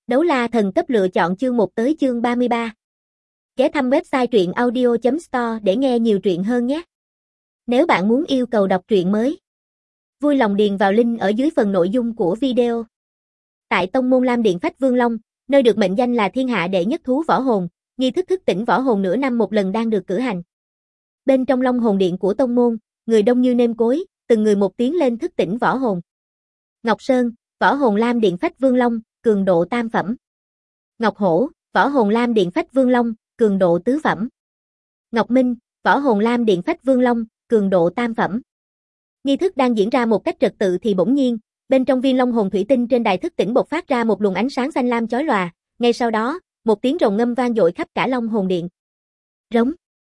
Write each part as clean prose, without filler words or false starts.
Đấu la thần cấp lựa chọn chương 1 tới chương 33. Ghé thăm website truyện audio.store để nghe nhiều truyện hơn nhé. Nếu bạn muốn yêu cầu đọc truyện mới, vui lòng điền vào link ở dưới phần nội dung của video. Tại tông môn Lam Điện Phách Vương Long, nơi được mệnh danh là thiên hạ đệ nhất thú võ hồn, nghi thức thức tỉnh võ hồn nửa năm một lần đang được cử hành. Bên trong Long Hồn Điện của tông môn, người đông như nêm cối, từng người một tiếng lên thức tỉnh võ hồn. Ngọc Sơn, võ hồn Lam Điện Phách Vương Long, cường độ tam phẩm. Ngọc Hổ, võ hồn Lam Điện Phách Vương Long, cường độ tứ phẩm. Ngọc Minh, võ hồn Lam Điện Phách Vương Long, cường độ tam phẩm. Nghi thức đang diễn ra một cách trật tự thì bỗng nhiên, bên trong viên long hồn thủy tinh trên đài thức tỉnh bộc phát ra một luồng ánh sáng xanh lam chói lòa, ngay sau đó, một tiếng rồng ngâm vang dội khắp cả Long Hồn Điện. Rống.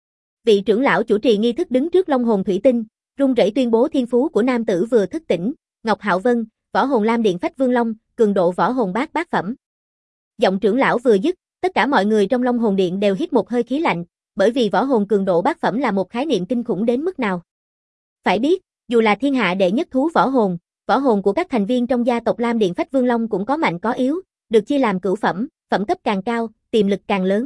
Vị trưởng lão chủ trì nghi thức đứng trước long hồn thủy tinh, run rẩy tuyên bố thiên phú của nam tử vừa thức tỉnh, Ngọc Hạo Vân, võ hồn Lam Điện Phách Vương Long, cường độ võ hồn bát phẩm. Giọng trưởng lão vừa dứt, tất cả mọi người trong Long Hồn Điện đều hít một hơi khí lạnh, bởi vì võ hồn cường độ bát phẩm là một khái niệm kinh khủng đến mức nào. Phải biết, dù là thiên hạ đệ nhất thú võ hồn của các thành viên trong gia tộc Lam Điện Phách Vương Long cũng có mạnh có yếu, được chia làm cửu phẩm, phẩm cấp càng cao, tiềm lực càng lớn.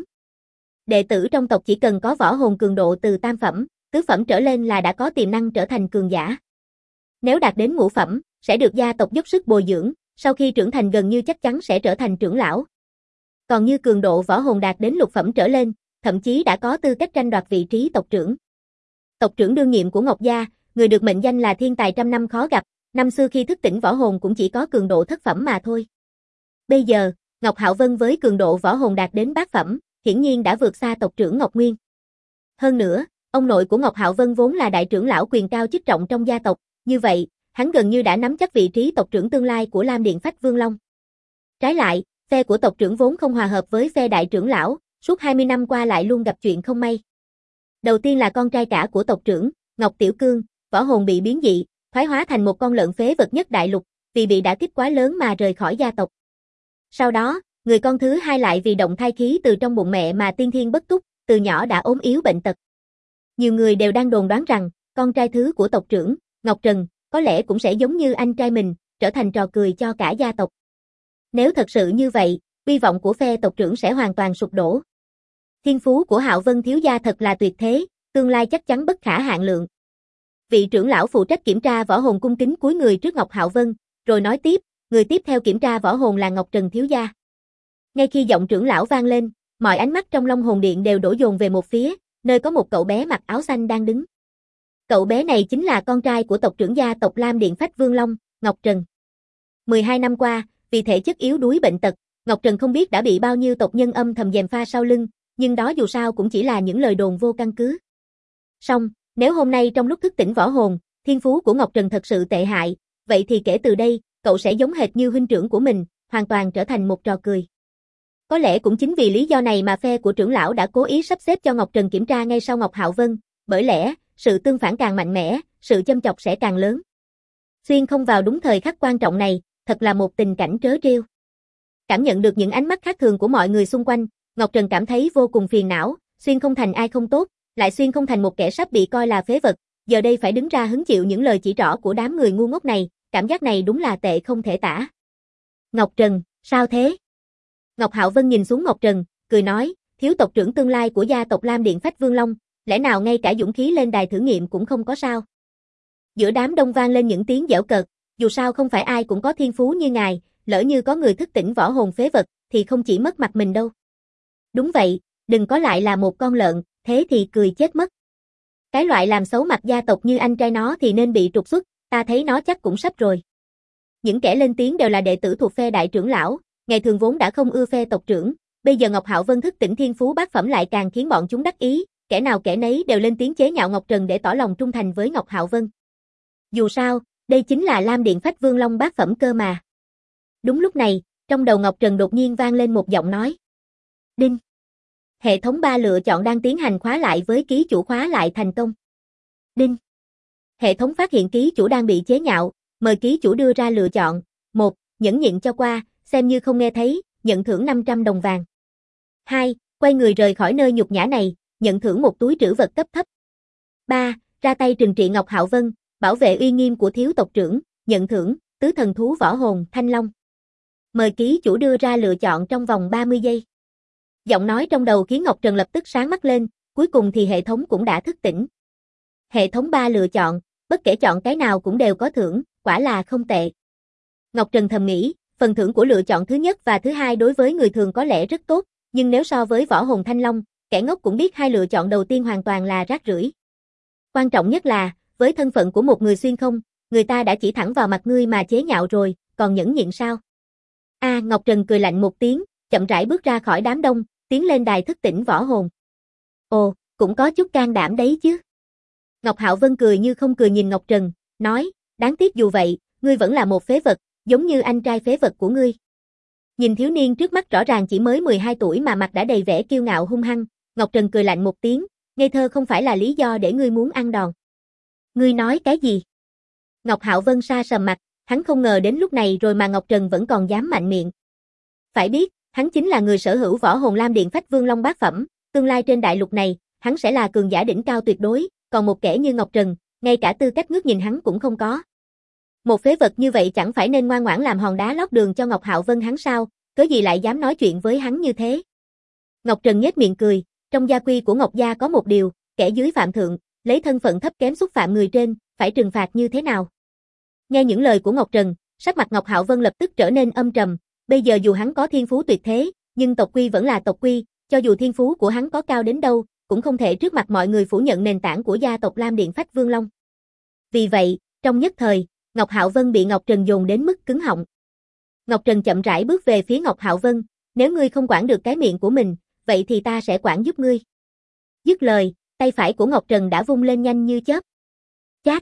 Đệ tử trong tộc chỉ cần có võ hồn cường độ từ tam phẩm, tứ phẩm trở lên là đã có tiềm năng trở thành cường giả. Nếu đạt đến ngũ phẩm, sẽ được gia tộc dốc sức bồi dưỡng, sau khi trưởng thành gần như chắc chắn sẽ trở thành trưởng lão. Còn như cường độ võ hồn đạt đến lục phẩm trở lên, thậm chí đã có tư cách tranh đoạt vị trí tộc trưởng. Tộc trưởng đương nhiệm của Ngọc gia, người được mệnh danh là thiên tài trăm năm khó gặp, năm xưa khi thức tỉnh võ hồn cũng chỉ có cường độ thất phẩm mà thôi. Bây giờ, Ngọc Hạo Vân với cường độ võ hồn đạt đến bát phẩm, hiển nhiên đã vượt xa tộc trưởng Ngọc Nguyên. Hơn nữa, ông nội của Ngọc Hạo Vân vốn là đại trưởng lão quyền cao chức trọng trong gia tộc, như vậy, hắn gần như đã nắm chắc vị trí tộc trưởng tương lai của Lam Điện Phách Vương Long. Trái lại, phe của tộc trưởng vốn không hòa hợp với phe đại trưởng lão, suốt 20 năm qua lại luôn gặp chuyện không may. Đầu tiên là con trai cả của tộc trưởng, Ngọc Tiểu Cương, võ hồn bị biến dị, thoái hóa thành một con lợn phế vật nhất đại lục, vì bị đả kích quá lớn mà rời khỏi gia tộc. Sau đó, người con thứ hai lại vì động thai khí từ trong bụng mẹ mà tiên thiên bất túc, từ nhỏ đã ốm yếu bệnh tật. Nhiều người đều đang đồn đoán rằng, con trai thứ của tộc trưởng, Ngọc Trần, có lẽ cũng sẽ giống như anh trai mình, trở thành trò cười cho cả gia tộc. Nếu thật sự như vậy, uy vọng của phe tộc trưởng sẽ hoàn toàn sụp đổ. Thiên phú của Hạo Vân thiếu gia thật là tuyệt thế, tương lai chắc chắn bất khả hạn lượng. Vị trưởng lão phụ trách kiểm tra võ hồn cung kính cúi người trước Ngọc Hạo Vân, rồi nói tiếp, người tiếp theo kiểm tra võ hồn là Ngọc Trần thiếu gia. Ngay khi giọng trưởng lão vang lên, mọi ánh mắt trong Long Hồn Điện đều đổ dồn về một phía, nơi có một cậu bé mặc áo xanh đang đứng. Cậu bé này chính là con trai của tộc trưởng gia tộc Lam Điện Phách Vương Long, Ngọc Trần. 12 năm qua, vì thể chất yếu đuối bệnh tật, Ngọc Trần không biết đã bị bao nhiêu tộc nhân âm thầm gièm pha sau lưng, nhưng đó dù sao cũng chỉ là những lời đồn vô căn cứ. Song, nếu hôm nay trong lúc thức tỉnh võ hồn, thiên phú của Ngọc Trần thật sự tệ hại, vậy thì kể từ đây, cậu sẽ giống hệt như huynh trưởng của mình, hoàn toàn trở thành một trò cười. Có lẽ cũng chính vì lý do này mà phe của trưởng lão đã cố ý sắp xếp cho Ngọc Trần kiểm tra ngay sau Ngọc Hạo Vân, bởi lẽ, sự tương phản càng mạnh mẽ, sự châm chọc sẽ càng lớn. Xuyên không vào đúng thời khắc quan trọng này, thật là một tình cảnh trớ trêu. Cảm nhận được những ánh mắt khác thường của mọi người xung quanh, Ngọc Trần cảm thấy vô cùng phiền não, xuyên không thành ai không tốt, lại xuyên không thành một kẻ sắp bị coi là phế vật, giờ đây phải đứng ra hứng chịu những lời chỉ trỏ của đám người ngu ngốc này, cảm giác này đúng là tệ không thể tả. Ngọc Trần, sao thế? Ngọc Hạo Vân nhìn xuống Ngọc Trần, cười nói, thiếu tộc trưởng tương lai của gia tộc Lam Điện Phách Vương Long, lẽ nào ngay cả dũng khí lên đài thử nghiệm cũng không có sao? Giữa đám đông vang lên những tiếng giễu cợt, dù sao không phải ai cũng có thiên phú như ngài, lỡ như có người thức tỉnh võ hồn phế vật, thì không chỉ mất mặt mình đâu. Đúng vậy, đừng có lại là một con lợn, thế thì cười chết mất. Cái loại làm xấu mặt gia tộc như anh trai nó thì nên bị trục xuất, ta thấy nó chắc cũng sắp rồi. Những kẻ lên tiếng đều là đệ tử thuộc phe đại trưởng lão, ngày thường vốn đã không ưa phe tộc trưởng, bây giờ Ngọc Hạo Vân thức tỉnh thiên phú bát phẩm lại càng khiến bọn chúng đắc ý, kẻ nào kẻ nấy đều lên tiếng chế nhạo Ngọc Trần để tỏ lòng trung thành với Ngọc Hạo Vân. Dù sao, đây chính là Lam Điện Phách Vương Long bát phẩm cơ mà. Đúng lúc này, trong đầu Ngọc Trần đột nhiên vang lên một giọng nói. Đinh. Hệ thống 3 lựa chọn đang tiến hành khóa lại với ký chủ khóa lại thành công. Đinh. Hệ thống phát hiện ký chủ đang bị chế nhạo, mời ký chủ đưa ra lựa chọn. 1. Nhẫn nhịn cho qua, xem như không nghe thấy, nhận thưởng 500 đồng vàng. 2. Quay người rời khỏi nơi nhục nhã này, nhận thưởng một túi trữ vật cấp thấp. 3. Ra tay trừng trị Ngọc Hạo Vân, bảo vệ uy nghiêm của thiếu tộc trưởng, nhận thưởng tứ thần thú võ hồn Thanh Long. Mời ký chủ đưa ra lựa chọn trong vòng 30 giây. Giọng nói trong đầu khiến Ngọc Trần lập tức sáng mắt lên, cuối cùng thì hệ thống cũng đã thức tỉnh. Hệ thống 3 lựa chọn, bất kể chọn cái nào cũng đều có thưởng, quả là không tệ. Ngọc Trần thầm nghĩ, phần thưởng của lựa chọn thứ nhất và thứ hai đối với người thường có lẽ rất tốt, nhưng nếu so với võ hồn Thanh Long, kẻ ngốc cũng biết hai lựa chọn đầu tiên hoàn toàn là rác rưởi. Quan trọng nhất là, với thân phận của một người xuyên không, người ta đã chỉ thẳng vào mặt ngươi mà chế nhạo rồi, còn nhẫn nhịn sao? Ngọc Trần cười lạnh một tiếng, chậm rãi bước ra khỏi đám đông, tiến lên đài thức tỉnh võ hồn. Ồ, cũng có chút can đảm đấy chứ. Ngọc Hạo Vân cười như không cười nhìn Ngọc Trần, nói, đáng tiếc dù vậy, ngươi vẫn là một phế vật, giống như anh trai phế vật của ngươi. Nhìn thiếu niên trước mắt rõ ràng chỉ mới 12 tuổi mà mặt đã đầy vẻ kiêu ngạo hung hăng, Ngọc Trần cười lạnh một tiếng, ngây thơ không phải là lý do để ngươi muốn ăn đòn. Ngươi nói cái gì? Ngọc Hạo Vân sa sầm mặt, hắn không ngờ đến lúc này rồi mà Ngọc Trần vẫn còn dám mạnh miệng. Phải biết, hắn chính là người sở hữu võ hồn Lam Điện Phách Vương Long bát phẩm, tương lai trên đại lục này, hắn sẽ là cường giả đỉnh cao tuyệt đối, còn một kẻ như Ngọc Trần, ngay cả tư cách ngước nhìn hắn cũng không có. Một phế vật như vậy chẳng phải nên ngoan ngoãn làm hòn đá lót đường cho Ngọc Hạo Vân hắn sao, cớ gì lại dám nói chuyện với hắn như thế. Ngọc Trần nhếch miệng cười, trong gia quy của Ngọc gia có một điều, kẻ dưới phạm thượng, lấy thân phận thấp kém xúc phạm người trên, phải trừng phạt như thế nào. Nghe những lời của Ngọc Trần, sắc mặt Ngọc Hạo Vân lập tức trở nên âm trầm, bây giờ dù hắn có thiên phú tuyệt thế, nhưng tộc quy vẫn là tộc quy, cho dù thiên phú của hắn có cao đến đâu, cũng không thể trước mặt mọi người phủ nhận nền tảng của gia tộc Lam Điện Phách Vương Long. Vì vậy, trong nhất thời, Ngọc Hạo Vân bị Ngọc Trần dồn đến mức cứng họng. Ngọc Trần chậm rãi bước về phía Ngọc Hạo Vân, nếu ngươi không quản được cái miệng của mình, vậy thì ta sẽ quản giúp ngươi. Dứt lời, tay phải của Ngọc Trần đã vung lên nhanh như chớp. Chát.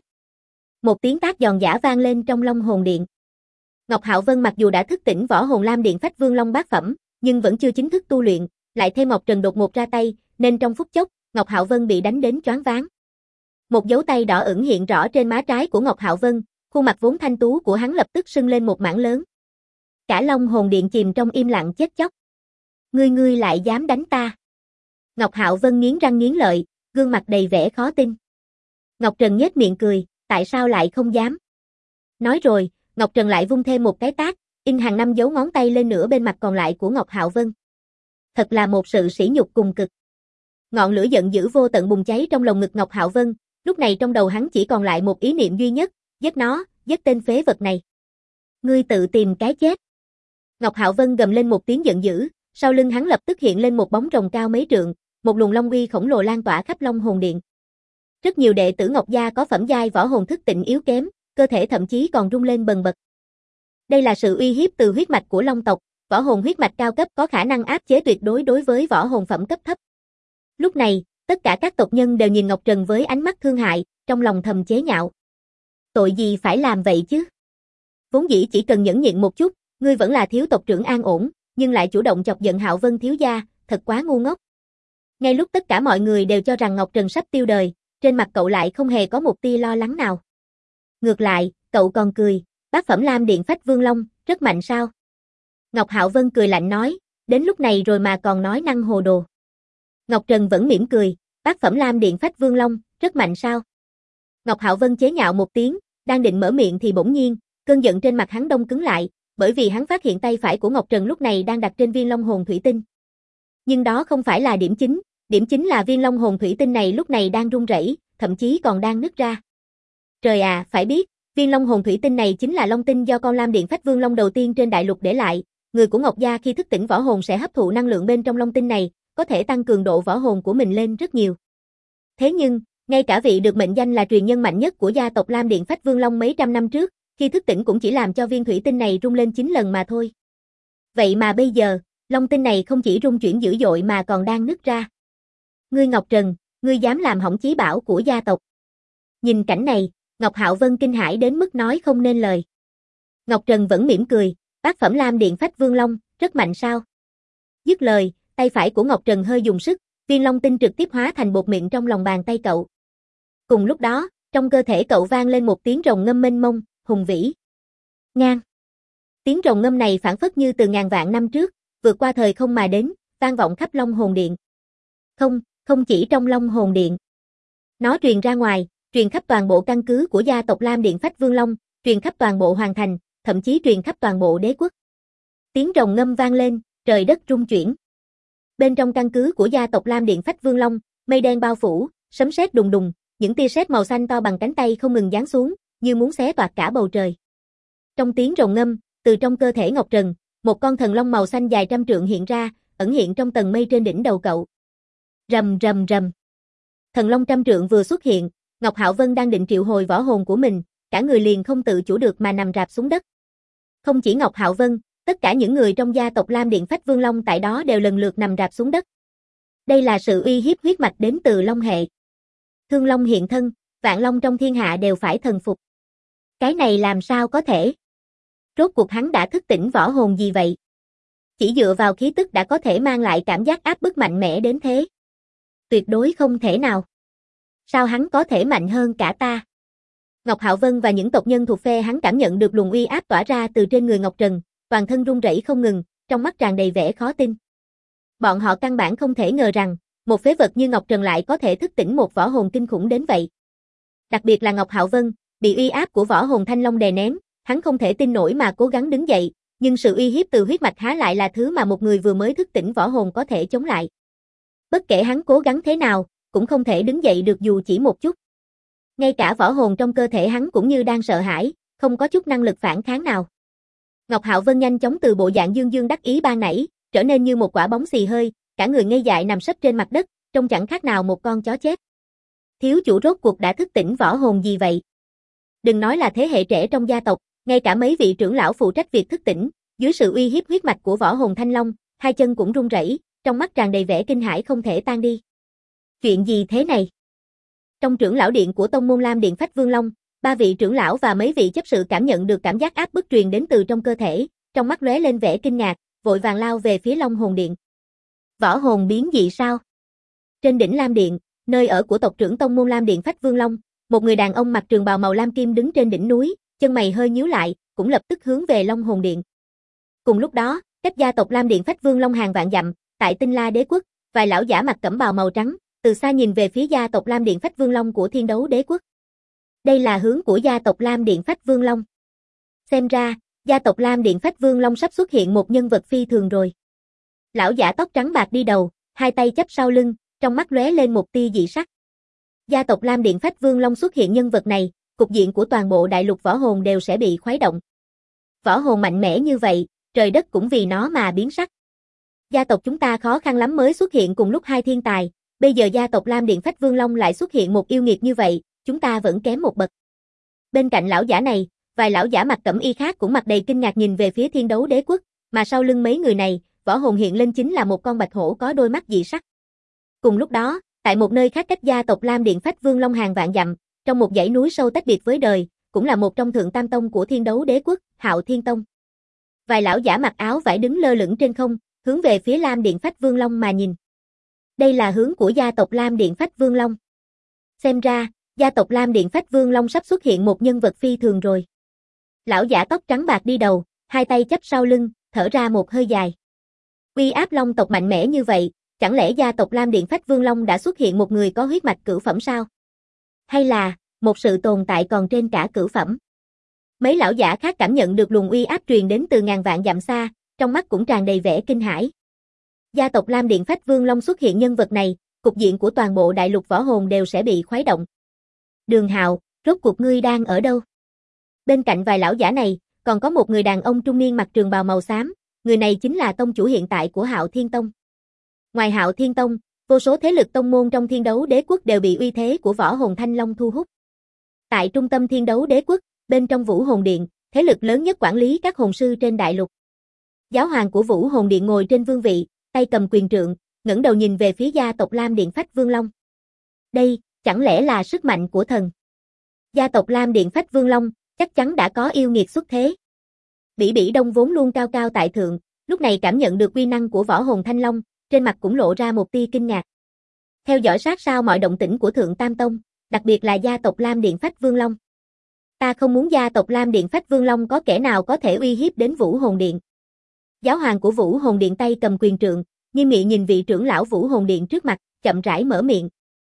Một tiếng tát giòn giã vang lên trong Long Hồn Điện. Ngọc Hạo Vân mặc dù đã thức tỉnh võ hồn Lam Điện Phách Vương Long bát phẩm, nhưng vẫn chưa chính thức tu luyện, lại thêm Ngọc Trần đột ngột ra tay, nên trong phút chốc, Ngọc Hạo Vân bị đánh đến choáng váng. Một dấu tay đỏ ửng hiện rõ trên má trái của Ngọc Hạo Vân, khuôn mặt vốn thanh tú của hắn lập tức sưng lên một mảng lớn. Cả Long Hồn Điện chìm trong im lặng chết chóc. Ngươi lại dám đánh ta? Ngọc Hạo Vân nghiến răng nghiến lợi, gương mặt đầy vẻ khó tin. Ngọc Trần nhếch miệng cười, tại sao lại không dám? Nói rồi, Ngọc Trần lại vung thêm một cái tát, in hàng năm dấu ngón tay lên nửa bên mặt còn lại của Ngọc Hạo Vân. Thật là một sự sỉ nhục cùng cực. Ngọn lửa giận dữ vô tận bùng cháy trong lồng ngực Ngọc Hạo Vân, lúc này trong đầu hắn chỉ còn lại một ý niệm duy nhất, giết nó, giết tên phế vật này. Ngươi tự tìm cái chết. Ngọc Hạo Vân gầm lên một tiếng giận dữ, sau lưng hắn lập tức hiện lên một bóng rồng cao mấy trượng, một luồng long uy khổng lồ lan tỏa khắp Long Hồn Điện. Rất nhiều đệ tử Ngọc gia có phẩm giai võ hồn thức tỉnh yếu kém, cơ thể thậm chí còn rung lên bần bật. Đây là sự uy hiếp từ huyết mạch của Long tộc, võ hồn huyết mạch cao cấp có khả năng áp chế tuyệt đối đối với võ hồn phẩm cấp thấp. Lúc này, tất cả các tộc nhân đều nhìn Ngọc Trần với ánh mắt thương hại, trong lòng thầm chế nhạo. Tội gì phải làm vậy chứ? Vốn dĩ chỉ cần nhẫn nhịn một chút, ngươi vẫn là thiếu tộc trưởng an ổn, nhưng lại chủ động chọc giận Hạo Vân thiếu gia, thật quá ngu ngốc. Ngay lúc tất cả mọi người đều cho rằng Ngọc Trần sắp tiêu đời, trên mặt cậu lại không hề có một tia lo lắng nào. Ngược lại, cậu còn cười, bát phẩm Lam Điện Phách Vương Long, rất mạnh sao? Ngọc Hạo Vân cười lạnh nói, đến lúc này rồi mà còn nói năng hồ đồ. Ngọc Trần vẫn mỉm cười, bát phẩm Lam Điện Phách Vương Long, rất mạnh sao? Ngọc Hạo Vân chế nhạo một tiếng, đang định mở miệng thì bỗng nhiên, cơn giận trên mặt hắn đông cứng lại, bởi vì hắn phát hiện tay phải của Ngọc Trần lúc này đang đặt trên viên Long Hồn Thủy Tinh. Nhưng đó không phải là điểm chính là viên Long Hồn Thủy Tinh này lúc này đang rung rẩy, thậm chí còn đang nứt ra. Trời à, phải biết, viên Long Hồn Thủy Tinh này chính là Long Tinh do con Lam Điện Phách Vương Long đầu tiên trên đại lục để lại, người của Ngọc gia khi thức tỉnh võ hồn sẽ hấp thụ năng lượng bên trong Long Tinh này, có thể tăng cường độ võ hồn của mình lên rất nhiều. Thế nhưng, ngay cả vị được mệnh danh là truyền nhân mạnh nhất của gia tộc Lam Điện Phách Vương Long mấy trăm năm trước, khi thức tỉnh cũng chỉ làm cho viên thủy tinh này rung lên 9 lần mà thôi. Vậy mà bây giờ, Long Tinh này không chỉ rung chuyển dữ dội mà còn đang nứt ra. Ngươi Ngọc Trần, ngươi dám làm hỏng chí bảo của gia tộc. Nhìn cảnh này, Ngọc Hạo Vân kinh hãi đến mức nói không nên lời. Ngọc Trần vẫn mỉm cười, bát phẩm Lam Điện Phách Vương Long, rất mạnh sao? Dứt lời, tay phải của Ngọc Trần hơi dùng sức, viên long tinh trực tiếp hóa thành bột mịn trong lòng bàn tay cậu. Cùng lúc đó, trong cơ thể cậu vang lên một tiếng rồng ngâm mênh mông, hùng vĩ. Ngang. Tiếng rồng ngâm này phảng phất như từ ngàn vạn năm trước, vượt qua thời không mà đến, vang vọng khắp Long Hồn Điện. Không chỉ trong Long Hồn Điện. Nó truyền ra ngoài, truyền khắp toàn bộ căn cứ của gia tộc Lam Điện Phách Vương Long, truyền khắp toàn bộ hoàng thành, thậm chí truyền khắp toàn bộ đế quốc. Tiếng rồng ngâm vang lên, trời đất rung chuyển. Bên trong căn cứ của gia tộc Lam Điện Phách Vương Long, mây đen bao phủ, sấm sét đùng đùng, những tia sét màu xanh to bằng cánh tay không ngừng giáng xuống, như muốn xé toạc cả bầu trời. Trong tiếng rồng ngâm, từ trong cơ thể Ngọc Trần, một con thần long màu xanh dài trăm trượng hiện ra, ẩn hiện trong tầng mây trên đỉnh đầu cậu. Rầm rầm rầm. Thần long trăm trượng vừa xuất hiện, Ngọc Hạo Vân đang định triệu hồi võ hồn của mình, cả người liền không tự chủ được mà nằm rạp xuống đất. Không chỉ Ngọc Hạo Vân, tất cả những người trong gia tộc Lam Điện Phách Vương Long tại đó đều lần lượt nằm rạp xuống đất. Đây là sự uy hiếp huyết mạch đến từ Long hệ. Thương Long hiện thân, vạn long trong thiên hạ đều phải thần phục. Cái này làm sao có thể? Rốt cuộc hắn đã thức tỉnh võ hồn gì vậy? Chỉ dựa vào khí tức đã có thể mang lại cảm giác áp bức mạnh mẽ đến thế. Tuyệt đối không thể nào. Sao hắn có thể mạnh hơn cả ta? Ngọc Hạo Vân và những tộc nhân thuộc phe hắn cảm nhận được luồng uy áp tỏa ra từ trên người Ngọc Trần, toàn thân run rẩy không ngừng, trong mắt tràn đầy vẻ khó tin. Bọn họ căn bản không thể ngờ rằng, một phế vật như Ngọc Trần lại có thể thức tỉnh một võ hồn kinh khủng đến vậy. Đặc biệt là Ngọc Hạo Vân, bị uy áp của võ hồn Thanh Long đè nén, hắn không thể tin nổi mà cố gắng đứng dậy, nhưng sự uy hiếp từ huyết mạch há lại là thứ mà một người vừa mới thức tỉnh võ hồn có thể chống lại. Bất kể hắn cố gắng thế nào, cũng không thể đứng dậy được dù chỉ một chút. Ngay cả võ hồn trong cơ thể hắn cũng như đang sợ hãi, không có chút năng lực phản kháng nào. Ngọc Hạo Vân nhanh chóng từ bộ dạng dương dương đắc ý ban nãy, trở nên như một quả bóng xì hơi, cả người ngây dại nằm sấp trên mặt đất, trông chẳng khác nào một con chó chết. Thiếu chủ rốt cuộc đã thức tỉnh võ hồn gì vậy? Đừng nói là thế hệ trẻ trong gia tộc, ngay cả mấy vị trưởng lão phụ trách việc thức tỉnh, dưới sự uy hiếp huyết mạch của võ hồn Thanh Long, hai chân cũng run rẩy, trong mắt tràn đầy vẻ kinh hãi không thể tan đi. Chuyện gì thế này? Trong trưởng lão điện của tông môn Lam Điện Phách Vương Long, ba vị trưởng lão và mấy vị chấp sự cảm nhận được cảm giác áp bức truyền đến từ trong cơ thể, trong mắt lóe lên vẻ kinh ngạc, vội vàng lao về phía Long Hồn Điện. Võ hồn biến dị sao? Trên đỉnh Lam Điện, nơi ở của tộc trưởng tông môn Lam Điện Phách Vương Long, một người đàn ông mặc trường bào màu lam kim đứng trên đỉnh núi, chân mày hơi nhíu lại, cũng lập tức hướng về Long Hồn Điện. Cùng lúc đó, cách gia tộc Lam Điện Phách Vương Long hàng vạn dặm, tại Tinh La Đế Quốc, vài lão giả mặc cẩm bào màu trắng, từ xa nhìn về phía gia tộc Lam Điện Phách Vương Long của Thiên Đấu Đế Quốc. Đây là hướng của gia tộc Lam Điện Phách Vương Long. Xem ra, gia tộc Lam Điện Phách Vương Long sắp xuất hiện một nhân vật phi thường rồi. Lão giả tóc trắng bạc đi đầu, hai tay chắp sau lưng, trong mắt lóe lên một tia dị sắc. Gia tộc Lam Điện Phách Vương Long xuất hiện nhân vật này, cục diện của toàn bộ đại lục võ hồn đều sẽ bị khuấy động. Võ hồn mạnh mẽ như vậy, trời đất cũng vì nó mà biến sắc. Gia tộc chúng ta khó khăn lắm mới xuất hiện cùng lúc hai thiên tài, bây giờ gia tộc Lam Điện Phách Vương Long lại xuất hiện một yêu nghiệt như vậy, chúng ta vẫn kém một bậc. Bên cạnh lão giả này, vài lão giả mặc cẩm y khác cũng mặt đầy kinh ngạc nhìn về phía Thiên Đấu Đế Quốc, mà sau lưng mấy người này, võ hồn hiện lên chính là một con bạch hổ có đôi mắt dị sắc. Cùng lúc đó, tại một nơi khác cách gia tộc Lam Điện Phách Vương Long hàng vạn dặm, trong một dãy núi sâu tách biệt với đời, cũng là một trong thượng tam tông của Thiên Đấu Đế Quốc, Hạo Thiên Tông. Vài lão giả mặc áo vải đứng lơ lửng trên không, hướng về phía Lam Điện Phách Vương Long mà nhìn. Đây là hướng của gia tộc Lam Điện Phách Vương Long. Xem ra, gia tộc Lam Điện Phách Vương Long sắp xuất hiện một nhân vật phi thường rồi. Lão giả tóc trắng bạc đi đầu, hai tay chắp sau lưng, thở ra một hơi dài. Uy áp Long tộc mạnh mẽ như vậy, chẳng lẽ gia tộc Lam Điện Phách Vương Long đã xuất hiện một người có huyết mạch cửu phẩm sao? Hay là, một sự tồn tại còn trên cả cửu phẩm? Mấy lão giả khác cảm nhận được luồng uy áp truyền đến từ ngàn vạn dặm xa, trong mắt cũng tràn đầy vẻ kinh hãi. Gia tộc Lam Điện Phách Vương Long xuất hiện nhân vật này, cục diện của toàn bộ đại lục võ hồn đều sẽ bị khuấy động. Đường Hạo, rốt cuộc ngươi đang ở đâu? Bên cạnh vài lão giả này, còn có một người đàn ông trung niên mặc trường bào màu xám, người này chính là tông chủ hiện tại của Hạo Thiên Tông. Ngoài Hạo Thiên Tông, vô số thế lực tông môn trong Thiên Đấu Đế Quốc đều bị uy thế của võ hồn Thanh Long thu hút. Tại trung tâm Thiên Đấu Đế Quốc, bên trong Vũ Hồn Điện, thế lực lớn nhất quản lý các hồn sư trên đại lục. Giáo hoàng của Vũ Hồn Điện ngồi trên vương vị, tay cầm quyền trượng, ngẩng đầu nhìn về phía gia tộc Lam Điện Phách Vương Long. Đây, chẳng lẽ là sức mạnh của thần? Gia tộc Lam Điện Phách Vương Long, chắc chắn đã có yêu nghiệt xuất thế. Bỉ Bỉ Đông vốn luôn cao cao tại thượng, lúc này cảm nhận được uy năng của võ hồn Thanh Long, trên mặt cũng lộ ra một tia kinh ngạc. Theo dõi sát sao mọi động tĩnh của Thượng Tam Tông, đặc biệt là gia tộc Lam Điện Phách Vương Long. Ta không muốn gia tộc Lam Điện Phách Vương Long có kẻ nào có thể uy hiếp đến Vũ Hồn Điện. Giáo hoàng của Vũ Hồn Điện tay cầm quyền trượng, nghiêm nghị nhìn vị trưởng lão Vũ Hồn Điện trước mặt, chậm rãi mở miệng.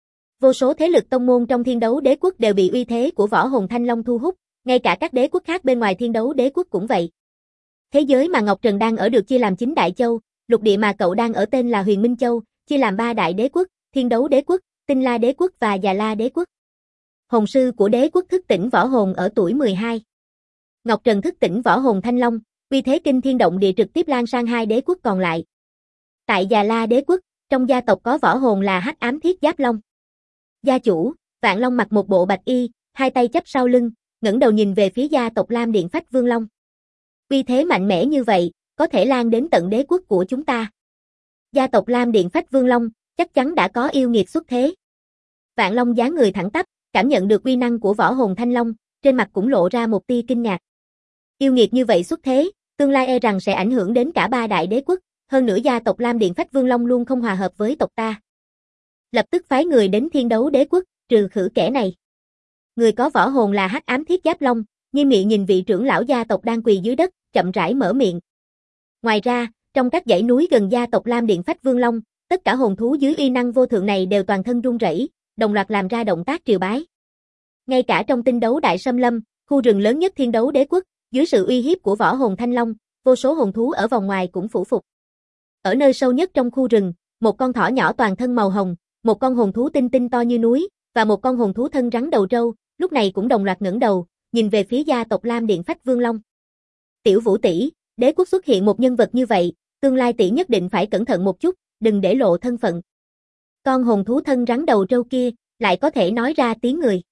Vô số thế lực tông môn trong Thiên Đấu Đế Quốc đều bị uy thế của võ hồn Thanh Long thu hút, ngay cả các đế quốc khác bên ngoài Thiên Đấu Đế Quốc cũng vậy. Thế giới mà Ngọc Trần đang ở được chia làm 9 đại châu, lục địa mà cậu đang ở tên là Huyền Minh Châu, chia làm 3 đại đế quốc, Thiên Đấu Đế quốc, Tinh La Đế quốc và Già La Đế quốc. Hồn sư của đế quốc thức tỉnh võ hồn ở tuổi 12. Ngọc Trần thức tỉnh võ hồn Thanh Long, uy thế kinh thiên động địa trực tiếp lan sang 2 đế quốc còn lại. Tại Già La Đế quốc, trong gia tộc có võ hồn là Hắc Ám Thiết Giáp Long. Gia chủ, Vạn Long mặc một bộ bạch y, hai tay chắp sau lưng, ngẩng đầu nhìn về phía gia tộc Lam Điện Phách Vương Long. Uy thế mạnh mẽ như vậy, có thể lan đến tận đế quốc của chúng ta. Gia tộc Lam Điện Phách Vương Long, chắc chắn đã có yêu nghiệt xuất thế. Vạn Long dáng người thẳng tắp, cảm nhận được uy năng của võ hồn Thanh Long, trên mặt cũng lộ ra một tia kinh ngạc. Yêu nghiệt như vậy xuất thế, tương lai e rằng sẽ ảnh hưởng đến cả 3 đại đế quốc, hơn nữa gia tộc Lam Điện Phách Vương Long luôn không hòa hợp với tộc ta. Lập tức phái người đến Thiên Đấu Đế quốc, trừ khử kẻ này. Người có võ hồn là Hắc Ám Thiết Giáp Long, nghiêm nghị nhìn vị trưởng lão gia tộc đang quỳ dưới đất, chậm rãi mở miệng. Ngoài ra, trong các dãy núi gần gia tộc Lam Điện Phách Vương Long, tất cả hồn thú dưới uy năng vô thượng này đều toàn thân run rẩy, đồng loạt làm ra động tác triều bái. Ngay cả trong Tinh Đấu Đại Xâm Lâm, khu rừng lớn nhất Thiên Đấu Đế quốc, dưới sự uy hiếp của võ hồn Thanh Long, vô số hồn thú ở vòng ngoài cũng phủ phục. Ở nơi sâu nhất trong khu rừng, một con thỏ nhỏ toàn thân màu hồng, một con hồn thú tinh tinh to như núi, và một con hồn thú thân rắn đầu trâu, lúc này cũng đồng loạt ngẩng đầu, nhìn về phía gia tộc Lam Điện Phách Vương Long. Tiểu Vũ tỷ, đế quốc xuất hiện một nhân vật như vậy, tương lai tỷ nhất định phải cẩn thận một chút, đừng để lộ thân phận. Con hồn thú thân rắn đầu trâu kia, lại có thể nói ra tiếng người.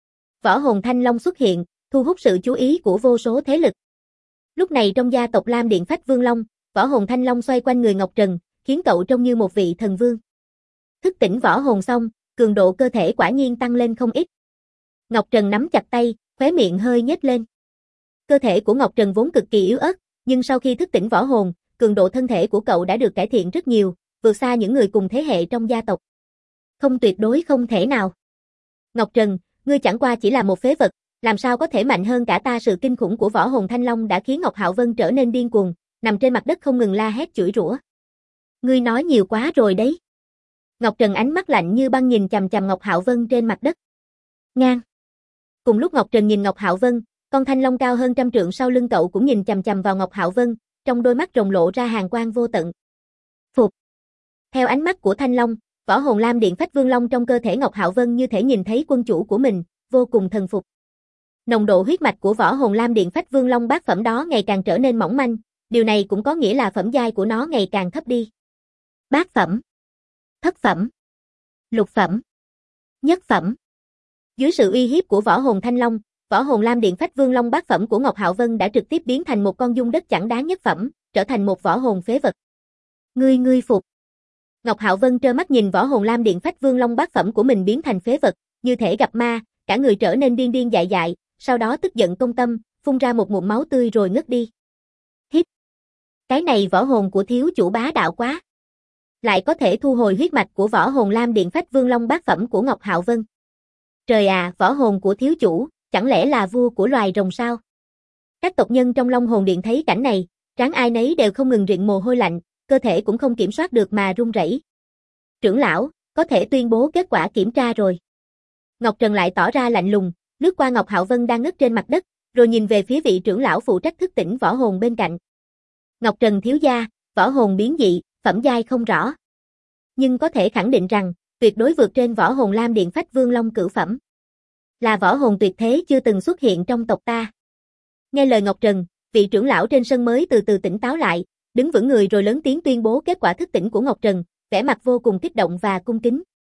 Võ hồn Thanh Long xuất hiện, thu hút sự chú ý của vô số thế lực. Lúc này trong gia tộc Lam Điện Phách Vương Long, võ hồn Thanh Long xoay quanh người Ngọc Trần, khiến cậu trông như một vị thần vương. Thức tỉnh võ hồn xong, cường độ cơ thể quả nhiên tăng lên không ít. Ngọc Trần nắm chặt tay, khóe miệng hơi nhếch lên. Cơ thể của Ngọc Trần vốn cực kỳ yếu ớt, nhưng sau khi thức tỉnh võ hồn, cường độ thân thể của cậu đã được cải thiện rất nhiều, vượt xa những người cùng thế hệ trong gia tộc. Không, tuyệt đối không thể nào. Ngọc Trần, ngươi chẳng qua chỉ là một phế vật, làm sao có thể mạnh hơn cả ta? Sự kinh khủng của võ hồn Thanh Long đã khiến Ngọc Hạo Vân trở nên điên cuồng, nằm trên mặt đất không ngừng la hét chửi rủa. Ngươi nói nhiều quá rồi đấy. Ngọc Trần ánh mắt lạnh như băng nhìn chằm chằm Ngọc Hạo Vân trên mặt đất. Ngang. Cùng lúc Ngọc Trần nhìn Ngọc Hạo Vân, con thanh long cao hơn 100 trượng sau lưng cậu cũng nhìn chằm chằm vào Ngọc Hạo Vân, trong đôi mắt rồng lộ ra hàn quang vô tận. Phục. Theo ánh mắt của thanh long, võ hồn Lam Điện Phách Vương Long trong cơ thể Ngọc Hạo Vân như thể nhìn thấy quân chủ của mình, vô cùng thần phục. Nồng độ huyết mạch của võ hồn Lam Điện Phách Vương Long bát phẩm đó ngày càng trở nên mỏng manh, điều này cũng có nghĩa là phẩm giai của nó ngày càng thấp đi. Bát phẩm, thất phẩm, lục phẩm, nhất phẩm. Dưới sự uy hiếp của võ hồn Thanh Long, võ hồn Lam Điện Phách Vương Long bát phẩm của Ngọc Hạo Vân đã trực tiếp biến thành một con dung đất chẳng đáng nhất phẩm, trở thành một võ hồn phế vật. Ngươi phục. Ngọc Hạo Vân trơ mắt nhìn võ hồn Lam Điện Phách Vương Long bát phẩm của mình biến thành phế vật, như thể gặp ma, cả người trở nên điên điên dại dại, sau đó tức giận công tâm, phun ra một ngụm máu tươi rồi ngất đi. Hít. Cái này võ hồn của thiếu chủ bá đạo quá. Lại có thể thu hồi huyết mạch của võ hồn Lam Điện Phách Vương Long bát phẩm của Ngọc Hạo Vân. Trời à, võ hồn của thiếu chủ, chẳng lẽ là vua của loài rồng sao? Các tộc nhân trong Long Hồn Điện thấy cảnh này, trán ai nấy đều không ngừng rịn mồ hôi lạnh, cơ thể cũng không kiểm soát được mà run rẩy. Trưởng lão, có thể tuyên bố kết quả kiểm tra rồi. Ngọc Trần lại tỏ ra lạnh lùng, lướt qua Ngọc Hạo Vân đang ngất trên mặt đất, rồi nhìn về phía vị trưởng lão phụ trách thức tỉnh võ hồn bên cạnh. Ngọc Trần thiếu gia, võ hồn biến dị, phẩm giai không rõ. Nhưng có thể khẳng định rằng, tuyệt đối vượt trên võ hồn Lam Điện Phách Vương Long cửu phẩm. Là võ hồn tuyệt thế chưa từng xuất hiện trong tộc ta. Nghe lời Ngọc Trần, vị trưởng lão trên sân mới từ từ tỉnh táo lại, đứng vững người rồi lớn tiếng tuyên bố kết quả thức tỉnh của Ngọc Trần, vẻ mặt vô cùng kích động và cung kính.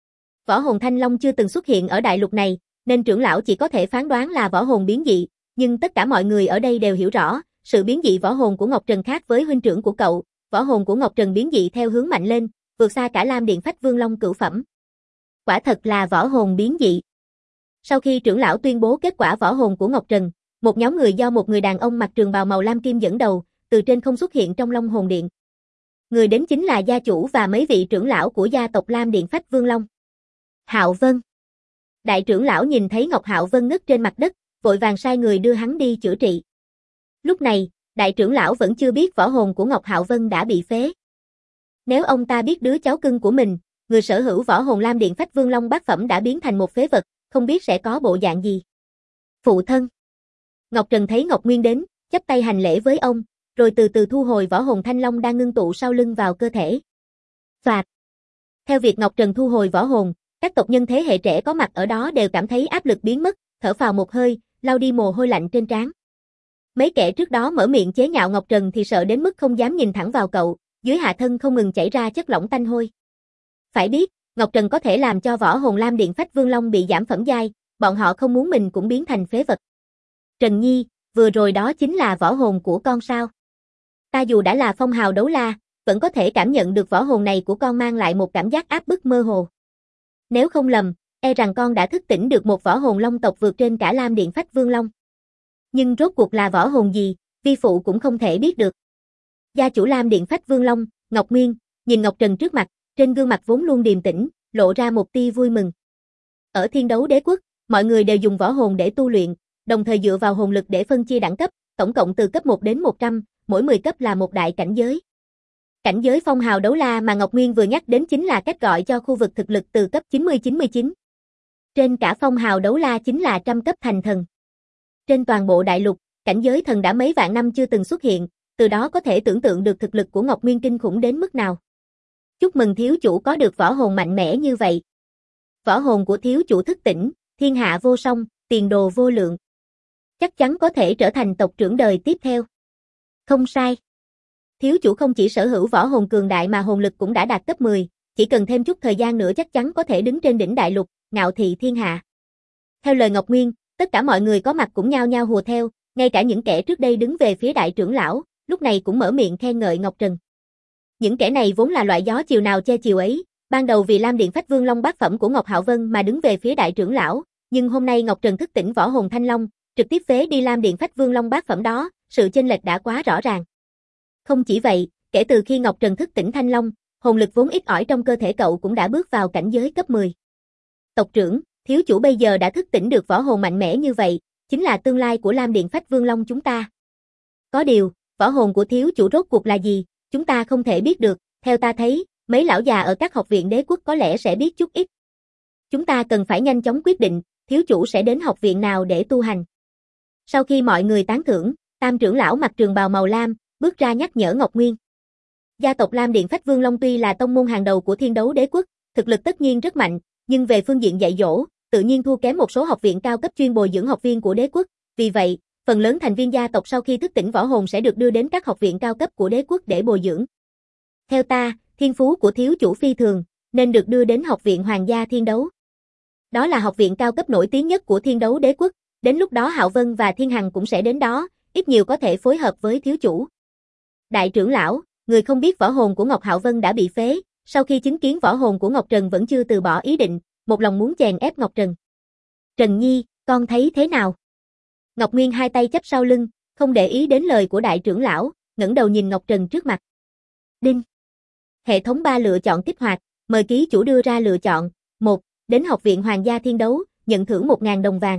Võ hồn Thanh Long chưa từng xuất hiện ở đại lục này, nên trưởng lão chỉ có thể phán đoán là võ hồn biến dị, nhưng tất cả mọi người ở đây đều hiểu rõ, sự biến dị võ hồn của Ngọc Trần khác với huynh trưởng của cậu, võ hồn của Ngọc Trần biến dị theo hướng mạnh lên, vượt xa cả Lam Điện Phách Vương Long cửu phẩm. Quả thật là võ hồn biến dị. Sau khi trưởng lão tuyên bố kết quả võ hồn của Ngọc Trần, một nhóm người do một người đàn ông mặc trường bào màu lam kim dẫn đầu, từ trên không xuất hiện trong Long Hồn Điện. Người đến chính là gia chủ và mấy vị trưởng lão của gia tộc Lam Điện Phách Vương Long. Hạo Vân. Đại trưởng lão nhìn thấy Ngọc Hạo Vân ngất trên mặt đất, vội vàng sai người đưa hắn đi chữa trị. Lúc này, đại trưởng lão vẫn chưa biết võ hồn của Ngọc Hạo Vân đã bị phế. Nếu ông ta biết đứa cháu cưng của mình, người sở hữu võ hồn Lam Điện Phách Vương Long bát phẩm đã biến thành một phế vật, không biết sẽ có bộ dạng gì. Phụ thân. Ngọc Trần thấy Ngọc Nguyên đến, chắp tay hành lễ với ông, rồi từ từ thu hồi võ hồn thanh long đang ngưng tụ sau lưng vào cơ thể. Phạt. Theo việc Ngọc Trần thu hồi võ hồn, các tộc nhân thế hệ trẻ có mặt ở đó đều cảm thấy áp lực biến mất, thở phào một hơi, lau đi mồ hôi lạnh trên trán. Mấy kẻ trước đó mở miệng chế nhạo Ngọc Trần thì sợ đến mức không dám nhìn thẳng vào cậu, dưới hạ thân không ngừng chảy ra chất lỏng tanh hôi. Phải biết, Ngọc Trần có thể làm cho võ hồn Lam Điện Phách Vương Long bị giảm phẩm giai, bọn họ không muốn mình cũng biến thành phế vật. Trần Nhi, vừa rồi đó chính là võ hồn của con sao? Ta dù đã là phong hào đấu la, vẫn có thể cảm nhận được võ hồn này của con mang lại một cảm giác áp bức mơ hồ. Nếu không lầm, e rằng con đã thức tỉnh được một võ hồn long tộc vượt trên cả Lam Điện Phách Vương Long. Nhưng rốt cuộc là võ hồn gì, vi phụ cũng không thể biết được. Gia chủ Lam Điện Phách Vương Long, Ngọc Nguyên, nhìn Ngọc Trần trước mặt, trên gương mặt vốn luôn điềm tĩnh, lộ ra một tia vui mừng. Ở Thiên Đấu Đế Quốc, mọi người đều dùng võ hồn để tu luyện, đồng thời dựa vào hồn lực để phân chia đẳng cấp, tổng cộng từ cấp 1 đến 100, mỗi 10 cấp là một đại cảnh giới. Cảnh giới phong hào đấu la mà Ngọc Nguyên vừa nhắc đến chính là cách gọi cho khu vực thực lực từ cấp 90-99. Trên cả phong hào đấu la chính là trăm cấp thành thần. Trên toàn bộ đại lục, cảnh giới thần đã mấy vạn năm chưa từng xuất hiện, từ đó có thể tưởng tượng được thực lực của Ngọc Nguyên kinh khủng đến mức nào. Chúc mừng thiếu chủ có được võ hồn mạnh mẽ như vậy. Võ hồn của thiếu chủ thức tỉnh, thiên hạ vô song, tiền đồ vô lượng. Chắc chắn có thể trở thành tộc trưởng đời tiếp theo. Không sai. Thiếu chủ không chỉ sở hữu võ hồn cường đại mà hồn lực cũng đã đạt cấp 10, chỉ cần thêm chút thời gian nữa chắc chắn có thể đứng trên đỉnh đại lục, ngạo thị thiên hạ. Theo lời Ngọc Nguyên, tất cả mọi người có mặt cũng nhao nhao hùa theo, ngay cả những kẻ trước đây đứng về phía đại trưởng lão, lúc này cũng mở miệng khen ngợi Ngọc Trần. Những kẻ này vốn là loại gió chiều nào che chiều ấy, ban đầu vì Lam Điện Phách Vương Long bát phẩm của Ngọc Hạo Vân mà đứng về phía đại trưởng lão, nhưng hôm nay Ngọc Trần thức tỉnh võ hồn Thanh Long, trực tiếp phế đi Lam Điện Phách Vương Long bát phẩm đó, sự chênh lệch đã quá rõ ràng. Không chỉ vậy, kể từ khi Ngọc Trần thức tỉnh Thanh Long, hồn lực vốn ít ỏi trong cơ thể cậu cũng đã bước vào cảnh giới cấp 10. Tộc trưởng, thiếu chủ bây giờ đã thức tỉnh được võ hồn mạnh mẽ như vậy, chính là tương lai của Lam Điện Phách Vương Long chúng ta. Có điều, võ hồn của thiếu chủ rốt cuộc là gì, chúng ta không thể biết được, theo ta thấy, mấy lão già ở các học viện đế quốc có lẽ sẽ biết chút ít. Chúng ta cần phải nhanh chóng quyết định, thiếu chủ sẽ đến học viện nào để tu hành. Sau khi mọi người tán thưởng, Tam trưởng lão mặc trường bào màu lam, bước ra nhắc nhở Ngọc Nguyên. Gia tộc Lam Điện Phách Vương Long tuy là tông môn hàng đầu của Thiên Đấu Đế Quốc, thực lực tất nhiên rất mạnh, nhưng về phương diện dạy dỗ, tự nhiên thua kém một số học viện cao cấp chuyên bồi dưỡng học viên của đế quốc, vì vậy, phần lớn thành viên gia tộc sau khi thức tỉnh võ hồn sẽ được đưa đến các học viện cao cấp của đế quốc để bồi dưỡng. Theo ta, thiên phú của thiếu chủ phi thường, nên được đưa đến học viện Hoàng gia Thiên Đấu. Đó là học viện cao cấp nổi tiếng nhất của Thiên Đấu Đế Quốc, đến lúc đó Hạo Vân và Thiên Hằng cũng sẽ đến đó, ít nhiều có thể phối hợp với thiếu chủ. Đại trưởng lão, người không biết võ hồn của Ngọc Hạo Vân đã bị phế, sau khi chứng kiến võ hồn của Ngọc Trần vẫn chưa từ bỏ ý định, một lòng muốn chèn ép Ngọc Trần. Trần Nhi, con thấy thế nào? Ngọc Nguyên hai tay chắp sau lưng, không để ý đến lời của đại trưởng lão, ngẩng đầu nhìn Ngọc Trần trước mặt. Đinh. Hệ thống 3 lựa chọn kích hoạt, mời ký chủ đưa ra lựa chọn. 1. Đến học viện Hoàng gia Thiên Đấu, nhận thưởng 1.000 đồng vàng.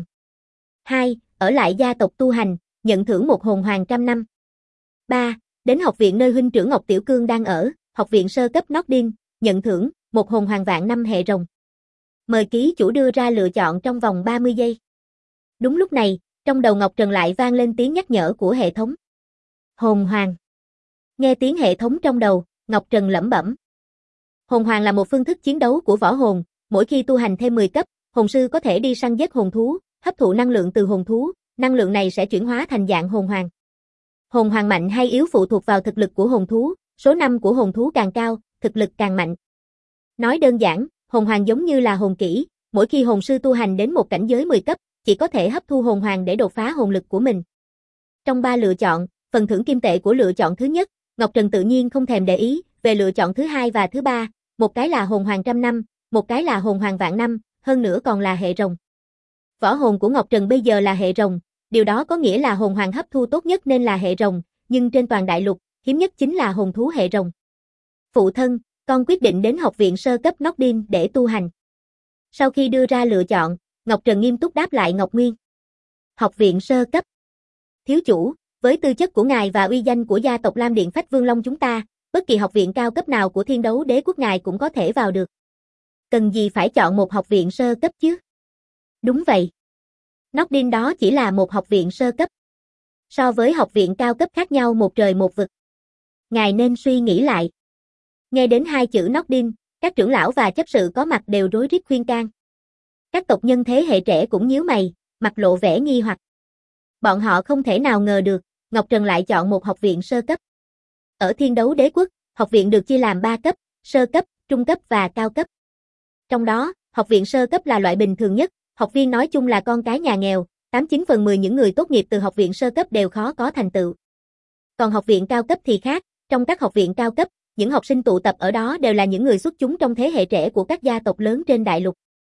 2. Ở lại gia tộc tu hành, nhận thưởng một hồn hoàng trăm năm. 3. Đến học viện nơi huynh trưởng Ngọc Tiểu Cương đang ở, học viện sơ cấp Nordin, nhận thưởng một hồn hoàng vạn năm hệ rồng. Mời ký chủ đưa ra lựa chọn trong vòng 30 giây. Đúng lúc này, trong đầu Ngọc Trần lại vang lên tiếng nhắc nhở của hệ thống. Hồn hoàng. Nghe tiếng hệ thống trong đầu, Ngọc Trần lẩm bẩm. Hồn hoàng là một phương thức chiến đấu của võ hồn, mỗi khi tu hành thêm 10 cấp, hồn sư có thể đi săn giết hồn thú, hấp thụ năng lượng từ hồn thú, năng lượng này sẽ chuyển hóa thành dạng hồn hoàng. Hồn hoàng mạnh hay yếu phụ thuộc vào thực lực của hồn thú, số năm của hồn thú càng cao, thực lực càng mạnh. Nói đơn giản, hồn hoàng giống như là hồn kỹ, mỗi khi hồn sư tu hành đến một cảnh giới 10 cấp, chỉ có thể hấp thu hồn hoàng để đột phá hồn lực của mình. Trong 3 lựa chọn, phần thưởng kim tệ của lựa chọn thứ nhất, Ngọc Trần tự nhiên không thèm để ý, về lựa chọn thứ hai và thứ ba, một cái là hồn hoàng trăm năm, một cái là hồn hoàng vạn năm, hơn nữa còn là hệ rồng. Võ hồn của Ngọc Trần bây giờ là hệ rồng, điều đó có nghĩa là hồn hoàng hấp thu tốt nhất nên là hệ rồng, nhưng trên toàn đại lục, hiếm nhất chính là hồn thú hệ rồng. Phụ thân, con quyết định đến học viện sơ cấp Nordin để tu hành. Sau khi đưa ra lựa chọn, Ngọc Trần nghiêm túc đáp lại Ngọc Nguyên. Học viện sơ cấp. Thiếu chủ, với tư chất của ngài và uy danh của gia tộc Lam Điện Phách Vương Long chúng ta, bất kỳ học viện cao cấp nào của Thiên Đấu Đế Quốc ngài cũng có thể vào được. Cần gì phải chọn một học viện sơ cấp chứ? Đúng vậy. Nordin đó chỉ là một học viện sơ cấp. So với học viện cao cấp khác nhau một trời một vực. Ngài nên suy nghĩ lại. Nghe đến hai chữ Nordin, các trưởng lão và chấp sự có mặt đều rối rít khuyên can. Các tộc nhân thế hệ trẻ cũng nhíu mày, mặt lộ vẻ nghi hoặc. Bọn họ không thể nào ngờ được, Ngọc Trần lại chọn một học viện sơ cấp. Ở Thiên Đấu Đế Quốc, học viện được chia làm 3 cấp, sơ cấp, trung cấp và cao cấp. Trong đó, học viện sơ cấp là loại bình thường nhất, học viên nói chung là con cái nhà nghèo, 89/10 những người tốt nghiệp từ học viện sơ cấp đều khó có thành tựu. Còn học viện cao cấp thì khác, trong các học viện cao cấp, những học sinh tụ tập ở đó đều là những người xuất chúng trong thế hệ trẻ của các gia tộc lớn trên đại lục.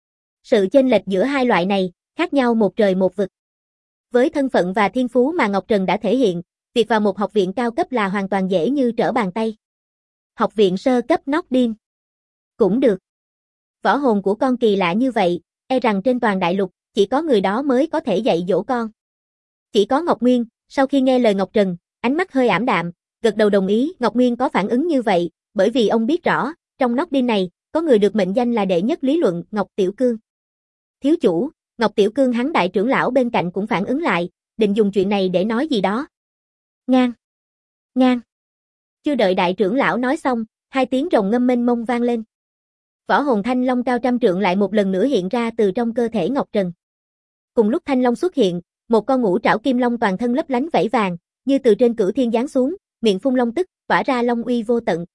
Sự chênh lệch giữa hai loại này, khác nhau một trời một vực. Với thân phận và thiên phú mà Ngọc Trần đã thể hiện, việc vào một học viện cao cấp là hoàn toàn dễ như trở bàn tay. Học viện sơ cấp Nordin. Cũng được. Võ hồn của con kỳ lạ như vậy, e rằng trên toàn đại lục, chỉ có người đó mới có thể dạy dỗ con. Chỉ có Ngọc Nguyên, sau khi nghe lời Ngọc Trần, ánh mắt hơi ảm đạm, gật đầu đồng ý. Ngọc Nguyên có phản ứng như vậy, bởi vì ông biết rõ, trong Nordin này, có người được mệnh danh là đệ nhất lý luận, Ngọc Tiểu Cương. Thiếu chủ, Ngọc Tiểu Cương hắn đại trưởng lão bên cạnh cũng phản ứng lại, định dùng chuyện này để nói gì đó. Ngang. Ngang. Chưa đợi đại trưởng lão nói xong, hai tiếng rồng ngâm mênh mông vang lên. Võ hồn thanh long cao trăm trượng lại một lần nữa hiện ra từ trong cơ thể Ngọc Trần. Cùng lúc thanh long xuất hiện, một con ngũ trảo kim long toàn thân lấp lánh vảy vàng, như từ trên cửu thiên giáng xuống, miệng phun long tức, tỏa ra long uy vô tận.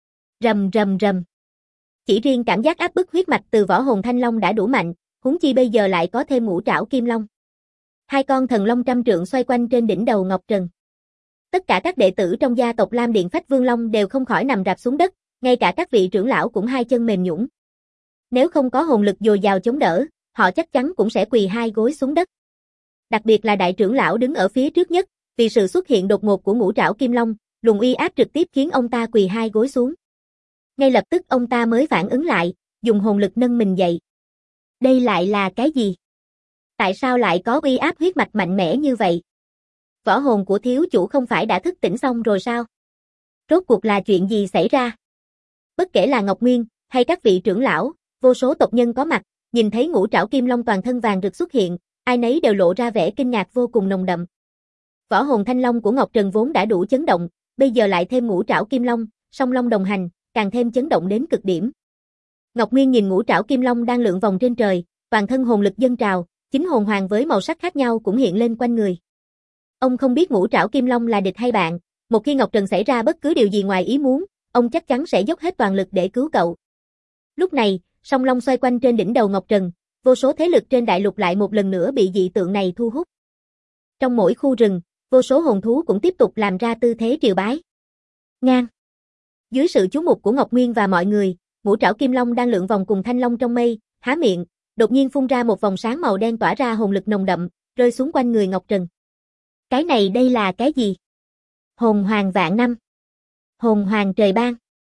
Rầm rầm rầm. Chỉ riêng cảm giác áp bức huyết mạch từ võ hồn thanh long đã đủ mạnh, huống chi bây giờ lại có thêm ngũ trảo kim long. Hai con thần long trăm trượng xoay quanh trên đỉnh đầu Ngọc Trần. Tất cả các đệ tử trong gia tộc Lam Điện Phách Vương Long đều không khỏi nằm rạp xuống đất, ngay cả các vị trưởng lão cũng hai chân mềm nhũn. Nếu không có hồn lực dồi dào chống đỡ, họ chắc chắn cũng sẽ quỳ hai gối xuống đất. Đặc biệt là đại trưởng lão đứng ở phía trước nhất, vì sự xuất hiện đột ngột của ngũ trảo kim long, luồng uy áp trực tiếp khiến ông ta quỳ hai gối xuống. Ngay lập tức ông ta mới phản ứng lại, dùng hồn lực nâng mình dậy. Đây lại là cái gì? Tại sao lại có uy áp huyết mạch mạnh mẽ như vậy? Võ hồn của thiếu chủ không phải đã thức tỉnh xong rồi sao? Rốt cuộc là chuyện gì xảy ra? Bất kể là Ngọc Nguyên, hay các vị trưởng lão, vô số tộc nhân có mặt, nhìn thấy ngũ trảo kim long toàn thân vàng rực xuất hiện, ai nấy đều lộ ra vẻ kinh ngạc vô cùng nồng đậm. Võ hồn thanh long của Ngọc Trần vốn đã đủ chấn động, bây giờ lại thêm ngũ trảo kim long, song long đồng hành, càng thêm chấn động đến cực điểm. Ngọc Nguyên nhìn ngũ trảo kim long đang lượn vòng trên trời, toàn thân hồn lực dâng trào, chính hồn hoàng với màu sắc khác nhau cũng hiện lên quanh người. Ông không biết ngũ trảo kim long là địch hay bạn, một khi Ngọc Trần xảy ra bất cứ điều gì ngoài ý muốn, ông chắc chắn sẽ dốc hết toàn lực để cứu cậu. Lúc này, song long xoay quanh trên đỉnh đầu Ngọc Trần, vô số thế lực trên đại lục lại một lần nữa bị dị tượng này thu hút. Trong mỗi khu rừng, vô số hồn thú cũng tiếp tục làm ra tư thế triều bái. Ngang. Dưới sự chú mục của Ngọc Nguyên và mọi người, ngũ trảo kim long đang lượn vòng cùng thanh long trong mây, há miệng, đột nhiên phun ra một vòng sáng màu đen tỏa ra hồn lực nồng đậm, rơi xuống quanh người Ngọc Trần. Cái này đây là cái gì? Hồn hoàng vạn năm. Hồn hoàng trời ban.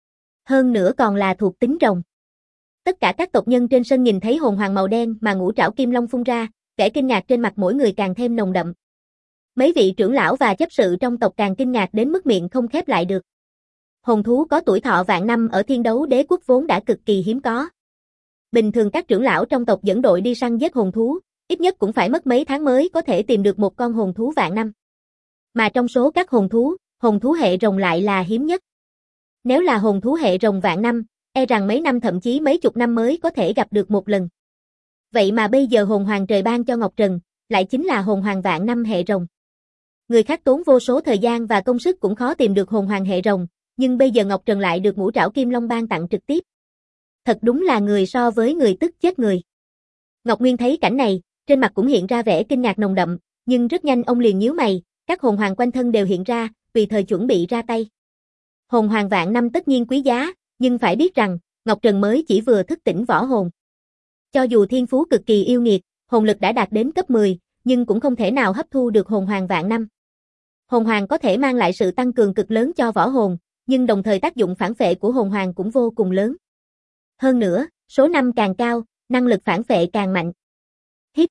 Hơn nữa còn là thuộc tính rồng. Tất cả các tộc nhân trên sân nhìn thấy hồn hoàng màu đen mà ngũ trảo kim long phun ra, vẻ kinh ngạc trên mặt mỗi người càng thêm nồng đậm. Mấy vị trưởng lão và chấp sự trong tộc càng kinh ngạc đến mức miệng không khép lại được. Hồn thú có tuổi thọ vạn năm ở Thiên Đấu Đế Quốc vốn đã cực kỳ hiếm có. Bình thường các trưởng lão trong tộc dẫn đội đi săn giết hồn thú, ít nhất cũng phải mất mấy tháng mới có thể tìm được một con hồn thú vạn năm. Mà trong số các hồn thú hệ rồng lại là hiếm nhất. Nếu là hồn thú hệ rồng vạn năm, e rằng mấy năm thậm chí mấy chục năm mới có thể gặp được một lần. Vậy mà bây giờ hồn hoàng trời ban cho Ngọc Trần, lại chính là hồn hoàng vạn năm hệ rồng. Người khác tốn vô số thời gian và công sức cũng khó tìm được hồn hoàng hệ rồng, nhưng bây giờ Ngọc Trần lại được ngũ trảo kim long ban tặng trực tiếp. Thật đúng là người so với người tức chết người. Ngọc Nguyên thấy cảnh này, trên mặt cũng hiện ra vẻ kinh ngạc nồng đậm, nhưng rất nhanh ông liền nhíu mày, các hồn hoàng quanh thân đều hiện ra, tùy thời chuẩn bị ra tay. Hồn hoàng vạn năm tất nhiên quý giá, nhưng phải biết rằng, Ngọc Trần mới chỉ vừa thức tỉnh võ hồn. Cho dù thiên phú cực kỳ yêu nghiệt, hồn lực đã đạt đến cấp 10, nhưng cũng không thể nào hấp thu được hồn hoàng vạn năm. Hồn hoàng có thể mang lại sự tăng cường cực lớn cho võ hồn, nhưng đồng thời tác dụng phản phệ của hồn hoàng cũng vô cùng lớn. Hơn nữa, số năm càng cao, năng lực phản phệ càng mạnh. Hít.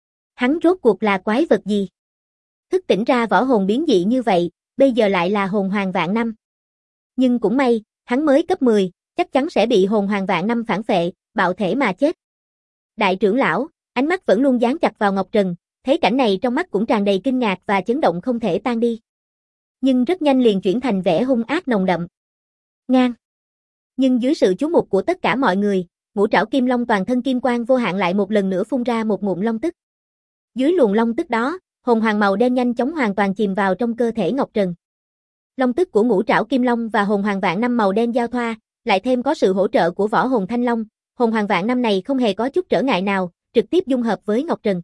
Hắn rốt cuộc là quái vật gì? Thức tỉnh ra võ hồn biến dị như vậy, bây giờ lại là hồn hoàng vạn năm. Nhưng cũng may, hắn mới cấp 10, chắc chắn sẽ bị hồn hoàng vạn năm phản phệ, bạo thể mà chết. Đại trưởng lão, ánh mắt vẫn luôn dán chặt vào Ngọc Trần, thấy cảnh này trong mắt cũng tràn đầy kinh ngạc và chấn động không thể tan đi. Nhưng rất nhanh liền chuyển thành vẻ hung ác nồng đậm. Ngang. Nhưng dưới sự chú mục của tất cả mọi người, ngũ trảo kim long toàn thân kim quang vô hạn lại một lần nữa phun ra một ngụm long tức. Dưới luồng long tức đó, hồn hoàng màu đen nhanh chóng hoàn toàn chìm vào trong cơ thể Ngọc Trần. Long tức của ngũ trảo kim long và hồn hoàng vạn năm màu đen giao thoa, lại thêm có sự hỗ trợ của võ hồn thanh long, hồn hoàng vạn năm này không hề có chút trở ngại nào, trực tiếp dung hợp với Ngọc Trần.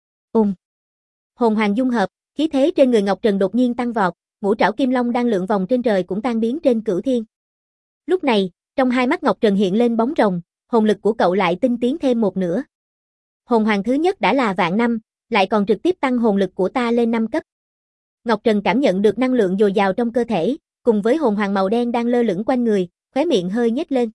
Hồn hoàng dung hợp, khí thế trên người Ngọc Trần đột nhiên tăng vọt, ngũ trảo kim long đang lượn vòng trên trời cũng tan biến trên cửu thiên. Lúc này, trong hai mắt Ngọc Trần hiện lên bóng rồng, hồn lực của cậu lại tinh tiến thêm một nửa. Hồn hoàng thứ nhất đã là vạn năm, lại còn trực tiếp tăng hồn lực của ta lên 5 cấp. Ngọc Trần cảm nhận được năng lượng dồi dào trong cơ thể, cùng với hồn hoàng màu đen đang lơ lửng quanh người, khóe miệng hơi nhếch lên.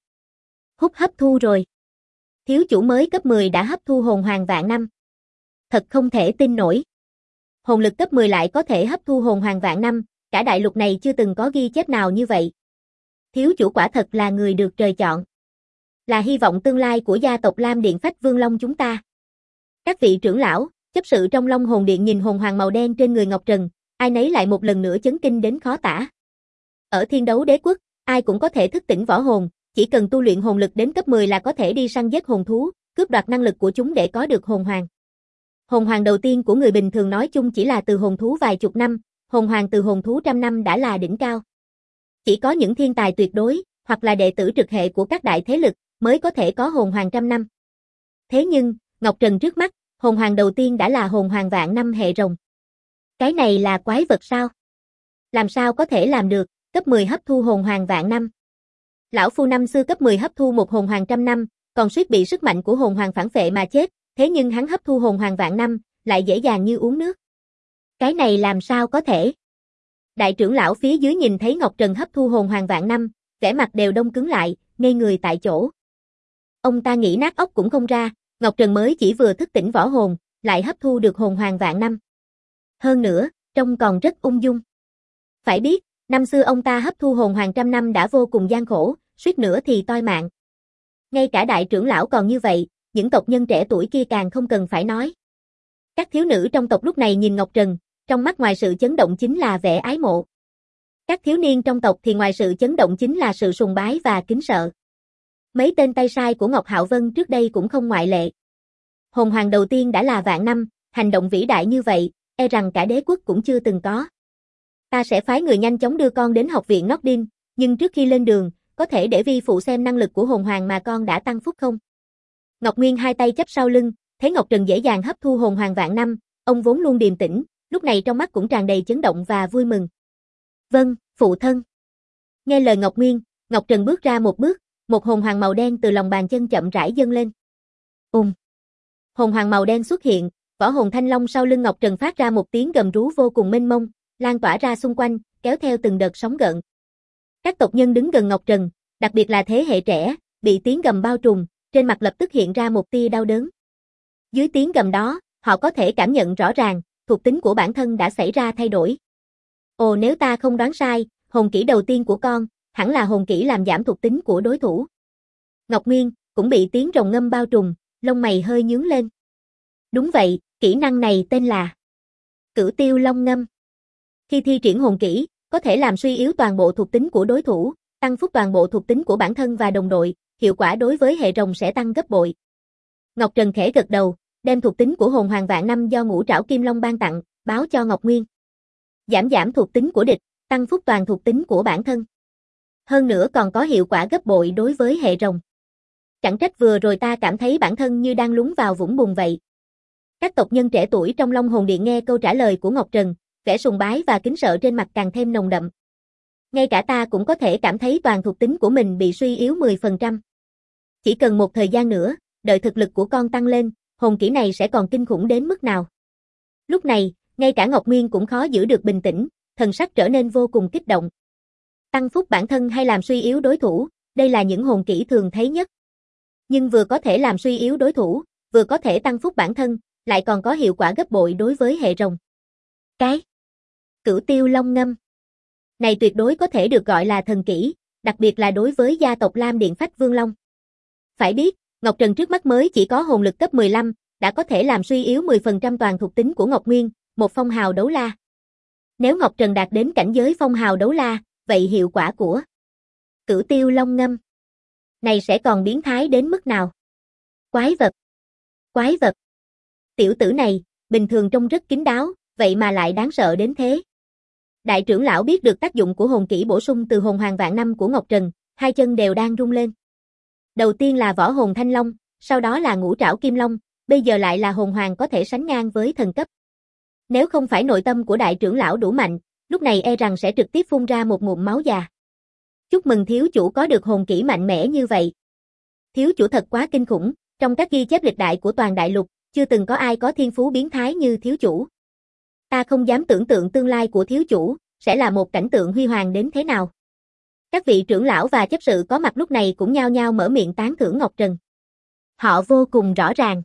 Hấp thu rồi. Thiếu chủ mới cấp 10 đã hấp thu hồn hoàng vạn năm. Thật không thể tin nổi. Hồn lực cấp 10 lại có thể hấp thu hồn hoàng vạn năm, cả đại lục này chưa từng có ghi chép nào như vậy. Thiếu chủ quả thật là người được trời chọn. Là hy vọng tương lai của gia tộc Lam Điện Phách Vương Long chúng ta. Các vị trưởng lão, chấp sự trong Long Hồn Điện nhìn hồn hoàng màu đen trên người Ngọc Trần, ai nấy lại một lần nữa chấn kinh đến khó tả. Ở Thiên Đấu Đế Quốc, ai cũng có thể thức tỉnh võ hồn, chỉ cần tu luyện hồn lực đến cấp 10 là có thể đi săn giết hồn thú, cướp đoạt năng lực của chúng để có được hồn hoàng. Hồn hoàng đầu tiên của người bình thường nói chung chỉ là từ hồn thú vài chục năm, hồn hoàng từ hồn thú trăm năm đã là đỉnh cao. Chỉ có những thiên tài tuyệt đối, hoặc là đệ tử trực hệ của các đại thế lực, mới có thể có hồn hoàng trăm năm. Thế nhưng, Ngọc Trần trước mắt, hồn hoàng đầu tiên đã là hồn hoàng vạn năm hệ rồng. Cái này là quái vật sao? Làm sao có thể làm được, cấp 10 hấp thu hồn hoàng vạn năm? Lão phu năm xưa cấp 10 hấp thu một hồn hoàng trăm năm, còn suýt bị sức mạnh của hồn hoàng phản phệ mà chết, thế nhưng hắn hấp thu hồn hoàng vạn năm, lại dễ dàng như uống nước. Cái này làm sao có thể? Đại trưởng lão phía dưới nhìn thấy Ngọc Trần hấp thu hồn hoàng vạn năm, vẻ mặt đều đông cứng lại, ngây người tại chỗ. Ông ta nghĩ nát óc cũng không ra, Ngọc Trần mới chỉ vừa thức tỉnh võ hồn, lại hấp thu được hồn hoàng vạn năm. Hơn nữa, trông còn rất ung dung. Phải biết, năm xưa ông ta hấp thu hồn hoàng trăm năm đã vô cùng gian khổ, suýt nữa thì toi mạng. Ngay cả đại trưởng lão còn như vậy, những tộc nhân trẻ tuổi kia càng không cần phải nói. Các thiếu nữ trong tộc lúc này nhìn Ngọc Trần, trong mắt ngoài sự chấn động chính là vẻ ái mộ. Các thiếu niên trong tộc thì ngoài sự chấn động chính là sự sùng bái và kính sợ. Mấy tên tay sai của Ngọc Hạo Vân trước đây cũng không ngoại lệ. Hồn hoàng đầu tiên đã là vạn năm, hành động vĩ đại như vậy, e rằng cả đế quốc cũng chưa từng có. Ta sẽ phái người nhanh chóng đưa con đến học viện Nordin, nhưng trước khi lên đường, có thể để vi phụ xem năng lực của hồn hoàng mà con đã tăng phúc không? Ngọc Nguyên hai tay chắp sau lưng, thấy Ngọc Trần dễ dàng hấp thu hồn hoàng vạn năm, ông vốn luôn điềm tĩnh, lúc này trong mắt cũng tràn đầy chấn động và vui mừng. Vâng, phụ thân. Nghe lời Ngọc Nguyên, Ngọc Trần bước ra một bước, một hồn hoàng màu đen từ lòng bàn chân chậm rãi dâng lên. Hồn hoàng màu đen xuất hiện, võ hồn thanh long sau lưng Ngọc Trần phát ra một tiếng gầm rú vô cùng mênh mông, lan tỏa ra xung quanh, kéo theo từng đợt sóng gợn. Các tộc nhân đứng gần Ngọc Trần, đặc biệt là thế hệ trẻ, bị tiếng gầm bao trùm, trên mặt lập tức hiện ra một tia đau đớn. Dưới tiếng gầm đó, họ có thể cảm nhận rõ ràng, thuộc tính của bản thân đã xảy ra thay đổi. Ồ, nếu ta không đoán sai, hồn kỹ đầu tiên của con, hẳn là hồn kỹ làm giảm thuộc tính của đối thủ. Ngọc Nguyên cũng bị tiếng rồng ngâm bao trùm, lông mày hơi nhướng lên. Đúng vậy, kỹ năng này tên là Cửu Tiêu Long Ngâm. Khi thi triển hồn kỹ, có thể làm suy yếu toàn bộ thuộc tính của đối thủ, tăng phúc toàn bộ thuộc tính của bản thân và đồng đội, hiệu quả đối với hệ rồng sẽ tăng gấp bội. Ngọc Trần khẽ gật đầu, đem thuộc tính của hồn hoàng vạn năm do ngũ trảo kim long ban tặng, báo cho Ngọc Nguyên. Giảm thuộc tính của địch, tăng phúc toàn thuộc tính của bản thân. Hơn nữa còn có hiệu quả gấp bội đối với hệ rồng. Chẳng trách vừa rồi ta cảm thấy bản thân như đang lún vào vũng bùn vậy. Các tộc nhân trẻ tuổi trong Long Hồn Điện nghe câu trả lời của Ngọc Trần, vẻ sùng bái và kính sợ trên mặt càng thêm nồng đậm. Ngay cả ta cũng có thể cảm thấy toàn thuộc tính của mình bị suy yếu 10%. Chỉ cần một thời gian nữa, đợi thực lực của con tăng lên, hồn kỹ này sẽ còn kinh khủng đến mức nào. Lúc này, ngay cả Ngọc Nguyên cũng khó giữ được bình tĩnh, thần sắc trở nên vô cùng kích động. Tăng phúc bản thân hay làm suy yếu đối thủ, đây là những hồn kỹ thường thấy nhất. Nhưng vừa có thể làm suy yếu đối thủ, vừa có thể tăng phúc bản thân, lại còn có hiệu quả gấp bội đối với hệ rồng. Cái Cửu Tiêu Long Ngâm này tuyệt đối có thể được gọi là thần kỹ, đặc biệt là đối với gia tộc Lam Điện Phách Vương Long. Phải biết, Ngọc Trần trước mắt mới chỉ có hồn lực cấp 15, đã có thể làm suy yếu 10% toàn thuộc tính của Ngọc Nguyên, một phong hào đấu la. Nếu Ngọc Trần đạt đến cảnh giới phong hào đấu la, vậy hiệu quả của Cửu Tiêu Long Ngâm này sẽ còn biến thái đến mức nào? Quái vật! Quái vật! Tiểu tử này, bình thường trông rất kín đáo, vậy mà lại đáng sợ đến thế. Đại trưởng lão biết được tác dụng của hồn kỹ bổ sung từ hồn hoàng vạn năm của Ngọc Trần, hai chân đều đang rung lên. Đầu tiên là võ hồn thanh long, sau đó là ngũ trảo kim long, bây giờ lại là hồn hoàng có thể sánh ngang với thần cấp. Nếu không phải nội tâm của đại trưởng lão đủ mạnh, lúc này e rằng sẽ trực tiếp phun ra một ngụm máu già. Chúc mừng thiếu chủ có được hồn kỹ mạnh mẽ như vậy. Thiếu chủ thật quá kinh khủng, trong các ghi chép lịch đại của toàn đại lục, chưa từng có ai có thiên phú biến thái như thiếu chủ. Ta không dám tưởng tượng tương lai của thiếu chủ, sẽ là một cảnh tượng huy hoàng đến thế nào. Các vị trưởng lão và chấp sự có mặt lúc này cũng nhao nhao mở miệng tán thưởng Ngọc Trần. Họ vô cùng rõ ràng.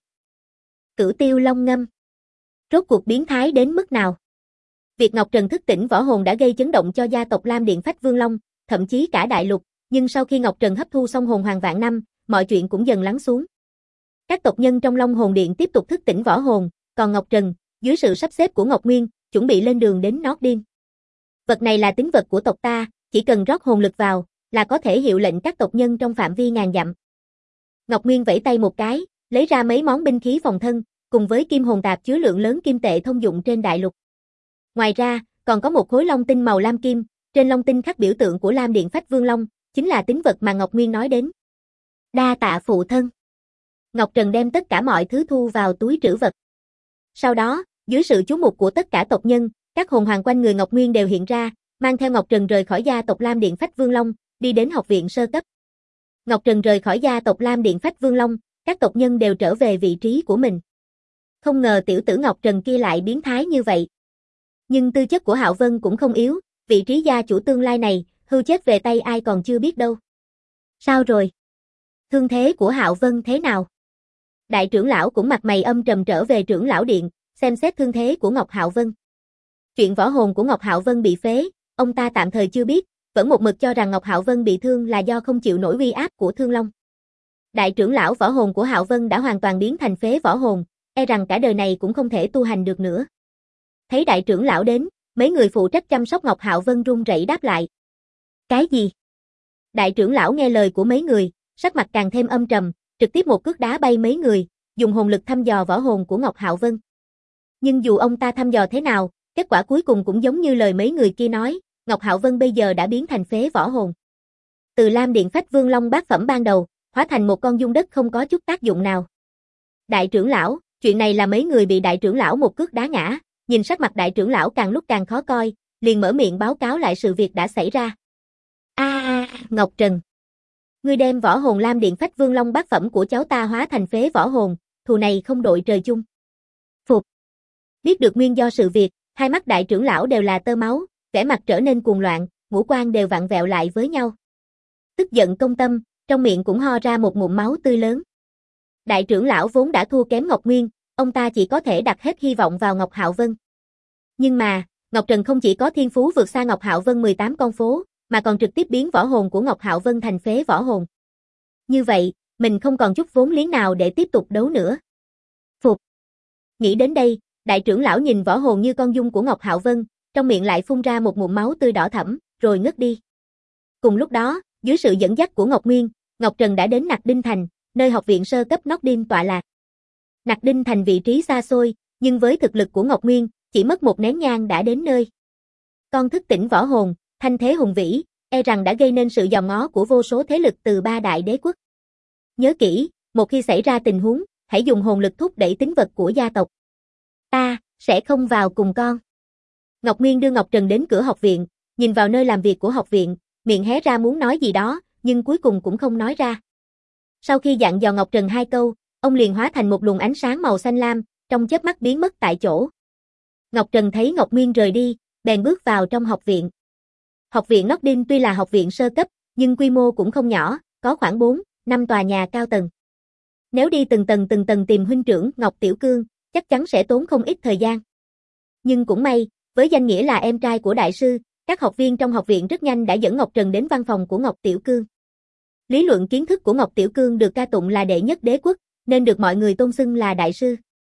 Cửu Tiêu Long Ngâm rốt cuộc biến thái đến mức nào? Việc Ngọc Trần thức tỉnh võ hồn đã gây chấn động cho gia tộc Lam Điện Phách Vương Long, thậm chí cả đại lục, nhưng sau khi Ngọc Trần hấp thu xong hồn hoàng vạn năm, mọi chuyện cũng dần lắng xuống. Các tộc nhân trong Long Hồn Điện tiếp tục thức tỉnh võ hồn, còn Ngọc Trần, dưới sự sắp xếp của Ngọc Nguyên, chuẩn bị lên đường đến Nordin. Vật này là tín vật của tộc ta, chỉ cần rót hồn lực vào, là có thể hiệu lệnh các tộc nhân trong phạm vi ngàn dặm. Ngọc Nguyên vẫy tay một cái, lấy ra mấy món binh khí phòng thân, cùng với kim hồn tạp chứa lượng lớn kim tệ thông dụng trên đại lục. Ngoài ra, còn có một khối long tinh màu lam kim, trên long tinh khắc biểu tượng của Lam Điện Phách Vương Long, chính là tín vật mà Ngọc Nguyên nói đến. Đa tạ phụ thân. Ngọc Trần đem tất cả mọi thứ thu vào túi trữ vật. Sau đó, dưới sự chú mục của tất cả tộc nhân, các hồn hoàng quanh người Ngọc Nguyên đều hiện ra, mang theo Ngọc Trần rời khỏi gia tộc Lam Điện Phách Vương Long, đi đến học viện sơ cấp. Ngọc Trần rời khỏi gia tộc Lam Điện Phách Vương Long, các tộc nhân đều trở về vị trí của mình. Không ngờ tiểu tử Ngọc Trần kia lại biến thái như vậy. Nhưng tư chất của Hạo Vân cũng không yếu, vị trí gia chủ tương lai này, hưu chết về tay ai còn chưa biết đâu. Sao rồi? Thương thế của Hạo Vân thế nào? Đại trưởng lão cũng mặt mày âm trầm trở về trưởng lão điện, xem xét thương thế của Ngọc Hạo Vân. Chuyện võ hồn của Ngọc Hạo Vân bị phế, ông ta tạm thời chưa biết, vẫn một mực cho rằng Ngọc Hạo Vân bị thương là do không chịu nổi uy áp của Thương Long. Đại trưởng lão võ hồn của Hạo Vân đã hoàn toàn biến thành phế võ hồn, e rằng cả đời này cũng không thể tu hành được nữa. Thấy đại trưởng lão đến, mấy người phụ trách chăm sóc Ngọc Hạo Vân run rẩy đáp lại. Cái gì? Đại trưởng lão nghe lời của mấy người, sắc mặt càng thêm âm trầm, trực tiếp một cước đá bay mấy người, dùng hồn lực thăm dò võ hồn của Ngọc Hạo Vân. Nhưng dù ông ta thăm dò thế nào, kết quả cuối cùng cũng giống như lời mấy người kia nói, Ngọc Hạo Vân bây giờ đã biến thành phế võ hồn. Từ Lam Điện Phách Vương Long bát phẩm ban đầu, hóa thành một con dung đất không có chút tác dụng nào. Đại trưởng lão, chuyện này là mấy người bị đại trưởng lão một cước đá ngã, nhìn sắc mặt đại trưởng lão càng lúc càng khó coi, liền mở miệng báo cáo lại sự việc đã xảy ra. Ngọc Trần, ngươi đem võ hồn Lam Điện Phách Vương Long bát phẩm của cháu ta hóa thành phế võ hồn, thù này không đội trời chung. Phục. Biết được nguyên do sự việc, hai mắt đại trưởng lão đều là tơ máu, vẻ mặt trở nên cuồng loạn, ngũ quan đều vặn vẹo lại với nhau. Tức giận công tâm, trong miệng cũng ho ra một ngụm máu tươi lớn. Đại trưởng lão vốn đã thua kém Ngọc Nguyên, ông ta chỉ có thể đặt hết hy vọng vào Ngọc Hạo Vân. Nhưng mà, Ngọc Trần không chỉ có thiên phú vượt xa Ngọc Hạo Vân 18 con phố, mà còn trực tiếp biến võ hồn của Ngọc Hạo Vân thành phế võ hồn. Như vậy, mình không còn chút vốn liếng nào để tiếp tục đấu nữa. Phục. Nghĩ đến đây, đại trưởng lão nhìn võ hồn như con dung của Ngọc Hạo Vân, trong miệng lại phun ra một ngụm máu tươi đỏ thẫm, rồi ngất đi. Cùng lúc đó, dưới sự dẫn dắt của Ngọc Nguyên, Ngọc Trần đã đến Nặc Đinh Thành, nơi học viện sơ cấp Nordin tọa lạc. Nặc Đinh Thành vị trí xa xôi, nhưng với thực lực của Ngọc Nguyên, chỉ mất một nén nhang đã đến nơi. Con thức tỉnh võ hồn, thanh thế hùng vĩ, e rằng đã gây nên sự dòm ngó của vô số thế lực từ ba đại đế quốc. Nhớ kỹ, một khi xảy ra tình huống, hãy dùng hồn lực thúc đẩy tín vật của gia tộc. Ta sẽ không vào cùng con. Ngọc Nguyên đưa Ngọc Trần đến cửa học viện, nhìn vào nơi làm việc của học viện, miệng hé ra muốn nói gì đó, nhưng cuối cùng cũng không nói ra. Sau khi dặn dò Ngọc Trần hai câu, ông liền hóa thành một luồng ánh sáng màu xanh lam, trong chớp mắt biến mất tại chỗ. Ngọc Trần thấy Ngọc Nguyên rời đi, bèn bước vào trong học viện. Học viện Nordin tuy là học viện sơ cấp, nhưng quy mô cũng không nhỏ, có khoảng 4, 5 tòa nhà cao tầng. Nếu đi từng tầng tìm huynh trưởng Ngọc Tiểu Cương, chắc chắn sẽ tốn không ít thời gian. Nhưng cũng may, với danh nghĩa là em trai của đại sư, các học viên trong học viện rất nhanh đã dẫn Ngọc Trần đến văn phòng của Ngọc Tiểu Cương. Lý luận kiến thức của Ngọc Tiểu Cương được ca tụng là đệ nhất đế quốc, nên được mọi người tôn xưng là đại sư.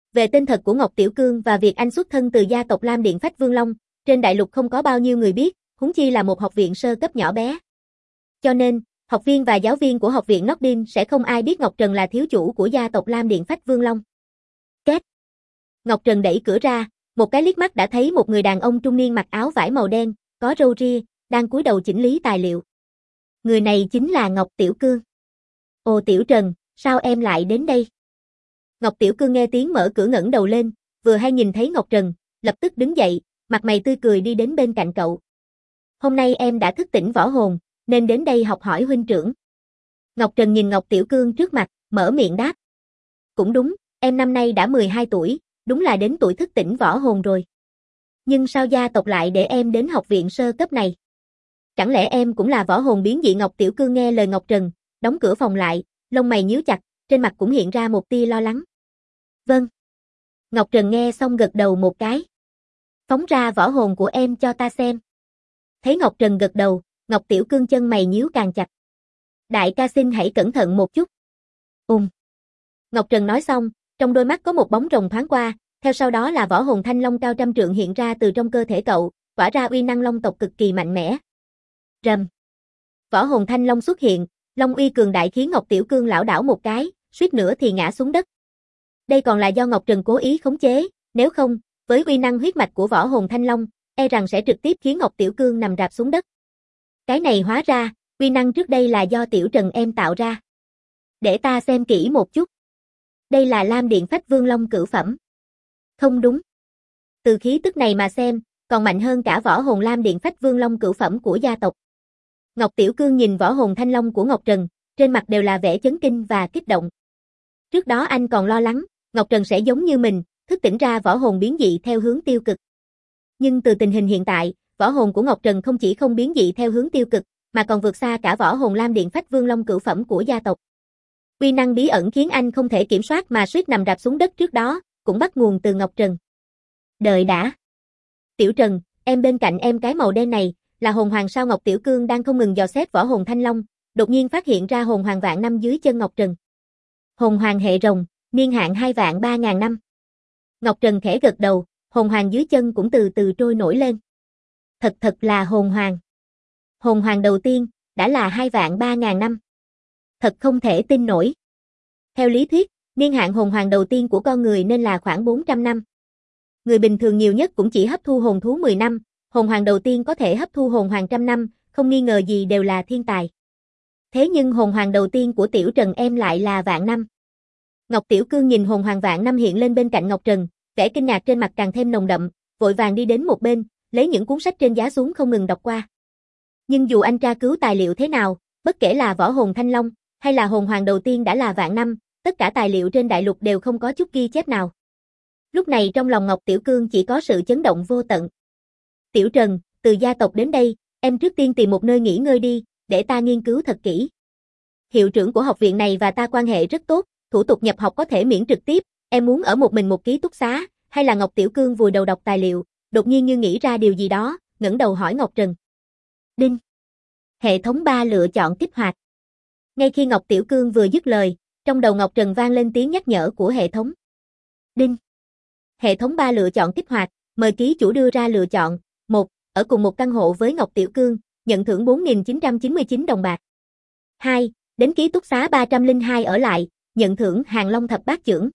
Về tên thật của Ngọc Tiểu Cương và việc anh xuất thân từ gia tộc Lam Điện Phách Vương Long, trên đại lục không có bao nhiêu người biết, huống chi là một học viện sơ cấp nhỏ bé. Cho nên, học viên và giáo viên của học viện Nordin sẽ không ai biết Ngọc Trần là thiếu chủ của gia tộc Lam Điện Phách Vương Long. Két. Ngọc Trần đẩy cửa ra, một cái liếc mắt đã thấy một người đàn ông trung niên mặc áo vải màu đen, có râu ria, đang cúi đầu chỉnh lý tài liệu. Người này chính là Ngọc Tiểu Cương. Ồ Tiểu Trần, sao em lại đến đây? Ngọc Tiểu Cương nghe tiếng mở cửa ngẩng đầu lên, vừa hay nhìn thấy Ngọc Trần, lập tức đứng dậy, mặt mày tươi cười đi đến bên cạnh cậu. Hôm nay em đã thức tỉnh võ hồn, nên đến đây học hỏi huynh trưởng. Ngọc Trần nhìn Ngọc Tiểu Cương trước mặt, mở miệng đáp. Cũng đúng, em năm nay đã 12 tuổi, đúng là đến tuổi thức tỉnh võ hồn rồi. Nhưng sao gia tộc lại để em đến học viện sơ cấp này? Chẳng lẽ em cũng là võ hồn biến dị? Ngọc Tiểu Cương nghe lời Ngọc Trần, đóng cửa phòng lại, lông mày nhíu chặt, trên mặt cũng hiện ra một tia lo lắng. Vâng. Ngọc Trần nghe xong gật đầu một cái. Phóng ra võ hồn của em cho ta xem. Thấy Ngọc Trần gật đầu, Ngọc Tiểu Cương chân mày nhíu càng chặt. Đại ca xin hãy cẩn thận một chút. Ngọc Trần nói xong, trong đôi mắt có một bóng rồng thoáng qua, theo sau đó là võ hồn thanh long cao trăm trượng hiện ra từ trong cơ thể cậu, tỏa ra uy năng long tộc cực kỳ mạnh mẽ. Rầm. Võ hồn thanh long xuất hiện, long uy cường đại khiến Ngọc Tiểu Cương lảo đảo một cái, suýt nữa thì ngã xuống đất. Đây còn là do Ngọc Trần cố ý khống chế, nếu không, với uy năng huyết mạch của võ hồn thanh long, e rằng sẽ trực tiếp khiến Ngọc Tiểu Cương nằm rạp xuống đất. Cái này hóa ra, uy năng trước đây là do Tiểu Trần em tạo ra. Để ta xem kỹ một chút. Đây là Lam Điện Phách Vương Long cửu phẩm. Không đúng. Từ khí tức này mà xem, còn mạnh hơn cả võ hồn Lam Điện Phách Vương Long cửu phẩm của gia tộc. Ngọc Tiểu Cương nhìn võ hồn thanh long của Ngọc Trần, trên mặt đều là vẻ chấn kinh và kích động. Trước đó anh còn lo lắng, Ngọc Trần sẽ giống như mình, thức tỉnh ra võ hồn biến dị theo hướng tiêu cực. Nhưng từ tình hình hiện tại, võ hồn của Ngọc Trần không chỉ không biến dị theo hướng tiêu cực, mà còn vượt xa cả võ hồn Lam Điện Phách Vương Long cửu phẩm của gia tộc. Uy năng bí ẩn khiến anh không thể kiểm soát mà suýt nằm rạp xuống đất trước đó, cũng bắt nguồn từ Ngọc Trần. Đợi đã. Tiểu Trần, em bên cạnh em cái màu đen này, là hồn hoàng sao? Ngọc Tiểu Cương đang không ngừng dò xét võ hồn thanh long, đột nhiên phát hiện ra hồn hoàng vạn năm dưới chân Ngọc Trần. Hồn hoàng hệ rồng, niên hạn 2.300.000 năm. Ngọc Trần khẽ gật đầu, hồn hoàng dưới chân cũng từ từ trôi nổi lên. Thật là hồn hoàng. Hồn hoàng đầu tiên, đã là 2.300.000 năm. Thật không thể tin nổi. Theo lý thuyết, niên hạn hồn hoàng đầu tiên của con người nên là khoảng 400 năm. Người bình thường nhiều nhất cũng chỉ hấp thu hồn thú 10 năm, hồn hoàng đầu tiên có thể hấp thu hồn hoàng 100 năm, không nghi ngờ gì đều là thiên tài. Thế nhưng hồn hoàng đầu tiên của Tiểu Trần em lại là vạn năm. Ngọc Tiểu Cương nhìn hồn hoàng vạn năm hiện lên bên cạnh Ngọc Trần, vẻ kinh ngạc trên mặt càng thêm nồng đậm, vội vàng đi đến một bên, lấy những cuốn sách trên giá xuống không ngừng đọc qua. Nhưng dù anh tra cứu tài liệu thế nào, bất kể là võ hồn thanh long, hay là hồn hoàng đầu tiên đã là vạn năm, tất cả tài liệu trên đại lục đều không có chút ghi chép nào. Lúc này trong lòng Ngọc Tiểu Cương chỉ có sự chấn động vô tận. Tiểu Trần, từ gia tộc đến đây, em trước tiên tìm một nơi nghỉ ngơi đi, để ta nghiên cứu thật kỹ. Hiệu trưởng của học viện này và ta quan hệ rất tốt, thủ tục nhập học có thể miễn trực tiếp, em muốn ở một mình một ký túc xá, hay là? Ngọc Tiểu Cương vùi đầu đọc tài liệu, đột nhiên như nghĩ ra điều gì đó, ngẩng đầu hỏi Ngọc Trần. Đinh. Hệ thống 3 lựa chọn kích hoạt. Ngay khi Ngọc Tiểu Cương vừa dứt lời, trong đầu Ngọc Trần vang lên tiếng nhắc nhở của hệ thống. Đinh. Hệ thống 3 lựa chọn kích hoạt, mời ký chủ đưa ra lựa chọn. 1. Ở cùng một căn hộ với Ngọc Tiểu Cương, nhận thưởng 4.999 đồng bạc. 2. Đến ký túc xá 302 ở lại, nhận thưởng Hàng Long thập bát chưởng.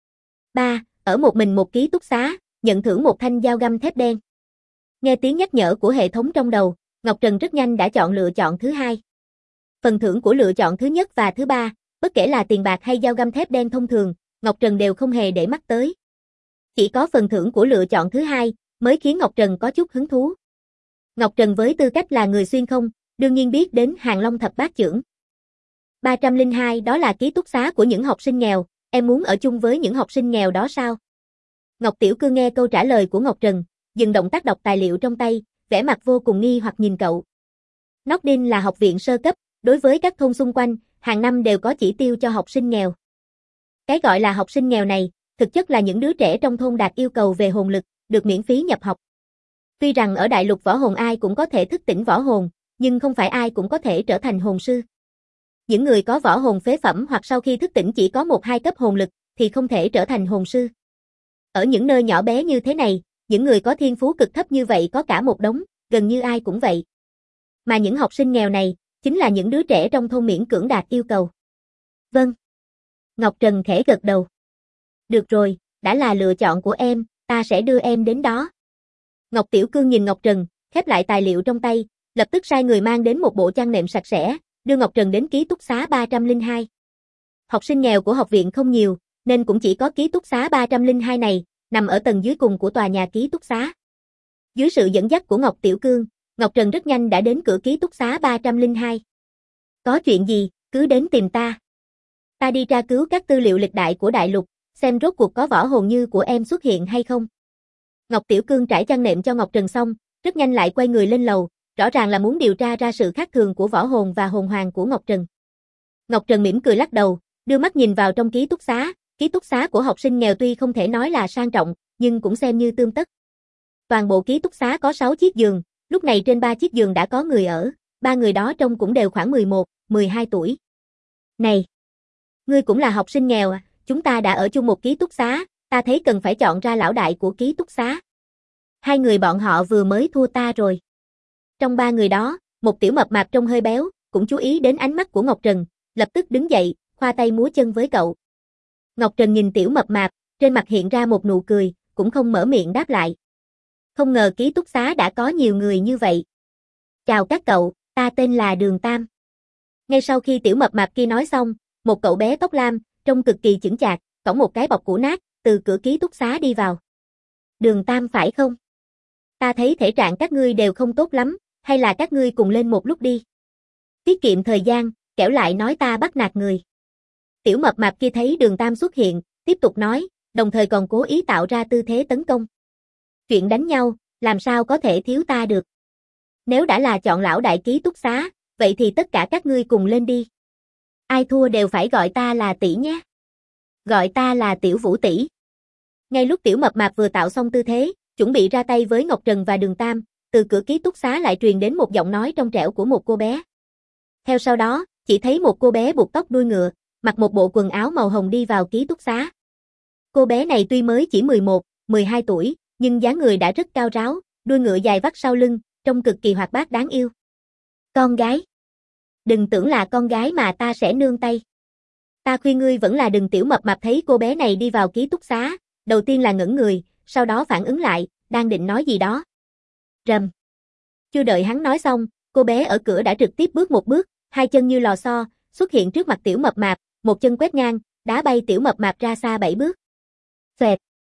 3. Ở một mình một ký túc xá, nhận thưởng một thanh dao găm thép đen. Nghe tiếng nhắc nhở của hệ thống trong đầu, Ngọc Trần rất nhanh đã chọn lựa chọn thứ hai. Phần thưởng của lựa chọn thứ nhất và thứ ba, bất kể là tiền bạc hay dao găm thép đen thông thường, Ngọc Trần đều không hề để mắt tới. Chỉ có phần thưởng của lựa chọn thứ hai mới khiến Ngọc Trần có chút hứng thú. Ngọc Trần với tư cách là người xuyên không, đương nhiên biết đến Hàng Long thập bát chưởng. 302 đó là ký túc xá của những học sinh nghèo, em muốn ở chung với những học sinh nghèo đó sao? Ngọc Tiểu Cương nghe câu trả lời của Ngọc Trần, dừng động tác đọc tài liệu trong tay, vẻ mặt vô cùng nghi hoặc nhìn cậu. Nordin là học viện sơ cấp, đối với các thôn xung quanh, hàng năm đều có chỉ tiêu cho học sinh nghèo. Cái gọi là học sinh nghèo này, thực chất là những đứa trẻ trong thôn đạt yêu cầu về hồn lực, được miễn phí nhập học. Tuy rằng ở đại lục võ hồn ai cũng có thể thức tỉnh võ hồn, nhưng không phải ai cũng có thể trở thành hồn sư. Những người có võ hồn phế phẩm hoặc sau khi thức tỉnh chỉ có 1-2 cấp hồn lực, thì không thể trở thành hồn sư. Ở những nơi nhỏ bé như thế này, những người có thiên phú cực thấp như vậy có cả một đống, gần như ai cũng vậy. Mà những học sinh nghèo này, chính là những đứa trẻ trong thôn miễn cưỡng đạt yêu cầu. Vâng. Ngọc Trần khẽ gật đầu. Được rồi, đã là lựa chọn của em, ta sẽ đưa em đến đó. Ngọc Tiểu Cương nhìn Ngọc Trần, khép lại tài liệu trong tay, lập tức sai người mang đến một bộ chăn nệm sạch sẽ, đưa Ngọc Trần đến ký túc xá 302. Học sinh nghèo của học viện không nhiều, nên cũng chỉ có ký túc xá 302 này, nằm ở tầng dưới cùng của tòa nhà ký túc xá. Dưới sự dẫn dắt của Ngọc Tiểu Cương, Ngọc Trần rất nhanh đã đến cửa ký túc xá 302. Có chuyện gì, cứ đến tìm ta. Ta đi tra cứu các tư liệu lịch đại của đại lục, xem rốt cuộc có võ hồn như của em xuất hiện hay không. Ngọc Tiểu Cương trải chăn nệm cho Ngọc Trần xong, rất nhanh lại quay người lên lầu, rõ ràng là muốn điều tra ra sự khác thường của võ hồn và hồn hoàng của Ngọc Trần. Ngọc Trần mỉm cười lắc đầu, đưa mắt nhìn vào trong ký túc xá của học sinh nghèo tuy không thể nói là sang trọng, nhưng cũng xem như tươm tất. Toàn bộ ký túc xá có 6 chiếc giường, lúc này trên 3 chiếc giường đã có người ở, 3 người đó trông cũng đều khoảng 11, 12 tuổi. Này, ngươi cũng là học sinh nghèo à, chúng ta đã ở chung một ký túc xá, ta thấy cần phải chọn ra lão đại của ký túc xá. Hai người bọn họ vừa mới thua ta rồi. Trong 3 người đó, một tiểu mập mạp trông hơi béo, cũng chú ý đến ánh mắt của Ngọc Trần, lập tức đứng dậy, khoa tay múa chân với cậu. Ngọc Trần nhìn tiểu mập mạp, trên mặt hiện ra một nụ cười, cũng không mở miệng đáp lại. Không ngờ ký túc xá đã có nhiều người như vậy. Chào các cậu, ta tên là Đường Tam. Ngay sau khi tiểu mập mạp kia nói xong, một cậu bé tóc lam, trông cực kỳ chững chạc, cõng một cái bọc cũ nát, từ cửa ký túc xá đi vào. Đường Tam phải không? Ta thấy thể trạng các ngươi đều không tốt lắm, hay là các ngươi cùng lên một lúc đi. Tiết kiệm thời gian, kẻo lại nói ta bắt nạt người. Tiểu mập mạp kia thấy Đường Tam xuất hiện, tiếp tục nói, đồng thời còn cố ý tạo ra tư thế tấn công. Chuyện đánh nhau, làm sao có thể thiếu ta được. Nếu đã là chọn lão đại ký túc xá, vậy thì tất cả các ngươi cùng lên đi. Ai thua đều phải gọi ta là tỷ nhé. Gọi ta là Tiểu Vũ tỷ. Ngay lúc tiểu mập mạp vừa tạo xong tư thế, chuẩn bị ra tay với Ngọc Trần và Đường Tam, từ cửa ký túc xá lại truyền đến một giọng nói trong trẻo của một cô bé. Theo sau đó, chỉ thấy một cô bé buộc tóc đuôi ngựa, mặc một bộ quần áo màu hồng đi vào ký túc xá. Cô bé này tuy mới chỉ 11, 12 tuổi, nhưng dáng người đã rất cao ráo, đuôi ngựa dài vắt sau lưng, trông cực kỳ hoạt bát đáng yêu. Con gái. Đừng tưởng là con gái mà ta sẽ nương tay. Ta khuyên ngươi vẫn là đừng. Tiểu mập mạp thấy cô bé này đi vào ký túc xá, đầu tiên là ngẩn người, sau đó phản ứng lại, đang định nói gì đó. Rầm. Chưa đợi hắn nói xong, cô bé ở cửa đã trực tiếp bước một bước, hai chân như lò xo, xuất hiện trước mặt tiểu mập mạp, một chân quét ngang, đá bay tiểu mập mạp ra xa 7 bước. Xoẹt.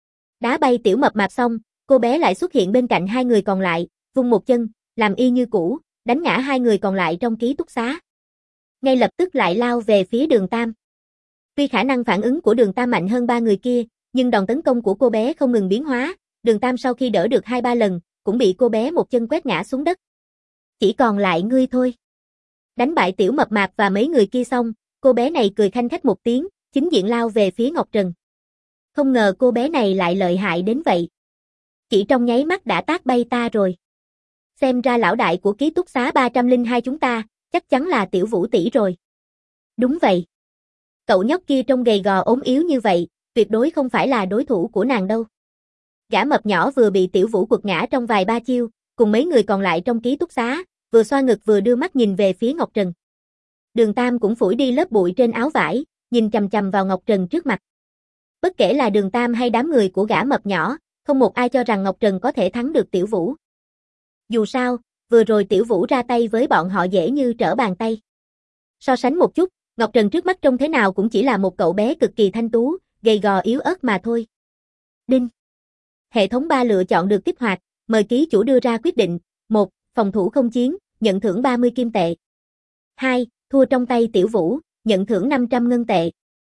Đá bay tiểu mập mạp xong, cô bé lại xuất hiện bên cạnh hai người còn lại, vung một chân, làm y như cũ, đánh ngã hai người còn lại trong ký túc xá. Ngay lập tức lại lao về phía Đường Tam. Tuy khả năng phản ứng của Đường Tam mạnh hơn 3 người kia, nhưng đòn tấn công của cô bé không ngừng biến hóa, Đường Tam sau khi đỡ được 2-3 lần, cũng bị cô bé một chân quét ngã xuống đất. Chỉ còn lại ngươi thôi. Đánh bại tiểu mập mạp và mấy người kia xong, cô bé này cười khanh khách một tiếng, chính diện lao về phía Ngọc Trần. Không ngờ cô bé này lại lợi hại đến vậy. Chỉ trong nháy mắt đã tát bay ta rồi. Xem ra lão đại của ký túc xá 302 chúng ta, chắc chắn là Tiểu Vũ tỷ rồi. Đúng vậy. Cậu nhóc kia trông gầy gò ốm yếu như vậy, tuyệt đối không phải là đối thủ của nàng đâu. Gã mập nhỏ vừa bị Tiểu Vũ quật ngã trong vài ba chiêu, cùng mấy người còn lại trong ký túc xá, vừa xoa ngực vừa đưa mắt nhìn về phía Ngọc Trần. Đường Tam cũng phủi đi lớp bụi trên áo vải, nhìn chằm chằm vào Ngọc Trần trước mặt. Bất kể là Đường Tam hay đám người của gã mập nhỏ, không một ai cho rằng Ngọc Trần có thể thắng được Tiểu Vũ. Dù sao, vừa rồi Tiểu Vũ ra tay với bọn họ dễ như trở bàn tay. So sánh một chút, Ngọc Trần trước mắt trông thế nào cũng chỉ là một cậu bé cực kỳ thanh tú, gầy gò yếu ớt mà thôi. Đinh. Hệ thống 3 lựa chọn được kích hoạt, mời ký chủ đưa ra quyết định. 1. Phòng thủ không chiến, nhận thưởng 30 kim tệ. 2. Thua trong tay Tiểu Vũ, nhận thưởng 500 ngân tệ.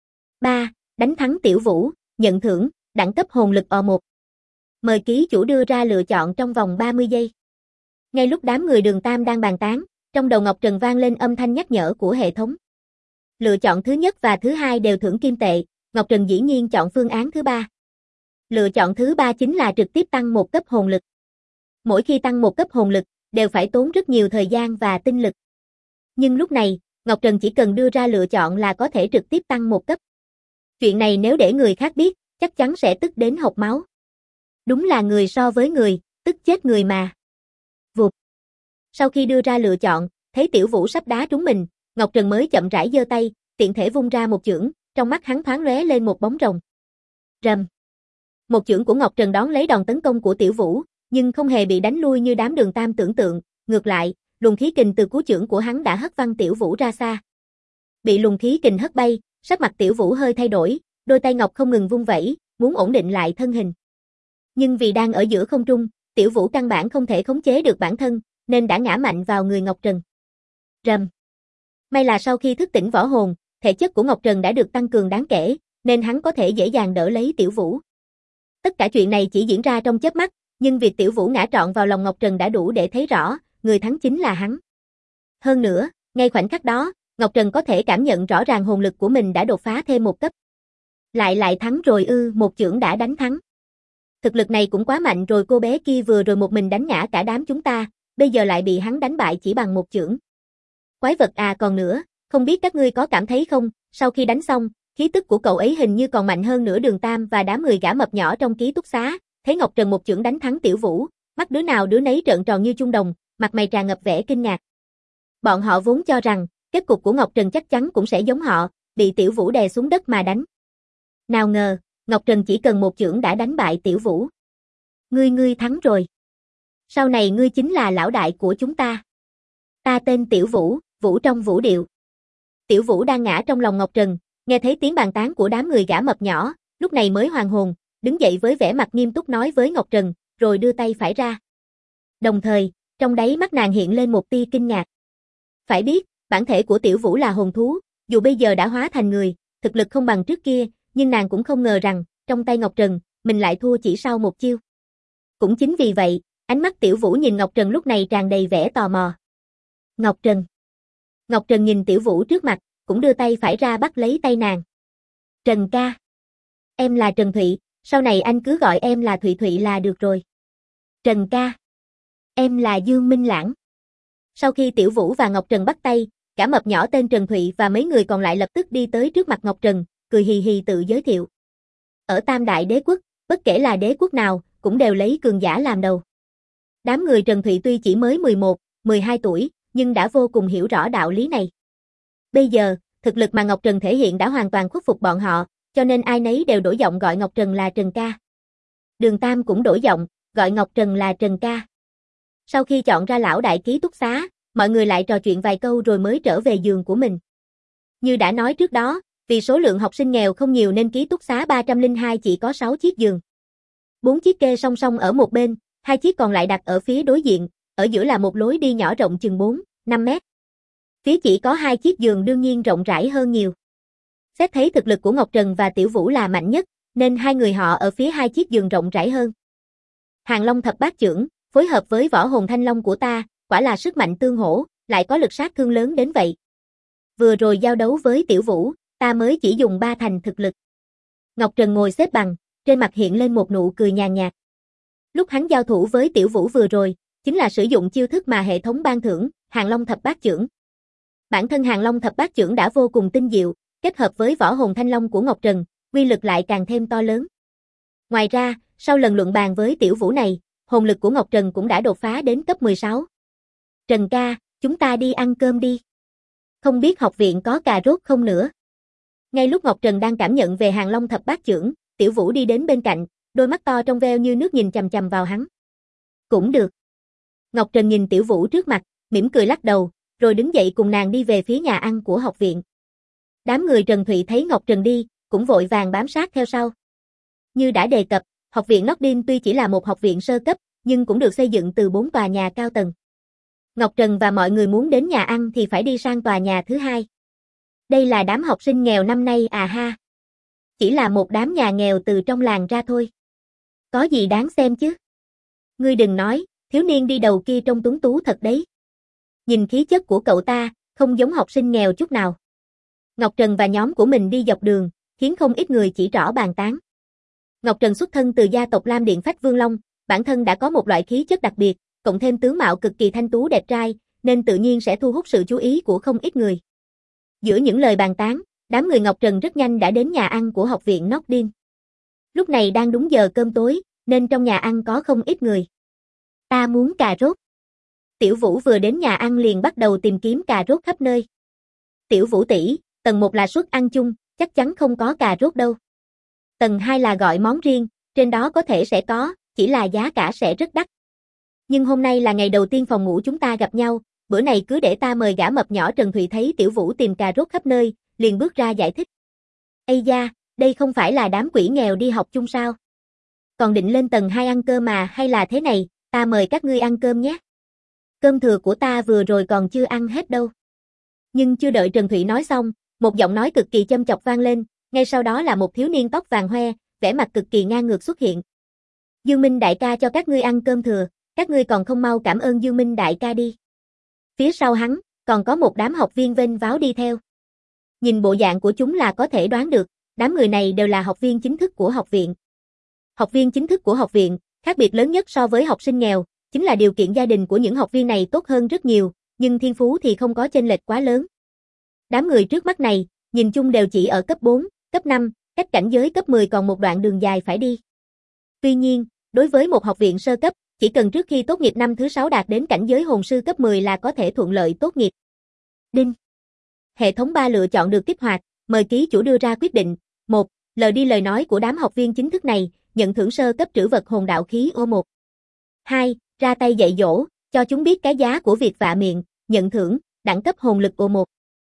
3. Đánh thắng Tiểu Vũ, nhận thưởng, đẳng cấp hồn lực O1. Mời ký chủ đưa ra lựa chọn trong vòng 30 giây. Ngay lúc đám người Đường Tam đang bàn tán, trong đầu Ngọc Trần vang lên âm thanh nhắc nhở của hệ thống. Lựa chọn thứ nhất và thứ hai đều thưởng kim tệ, Ngọc Trần dĩ nhiên chọn phương án thứ ba. Lựa chọn thứ ba chính là trực tiếp tăng một cấp hồn lực. Mỗi khi tăng một cấp hồn lực, đều phải tốn rất nhiều thời gian và tinh lực. Nhưng lúc này, Ngọc Trần chỉ cần đưa ra lựa chọn là có thể trực tiếp tăng một cấp. Chuyện này nếu để người khác biết, chắc chắn sẽ tức đến hộc máu. Đúng là người so với người, tức chết người mà. Vụt. Sau khi đưa ra lựa chọn, thấy Tiểu Vũ sắp đá trúng mình, Ngọc Trần mới chậm rãi giơ tay, tiện thể vung ra một chưởng, trong mắt hắn thoáng lóe lên một bóng rồng. Rầm. Một chưởng của Ngọc Trần đón lấy đòn tấn công của Tiểu Vũ, nhưng không hề bị đánh lui như đám Đường Tam tưởng tượng, ngược lại, luồng khí kình từ cú chưởng của hắn đã hất văng Tiểu Vũ ra xa. Bị luồng khí kình hất bay, sắc mặt Tiểu Vũ hơi thay đổi, đôi tay ngọc không ngừng vung vẩy, muốn ổn định lại thân hình. Nhưng vì đang ở giữa không trung, Tiểu Vũ căn bản không thể khống chế được bản thân, nên đã ngã mạnh vào người Ngọc Trần. Rầm. May là sau khi thức tỉnh võ hồn, thể chất của Ngọc Trần đã được tăng cường đáng kể, nên hắn có thể dễ dàng đỡ lấy Tiểu Vũ. Tất cả chuyện này chỉ diễn ra trong chớp mắt, nhưng việc Tiểu Vũ ngã trọn vào lòng Ngọc Trần đã đủ để thấy rõ, người thắng chính là hắn. Hơn nữa, ngay khoảnh khắc đó, Ngọc Trần có thể cảm nhận rõ ràng hồn lực của mình đã đột phá thêm một cấp. Lại thắng rồi ư, một chưởng đã đánh thắng. Thực lực này cũng quá mạnh rồi, cô bé kia vừa rồi một mình đánh ngã cả đám chúng ta, bây giờ lại bị hắn đánh bại chỉ bằng một chưởng. Quái vật à, còn nữa, không biết các ngươi có cảm thấy không, sau khi đánh xong, khí tức của cậu ấy hình như còn mạnh hơn nửa Đường Tam và đám người gã mập nhỏ trong ký túc xá. Thấy Ngọc Trần một chưởng đánh thắng Tiểu Vũ, mắt đứa nào đứa nấy trợn tròn như chuông đồng, mặt mày tràn ngập vẻ kinh ngạc. Bọn họ vốn cho rằng, kết cục của Ngọc Trần chắc chắn cũng sẽ giống họ, bị Tiểu Vũ đè xuống đất mà đánh. Nào ngờ, Ngọc Trần chỉ cần một chưởng đã đánh bại Tiểu Vũ. Ngươi thắng rồi. Sau này ngươi chính là lão đại của chúng ta. Ta tên Tiểu Vũ, Vũ trong vũ điệu. Tiểu Vũ đang ngã trong lòng Ngọc Trần, nghe thấy tiếng bàn tán của đám người gã mập nhỏ, lúc này mới hoàn hồn, đứng dậy với vẻ mặt nghiêm túc nói với Ngọc Trần, rồi đưa tay phải ra. Đồng thời, trong đáy mắt nàng hiện lên một tia kinh ngạc. Phải biết, bản thể của Tiểu Vũ là hồn thú, dù bây giờ đã hóa thành người, thực lực không bằng trước kia, nhưng nàng cũng không ngờ rằng, trong tay Ngọc Trần, mình lại thua chỉ sau một chiêu. Cũng chính vì vậy, ánh mắt Tiểu Vũ nhìn Ngọc Trần lúc này tràn đầy vẻ tò mò. Ngọc Trần. Ngọc Trần nhìn Tiểu Vũ trước mặt, cũng đưa tay phải ra bắt lấy tay nàng. Trần ca. Em là Trần Thụy, sau này anh cứ gọi em là Thụy Thụy là được rồi. Trần ca. Em là Dương Minh Lãng. Sau khi Tiểu Vũ và Ngọc Trần bắt tay, cả mập nhỏ tên Trần Thụy và mấy người còn lại lập tức đi tới trước mặt Ngọc Trần, cười hì hì tự giới thiệu. Ở Tam Đại Đế Quốc, bất kể là đế quốc nào, cũng đều lấy cường giả làm đầu. Đám người Trần Thụy tuy chỉ mới 11, 12 tuổi, nhưng đã vô cùng hiểu rõ đạo lý này. Bây giờ, thực lực mà Ngọc Trần thể hiện đã hoàn toàn khuất phục bọn họ, cho nên ai nấy đều đổi giọng gọi Ngọc Trần là Trần ca. Đường Tam cũng đổi giọng, gọi Ngọc Trần là Trần ca. Sau khi chọn ra lão đại ký túc xá, mọi người lại trò chuyện vài câu rồi mới trở về giường của mình. Như đã nói trước đó, vì số lượng học sinh nghèo không nhiều nên ký túc xá 302 chỉ có 6 chiếc giường. 4 chiếc kê song song ở một bên, 2 chiếc còn lại đặt ở phía đối diện, ở giữa là một lối đi nhỏ rộng chừng 4, 5 mét. Phía chỉ có 2 chiếc giường đương nhiên rộng rãi hơn nhiều. Xét thấy thực lực của Ngọc Trần và Tiểu Vũ là mạnh nhất, nên hai người họ ở phía 2 chiếc giường rộng rãi hơn. Hàng Long thập bát chưởng, phối hợp với võ hồn thanh long của ta, quả là sức mạnh tương hỗ, lại có lực sát thương lớn đến vậy. Vừa rồi giao đấu với Tiểu Vũ, ta mới chỉ dùng 3 thành thực lực. Ngọc Trần ngồi xếp bằng, trên mặt hiện lên một nụ cười nhàn nhạt. Lúc hắn giao thủ với Tiểu Vũ vừa rồi, chính là sử dụng chiêu thức mà hệ thống ban thưởng, Hàng Long thập bát chưởng. Bản thân Hàng Long thập bát chưởng đã vô cùng tinh diệu, kết hợp với võ hồn thanh long của Ngọc Trần, uy lực lại càng thêm to lớn. Ngoài ra, sau lần luận bàn với Tiểu Vũ này, hồn lực của Ngọc Trần cũng đã đột phá đến cấp 16. Trần ca, chúng ta đi ăn cơm đi. Không biết học viện có cà rốt không nữa. Ngay lúc Ngọc Trần đang cảm nhận về Hàng Long thập bát chưởng, Tiểu Vũ đi đến bên cạnh, đôi mắt to trong veo như nước nhìn chằm chằm vào hắn. Cũng được. Ngọc Trần nhìn Tiểu Vũ trước mặt, mỉm cười lắc đầu, rồi đứng dậy cùng nàng đi về phía nhà ăn của học viện. Đám người Trần Thụy thấy Ngọc Trần đi, cũng vội vàng bám sát theo sau. Như đã đề cập, học viện Nordin tuy chỉ là một học viện sơ cấp, nhưng cũng được xây dựng từ 4 tòa nhà cao tầng. Ngọc Trần và mọi người muốn đến nhà ăn thì phải đi sang tòa nhà thứ 2. Đây là đám học sinh nghèo năm nay à ha. Chỉ là một đám nhà nghèo từ trong làng ra thôi. Có gì đáng xem chứ? Ngươi đừng nói, thiếu niên đi đầu kia trông tuấn tú thật đấy. Nhìn khí chất của cậu ta, không giống học sinh nghèo chút nào. Ngọc Trần và nhóm của mình đi dọc đường, khiến không ít người chỉ trỏ bàn tán. Ngọc Trần xuất thân từ gia tộc Lam Điện Phách Vương Long, bản thân đã có một loại khí chất đặc biệt, cộng thêm tướng mạo cực kỳ thanh tú đẹp trai, nên tự nhiên sẽ thu hút sự chú ý của không ít người. Giữa những lời bàn tán, đám người Ngọc Trần rất nhanh đã đến nhà ăn của học viện Nordin. Lúc này đang đúng giờ cơm tối, nên trong nhà ăn có không ít người. Ta muốn cà rốt. Tiểu Vũ vừa đến nhà ăn liền bắt đầu tìm kiếm cà rốt khắp nơi. Tiểu Vũ tỷ, tầng 1 là suất ăn chung, chắc chắn không có cà rốt đâu. Tầng 2 là gọi món riêng, trên đó có thể sẽ có, chỉ là giá cả sẽ rất đắt. Nhưng hôm nay là ngày đầu tiên phòng ngủ chúng ta gặp nhau, bữa này cứ để ta mời gã mập nhỏ Trần Thụy thấy Tiểu Vũ tìm cà rốt khắp nơi, liền bước ra giải thích. Ây da, đây không phải là đám quỷ nghèo đi học chung sao? Còn định lên tầng 2 ăn cơm mà hay là thế này, ta mời các ngươi ăn cơm nhé. Cơm thừa của ta vừa rồi còn chưa ăn hết đâu. Nhưng chưa đợi Trần Thụy nói xong, một giọng nói cực kỳ châm chọc vang lên, ngay sau đó là một thiếu niên tóc vàng hoe, vẻ mặt cực kỳ ngang ngược xuất hiện. Dương Minh đại ca cho các ngươi ăn cơm thừa, các ngươi còn không mau cảm ơn Dương Minh đại ca đi. Phía sau hắn, còn có một đám học viên vênh váo đi theo. Nhìn bộ dạng của chúng là có thể đoán được, đám người này đều là học viên chính thức của học viện. Học viên chính thức của học viện, khác biệt lớn nhất so với học sinh nghèo, chính là điều kiện gia đình của những học viên này tốt hơn rất nhiều, nhưng thiên phú thì không có chênh lệch quá lớn. Đám người trước mắt này, nhìn chung đều chỉ ở cấp 4, cấp 5, cách cảnh giới cấp 10 còn một đoạn đường dài phải đi. Tuy nhiên, đối với một học viện sơ cấp, chỉ cần trước khi tốt nghiệp năm thứ 6 đạt đến cảnh giới hồn sư cấp 10 là có thể thuận lợi tốt nghiệp. Đinh. Hệ thống 3 lựa chọn được kích hoạt, mời ký chủ đưa ra quyết định. 1. Lời đi lời nói của đám học viên chính thức này, nhận thưởng sơ cấp trữ vật hồn đạo khí O1. 2. Ra tay dạy dỗ, cho chúng biết cái giá của việc vạ miệng, nhận thưởng, đẳng cấp hồn lực O1.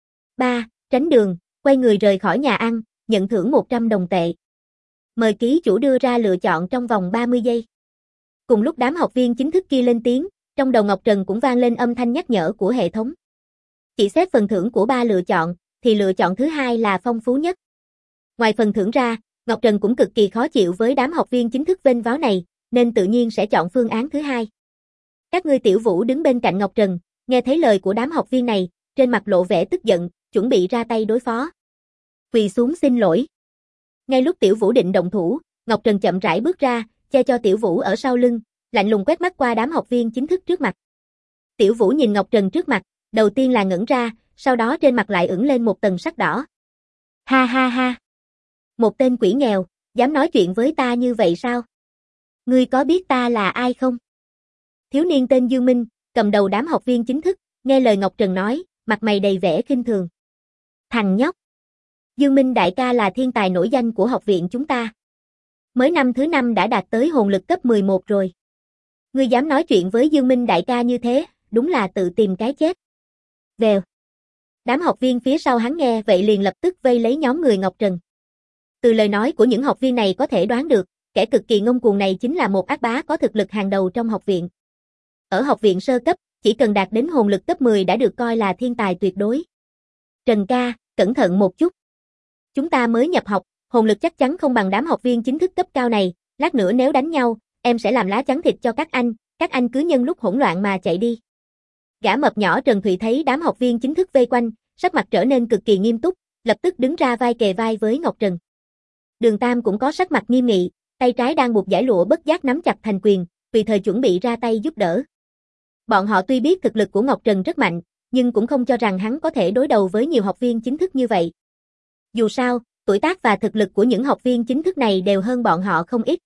3. Tránh đường, quay người rời khỏi nhà ăn, nhận thưởng 100 đồng tệ. Mời ký chủ đưa ra lựa chọn trong vòng 30 giây. Cùng lúc đám học viên chính thức kia lên tiếng, trong đầu Ngọc Trần cũng vang lên âm thanh nhắc nhở của hệ thống. Chỉ xét phần thưởng của 3 lựa chọn, thì lựa chọn thứ hai là phong phú nhất. Ngoài phần thưởng ra, Ngọc Trần cũng cực kỳ khó chịu với đám học viên chính thức vênh váo này, nên tự nhiên sẽ chọn phương án thứ hai. Các ngươi Tiểu Vũ đứng bên cạnh Ngọc Trần, nghe thấy lời của đám học viên này, trên mặt lộ vẻ tức giận, chuẩn bị ra tay đối phó. Quỳ xuống xin lỗi. Ngay lúc Tiểu Vũ định động thủ, Ngọc Trần chậm rãi bước ra, che cho Tiểu Vũ ở sau lưng, lạnh lùng quét mắt qua đám học viên chính thức trước mặt. Tiểu Vũ nhìn Ngọc Trần trước mặt, đầu tiên là ngẩn ra, sau đó trên mặt lại ửng lên một tầng sắc đỏ. Ha ha ha. Một tên quỷ nghèo, dám nói chuyện với ta như vậy sao? Ngươi có biết ta là ai không? Thiếu niên tên Dương Minh, cầm đầu đám học viên chính thức, nghe lời Ngọc Trần nói, mặt mày đầy vẻ khinh thường. Thằng nhóc. Dương Minh đại ca là thiên tài nổi danh của học viện chúng ta. Mới năm thứ 5 đã đạt tới hồn lực cấp 11 rồi. Ngươi dám nói chuyện với Dương Minh đại ca như thế, đúng là tự tìm cái chết. Vèo. Đám học viên phía sau hắn nghe vậy liền lập tức vây lấy nhóm người Ngọc Trần. Từ lời nói của những học viên này có thể đoán được, kẻ cực kỳ ngông cuồng này chính là một ác bá có thực lực hàng đầu trong học viện. Ở học viện sơ cấp, chỉ cần đạt đến hồn lực cấp 10 đã được coi là thiên tài tuyệt đối. Trần ca, cẩn thận một chút. Chúng ta mới nhập học, hồn lực chắc chắn không bằng đám học viên chính thức cấp cao này, lát nữa nếu đánh nhau, em sẽ làm lá chắn thịt cho các anh cứ nhân lúc hỗn loạn mà chạy đi. Gã mập nhỏ Trần Thụy thấy đám học viên chính thức vây quanh, sắc mặt trở nên cực kỳ nghiêm túc, lập tức đứng ra vai kề vai với Ngọc Trần. Đường Tam cũng có sắc mặt nghiêm nghị, tay trái đang buộc dải lụa bất giác nắm chặt thành quyền, tùy thời chuẩn bị ra tay giúp đỡ. Bọn họ tuy biết thực lực của Ngọc Trần rất mạnh, nhưng cũng không cho rằng hắn có thể đối đầu với nhiều học viên chính thức như vậy. Dù sao, tuổi tác và thực lực của những học viên chính thức này đều hơn bọn họ không ít.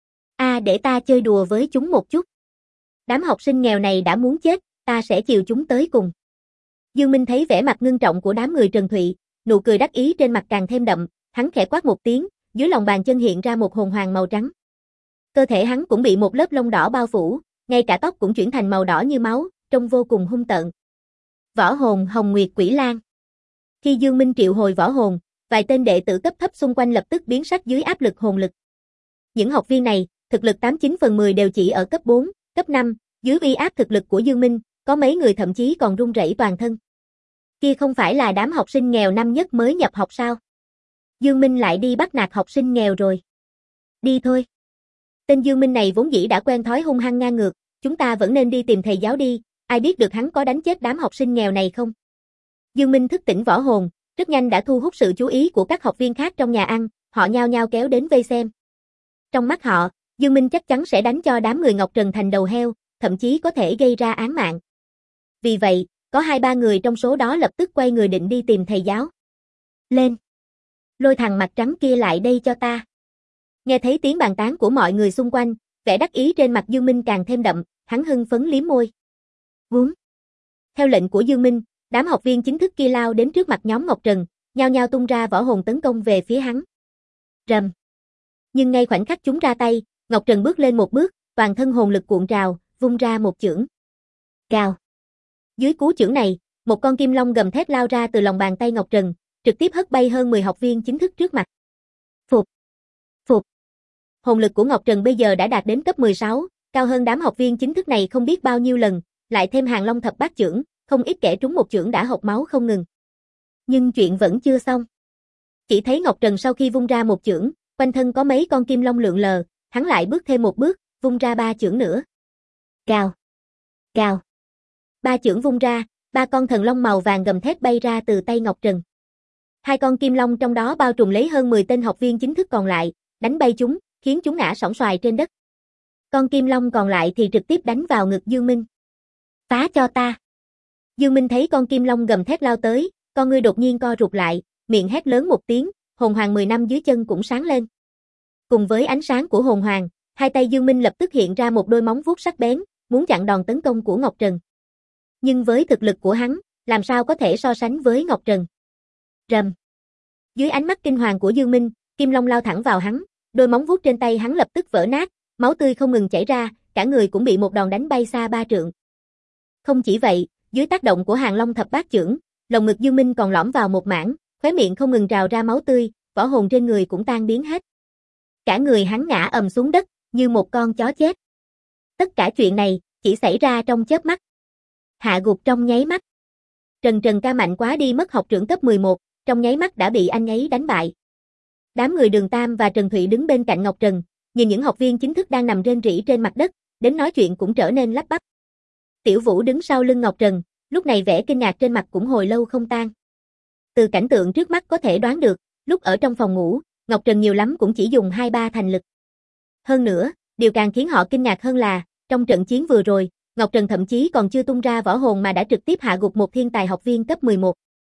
Để ta chơi đùa với chúng một chút. Đám học sinh nghèo này đã muốn chết, ta sẽ chiều chúng tới cùng. Dương Minh thấy vẻ mặt ngưng trọng của đám người Trần Thụy, nụ cười đắc ý trên mặt càng thêm đậm, hắn khẽ quát một tiếng, dưới lòng bàn chân hiện ra một hồn hoàng màu trắng. Cơ thể hắn cũng bị một lớp lông đỏ bao phủ, ngay cả tóc cũng chuyển thành màu đỏ như máu, trông vô cùng hung tợn. Võ hồn Hồng Nguyệt Quỷ Lan. Khi Dương Minh triệu hồi võ hồn, vài tên đệ tử cấp thấp xung quanh lập tức biến sắc dưới áp lực hồn lực. Những học viên này, thực lực 89 phần 10 đều chỉ ở cấp 4, cấp 5, dưới uy áp thực lực của Dương Minh, có mấy người thậm chí còn run rẩy toàn thân. Kia không phải là đám học sinh nghèo năm nhất mới nhập học sao? Dương Minh lại đi bắt nạt học sinh nghèo rồi. Đi thôi. Tên Dương Minh này vốn dĩ đã quen thói hung hăng ngang ngược, chúng ta vẫn nên đi tìm thầy giáo đi, ai biết được hắn có đánh chết đám học sinh nghèo này không? Dương Minh thức tỉnh võ hồn, rất nhanh đã thu hút sự chú ý của các học viên khác trong nhà ăn, họ nhao nhao kéo đến vây xem. Trong mắt họ, Dương Minh chắc chắn sẽ đánh cho đám người Ngọc Trần thành đầu heo, thậm chí có thể gây ra án mạng. Vì vậy, có 2-3 người trong số đó lập tức quay người định đi tìm thầy giáo. Lên! Lôi thằng mặt trắng kia lại đây cho ta. Nghe thấy tiếng bàn tán của mọi người xung quanh, vẻ đắc ý trên mặt Dương Minh càng thêm đậm, hắn hưng phấn liếm môi. Vúng. Theo lệnh của Dương Minh, đám học viên chính thức kia lao đến trước mặt nhóm Ngọc Trần, nhao nhao tung ra võ hồn tấn công về phía hắn. Rầm. Nhưng ngay khoảnh khắc chúng ra tay, Ngọc Trần bước lên một bước, toàn thân hồn lực cuộn trào, vung ra một chưởng. Cào. Dưới cú chưởng này, một con kim long gầm thét lao ra từ lòng bàn tay Ngọc Trần, trực tiếp hất bay hơn 10 học viên chính thức trước mặt. Phục. Phục. Hồn lực của Ngọc Trần bây giờ đã đạt đến cấp 16, cao hơn đám học viên chính thức này không biết bao nhiêu lần, lại thêm Hàng Long thập bát chưởng, không ít kẻ trúng một chưởng đã hộc máu không ngừng. Nhưng chuyện vẫn chưa xong. Chỉ thấy Ngọc Trần sau khi vung ra một chưởng, quanh thân có mấy con kim long lượn lờ, hắn lại bước thêm một bước, vung ra 3 chưởng nữa. Cào. Cào. 3 chưởng vung ra, 3 con thần long màu vàng gầm thét bay ra từ tay Ngọc Trần. 2 con kim long trong đó bao trùm lấy hơn 10 tên học viên chính thức còn lại, đánh bay chúng, khiến chúng ngã sóng xoài trên đất. Con kim long còn lại thì trực tiếp đánh vào ngực Dương Minh. Phá cho ta. Dương Minh thấy con kim long gầm thét lao tới, con ngươi đột nhiên co rụt lại, miệng hét lớn một tiếng, hồn hoàng 10 năm dưới chân cũng sáng lên. Cùng với ánh sáng của hồn hoàng, hai tay Dương Minh lập tức hiện ra một đôi móng vuốt sắc bén, muốn chặn đòn tấn công của Ngọc Trần. Nhưng với thực lực của hắn, làm sao có thể so sánh với Ngọc Trần. Rầm. Dưới ánh mắt kinh hoàng của Dương Minh, kim long lao thẳng vào hắn, đôi móng vuốt trên tay hắn lập tức vỡ nát, máu tươi không ngừng chảy ra, cả người cũng bị một đòn đánh bay xa 3 trượng. Không chỉ vậy, dưới tác động của Hàng Long thập bát chưởng, lồng ngực Dương Minh còn lõm vào một mảng, khóe miệng không ngừng trào ra máu tươi, võ hồn trên người cũng tan biến hết. Cả người hắn ngã ầm xuống đất, như một con chó chết. Tất cả chuyện này chỉ xảy ra trong chớp mắt. Hạ gục trong nháy mắt. Trần ca mạnh quá đi mất học trưởng cấp 11, trong nháy mắt đã bị anh ấy đánh bại. Đám người Đường Tam và Trần Thụy đứng bên cạnh Ngọc Trần, nhìn những học viên chính thức đang nằm rên rỉ trên mặt đất, đến nói chuyện cũng trở nên lắp bắp. Tiểu Vũ đứng sau lưng Ngọc Trần, lúc này vẻ kinh ngạc trên mặt cũng hồi lâu không tan. Từ cảnh tượng trước mắt có thể đoán được, lúc ở trong phòng ngủ, Ngọc Trần nhiều lắm cũng chỉ dùng 2-3 thành lực. Hơn nữa, điều càng khiến họ kinh ngạc hơn là, trong trận chiến vừa rồi, Ngọc Trần thậm chí còn chưa tung ra võ hồn mà đã trực tiếp hạ gục một thiên tài học viên cấp 11.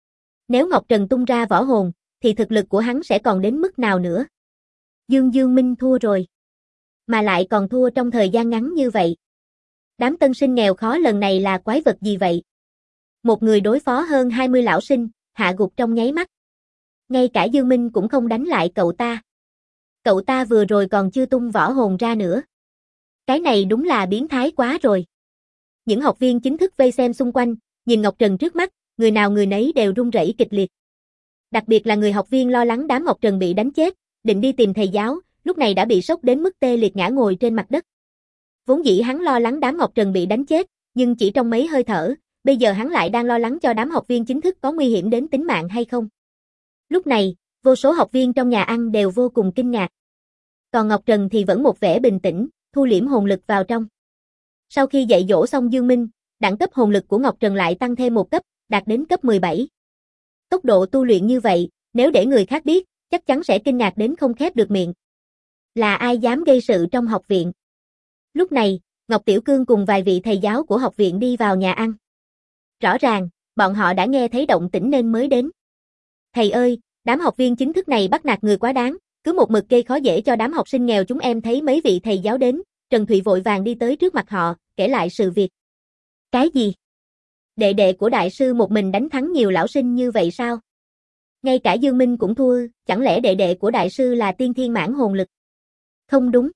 Nếu Ngọc Trần tung ra võ hồn, thì thực lực của hắn sẽ còn đến mức nào nữa? Dương Minh thua rồi. Mà lại còn thua trong thời gian ngắn như vậy. Đám tân sinh nghèo khó lần này là quái vật gì vậy? Một người đối phó hơn 20 lão sinh, hạ gục trong nháy mắt. Ngay cả Dương Minh cũng không đánh lại cậu ta. Cậu ta vừa rồi còn chưa tung võ hồn ra nữa. Cái này đúng là biến thái quá rồi. Những học viên chính thức vây xem xung quanh, nhìn Ngọc Trần trước mắt, người nào người nấy đều run rẩy kịch liệt. Đặc biệt là người học viên lo lắng đám Ngọc Trần bị đánh chết, định đi tìm thầy giáo, lúc này đã bị sốc đến mức tê liệt ngã ngồi trên mặt đất. Vốn dĩ hắn lo lắng đám Ngọc Trần bị đánh chết, nhưng chỉ trong mấy hơi thở, bây giờ hắn lại đang lo lắng cho đám học viên chính thức có nguy hiểm đến tính mạng hay không. Lúc này, vô số học viên trong nhà ăn đều vô cùng kinh ngạc. Còn Ngọc Trần thì vẫn một vẻ bình tĩnh, thu liễm hồn lực vào trong. Sau khi dạy dỗ xong Dương Minh, đẳng cấp hồn lực của Ngọc Trần lại tăng thêm một cấp, đạt đến cấp 17. Tốc độ tu luyện như vậy, nếu để người khác biết, chắc chắn sẽ kinh ngạc đến không khép được miệng. Là ai dám gây sự trong học viện? Lúc này, Ngọc Tiểu Cương cùng vài vị thầy giáo của học viện đi vào nhà ăn. Rõ ràng, bọn họ đã nghe thấy động tĩnh nên mới đến. Thầy ơi, đám học viên chính thức này bắt nạt người quá đáng, cứ một mực gây khó dễ cho đám học sinh nghèo chúng em thấy mấy vị thầy giáo đến. Trần Thụy vội vàng đi tới trước mặt họ, kể lại sự việc. Cái gì? Đệ đệ của đại sư một mình đánh thắng nhiều lão sinh như vậy sao? Ngay cả Dương Minh cũng thua, chẳng lẽ đệ đệ của đại sư là tiên thiên mãn hồn lực? Không đúng.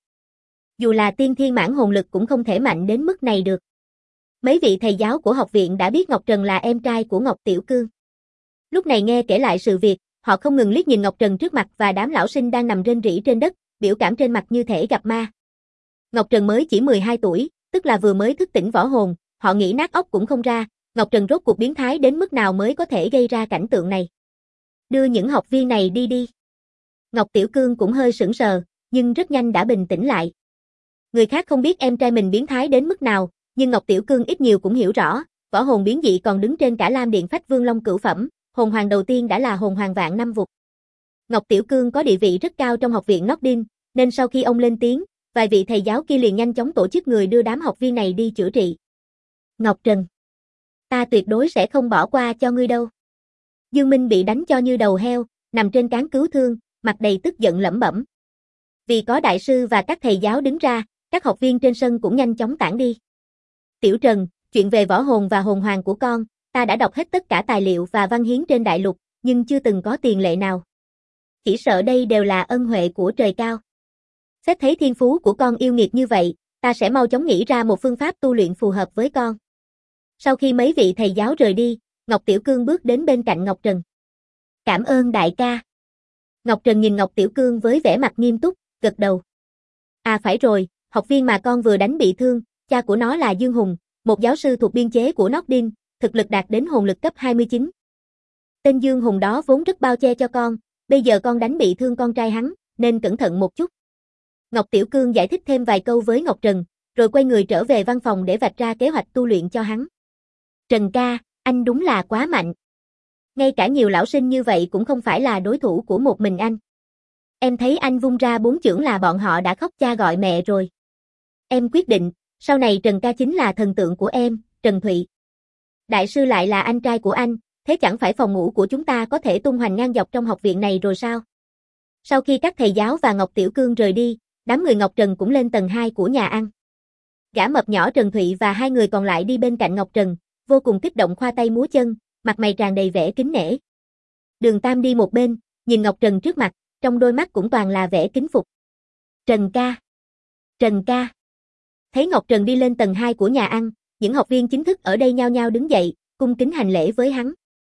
Dù là tiên thiên mãn hồn lực cũng không thể mạnh đến mức này được. Mấy vị thầy giáo của học viện đã biết Ngọc Trần là em trai của Ngọc Tiểu Cương. Lúc này nghe kể lại sự việc, họ không ngừng liếc nhìn Ngọc Trần trước mặt và đám lão sinh đang nằm rên rỉ trên đất, biểu cảm trên mặt như thể gặp ma. Ngọc Trần mới chỉ 12 tuổi, tức là vừa mới thức tỉnh võ hồn, họ nghĩ nát óc cũng không ra, Ngọc Trần rốt cuộc biến thái đến mức nào mới có thể gây ra cảnh tượng này. Đưa những học viên này đi đi. Ngọc Tiểu Cương cũng hơi sững sờ, nhưng rất nhanh đã bình tĩnh lại. Người khác không biết em trai mình biến thái đến mức nào, nhưng Ngọc Tiểu Cương ít nhiều cũng hiểu rõ, võ hồn biến dị còn đứng trên cả Lam Điện Phách Vương Long cửu phẩm, hồn hoàng đầu tiên đã là hồn hoàng vạn năm vụt. Ngọc Tiểu Cương có địa vị rất cao trong học viện Nordin, nên sau khi ông lên tiếng, vài vị thầy giáo kia liền nhanh chóng tổ chức người đưa đám học viên này đi chữa trị. Ngọc Trần, ta tuyệt đối sẽ không bỏ qua cho ngươi đâu. Dương Minh bị đánh cho như đầu heo, nằm trên cán cứu thương, mặt đầy tức giận lẩm bẩm. Vì có đại sư và các thầy giáo đứng ra, các học viên trên sân cũng nhanh chóng tản đi. Tiểu Trần, chuyện về võ hồn và hồn hoàng của con, ta đã đọc hết tất cả tài liệu và văn hiến trên đại lục, nhưng chưa từng có tiền lệ nào. Chỉ sợ đây đều là ân huệ của trời cao. Xét thấy thiên phú của con yêu nghiệt như vậy, ta sẽ mau chóng nghĩ ra một phương pháp tu luyện phù hợp với con. Sau khi mấy vị thầy giáo rời đi, Ngọc Tiểu Cương bước đến bên cạnh Ngọc Trần. Cảm ơn đại ca. Ngọc Trần nhìn Ngọc Tiểu Cương với vẻ mặt nghiêm túc, gật đầu. À phải rồi, học viên mà con vừa đánh bị thương, cha của nó là Dương Hùng, một giáo sư thuộc biên chế của Nordin, thực lực đạt đến hồn lực cấp 29. Tên Dương Hùng đó vốn rất bao che cho con, bây giờ con đánh bị thương con trai hắn, nên cẩn thận một chút. Ngọc Tiểu Cương giải thích thêm vài câu với Ngọc Trần, rồi quay người trở về văn phòng để vạch ra kế hoạch tu luyện cho hắn. Trần ca, anh đúng là quá mạnh. Ngay cả nhiều lão sinh như vậy cũng không phải là đối thủ của một mình anh. Em thấy anh vung ra 4 chưởng là bọn họ đã khóc cha gọi mẹ rồi. Em quyết định, sau này Trần ca chính là thần tượng của em, Trần Thụy. Đại sư lại là anh trai của anh, thế chẳng phải phòng ngủ của chúng ta có thể tung hoành ngang dọc trong học viện này rồi sao? Sau khi các thầy giáo và Ngọc Tiểu Cương rời đi, đám người Ngọc Trần cũng lên tầng 2 của nhà ăn. Gã mập nhỏ Trần Thụy và hai người còn lại đi bên cạnh Ngọc Trần, vô cùng kích động khoa tay múa chân, mặt mày tràn đầy vẻ kính nể. Đường Tam đi một bên, nhìn Ngọc Trần trước mặt, trong đôi mắt cũng toàn là vẻ kính phục. Trần ca! Trần ca! Thấy Ngọc Trần đi lên tầng 2 của nhà ăn, những học viên chính thức ở đây nhao nhao đứng dậy, cung kính hành lễ với hắn.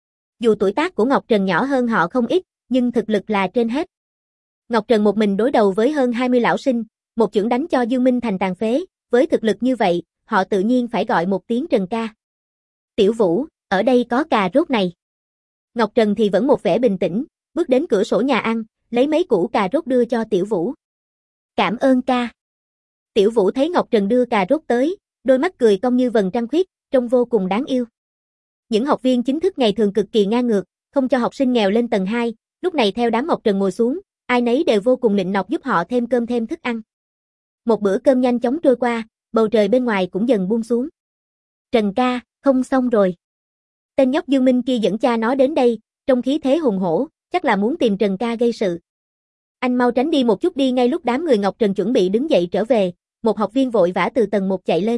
Dù tuổi tác của Ngọc Trần nhỏ hơn họ không ít, nhưng thực lực là trên hết. Ngọc Trần một mình đối đầu với hơn 20 lão sinh, một chưởng đánh cho Dương Minh thành tàn phế, với thực lực như vậy, họ tự nhiên phải gọi một tiếng Trần ca. Tiểu Vũ, ở đây có cà rốt này. Ngọc Trần thì vẫn một vẻ bình tĩnh, bước đến cửa sổ nhà ăn, lấy mấy củ cà rốt đưa cho Tiểu Vũ. Cảm ơn ca. Tiểu Vũ thấy Ngọc Trần đưa cà rốt tới, đôi mắt cười cong như vầng trăng khuyết, trông vô cùng đáng yêu. Những học viên chính thức ngày thường cực kỳ ngang ngược, không cho học sinh nghèo lên tầng 2, lúc này theo đám Ngọc Trần ngồi xuống, ai nấy đều vô cùng nịnh nọt giúp họ thêm cơm thêm thức ăn. Một bữa cơm nhanh chóng trôi qua, bầu trời bên ngoài cũng dần buông xuống. Trần ca, không xong rồi. Tên nhóc Dương Minh kia dẫn cha nó đến đây, trong khí thế hùng hổ, chắc là muốn tìm Trần ca gây sự. Anh mau tránh đi một chút đi. Ngay lúc đám người Ngọc Trần chuẩn bị đứng dậy trở về, một học viên vội vã từ tầng 1 chạy lên.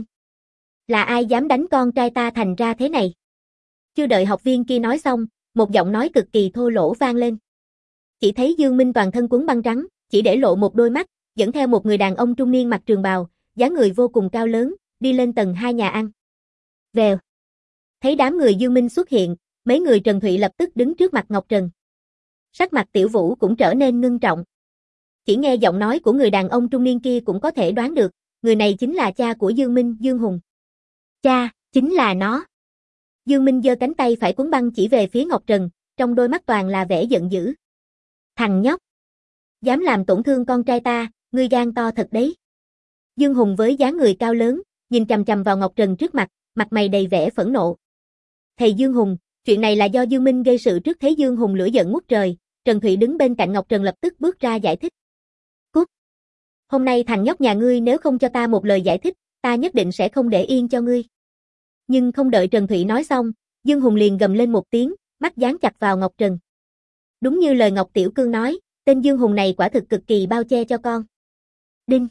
Là ai dám đánh con trai ta thành ra thế này? Chưa đợi học viên kia nói xong, một giọng nói cực kỳ thô lỗ vang lên. Chỉ thấy Dương Minh toàn thân quấn băng trắng, chỉ để lộ một đôi mắt, dẫn theo một người đàn ông trung niên mặc trường bào, dáng người vô cùng cao lớn, đi lên tầng 2 nhà ăn. Vèo. Thấy đám người Dương Minh xuất hiện, mấy người Trần Thụy lập tức đứng trước mặt Ngọc Trần. Sắc mặt Tiểu Vũ cũng trở nên ngưng trọng. Chỉ nghe giọng nói của người đàn ông trung niên kia cũng có thể đoán được, người này chính là cha của Dương Minh, Dương Hùng. Cha, chính là nó. Dương Minh giơ cánh tay phải quấn băng chỉ về phía Ngọc Trần, trong đôi mắt toàn là vẻ giận dữ. Thằng nhóc! Dám làm tổn thương con trai ta, ngươi gan to thật đấy. Dương Hùng với dáng người cao lớn, nhìn chằm chằm vào Ngọc Trần trước mặt, mặt mày đầy vẻ phẫn nộ. Thầy Dương Hùng, chuyện này là do Dương Minh gây sự trước. Thấy Dương Hùng lửa giận ngút trời, Trần Thụy đứng bên cạnh Ngọc Trần lập tức bước ra giải thích. Cút! Hôm nay thằng nhóc nhà ngươi nếu không cho ta một lời giải thích, ta nhất định sẽ không để yên cho ngươi. Nhưng không đợi Trần Thụy nói xong, Dương Hùng liền gầm lên một tiếng, mắt dán chặt vào Ngọc Trần. Đúng như lời Ngọc Tiểu Cương nói, tên Dương Hùng này quả thực cực kỳ bao che cho con. Đinh!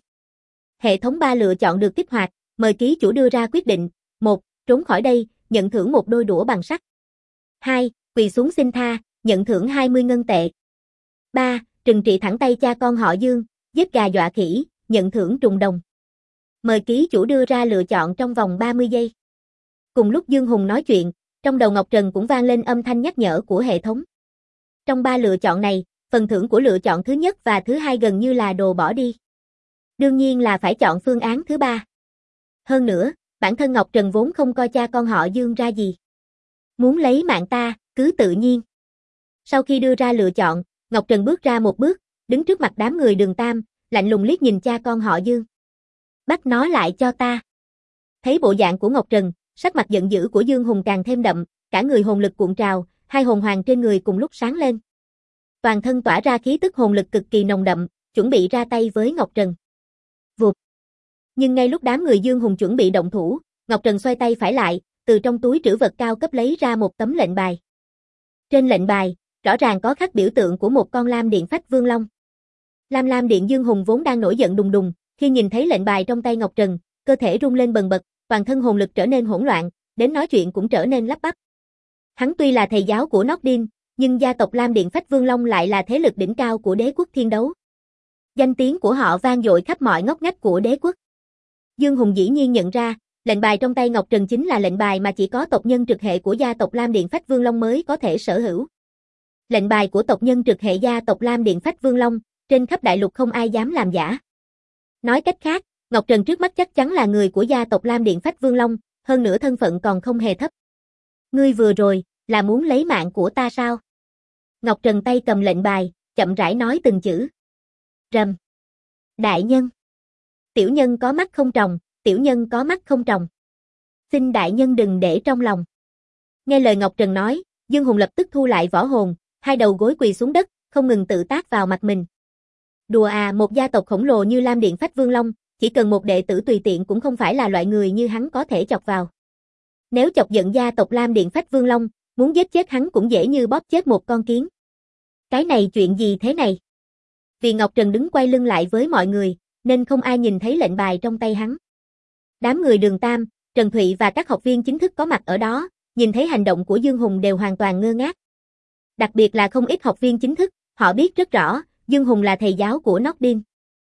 Hệ thống 3 lựa chọn được kích hoạt, mời ký chủ đưa ra quyết định. 1. Trốn khỏi đây, nhận thưởng một đôi đũa bằng sắt. 2. Quỳ xuống xin tha, nhận thưởng 20 ngân tệ. 3. Trừng trị thẳng tay cha con họ Dương, giết gà dọa khỉ, nhận thưởng trùng đồng. Mời ký chủ đưa ra lựa chọn trong vòng 30 giây. Cùng lúc Dương Hùng nói chuyện, trong đầu Ngọc Trần cũng vang lên âm thanh nhắc nhở của hệ thống. Trong 3 lựa chọn này, phần thưởng của lựa chọn thứ nhất và thứ hai gần như là đồ bỏ đi. Đương nhiên là phải chọn phương án thứ 3. Hơn nữa, bản thân Ngọc Trần vốn không coi cha con họ Dương ra gì. Muốn lấy mạng ta, cứ tự nhiên. Sau khi đưa ra lựa chọn, Ngọc Trần bước ra một bước, đứng trước mặt đám người Đường Tam, lạnh lùng liếc nhìn cha con họ Dương. Bắt nó lại cho ta. Thấy bộ dạng của Ngọc Trần, sắc mặt giận dữ của Dương Hùng càng thêm đậm, cả người hồn lực cuộn trào, hai hồn hoàng trên người cùng lúc sáng lên. Toàn thân tỏa ra khí tức hồn lực cực kỳ nồng đậm, chuẩn bị ra tay với Ngọc Trần. Vụt. Nhưng ngay lúc đám người Dương Hùng chuẩn bị động thủ, Ngọc Trần xoay tay phải lại, từ trong túi trữ vật cao cấp lấy ra một tấm lệnh bài. Trên lệnh bài, rõ ràng có khắc biểu tượng của một con lam điện phách vương long. Lam Lam Điện Dương Hùng vốn đang nổi giận đùng đùng, khi nhìn thấy lệnh bài trong tay Ngọc Trần, cơ thể rung lên bần bật, toàn thân hồn lực trở nên hỗn loạn, đến nói chuyện cũng trở nên lắp bắp. Hắn tuy là thầy giáo của Nordin, nhưng gia tộc Lam Điện Phách Vương Long lại là thế lực đỉnh cao của đế quốc thiên đấu. Danh tiếng của họ vang dội khắp mọi ngóc ngách của đế quốc. Dương Hùng dĩ nhiên nhận ra, lệnh bài trong tay Ngọc Trần chính là lệnh bài mà chỉ có tộc nhân trực hệ của gia tộc Lam Điện Phách Vương Long mới có thể sở hữu. Lệnh bài của tộc nhân trực hệ gia tộc Lam Điện Phách Vương Long, trên khắp đại lục không ai dám làm giả. Nói cách khác, Ngọc Trần trước mắt chắc chắn là người của gia tộc Lam Điện Phách Vương Long, hơn nữa thân phận còn không hề thấp. Ngươi vừa rồi, là muốn lấy mạng của ta sao? Ngọc Trần tay cầm lệnh bài, chậm rãi nói từng chữ. Rầm. Đại nhân. Tiểu nhân có mắt không tròng, tiểu nhân có mắt không tròng. Xin đại nhân đừng để trong lòng. Nghe lời Ngọc Trần nói, Dương Hùng lập tức thu lại võ hồn, hai đầu gối quỳ xuống đất, không ngừng tự tát vào mặt mình. Đùa à, một gia tộc khổng lồ như Lam Điện Phách Vương Long, chỉ cần một đệ tử tùy tiện cũng không phải là loại người như hắn có thể chọc vào. Nếu chọc giận gia tộc Lam Điện Phách Vương Long, muốn giết chết hắn cũng dễ như bóp chết một con kiến. Cái này chuyện gì thế này? Vì Ngọc Trần đứng quay lưng lại với mọi người, nên không ai nhìn thấy lệnh bài trong tay hắn. Đám người Đường Tam, Trần Thụy và các học viên chính thức có mặt ở đó, nhìn thấy hành động của Dương Hùng đều hoàn toàn ngơ ngác. Đặc biệt là không ít học viên chính thức, họ biết rất rõ, Dương Hùng là thầy giáo của Nordin.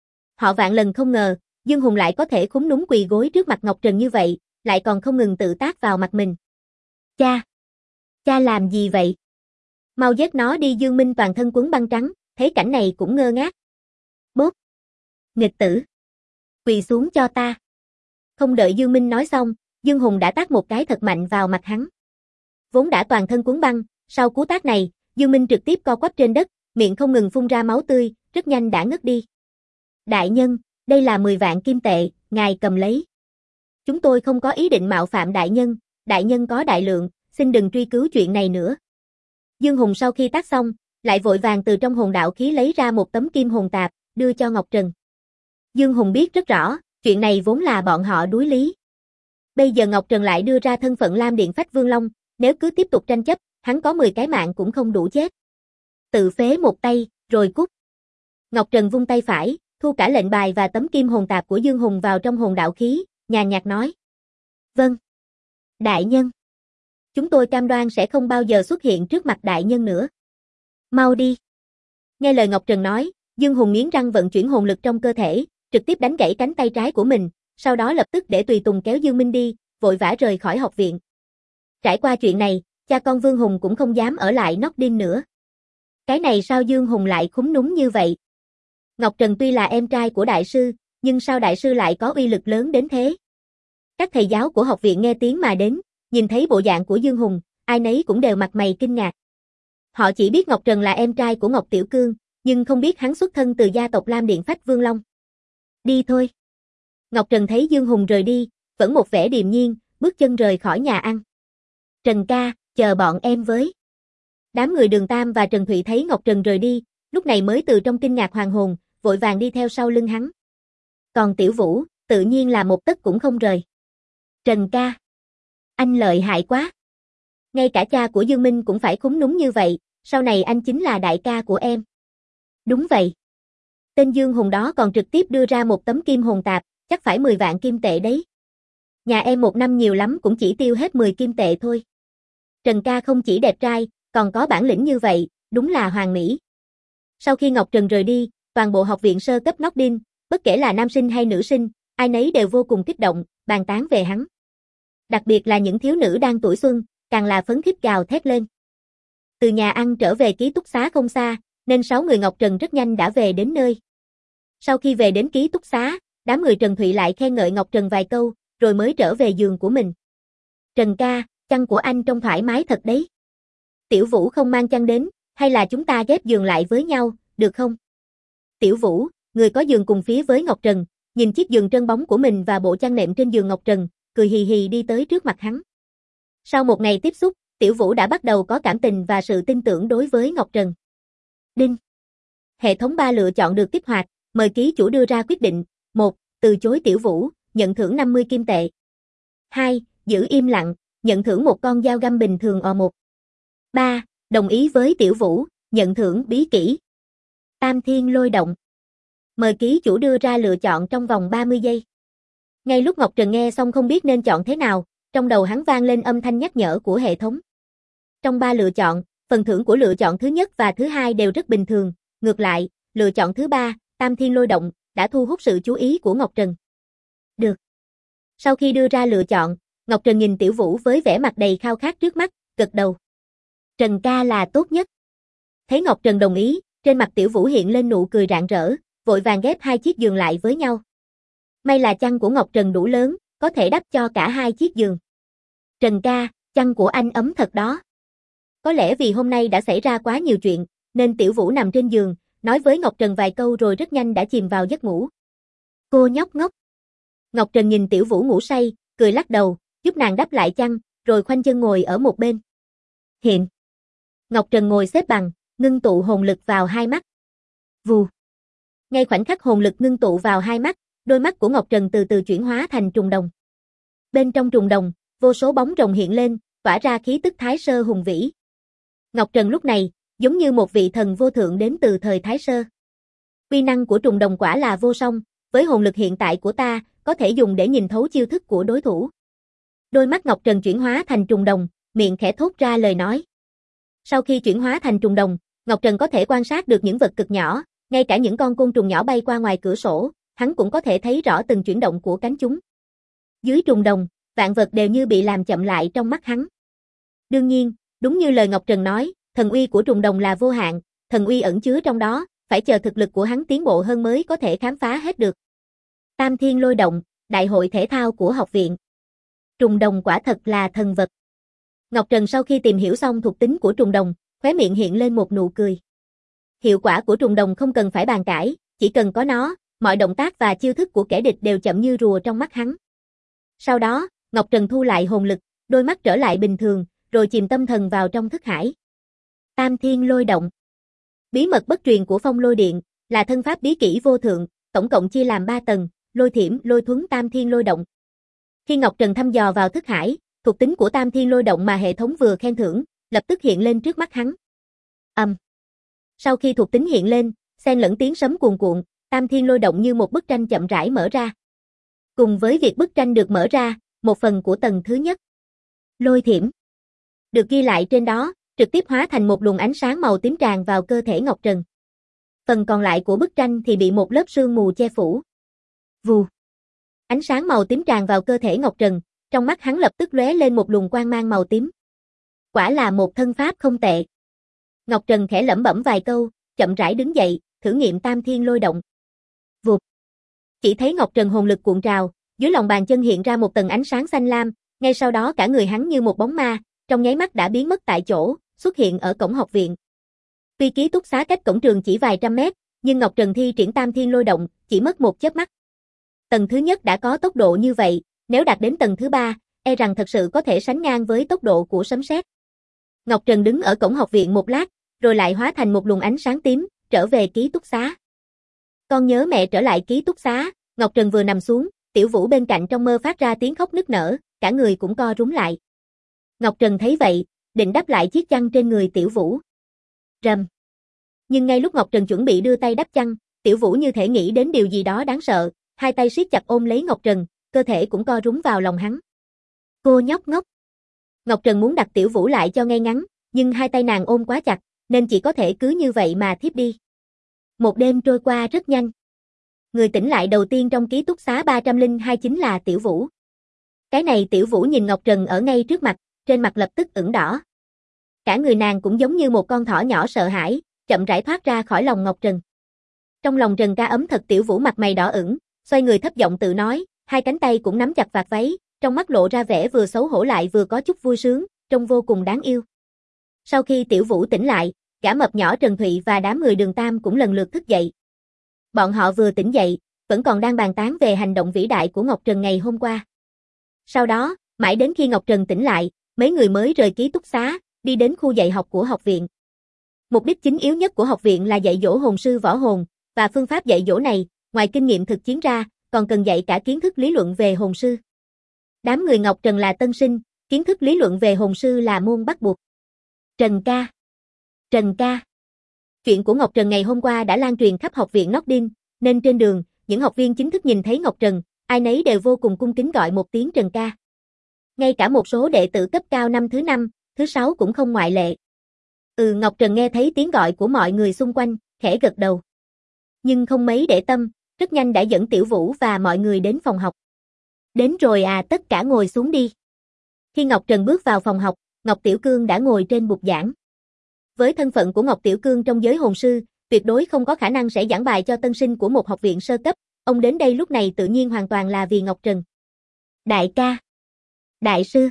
Họ vạn lần không ngờ, Dương Hùng lại có thể khúm núm quỳ gối trước mặt Ngọc Trần như vậy, lại còn không ngừng tự tát vào mặt mình. Cha! Cha làm gì vậy? Mau giết nó đi. Dương Minh toàn thân quấn băng trắng, thấy cảnh này cũng ngơ ngác. Bốp! Nghịch tử! Quỳ xuống cho ta! Không đợi Dương Minh nói xong, Dương Hùng đã tát một cái thật mạnh vào mặt hắn. Vốn đã toàn thân cuốn băng, sau cú tát này, Dương Minh trực tiếp co quắp trên đất, miệng không ngừng phun ra máu tươi, rất nhanh đã ngất đi. Đại nhân, đây là 10 vạn kim tệ, ngài cầm lấy. Chúng tôi không có ý định mạo phạm đại nhân có đại lượng, xin đừng truy cứu chuyện này nữa. Dương Hùng sau khi tát xong, lại vội vàng từ trong hồn đạo khí lấy ra một tấm kim hồn tạp, đưa cho Ngọc Trần. Dương Hùng biết rất rõ, chuyện này vốn là bọn họ đuối lý. Bây giờ Ngọc Trần lại đưa ra thân phận Lam Điện Phách Vương Long, nếu cứ tiếp tục tranh chấp, hắn có 10 cái mạng cũng không đủ chết. Tự phế một tay, rồi cút. Ngọc Trần vung tay phải, thu cả lệnh bài và tấm kim hồn tạp của Dương Hùng vào trong hồn đạo khí, nhàn nhạt nói. Vâng. Đại nhân. Chúng tôi cam đoan sẽ không bao giờ xuất hiện trước mặt đại nhân nữa. Mau đi. Nghe lời Ngọc Trần nói, Dương Hùng nghiến răng vận chuyển hồn lực trong cơ thể, trực tiếp đánh gãy cánh tay trái của mình, sau đó lập tức để tùy tùng kéo Dương Minh đi, vội vã rời khỏi học viện. Trải qua chuyện này, cha con Vương Hùng cũng không dám ở lại Nordin nữa. Cái này sao Dương Hùng lại khúm núm như vậy? Ngọc Trần tuy là em trai của đại sư, nhưng sao đại sư lại có uy lực lớn đến thế? Các thầy giáo của học viện nghe tiếng mà đến, nhìn thấy bộ dạng của Dương Hùng, ai nấy cũng đều mặt mày kinh ngạc. Họ chỉ biết Ngọc Trần là em trai của Ngọc Tiểu Cương, nhưng không biết hắn xuất thân từ gia tộc Lam Điện Phách Vương Long. Đi thôi. Ngọc Trần thấy Dương Hùng rời đi, vẫn một vẻ điềm nhiên, bước chân rời khỏi nhà ăn. Trần ca, chờ bọn em với. Đám người Đường Tam và Trần Thụy thấy Ngọc Trần rời đi, lúc này mới từ trong kinh ngạc hoàn hồn, vội vàng đi theo sau lưng hắn. Còn Tiểu Vũ, tự nhiên là một tấc cũng không rời. Trần ca, anh lợi hại quá. Ngay cả cha của Dương Minh cũng phải khúm núm như vậy, sau này anh chính là đại ca của em. Đúng vậy. Tên Dương Hùng đó còn trực tiếp đưa ra một tấm kim hồn tạp, chắc phải 10 vạn kim tệ đấy. Nhà em một năm nhiều lắm cũng chỉ tiêu hết 10 kim tệ thôi. Trần ca không chỉ đẹp trai, còn có bản lĩnh như vậy, đúng là hoàn mỹ. Sau khi Ngọc Trần rời đi, toàn bộ học viện sơ cấp Nordin, bất kể là nam sinh hay nữ sinh, ai nấy đều vô cùng kích động, bàn tán về hắn. Đặc biệt là những thiếu nữ đang tuổi xuân, càng là phấn khích gào thét lên. Từ nhà ăn trở về ký túc xá không xa, nên 6 người Ngọc Trần rất nhanh đã về đến nơi. Sau khi về đến ký túc xá, đám người Trần Thụy lại khen ngợi Ngọc Trần vài câu, rồi mới trở về giường của mình. Trần ca, chăn của anh trông thoải mái thật đấy. Tiểu Vũ không mang chăn đến, hay là chúng ta ghép giường lại với nhau, được không? Tiểu Vũ, người có giường cùng phía với Ngọc Trần, nhìn chiếc giường trơn bóng của mình và bộ chăn nệm trên giường Ngọc Trần, cười hì hì đi tới trước mặt hắn. Sau một ngày tiếp xúc, Tiểu Vũ đã bắt đầu có cảm tình và sự tin tưởng đối với Ngọc Trần. Đinh. Hệ thống 3 lựa chọn được kích hoạt, mời ký chủ đưa ra quyết định. 1. Từ chối Tiểu Vũ, nhận thưởng 50 kim tệ. 2. Giữ im lặng, nhận thưởng một con dao găm bình thường O1. 3. Đồng ý với Tiểu Vũ, nhận thưởng bí kỹ Tam Thiên Lôi Động. Mời ký chủ đưa ra lựa chọn trong vòng 30 giây. Ngay lúc Ngọc Trần nghe xong không biết nên chọn thế nào, trong đầu hắn vang lên âm thanh nhắc nhở của hệ thống. Trong 3 lựa chọn, phần thưởng của lựa chọn thứ nhất và thứ hai đều rất bình thường, ngược lại, lựa chọn thứ ba, Tam Thiên Lôi Động, đã thu hút sự chú ý của Ngọc Trần. Được. Sau khi đưa ra lựa chọn, Ngọc Trần nhìn Tiểu Vũ với vẻ mặt đầy khao khát trước mắt, gật đầu. Trần ca là tốt nhất. Thấy Ngọc Trần đồng ý, trên mặt Tiểu Vũ hiện lên nụ cười rạng rỡ, vội vàng ghép 2 chiếc giường lại với nhau. May là chăn của Ngọc Trần đủ lớn, có thể đắp cho cả 2 chiếc giường. Trần ca, chăn của anh ấm thật đó. Có lẽ vì hôm nay đã xảy ra quá nhiều chuyện, nên Tiểu Vũ nằm trên giường, nói với Ngọc Trần vài câu rồi rất nhanh đã chìm vào giấc ngủ. Cô nhóc ngốc. Ngọc Trần nhìn Tiểu Vũ ngủ say, cười lắc đầu, giúp nàng đắp lại chăn, rồi khoanh chân ngồi ở một bên. Hiện. Ngọc Trần ngồi xếp bằng, ngưng tụ hồn lực vào 2 mắt. Vù. Ngay khoảnh khắc hồn lực ngưng tụ vào 2 mắt, đôi mắt của Ngọc Trần từ từ chuyển hóa thành trùng đồng. Bên trong trùng đồng, vô số bóng rồng hiện lên, tỏa ra khí tức Thái Sơ hùng vĩ. Ngọc Trần lúc này, giống như một vị thần vô thượng đến từ thời Thái Sơ. Uy năng của trùng đồng quả là vô song, với hồn lực hiện tại của ta, có thể dùng để nhìn thấu chiêu thức của đối thủ. Đôi mắt Ngọc Trần chuyển hóa thành trùng đồng, miệng khẽ thốt ra lời nói. Sau khi chuyển hóa thành trùng đồng, Ngọc Trần có thể quan sát được những vật cực nhỏ, ngay cả những con côn trùng nhỏ bay qua ngoài cửa sổ, hắn cũng có thể thấy rõ từng chuyển động của cánh chúng. Dưới trùng đồng, vạn vật đều như bị làm chậm lại trong mắt hắn. Đương nhiên, đúng như lời Ngọc Trần nói, thần uy của trùng đồng là vô hạn, thần uy ẩn chứa trong đó, phải chờ thực lực của hắn tiến bộ hơn mới có thể khám phá hết được. Tam Thiên Lôi Động, đại hội thể thao của học viện. Trùng đồng quả thật là thần vật. Ngọc Trần sau khi tìm hiểu xong thuộc tính của trùng đồng, khóe miệng hiện lên một nụ cười. Hiệu quả của trùng đồng không cần phải bàn cãi, chỉ cần có nó, mọi động tác và chiêu thức của kẻ địch đều chậm như rùa trong mắt hắn. Sau đó, Ngọc Trần thu lại hồn lực, đôi mắt trở lại bình thường, rồi chìm tâm thần vào trong thức hải. Tam Thiên Lôi Động. Bí mật bất truyền của Phong Lôi Điện, là thân pháp bí kỹ vô thượng, tổng cộng chia làm 3 tầng, lôi thiểm, lôi thuấn, Tam Thiên Lôi Động. Khi Ngọc Trần thăm dò vào thức hải, thuộc tính của Tam Thiên Lôi Động mà hệ thống vừa khen thưởng, lập tức hiện lên trước mắt hắn. Sau khi thuộc tính hiện lên, xen lẫn tiếng sấm cuồn cuộn, Tam Thiên Lôi Động như một bức tranh chậm rãi mở ra. Cùng với việc bức tranh được mở ra, một phần của tầng thứ nhất, lôi thiểm, được ghi lại trên đó, trực tiếp hóa thành một luồng ánh sáng màu tím tràn vào cơ thể Ngọc Trần. Phần còn lại của bức tranh thì bị một lớp sương mù che phủ. Vù. Ánh sáng màu tím tràn vào cơ thể Ngọc Trần, trong mắt hắn lập tức lóe lên một luồng quang mang màu tím. Quả là một thân pháp không tệ. Ngọc Trần khẽ lẩm bẩm vài câu, chậm rãi đứng dậy, thử nghiệm Tam Thiên Lôi Động. Vụt. Chỉ thấy Ngọc Trần hồn lực cuộn trào, dưới lòng bàn chân hiện ra một tầng ánh sáng xanh lam, ngay sau đó cả người hắn như một bóng ma, trong nháy mắt đã biến mất tại chỗ, xuất hiện ở cổng học viện. Tuy ký túc xá cách cổng trường chỉ vài trăm mét, nhưng Ngọc Trần thi triển Tam Thiên Lôi Động, chỉ mất một chớp mắt. Tầng thứ nhất đã có tốc độ như vậy, nếu đạt đến tầng thứ 3, e rằng thật sự có thể sánh ngang với tốc độ của sấm sét. Ngọc Trần đứng ở cổng học viện một lát, rồi lại hóa thành một luồng ánh sáng tím, trở về ký túc xá. Con nhớ mẹ. Trở lại ký túc xá, Ngọc Trần vừa nằm xuống, Tiểu Vũ bên cạnh trong mơ phát ra tiếng khóc nức nở, cả người cũng co rúm lại. Ngọc Trần thấy vậy, định đắp lại chiếc chăn trên người Tiểu Vũ. Rầm. Nhưng ngay lúc Ngọc Trần chuẩn bị đưa tay đắp chăn, Tiểu Vũ như thể nghĩ đến điều gì đó đáng sợ, hai tay siết chặt ôm lấy Ngọc Trần, cơ thể cũng co rúm vào lòng hắn. Cô nhóc ngốc. Ngọc Trần muốn đặt Tiểu Vũ lại cho ngay ngắn, nhưng hai tay nàng ôm quá chặt, nên chỉ có thể cứ như vậy mà thiếp đi. Một đêm trôi qua rất nhanh. Người tỉnh lại đầu tiên trong ký túc xá 302 chính là Tiểu Vũ. Cái này Tiểu Vũ nhìn Ngọc Trần ở ngay trước mặt, trên mặt lập tức ửng đỏ. Cả người nàng cũng giống như một con thỏ nhỏ sợ hãi, chậm rãi thoát ra khỏi lòng Ngọc Trần. Trong lòng Trần ca ấm thật. Tiểu Vũ mặt mày đỏ ửng, xoay người thấp giọng tự nói, hai cánh tay cũng nắm chặt vạt váy, trong mắt lộ ra vẻ vừa xấu hổ lại vừa có chút vui sướng, trông vô cùng đáng yêu. Sau khi Tiểu Vũ tỉnh lại, gã mập nhỏ Trần Thụy và đám người Đường Tam cũng lần lượt thức dậy. Bọn họ vừa tỉnh dậy, vẫn còn đang bàn tán về hành động vĩ đại của Ngọc Trần ngày hôm qua. Sau đó, mãi đến khi Ngọc Trần tỉnh lại, mấy người mới rời ký túc xá, đi đến khu dạy học của học viện. Mục đích chính yếu nhất của học viện là dạy dỗ hồn sư võ hồn, và phương pháp dạy dỗ này, ngoài kinh nghiệm thực chiến ra, còn cần dạy cả kiến thức lý luận về hồn sư. Đám người Ngọc Trần là tân sinh, kiến thức lý luận về hồn sư là môn bắt buộc. Trần ca. Trần ca. Chuyện của Ngọc Trần ngày hôm qua đã lan truyền khắp học viện Nordin, nên trên đường, những học viên chính thức nhìn thấy Ngọc Trần, ai nấy đều vô cùng cung kính gọi một tiếng Trần ca. Ngay cả một số đệ tử cấp cao năm thứ 5, thứ 6 cũng không ngoại lệ. Ngọc Trần nghe thấy tiếng gọi của mọi người xung quanh, khẽ gật đầu. Nhưng không mấy để tâm, rất nhanh đã dẫn Tiểu Vũ và mọi người đến phòng học. Đến rồi à, tất cả ngồi xuống đi. Khi Ngọc Trần bước vào phòng học, Ngọc Tiểu Cương đã ngồi trên bục giảng. Với thân phận của Ngọc Tiểu Cương trong giới hồn sư, tuyệt đối không có khả năng sẽ giảng bài cho tân sinh của một học viện sơ cấp, ông đến đây lúc này tự nhiên hoàn toàn là vì Ngọc Trần. Đại ca, đại sư.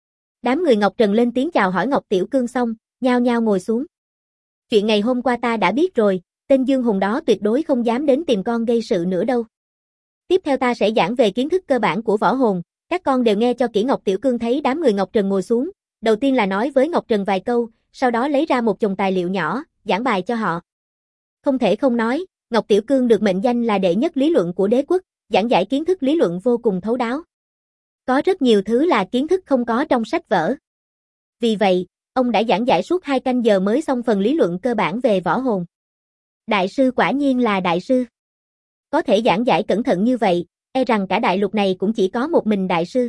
Đám người Ngọc Trần lên tiếng chào hỏi Ngọc Tiểu Cương xong, nhao nhao ngồi xuống. Chuyện ngày hôm qua ta đã biết rồi, tên Dương Hùng đó tuyệt đối không dám đến tìm con gây sự nữa đâu. Tiếp theo ta sẽ giảng về kiến thức cơ bản của võ hồn, các con đều nghe cho kỹ. Ngọc Tiểu Cương thấy đám người Ngọc Trần ngồi xuống, đầu tiên là nói với Ngọc Trần vài câu, sau đó lấy ra một chồng tài liệu nhỏ, giảng bài cho họ. Không thể không nói, Ngọc Tiểu Cương được mệnh danh là đệ nhất lý luận của đế quốc, giảng giải kiến thức lý luận vô cùng thấu đáo. Có rất nhiều thứ là kiến thức không có trong sách vở. Vì vậy, ông đã giảng giải suốt 2 canh giờ mới xong phần lý luận cơ bản về võ hồn. Đại sư quả nhiên là đại sư. Có thể giảng giải cẩn thận như vậy, e rằng cả đại lục này cũng chỉ có một mình đại sư.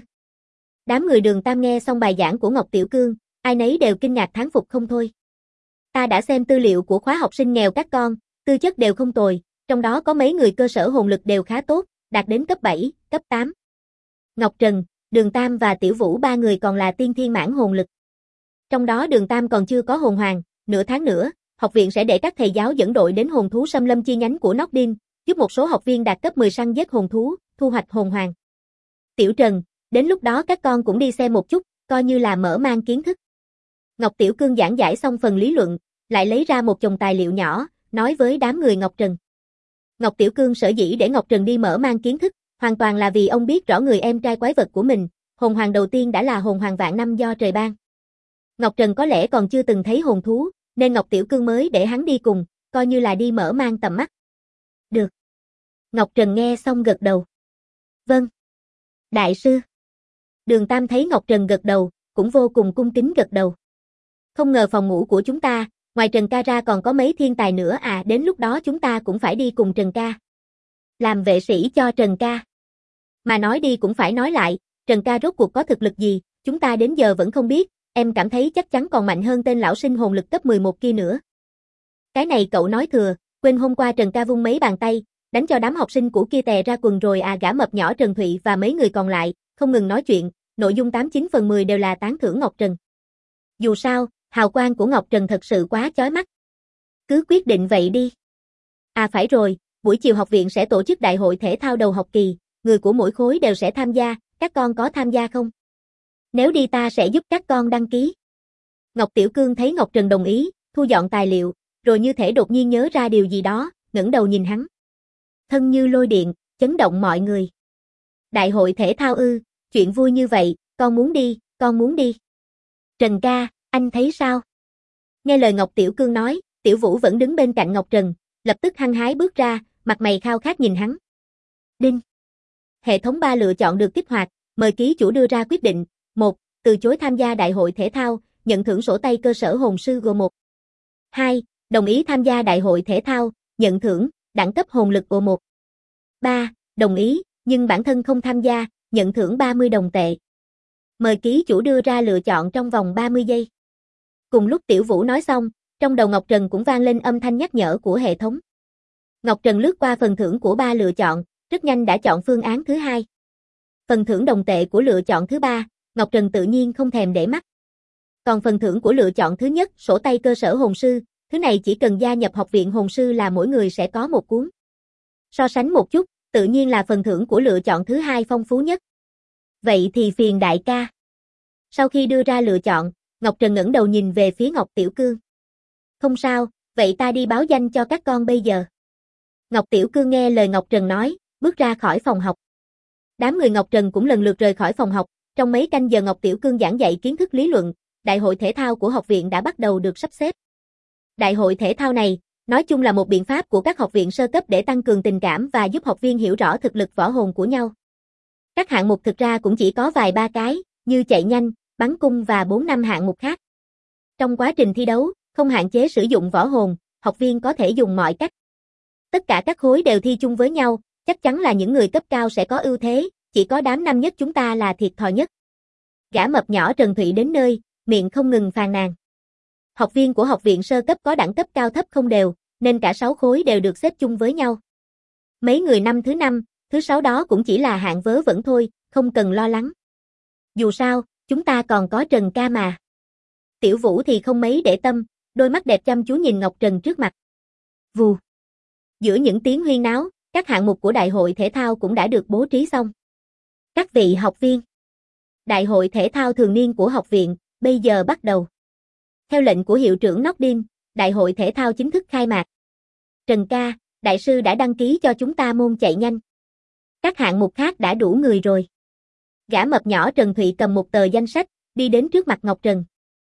Đám người Đường Tam nghe xong bài giảng của Ngọc Tiểu Cương, ai nấy đều kinh ngạc thán phục không thôi. Ta đã xem tư liệu của khóa học sinh nghèo các con, tư chất đều không tồi, trong đó có mấy người cơ sở hồn lực đều khá tốt, đạt đến cấp 7, cấp 8. Ngọc Trần, Đường Tam và Tiểu Vũ 3 người còn là tiên thiên mãn hồn lực. Trong đó Đường Tam còn chưa có hồn hoàng, nửa tháng nữa, học viện sẽ để các thầy giáo dẫn đội đến hồn thú xâm lâm chi nhánh của Nordin, giúp một số học viên đạt cấp 10 săn giết hồn thú, thu hoạch hồn hoàng. Tiểu Trần, đến lúc đó các con cũng đi xem một chút, coi như là mở mang kiến thức. Ngọc Tiểu Cương giảng giải xong phần lý luận, lại lấy ra một chồng tài liệu nhỏ, nói với đám người Ngọc Trần. Ngọc Tiểu Cương sở dĩ để Ngọc Trần đi mở mang kiến thức, hoàn toàn là vì ông biết rõ người em trai quái vật của mình, hồn hoàng đầu tiên đã là hồn hoàng vạn năm do trời ban. Ngọc Trần có lẽ còn chưa từng thấy hồn thú, nên Ngọc Tiểu Cương mới để hắn đi cùng, coi như là đi mở mang tầm mắt. Được. Ngọc Trần nghe xong gật đầu. Vâng. Đại sư. Đường Tam thấy Ngọc Trần gật đầu, cũng vô cùng cung kính gật đầu. Không ngờ phòng ngủ của chúng ta, ngoài Trần ca ra còn có mấy thiên tài nữa à, đến lúc đó chúng ta cũng phải đi cùng Trần ca. Làm vệ sĩ cho Trần ca. Mà nói đi cũng phải nói lại, Trần ca rốt cuộc có thực lực gì, chúng ta đến giờ vẫn không biết, em cảm thấy chắc chắn còn mạnh hơn tên lão sinh hồn lực cấp 11 kia nữa. Cái này cậu nói thừa, quên hôm qua Trần ca vung mấy bàn tay, đánh cho đám học sinh của kia tè ra quần rồi à. Gã mập nhỏ Trần Thụy và mấy người còn lại, không ngừng nói chuyện, nội dung 89 phần 10 đều là tán thưởng Ngọc Trần. Dù sao, hào quang của Ngọc Trần thật sự quá chói mắt. Cứ quyết định vậy đi. À phải rồi, buổi chiều học viện sẽ tổ chức đại hội thể thao đầu học kỳ, người của mỗi khối đều sẽ tham gia, các con có tham gia không? Nếu đi ta sẽ giúp các con đăng ký. Ngọc Tiểu Cương thấy Ngọc Trần đồng ý, thu dọn tài liệu, rồi như thể đột nhiên nhớ ra điều gì đó, ngẩng đầu nhìn hắn. Thân như lôi điện, chấn động mọi người. Đại hội thể thao ư, chuyện vui như vậy, con muốn đi, con muốn đi. Trần ca, anh thấy sao? Nghe lời Ngọc Tiểu Cương nói, Tiểu Vũ vẫn đứng bên cạnh Ngọc Trần, lập tức hăng hái bước ra, mặt mày khao khát nhìn hắn. Đinh. Hệ thống 3 lựa chọn được kích hoạt, mời ký chủ đưa ra quyết định. 1. Từ chối tham gia đại hội thể thao, nhận thưởng sổ tay cơ sở hồn sư G1. 2. Đồng ý tham gia đại hội thể thao, nhận thưởng, đẳng cấp hồn lực O1. 3. Đồng ý, nhưng bản thân không tham gia, nhận thưởng 30 đồng tệ. Mời ký chủ đưa ra lựa chọn trong vòng 30 giây. Cùng lúc Tiểu Vũ nói xong, trong đầu Ngọc Trần cũng vang lên âm thanh nhắc nhở của hệ thống. Ngọc Trần lướt qua phần thưởng của 3 lựa chọn, rất nhanh đã chọn phương án thứ 2. Phần thưởng đồng tệ của lựa chọn thứ 3, Ngọc Trần tự nhiên không thèm để mắt. Còn phần thưởng của lựa chọn thứ nhất, sổ tay cơ sở hồn sư, thứ này chỉ cần gia nhập học viện hồn sư là mỗi người sẽ có một cuốn. So sánh một chút, tự nhiên là phần thưởng của lựa chọn thứ 2 phong phú nhất. Vậy thì phiền đại ca. Sau khi đưa ra lựa chọn, Ngọc Trần ngẩng đầu nhìn về phía Ngọc Tiểu Cương. Không sao, vậy ta đi báo danh cho các con bây giờ. Ngọc Tiểu Cương nghe lời Ngọc Trần nói, bước ra khỏi phòng học. Đám người Ngọc Trần cũng lần lượt rời khỏi phòng học, trong mấy canh giờ Ngọc Tiểu Cương giảng dạy kiến thức lý luận, đại hội thể thao của học viện đã bắt đầu được sắp xếp. Đại hội thể thao này, nói chung là một biện pháp của các học viện sơ cấp để tăng cường tình cảm và giúp học viên hiểu rõ thực lực võ hồn của nhau. Các hạng mục thực ra cũng chỉ có vài ba cái, như chạy nhanh, bắn cung và 4-5 hạng mục khác. Trong quá trình thi đấu, không hạn chế sử dụng võ hồn, học viên có thể dùng mọi cách. Tất cả các khối đều thi chung với nhau, chắc chắn là những người cấp cao sẽ có ưu thế, chỉ có đám năm nhất chúng ta là thiệt thòi nhất. Gã mập nhỏ Trần Thụy đến nơi, miệng không ngừng phàn nàn. Học viên của học viện sơ cấp có đẳng cấp cao thấp không đều, nên cả 6 khối đều được xếp chung với nhau. Mấy người năm thứ 5, thứ 6 đó cũng chỉ là hạng vớ vẩn thôi, không cần lo lắng. Dù sao, chúng ta còn có Trần ca mà. Tiểu Vũ thì không mấy để tâm, đôi mắt đẹp chăm chú nhìn Ngọc Trần trước mặt. Vù. Giữa những tiếng huyên náo, các hạng mục của đại hội thể thao cũng đã được bố trí xong. Các vị học viên. Đại hội thể thao thường niên của học viện, bây giờ bắt đầu. Theo lệnh của hiệu trưởng Nordin, đại hội thể thao chính thức khai mạc. Trần ca, đại sư đã đăng ký cho chúng ta môn chạy nhanh. Các hạng mục khác đã đủ người rồi. Gã mập nhỏ Trần Thụy cầm một tờ danh sách, đi đến trước mặt Ngọc Trần.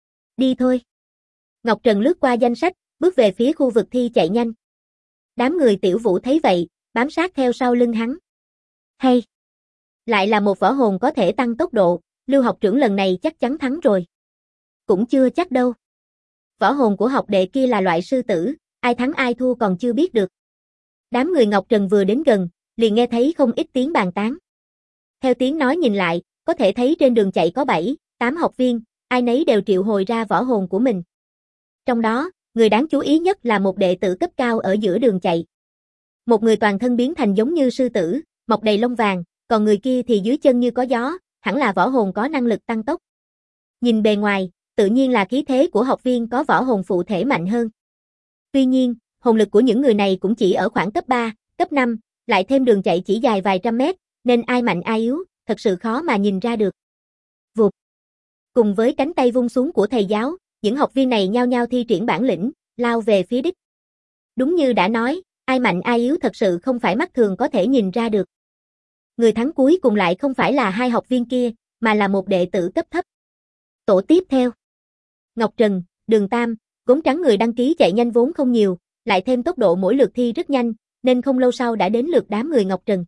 Đi thôi. Ngọc Trần lướt qua danh sách, bước về phía khu vực thi chạy nhanh. Đám người Tiểu Vũ thấy vậy, bám sát theo sau lưng hắn. Hay! Lại là một võ hồn có thể tăng tốc độ, Lưu học trưởng lần này chắc chắn thắng rồi. Cũng chưa chắc đâu. Võ hồn của học đệ kia là loại sư tử, ai thắng ai thua còn chưa biết được. Đám người Ngọc Trần vừa đến gần, liền nghe thấy không ít tiếng bàn tán. Theo tiếng nói nhìn lại, có thể thấy trên đường chạy có 7, 8 học viên, ai nấy đều triệu hồi ra võ hồn của mình. Trong đó, người đáng chú ý nhất là một đệ tử cấp cao ở giữa đường chạy. Một người toàn thân biến thành giống như sư tử, mọc đầy lông vàng, còn người kia thì dưới chân như có gió, hẳn là võ hồn có năng lực tăng tốc. Nhìn bề ngoài, tự nhiên là khí thế của học viên có võ hồn phụ thể mạnh hơn. Tuy nhiên, hồn lực của những người này cũng chỉ ở khoảng cấp 3, cấp 5, lại thêm đường chạy chỉ dài vài trăm mét, nên ai mạnh ai yếu, thật sự khó mà nhìn ra được. Vụt. Cùng với cánh tay vung xuống của thầy giáo, những học viên này nhao nhao thi triển bản lĩnh, lao về phía đích. Đúng như đã nói, ai mạnh ai yếu thật sự không phải mắt thường có thể nhìn ra được. Người thắng cuối cùng lại không phải là hai học viên kia, mà là một đệ tử cấp thấp. Tổ tiếp theo. Ngọc Trần, Đường Tam, Gốm Trắng người đăng ký chạy nhanh vốn không nhiều, lại thêm tốc độ mỗi lượt thi rất nhanh, nên không lâu sau đã đến lượt đám người Ngọc Trần.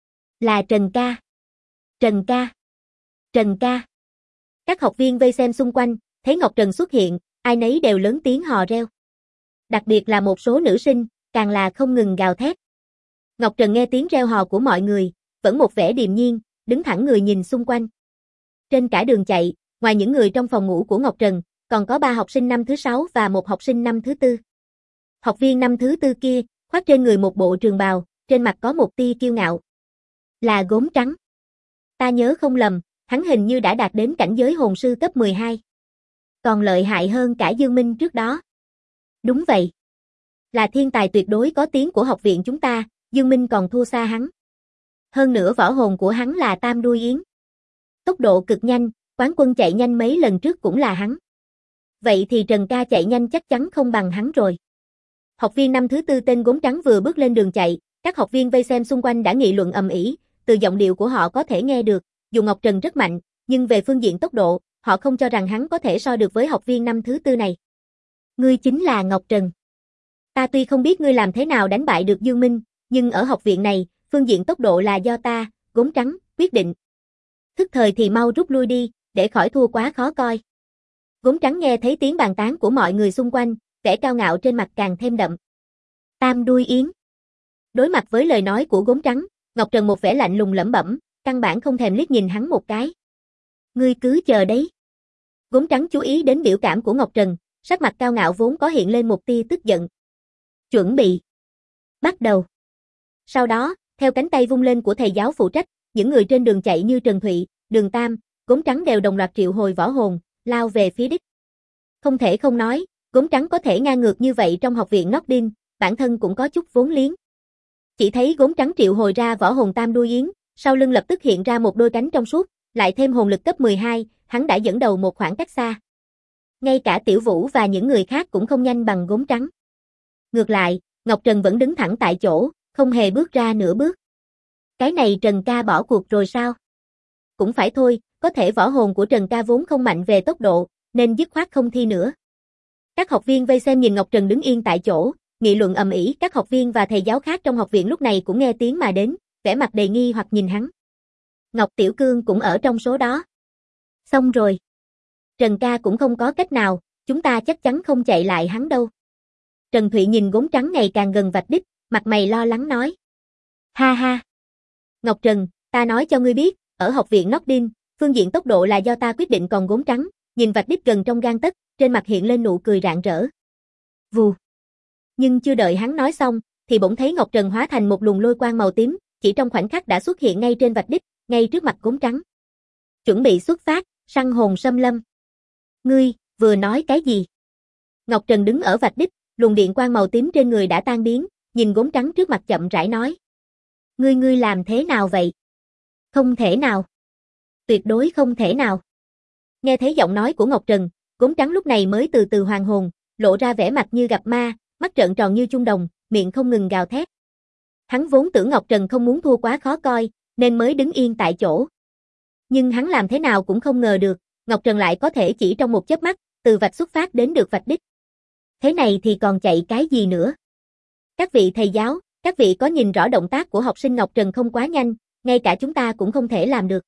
Là Trần ca. Trần ca. Trần ca. Các học viên vây xem xung quanh, thấy Ngọc Trần xuất hiện, ai nấy đều lớn tiếng hò reo. Đặc biệt là một số nữ sinh, càng là không ngừng gào thét. Ngọc Trần nghe tiếng reo hò của mọi người, vẫn một vẻ điềm nhiên, đứng thẳng người nhìn xung quanh. Trên cả đường chạy, ngoài những người trong phòng ngủ của Ngọc Trần, còn có 3 học sinh năm thứ 6 và một học sinh năm thứ 4. Học viên năm thứ 4 kia, khoác trên người một bộ trường bào, trên mặt có một tia kiêu ngạo. Là Gốm Trắng. Ta nhớ không lầm, hắn hình như đã đạt đến cảnh giới hồn sư cấp 12. Còn lợi hại hơn cả Dương Minh trước đó. Đúng vậy. Là thiên tài tuyệt đối có tiếng của học viện chúng ta, Dương Minh còn thua xa hắn. Hơn nữa võ hồn của hắn là Tam Đuôi Yến. Tốc độ cực nhanh, quán quân chạy nhanh mấy lần trước cũng là hắn. Vậy thì Trần ca chạy nhanh chắc chắn không bằng hắn rồi. Học viên năm thứ 4 tên Gốm Trắng vừa bước lên đường chạy, các học viên vây xem xung quanh đã nghị luận ầm ĩ, từ giọng điệu của họ có thể nghe được, dù Ngọc Trần rất mạnh, nhưng về phương diện tốc độ, họ không cho rằng hắn có thể so được với học viên năm thứ 4 này. Ngươi chính là Ngọc Trần. Ta tuy không biết ngươi làm thế nào đánh bại được Dương Minh, nhưng ở học viện này, phương diện tốc độ là do ta, Gốm Trắng, quyết định. Thức thời thì mau rút lui đi, để khỏi thua quá khó coi. Gốm Trắng nghe thấy tiếng bàn tán của mọi người xung quanh, vẻ cao ngạo trên mặt càng thêm đậm. Tam Đuôi Yến. Đối mặt với lời nói của Gốm Trắng, Ngọc Trần một vẻ lạnh lùng lẩm bẩm, căn bản không thèm liếc nhìn hắn một cái. Ngươi cứ chờ đấy. Gốm Trắng chú ý đến biểu cảm của Ngọc Trần, sắc mặt cao ngạo vốn có hiện lên một tia tức giận. Chuẩn bị. Bắt đầu. Sau đó, theo cánh tay vung lên của thầy giáo phụ trách, những người trên đường chạy như Trần Thụy, Đường Tam, Gốm Trắng đều đồng loạt triệu hồi võ hồn, lao về phía đích. Không thể không nói, Gốm Trắng có thể ngang ngược như vậy trong học viện Nordin, bản thân cũng có chút vốn liếng. Chỉ thấy Gốm Trắng triệu hồi ra võ hồn Tam Đuôi Yến, sau lưng lập tức hiện ra một đôi cánh trong suốt, lại thêm hồn lực cấp 12, hắn đã dẫn đầu một khoảng cách xa. Ngay cả Tiểu Vũ và những người khác cũng không nhanh bằng Gốm Trắng. Ngược lại, Ngọc Trần vẫn đứng thẳng tại chỗ, không hề bước ra nửa bước. Cái này Trần ca bỏ cuộc rồi sao? Cũng phải thôi, có thể võ hồn của Trần ca vốn không mạnh về tốc độ, nên dứt khoát không thi nữa. Các học viên vây xem nhìn Ngọc Trần đứng yên tại chỗ, nghị luận ầm ĩ, các học viên và thầy giáo khác trong học viện lúc này cũng nghe tiếng mà đến, vẻ mặt đầy nghi hoặc nhìn hắn. Ngọc Tiểu Cương cũng ở trong số đó. Xong rồi. Trần ca cũng không có cách nào, chúng ta chắc chắn không chạy lại hắn đâu. Trần Thụy nhìn Gốm Trắng ngày càng gần vạch đích, mặt mày lo lắng nói. Ha ha. Ngọc Trần, ta nói cho ngươi biết, ở học viện Nordin, phương diện tốc độ là do ta quyết định còn gốm trắng, nhìn vạch đích gần trong gang tấc, trên mặt hiện lên nụ cười rạng rỡ. Vù. Nhưng chưa đợi hắn nói xong, thì bỗng thấy Ngọc Trần hóa thành một luồng lôi quang màu tím, chỉ trong khoảnh khắc đã xuất hiện ngay trên vạch đích, ngay trước mặt gốm trắng. Chuẩn bị xuất phát, săn hồn xâm lâm. Ngươi, vừa nói cái gì? Ngọc Trần đứng ở vạch đích, luồng điện quang màu tím trên người đã tan biến, nhìn gốm trắng trước mặt chậm rãi nói. Ngươi làm thế nào vậy? Không thể nào. Tuyệt đối không thể nào. Nghe thấy giọng nói của Ngọc Trần, gốm trắng lúc này mới từ từ hoàn hồn, lộ ra vẻ mặt như gặp ma, mắt trợn tròn như chuông đồng, miệng không ngừng gào thét. Hắn vốn tưởng Ngọc Trần không muốn thua quá khó coi, nên mới đứng yên tại chỗ. Nhưng hắn làm thế nào cũng không ngờ được, Ngọc Trần lại có thể chỉ trong một chớp mắt, từ vạch xuất phát đến được vạch đích. Thế này thì còn chạy cái gì nữa? Các vị thầy giáo, các vị có nhìn rõ động tác của học sinh Ngọc Trần không quá nhanh, ngay cả chúng ta cũng không thể làm được.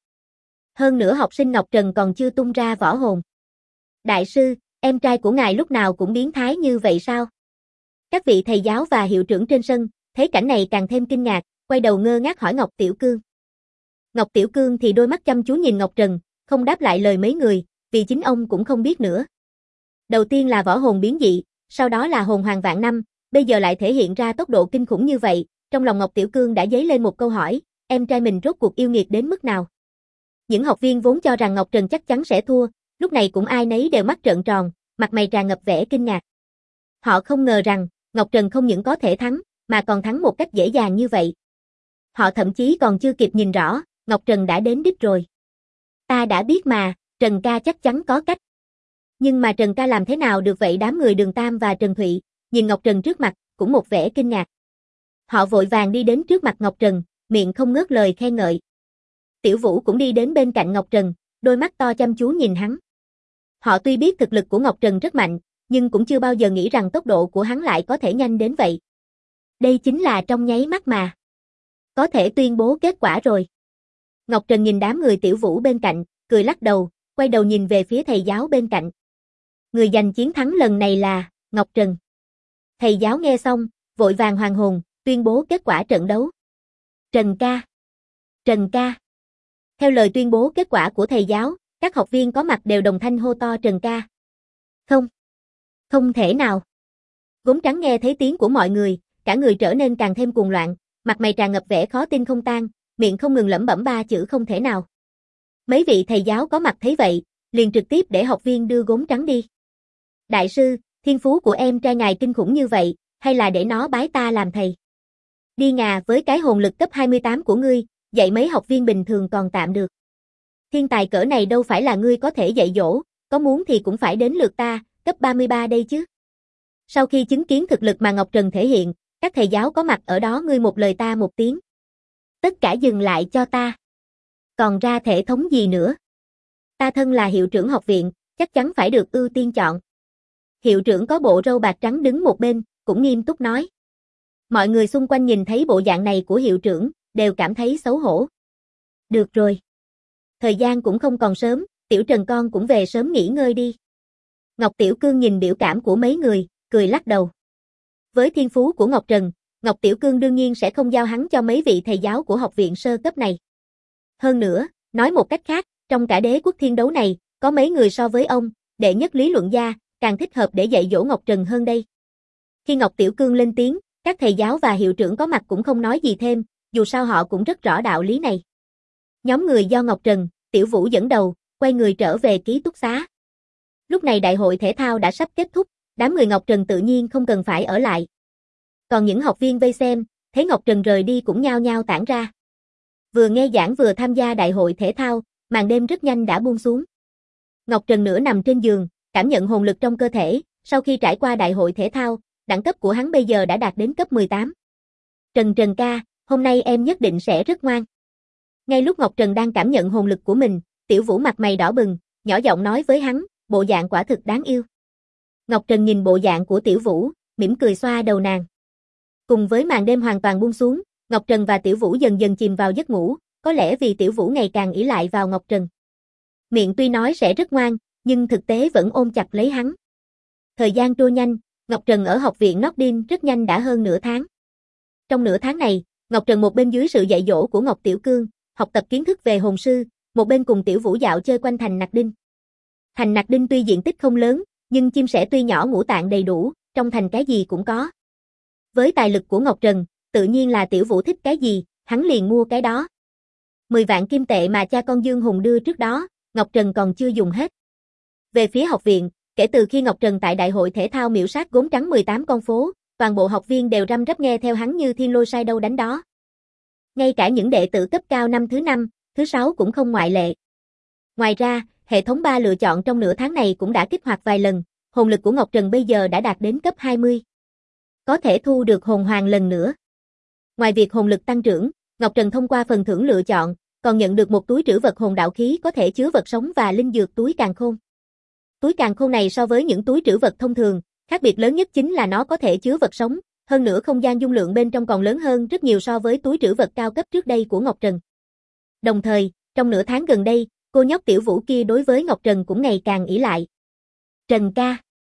Hơn nữa học sinh Ngọc Trần còn chưa tung ra võ hồn. Đại sư, em trai của ngài lúc nào cũng biến thái như vậy sao? Các vị thầy giáo và hiệu trưởng trên sân, thấy cảnh này càng thêm kinh ngạc, quay đầu ngơ ngác hỏi Ngọc Tiểu Cương. Ngọc Tiểu Cương thì đôi mắt chăm chú nhìn Ngọc Trần, không đáp lại lời mấy người, vì chính ông cũng không biết nữa. Đầu tiên là võ hồn biến dị, sau đó là hồn hoàng vạn năm, bây giờ lại thể hiện ra tốc độ kinh khủng như vậy, trong lòng Ngọc Tiểu Cương đã dấy lên một câu hỏi, em trai mình rốt cuộc yêu nghiệt đến mức nào? Những học viên vốn cho rằng Ngọc Trần chắc chắn sẽ thua, lúc này cũng ai nấy đều mắt trợn tròn, mặt mày tràn ngập vẻ kinh ngạc. Họ không ngờ rằng, Ngọc Trần không những có thể thắng, mà còn thắng một cách dễ dàng như vậy. Họ thậm chí còn chưa kịp nhìn rõ, Ngọc Trần đã đến đích rồi. Ta đã biết mà, Trần ca chắc chắn có cách. Nhưng mà Trần ca làm thế nào được vậy? Đám người Đường Tam và Trần Thụy, nhìn Ngọc Trần trước mặt, cũng một vẻ kinh ngạc. Họ vội vàng đi đến trước mặt Ngọc Trần, miệng không ngớt lời khen ngợi. Tiểu Vũ cũng đi đến bên cạnh Ngọc Trần, đôi mắt to chăm chú nhìn hắn. Họ tuy biết thực lực của Ngọc Trần rất mạnh, nhưng cũng chưa bao giờ nghĩ rằng tốc độ của hắn lại có thể nhanh đến vậy. Đây chính là trong nháy mắt mà. Có thể tuyên bố kết quả rồi. Ngọc Trần nhìn đám người Tiểu Vũ bên cạnh, cười lắc đầu, quay đầu nhìn về phía thầy giáo bên cạnh. Người giành chiến thắng lần này là Ngọc Trần. Thầy giáo nghe xong, vội vàng hoàn hồn, tuyên bố kết quả trận đấu. Trần ca. Trần ca. Theo lời tuyên bố kết quả của thầy giáo, các học viên có mặt đều đồng thanh hô to Trần ca. Không. Không thể nào. Gốm trắng nghe thấy tiếng của mọi người, cả người trở nên càng thêm cuồng loạn, mặt mày tràn ngập vẻ khó tin không tan, miệng không ngừng lẩm bẩm ba chữ không thể nào. Mấy vị thầy giáo có mặt thấy vậy, liền trực tiếp để học viên đưa gốm trắng đi. Đại sư, thiên phú của em trai ngài kinh khủng như vậy, hay là để nó bái ta làm thầy? Đi ngà, với cái hồn lực cấp 28 của ngươi, dạy mấy học viên bình thường còn tạm được. Thiên tài cỡ này đâu phải là ngươi có thể dạy dỗ, có muốn thì cũng phải đến lượt ta, cấp 33 đây chứ. Sau khi chứng kiến thực lực mà Ngọc Trần thể hiện, các thầy giáo có mặt ở đó ngươi một lời ta một tiếng. Tất cả dừng lại cho ta. Còn ra thể thống gì nữa? Ta thân là hiệu trưởng học viện, chắc chắn phải được ưu tiên chọn. Hiệu trưởng có bộ râu bạc trắng đứng một bên, cũng nghiêm túc nói. Mọi người xung quanh nhìn thấy bộ dạng này của hiệu trưởng, đều cảm thấy xấu hổ. Được rồi. Thời gian cũng không còn sớm, Tiểu Trần con cũng về sớm nghỉ ngơi đi. Ngọc Tiểu Cương nhìn biểu cảm của mấy người, cười lắc đầu. Với thiên phú của Ngọc Trần, Ngọc Tiểu Cương đương nhiên sẽ không giao hắn cho mấy vị thầy giáo của học viện sơ cấp này. Hơn nữa, nói một cách khác, trong cả đế quốc thiên đấu này, có mấy người so với ông, đệ nhất lý luận gia, càng thích hợp để dạy dỗ Ngọc Trần hơn đây. Khi Ngọc Tiểu Cương lên tiếng, các thầy giáo và hiệu trưởng có mặt cũng không nói gì thêm, dù sao họ cũng rất rõ đạo lý này. Nhóm người do Ngọc Trần, Tiểu Vũ dẫn đầu, quay người trở về ký túc xá. Lúc này đại hội thể thao đã sắp kết thúc, đám người Ngọc Trần tự nhiên không cần phải ở lại. Còn những học viên vây xem, thấy Ngọc Trần rời đi cũng nhao nhao tản ra. Vừa nghe giảng vừa tham gia đại hội thể thao, màn đêm rất nhanh đã buông xuống. Ngọc Trần nửa nằm trên giường, cảm nhận hồn lực trong cơ thể, sau khi trải qua đại hội thể thao, đẳng cấp của hắn bây giờ đã đạt đến cấp 18. Trần ca, hôm nay em nhất định sẽ rất ngoan. Ngay lúc Ngọc Trần đang cảm nhận hồn lực của mình, Tiểu Vũ mặt mày đỏ bừng, nhỏ giọng nói với hắn, bộ dạng quả thực đáng yêu. Ngọc Trần nhìn bộ dạng của Tiểu Vũ, mỉm cười xoa đầu nàng. Cùng với màn đêm hoàn toàn buông xuống, Ngọc Trần và Tiểu Vũ dần dần chìm vào giấc ngủ, có lẽ vì Tiểu Vũ ngày càng ỷ lại vào Ngọc Trần. Miệng tuy nói sẽ rất ngoan, nhưng thực tế vẫn ôm chặt lấy hắn. Thời gian trôi nhanh, Ngọc Trần ở học viện Nordin rất nhanh đã hơn nửa tháng. Trong nửa tháng này, Ngọc Trần một bên dưới sự dạy dỗ của Ngọc Tiểu Cương, học tập kiến thức về hồn sư, một bên cùng Tiểu Vũ dạo chơi quanh thành Nặc Đinh. Thành Nặc Đinh tuy diện tích không lớn, nhưng chim sẻ tuy nhỏ ngũ tạng đầy đủ, trong thành cái gì cũng có. Với tài lực của Ngọc Trần, tự nhiên là Tiểu Vũ thích cái gì, hắn liền mua cái đó. 10 vạn kim tệ mà cha con Dương Hùng đưa trước đó, Ngọc Trần còn chưa dùng hết. Về phía học viện, kể từ khi Ngọc Trần tại đại hội thể thao miểu sát gốm trắng 18 con phố, toàn bộ học viên đều răm rắp nghe theo hắn như thiên lôi sai đâu đánh đó. Ngay cả những đệ tử cấp cao năm thứ 5, thứ 6 cũng không ngoại lệ. Ngoài ra, hệ thống 3 lựa chọn trong nửa tháng này cũng đã kích hoạt vài lần, hồn lực của Ngọc Trần bây giờ đã đạt đến cấp 20. Có thể thu được hồn hoàng lần nữa. Ngoài việc hồn lực tăng trưởng, Ngọc Trần thông qua phần thưởng lựa chọn, còn nhận được một túi trữ vật hồn đạo khí có thể chứa vật sống và linh dược túi càn khôn. Túi càn khôn này so với những túi trữ vật thông thường, khác biệt lớn nhất chính là nó có thể chứa vật sống, hơn nữa không gian dung lượng bên trong còn lớn hơn rất nhiều so với túi trữ vật cao cấp trước đây của Ngọc Trần. Đồng thời, trong nửa tháng gần đây, cô nhóc Tiểu Vũ kia đối với Ngọc Trần cũng ngày càng ỷ lại. Trần ca.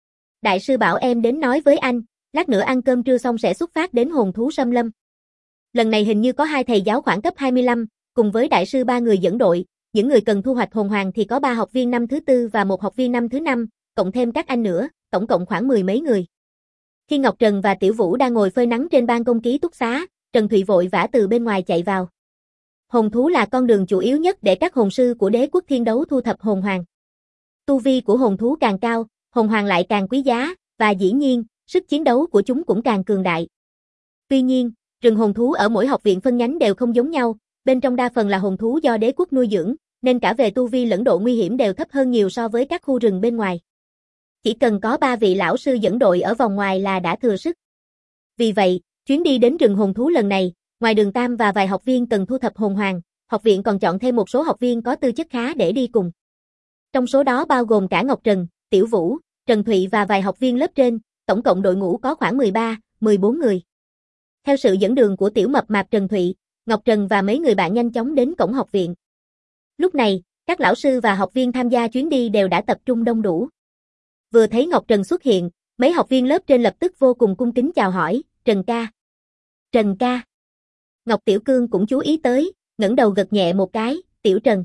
Đại sư bảo em đến nói với anh, lát nữa ăn cơm trưa xong sẽ xuất phát đến hồn thú xâm lâm. Lần này hình như có 2 thầy giáo khoảng cấp 25, cùng với đại sư 3 người dẫn đội, những người cần thu hoạch hồn hoàng thì có 3 học viên năm thứ 4 và 1 học viên năm thứ 5, cộng thêm các anh nữa, tổng cộng khoảng 10 mấy người. Khi Ngọc Trần và Tiểu Vũ đang ngồi phơi nắng trên ban công ký túc xá, Trần Thụy vội vã từ bên ngoài chạy vào. Hồn thú là con đường chủ yếu nhất để các hồn sư của Đế quốc Thiên Đấu thu thập hồn hoàng. Tu vi của hồn thú càng cao, hồn hoàng lại càng quý giá, và dĩ nhiên, sức chiến đấu của chúng cũng càng cường đại. Tuy nhiên, rừng hồn thú ở mỗi học viện phân nhánh đều không giống nhau, bên trong đa phần là hồn thú do đế quốc nuôi dưỡng, nên cả về tu vi lẫn độ nguy hiểm đều thấp hơn nhiều so với các khu rừng bên ngoài. Chỉ cần có 3 vị lão sư dẫn đội ở vòng ngoài là đã thừa sức. Vì vậy, chuyến đi đến rừng hồn thú lần này, ngoài Đường Tam và vài học viên cần thu thập hồn hoàng, học viện còn chọn thêm một số học viên có tư chất khá để đi cùng. Trong số đó bao gồm cả Ngọc Trần, Tiểu Vũ, Trần Thụy và vài học viên lớp trên, tổng cộng đội ngũ có khoảng 13, 14 người. Theo sự dẫn đường của tiểu mập mạp Trần Thụy, Ngọc Trần và mấy người bạn nhanh chóng đến cổng học viện. Lúc này, các lão sư và học viên tham gia chuyến đi đều đã tập trung đông đủ. Vừa thấy Ngọc Trần xuất hiện, mấy học viên lớp trên lập tức vô cùng cung kính chào hỏi, Trần ca. Trần ca. Ngọc Tiểu Cương cũng chú ý tới, ngẩng đầu gật nhẹ một cái, Tiểu Trần.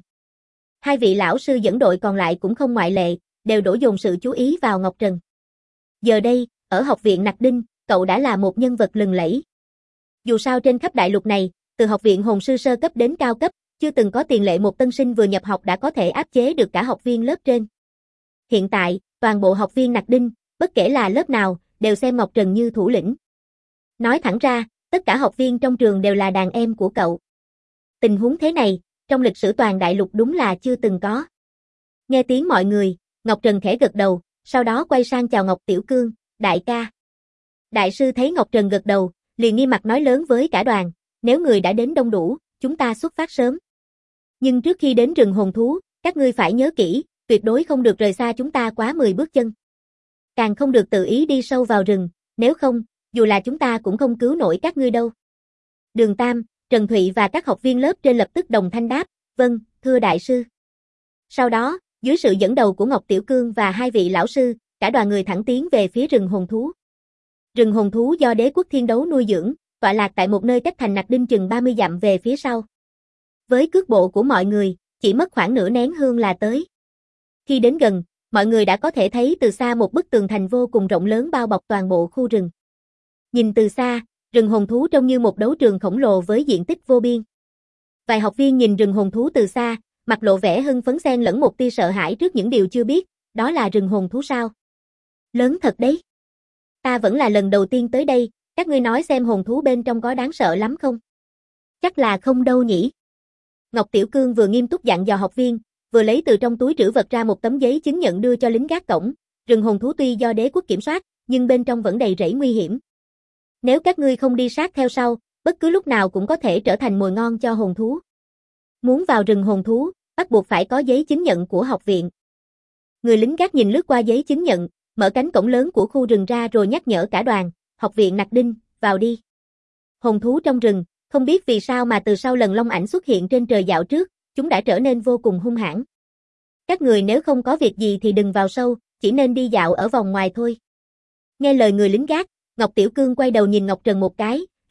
2 vị lão sư dẫn đội còn lại cũng không ngoại lệ, đều đổ dồn sự chú ý vào Ngọc Trần. Giờ đây, ở học viện Nặc Đinh, cậu đã là một nhân vật lừng lẫy. Dù sao trên khắp đại lục này, từ học viện hồn sư sơ cấp đến cao cấp, chưa từng có tiền lệ một tân sinh vừa nhập học đã có thể áp chế được cả học viên lớp trên. Hiện tại, toàn bộ học viên Nặc Đinh, bất kể là lớp nào, đều xem Ngọc Trần như thủ lĩnh. Nói thẳng ra, tất cả học viên trong trường đều là đàn em của cậu. Tình huống thế này, trong lịch sử toàn đại lục đúng là chưa từng có. Nghe tiếng mọi người, Ngọc Trần khẽ gật đầu, sau đó quay sang chào Ngọc Tiểu Cương, đại ca. Đại sư thấy Ngọc Trần gật đầu, liền nghiêm mặt nói lớn với cả đoàn, nếu người đã đến đông đủ, chúng ta xuất phát sớm. Nhưng trước khi đến rừng hồn thú, các ngươi phải nhớ kỹ, tuyệt đối không được rời xa chúng ta quá 10 bước chân. Càng không được tự ý đi sâu vào rừng, nếu không, dù là chúng ta cũng không cứu nổi các ngươi đâu. Đường Tam, Trần Thụy và các học viên lớp trên lập tức đồng thanh đáp, vâng, thưa đại sư. Sau đó, dưới sự dẫn đầu của Ngọc Tiểu Cương và 2 vị lão sư, cả đoàn người thẳng tiến về phía rừng hồn thú. Rừng hồn thú do Đế quốc Thiên Đấu nuôi dưỡng, tọa lạc tại một nơi cách thành Nặc Đinh chừng 30 dặm về phía sau. Với cước bộ của mọi người, chỉ mất khoảng nửa nén hương là tới. Khi đến gần, mọi người đã có thể thấy từ xa một bức tường thành vô cùng rộng lớn bao bọc toàn bộ khu rừng. Nhìn từ xa, rừng hồn thú trông như một đấu trường khổng lồ với diện tích vô biên. Vài học viên nhìn rừng hồn thú từ xa, mặt lộ vẻ hưng phấn xen lẫn một tia sợ hãi trước những điều chưa biết, đó là rừng hồn thú sao? Lớn thật đấy. Ta vẫn là lần đầu tiên tới đây, các ngươi nói xem hồn thú bên trong có đáng sợ lắm không? Chắc là không đâu nhỉ. Ngọc Tiểu Cương vừa nghiêm túc dặn dò học viên, vừa lấy từ trong túi trữ vật ra một tấm giấy chứng nhận đưa cho lính gác cổng. Rừng hồn thú tuy do đế quốc kiểm soát, nhưng bên trong vẫn đầy rẫy nguy hiểm. Nếu các ngươi không đi sát theo sau, bất cứ lúc nào cũng có thể trở thành mồi ngon cho hồn thú. Muốn vào rừng hồn thú, bắt buộc phải có giấy chứng nhận của học viện. Người lính gác nhìn lướt qua giấy chứng nhận, mở cánh cổng lớn của khu rừng ra rồi nhắc nhở cả đoàn, học viện Nặc Đinh, vào đi. Hồn thú trong rừng, không biết vì sao mà từ sau lần long ảnh xuất hiện trên trời dạo trước, chúng đã trở nên vô cùng hung hãn. Các người nếu không có việc gì thì đừng vào sâu, chỉ nên đi dạo ở vòng ngoài thôi. Nghe lời người lính gác, Ngọc Tiểu Cương quay đầu nhìn Ngọc Trần một cái,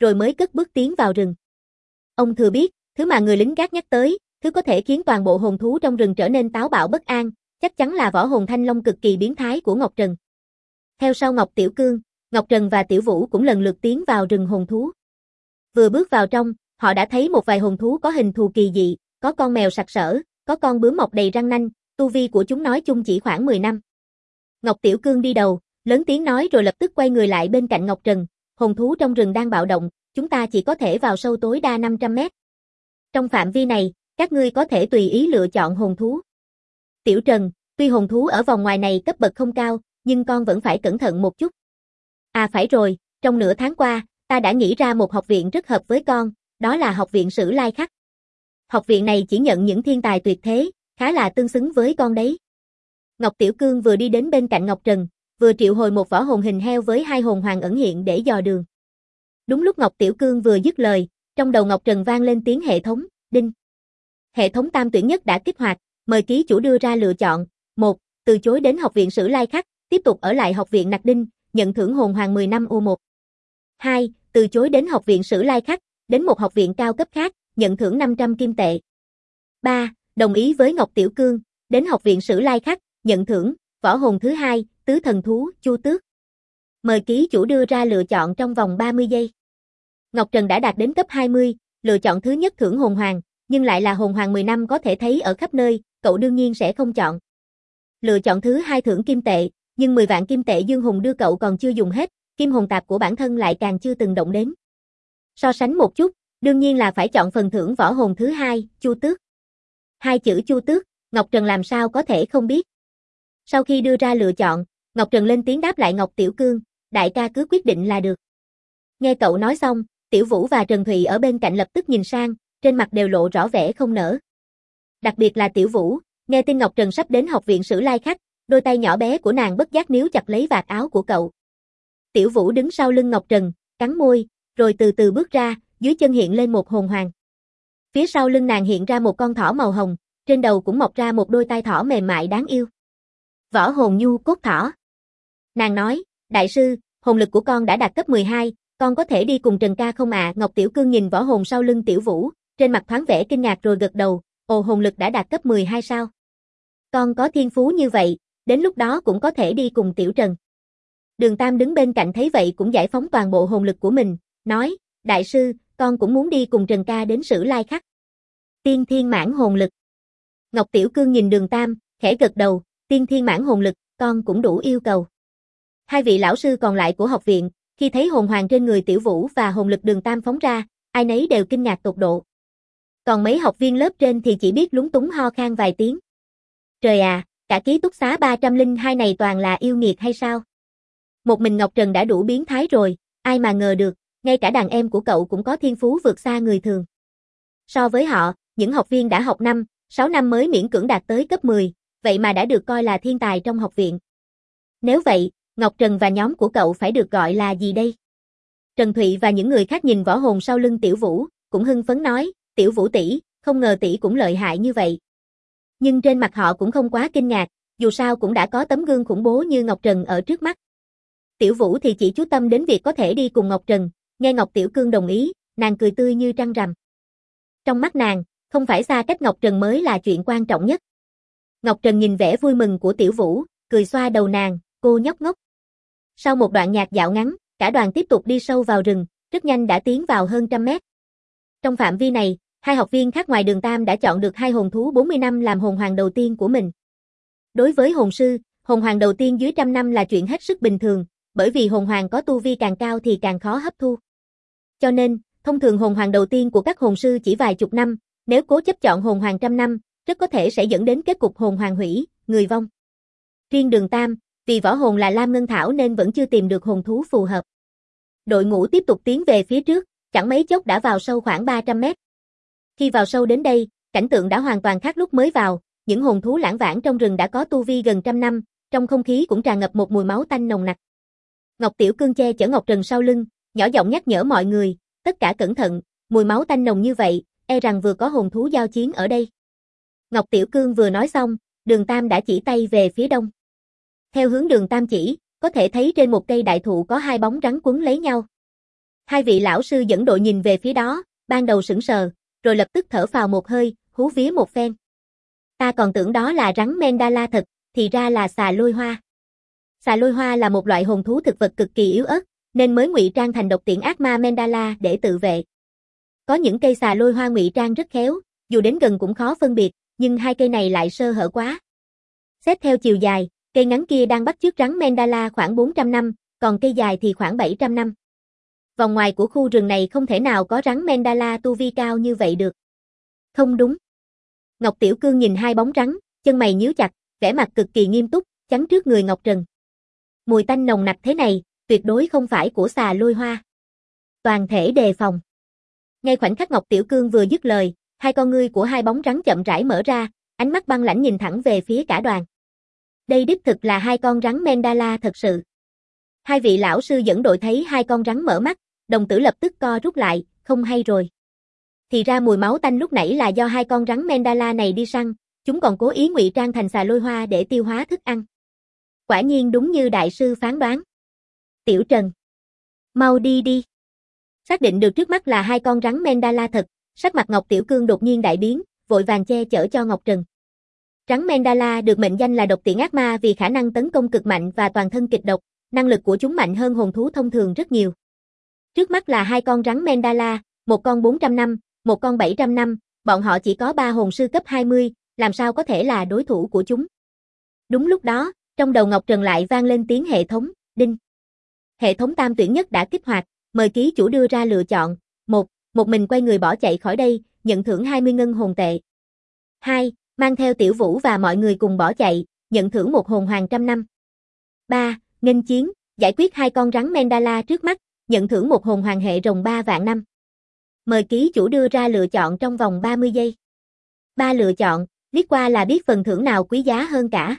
rồi mới cất bước tiến vào rừng. Ông thừa biết, thứ mà người lính gác nhắc tới, thứ có thể khiến toàn bộ hồn thú trong rừng trở nên táo bạo bất an, chắc chắn là võ hồn thanh long cực kỳ biến thái của Ngọc Trần. Theo sau Ngọc Tiểu Cương, Ngọc Trần và Tiểu Vũ cũng lần lượt tiến vào rừng hồn thú. Vừa bước vào trong, họ đã thấy một vài hồn thú có hình thù kỳ dị, có con mèo sặc sỡ, có con bướm mọc đầy răng nanh, tu vi của chúng nói chung chỉ khoảng 10 năm. Ngọc Tiểu Cương đi đầu, lớn tiếng nói rồi lập tức quay người lại bên cạnh Ngọc Trần, hồn thú trong rừng đang bạo động, chúng ta chỉ có thể vào sâu tối đa 500 mét. Trong phạm vi này, các ngươi có thể tùy ý lựa chọn hồn thú. Tiểu Trần, tuy hồn thú ở vòng ngoài này cấp bậc không cao, nhưng con vẫn phải cẩn thận một chút. À phải rồi, trong nửa tháng qua, ta đã nghĩ ra một học viện rất hợp với con, đó là học viện Sử Lai Khắc. Học viện này chỉ nhận những thiên tài tuyệt thế, khá là tương xứng với con đấy. Ngọc Tiểu Cương vừa đi đến bên cạnh Ngọc Trần, vừa triệu hồi một võ hồn hình heo với 2 hồn hoàng ẩn hiện để dò đường. Đúng lúc Ngọc Tiểu Cương vừa dứt lời, trong đầu Ngọc Trần vang lên tiếng hệ thống, đinh. Hệ thống tam tuyển nhất đã kích hoạt, mời ký chủ đưa ra lựa chọn. 1. Từ chối đến học viện Sử Lai Khắc, tiếp tục ở lại học viện Nặc Đinh, nhận thưởng hồn hoàng 10 năm U1. 2. Từ chối đến học viện Sử Lai Khắc, đến một học viện cao cấp khác, nhận thưởng 500 kim tệ. 3. Đồng ý với Ngọc Tiểu Cương, đến học viện Sử Lai Khắc, nhận thưởng, võ hồn thứ 2, tứ thần thú, Chu Tước. Mời ký chủ đưa ra lựa chọn trong vòng 30 giây. Ngọc Trần đã đạt đến cấp 20, lựa chọn thứ nhất thưởng hồn hoàng, nhưng lại là hồn hoàng 10 năm có thể thấy ở khắp nơi, cậu đương nhiên sẽ không chọn. Lựa chọn thứ 2 thưởng kim tệ, nhưng 10 vạn kim tệ Dương Hùng đưa cậu còn chưa dùng hết, kim hồn tạp của bản thân lại càng chưa từng động đến. So sánh một chút, đương nhiên là phải chọn phần thưởng võ hồn thứ 2, Chu Tước. 2 chữ Chu Tước, Ngọc Trần làm sao có thể không biết. Sau khi đưa ra lựa chọn, Ngọc Trần lên tiếng đáp lại Ngọc Tiểu Cương, đại ca cứ quyết định là được. Nghe cậu nói xong, Tiểu Vũ và Trần Thụy ở bên cạnh lập tức nhìn sang, trên mặt đều lộ rõ vẻ không nỡ. Đặc biệt là Tiểu Vũ, nghe tin Ngọc Trần sắp đến học viện Sử Lai Khắc, đôi tay nhỏ bé của nàng bất giác níu chặt lấy vạt áo của cậu. Tiểu Vũ đứng sau lưng Ngọc Trần, cắn môi, rồi từ từ bước ra, dưới chân hiện lên một hồn hoàng. Phía sau lưng nàng hiện ra một con thỏ màu hồng, trên đầu cũng mọc ra một đôi tai thỏ mềm mại đáng yêu. Võ hồn nhu cốt thỏ. Nàng nói, đại sư, hồn lực của con đã đạt cấp 12, con có thể đi cùng Trần ca không ạ? Ngọc Tiểu Cương nhìn võ hồn sau lưng Tiểu Vũ, trên mặt thoáng vẻ kinh ngạc rồi gật đầu, ồ hồn lực đã đạt cấp 12 sao? Con có thiên phú như vậy, đến lúc đó cũng có thể đi cùng Tiểu Trần. Đường Tam đứng bên cạnh thấy vậy cũng giải phóng toàn bộ hồn lực của mình, nói, đại sư, con cũng muốn đi cùng Trần ca đến Sử Lai Khắc. Tiên thiên mãn hồn lực. Ngọc Tiểu Cương nhìn Đường Tam, khẽ gật đầu, tiên thiên mãn hồn lực, con cũng đủ yêu cầu. Hai vị lão sư còn lại của học viện, khi thấy hồn hoàng trên người Tiểu Vũ và hồn lực Đường Tam phóng ra, ai nấy đều kinh ngạc tột độ. Còn mấy học viên lớp trên thì chỉ biết lúng túng ho khan vài tiếng. Trời à, cả ký túc xá 302 này toàn là yêu nghiệt hay sao? Một mình Ngọc Trần đã đủ biến thái rồi, ai mà ngờ được, ngay cả đàn em của cậu cũng có thiên phú vượt xa người thường. So với họ, những học viên đã học 6 năm mới miễn cưỡng đạt tới cấp 10, vậy mà đã được coi là thiên tài trong học viện. Nếu vậy, Ngọc Trần và nhóm của cậu phải được gọi là gì đây? Trần Thụy và những người khác nhìn võ hồn sau lưng Tiểu Vũ, cũng hưng phấn nói, Tiểu Vũ tỷ, không ngờ tỷ cũng lợi hại như vậy. Nhưng trên mặt họ cũng không quá kinh ngạc, dù sao cũng đã có tấm gương khủng bố như Ngọc Trần ở trước mắt. Tiểu Vũ thì chỉ chú tâm đến việc có thể đi cùng Ngọc Trần, nghe Ngọc Tiểu Cương đồng ý, nàng cười tươi như trăng rằm. Trong mắt nàng, không phải xa cách Ngọc Trần mới là chuyện quan trọng nhất. Ngọc Trần nhìn vẻ vui mừng của Tiểu Vũ, cười xoa đầu nàng, cô nhóc ngốc. Sau một đoạn nhạc dạo ngắn, cả đoàn tiếp tục đi sâu vào rừng, rất nhanh đã tiến vào hơn 100 mét. Trong phạm vi này, hai học viên khác ngoài Đường Tam đã chọn được 2 hồn thú 40 năm làm hồn hoàng đầu tiên của mình. Đối với hồn sư, hồn hoàng đầu tiên dưới 100 năm là chuyện hết sức bình thường, bởi vì hồn hoàng có tu vi càng cao thì càng khó hấp thu. Cho nên, thông thường hồn hoàng đầu tiên của các hồn sư chỉ vài chục năm, nếu cố chấp chọn hồn hoàng 100 năm, rất có thể sẽ dẫn đến kết cục hồn hoàng hủy, người vong. Riêng Đường Tam, vì võ hồn là Lam Ngân Thảo nên vẫn chưa tìm được hồn thú phù hợp. Đội ngũ tiếp tục tiến về phía trước, chẳng mấy chốc đã vào sâu khoảng 300 mét. Khi vào sâu đến đây, cảnh tượng đã hoàn toàn khác lúc mới vào, những hồn thú lãng vãng trong rừng đã có tu vi gần 100 năm, trong không khí cũng tràn ngập một mùi máu tanh nồng nặc. Ngọc Tiểu Cương che chở Ngọc Trần sau lưng, nhỏ giọng nhắc nhở mọi người, tất cả cẩn thận, mùi máu tanh nồng như vậy, e rằng vừa có hồn thú giao chiến ở đây. Ngọc Tiểu Cương vừa nói xong, Đường Tam đã chỉ tay về phía đông. Theo hướng Đường Tam chỉ, có thể thấy trên một cây đại thụ có 2 bóng rắn quấn lấy nhau. Hai vị lão sư dẫn đội nhìn về phía đó, ban đầu sững sờ, rồi lập tức thở phào một hơi, hú vía một phen. Ta còn tưởng đó là rắn Mandala thật, thì ra là xà lôi hoa. Xà lôi hoa là một loại hồn thú thực vật cực kỳ yếu ớt, nên mới ngụy trang thành độc tiễn ác ma Mandala để tự vệ. Có những cây xà lôi hoa ngụy trang rất khéo, dù đến gần cũng khó phân biệt, nhưng hai cây này lại sơ hở quá. Xét theo chiều dài, cây ngắn kia đang bắt chước rắn Mandala khoảng 400 năm, còn cây dài thì khoảng 700 năm. Vòng ngoài của khu rừng này không thể nào có rắn Mandala tu vi cao như vậy được. Không đúng. Ngọc Tiểu Cương nhìn hai bóng rắn, chân mày nhíu chặt, vẻ mặt cực kỳ nghiêm túc, chắn trước người Ngọc Trần. Mùi tanh nồng nặc thế này, tuyệt đối không phải của xà lôi hoa. Toàn thể đề phòng. Ngay khoảnh khắc Ngọc Tiểu Cương vừa dứt lời, hai con ngươi của hai bóng rắn chậm rãi mở ra, ánh mắt băng lãnh nhìn thẳng về phía cả đoàn. Đây đích thực là hai con rắn Mandala thật sự. Hai vị lão sư dẫn đội thấy hai con rắn mở mắt, đồng tử lập tức co rút lại, không hay rồi. Thì ra mùi máu tanh lúc nãy là do hai con rắn Mandala này đi săn, chúng còn cố ý ngụy trang thành xà lôi hoa để tiêu hóa thức ăn. Quả nhiên đúng như đại sư phán đoán. Tiểu Trần, mau đi đi. Xác định được trước mắt là hai con rắn Mandala thật, sắc mặt Ngọc Tiểu Cương đột nhiên đại biến, vội vàng che chở cho Ngọc Trần. Rắn Mandala được mệnh danh là độc tiễn ác ma vì khả năng tấn công cực mạnh và toàn thân kịch độc, năng lực của chúng mạnh hơn hồn thú thông thường rất nhiều. Trước mắt là hai con rắn Mandala, một con 400 năm, một con 700 năm, bọn họ chỉ có 3 hồn sư cấp 20, làm sao có thể là đối thủ của chúng. Đúng lúc đó, trong đầu Ngọc Trần lại vang lên tiếng hệ thống, đinh. Hệ thống tam tuyển nhất đã kích hoạt, mời ký chủ đưa ra lựa chọn, 1. Một mình quay người bỏ chạy khỏi đây, nhận thưởng 20 ngân hồn tệ. 2. Mang theo Tiểu Vũ và mọi người cùng bỏ chạy, nhận thưởng một hồn hoàng trăm năm. 3. Nghênh chiến, giải quyết hai con rắn Mandala trước mắt, nhận thưởng một hồn hoàng hệ rồng 3 vạn năm. Mời ký chủ đưa ra lựa chọn trong vòng 30 giây. 3 lựa chọn, liếc qua là biết phần thưởng nào quý giá hơn cả.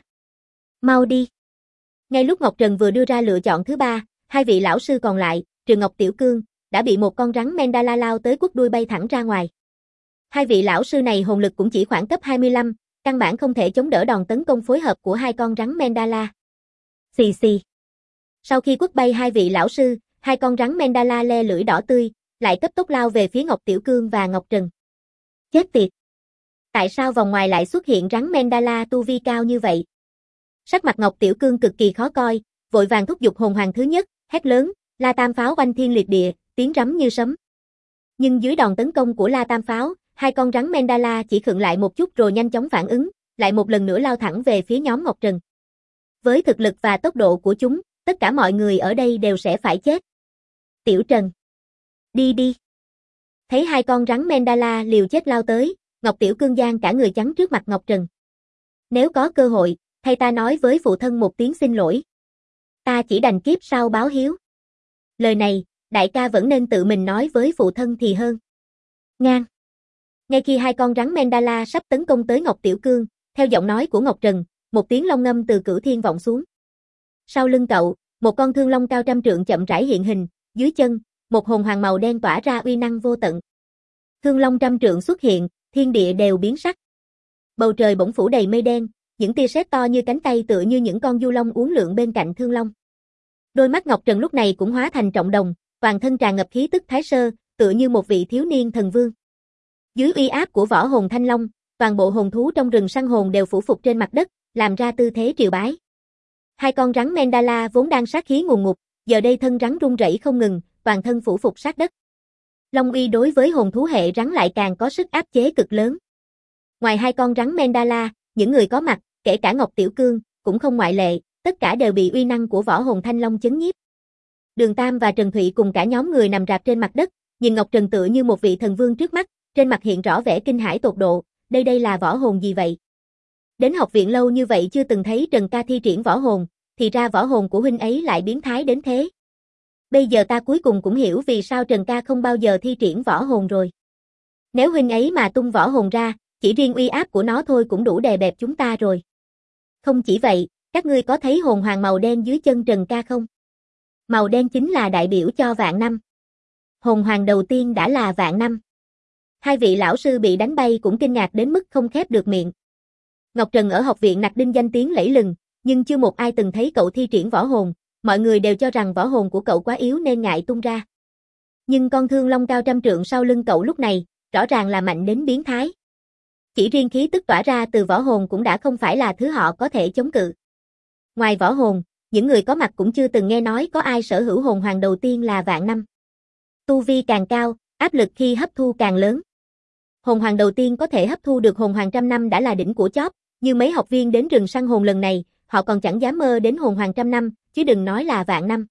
Mau đi. Ngay lúc Ngọc Trần vừa đưa ra lựa chọn thứ 3, hai vị lão sư còn lại, trừ Ngọc Tiểu Cương, đã bị một con rắn Mandala lao tới quất đuôi bay thẳng ra ngoài. Hai vị lão sư này hồn lực cũng chỉ khoảng cấp 25, căn bản không thể chống đỡ đòn tấn công phối hợp của hai con rắn Mandala. Xì xì. Sau khi quất bay hai vị lão sư, hai con rắn Mandala le lưỡi đỏ tươi, lại cấp tốc lao về phía Ngọc Tiểu Cương và Ngọc Trần. Chết tiệt! Tại sao vòng ngoài lại xuất hiện rắn Mandala tu vi cao như vậy? Sắc mặt Ngọc Tiểu Cương cực kỳ khó coi, vội vàng thúc giục hồn hoàng thứ nhất, hét lớn, La Tam Pháo oanh thiên liệt địa, tiếng rắm như sấm. Nhưng dưới đòn tấn công của La Tam Pháo, hai con rắn Mandala chỉ khựng lại một chút rồi nhanh chóng phản ứng, lại một lần nữa lao thẳng về phía nhóm Ngọc Trần. Với thực lực và tốc độ của chúng, tất cả mọi người ở đây đều sẽ phải chết. Tiểu Trần, đi đi. Thấy hai con rắn Mandala liều chết lao tới, Ngọc Tiểu Cương giang cả người chắn trước mặt Ngọc Trần. Nếu có cơ hội, thay ta nói với phụ thân một tiếng xin lỗi. Ta chỉ đành kiếp sau báo hiếu. Lời này, đại ca vẫn nên tự mình nói với phụ thân thì hơn. Ngang. Ngay khi hai con rắn Mandala sắp tấn công tới Ngọc Tiểu Cương, theo giọng nói của Ngọc Trần, một tiếng long ngâm từ cửu thiên vọng xuống. Sau lưng cậu, một con thương long cao trăm trượng chậm rãi hiện hình, dưới chân, một hồn hoàng màu đen tỏa ra uy năng vô tận. Thương long trăm trượng xuất hiện, thiên địa đều biến sắc. Bầu trời bỗng phủ đầy mây đen, những tia sét to như cánh tay tựa như những con du long uốn lượn bên cạnh thương long. Đôi mắt Ngọc Trần lúc này cũng hóa thành trọng đồng, toàn thân tràn ngập khí tức thái sơ, tựa như một vị thiếu niên thần vương. Dưới uy áp của võ hồn thanh long, toàn bộ hồn thú trong rừng săn hồn đều phủ phục trên mặt đất, làm ra tư thế triều bái. Hai con rắn Mandala vốn đang sát khí ngùn ngụt, giờ đây thân rắn rung rẩy không ngừng, toàn thân phủ phục sát đất. Long uy đối với hồn thú hệ rắn lại càng có sức áp chế cực lớn. Ngoài hai con rắn Mandala, những người có mặt, kể cả Ngọc Tiểu Cương, cũng không ngoại lệ, tất cả đều bị uy năng của võ hồn thanh long chấn nhiếp. Đường Tam và Trần Thụy cùng cả nhóm người nằm rạp trên mặt đất, nhìn Ngọc Trần tựa như một vị thần vương trước mắt, trên mặt hiện rõ vẻ kinh hãi tột độ, đây là võ hồn gì vậy? Đến học viện lâu như vậy chưa từng thấy Trần ca thi triển võ hồn, thì ra võ hồn của huynh ấy lại biến thái đến thế. Bây giờ ta cuối cùng cũng hiểu vì sao Trần ca không bao giờ thi triển võ hồn rồi. Nếu huynh ấy mà tung võ hồn ra, chỉ riêng uy áp của nó thôi cũng đủ đè bẹp chúng ta rồi. Không chỉ vậy, các ngươi có thấy hồn hoàng màu đen dưới chân Trần ca không? Màu đen chính là đại biểu cho vạn năm. Hồn hoàng đầu tiên đã là vạn năm. Hai vị lão sư bị đánh bay cũng kinh ngạc đến mức không khép được miệng. Ngọc Trần ở học viện Nặc Đinh danh tiếng lẫy lừng, nhưng chưa một ai từng thấy cậu thi triển võ hồn, mọi người đều cho rằng võ hồn của cậu quá yếu nên ngại tung ra. Nhưng con thương long cao trăm trượng sau lưng cậu lúc này, rõ ràng là mạnh đến biến thái. Chỉ riêng khí tức tỏa ra từ võ hồn cũng đã không phải là thứ họ có thể chống cự. Ngoài võ hồn, những người có mặt cũng chưa từng nghe nói có ai sở hữu hồn hoàng đầu tiên là vạn năm. Tu vi càng cao, áp lực khi hấp thu càng lớn. Hồn hoàng đầu tiên có thể hấp thu được hồn hoàng trăm năm đã là đỉnh của chóp, như mấy học viên đến rừng săn hồn lần này, họ còn chẳng dám mơ đến hồn hoàng trăm năm, chứ đừng nói là vạn năm.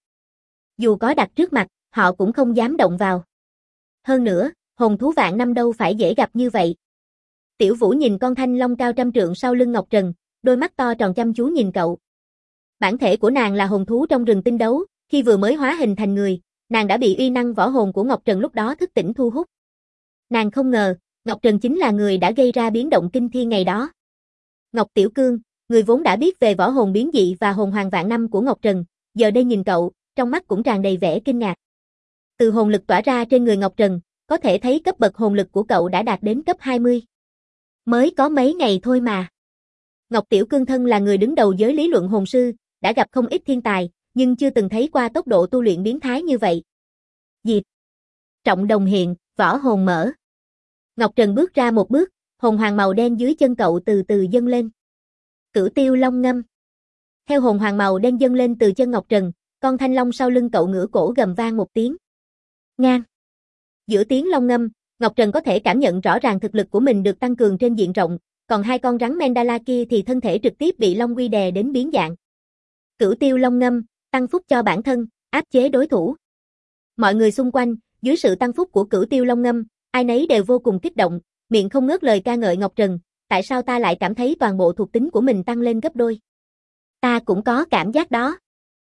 Dù có đặt trước mặt, họ cũng không dám động vào. Hơn nữa, hồn thú vạn năm đâu phải dễ gặp như vậy. Tiểu Vũ nhìn con thanh long cao trăm trượng sau lưng Ngọc Trần, đôi mắt to tròn chăm chú nhìn cậu. Bản thể của nàng là hồn thú trong rừng tinh đấu, khi vừa mới hóa hình thành người, nàng đã bị uy năng võ hồn của Ngọc Trần lúc đó thức tỉnh thu hút. Nàng không ngờ, Ngọc Trần chính là người đã gây ra biến động kinh thiên ngày đó. Ngọc Tiểu Cương, người vốn đã biết về võ hồn biến dị và hồn hoàng vạn năm của Ngọc Trần, giờ đây nhìn cậu, trong mắt cũng tràn đầy vẻ kinh ngạc. Từ hồn lực tỏa ra trên người Ngọc Trần, có thể thấy cấp bậc hồn lực của cậu đã đạt đến cấp 20. Mới có mấy ngày thôi mà. Ngọc Tiểu Cương thân là người đứng đầu giới lý luận hồn sư, đã gặp không ít thiên tài, nhưng chưa từng thấy qua tốc độ tu luyện biến thái như vậy. Diệp. Trọng đồng hiện, võ hồn mở. Ngọc Trần bước ra một bước, hồn hoàng màu đen dưới chân cậu từ từ dâng lên. Cửu Tiêu Long ngâm. Theo hồn hoàng màu đen dâng lên từ chân Ngọc Trần, con thanh long sau lưng cậu ngửa cổ gầm vang một tiếng. Ngang. Giữa tiếng long ngâm, Ngọc Trần có thể cảm nhận rõ ràng thực lực của mình được tăng cường trên diện rộng, còn hai con rắn Mandala kia thì thân thể trực tiếp bị long uy đè đến biến dạng. Cửu Tiêu Long ngâm, tăng phúc cho bản thân, áp chế đối thủ. Mọi người xung quanh, dưới sự tăng phúc của Cửu Tiêu Long ngâm, ai nấy đều vô cùng kích động, miệng không ngớt lời ca ngợi Ngọc Trần, tại sao ta lại cảm thấy toàn bộ thuộc tính của mình tăng lên gấp đôi? Ta cũng có cảm giác đó.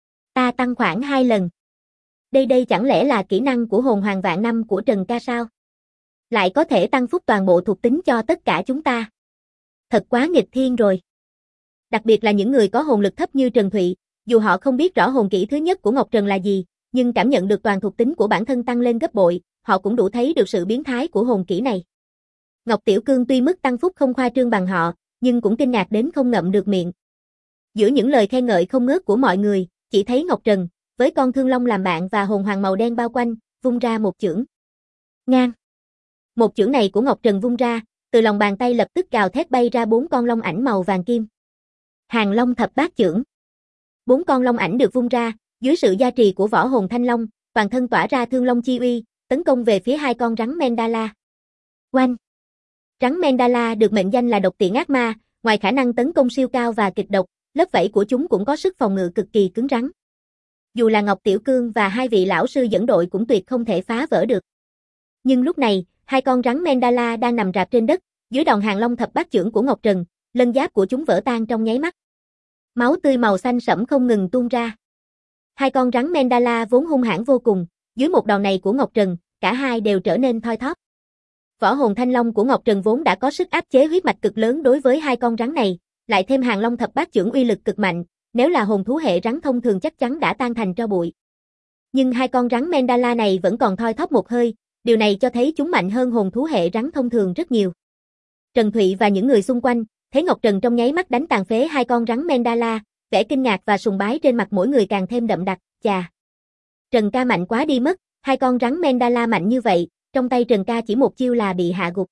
Ta tăng khoảng 2 lần. Đây chẳng lẽ là kỹ năng của hồn hoàng vạn năm của Trần ca sao? Lại có thể tăng phúc toàn bộ thuộc tính cho tất cả chúng ta. Thật quá nghịch thiên rồi. Đặc biệt là những người có hồn lực thấp như Trần Thụy, dù họ không biết rõ hồn kỹ thứ nhất của Ngọc Trần là gì, nhưng cảm nhận được toàn thuộc tính của bản thân tăng lên gấp bội, họ cũng đủ thấy được sự biến thái của hồn kỹ này. Ngọc Tiểu Cương tuy mức tăng phúc không khoa trương bằng họ, nhưng cũng kinh ngạc đến không ngậm được miệng. Giữa những lời khen ngợi không ngớt của mọi người, chỉ thấy Ngọc Trần, với con thương long làm bạn và hồn hoàng màu đen bao quanh, vung ra một chưởng. Ngang. Một chưởng này của Ngọc Trần vung ra, từ lòng bàn tay lập tức gào thét bay ra 4 con long ảnh màu vàng kim. Hàng Long thập bát chưởng. 4 con long ảnh được vung ra, dưới sự gia trì của võ hồn thanh long, toàn thân tỏa ra thương long chi uy, tấn công về phía hai con rắn Mandala. Oanh! Rắn Mandala được mệnh danh là độc tiện ác ma, ngoài khả năng tấn công siêu cao và kịch độc, lớp vảy của chúng cũng có sức phòng ngự cực kỳ cứng rắn. Dù là Ngọc Tiểu Cương và hai vị lão sư dẫn đội cũng tuyệt không thể phá vỡ được. Nhưng lúc này, hai con rắn Mandala đang nằm rạp trên đất, dưới đòn Hàng Long thập bát chưởng của Ngọc Trần, lân giáp của chúng vỡ tan trong nháy mắt. Máu tươi màu xanh sẫm không ngừng tuôn ra. Hai con rắn Mandala vốn hung hãn vô cùng, dưới một đòn này của Ngọc Trần, cả hai đều trở nên thoi thóp. Võ hồn thanh long của Ngọc Trần vốn đã có sức áp chế huyết mạch cực lớn đối với hai con rắn này, lại thêm Hàng Long thập bát chưởng uy lực cực mạnh, nếu là hồn thú hệ rắn thông thường chắc chắn đã tan thành tro bụi. Nhưng hai con rắn Mandala này vẫn còn thoi thóp một hơi, điều này cho thấy chúng mạnh hơn hồn thú hệ rắn thông thường rất nhiều. Trần Thụy và những người xung quanh, thấy Ngọc Trần trong nháy mắt đánh tàn phế hai con rắn Mandala, vẻ kinh ngạc và sùng bái trên mặt mỗi người càng thêm đậm đặc, chà. Trần ca mạnh quá đi mất, hai con rắn Mandala mạnh như vậy, trong tay Trần ca chỉ một chiêu là bị hạ gục.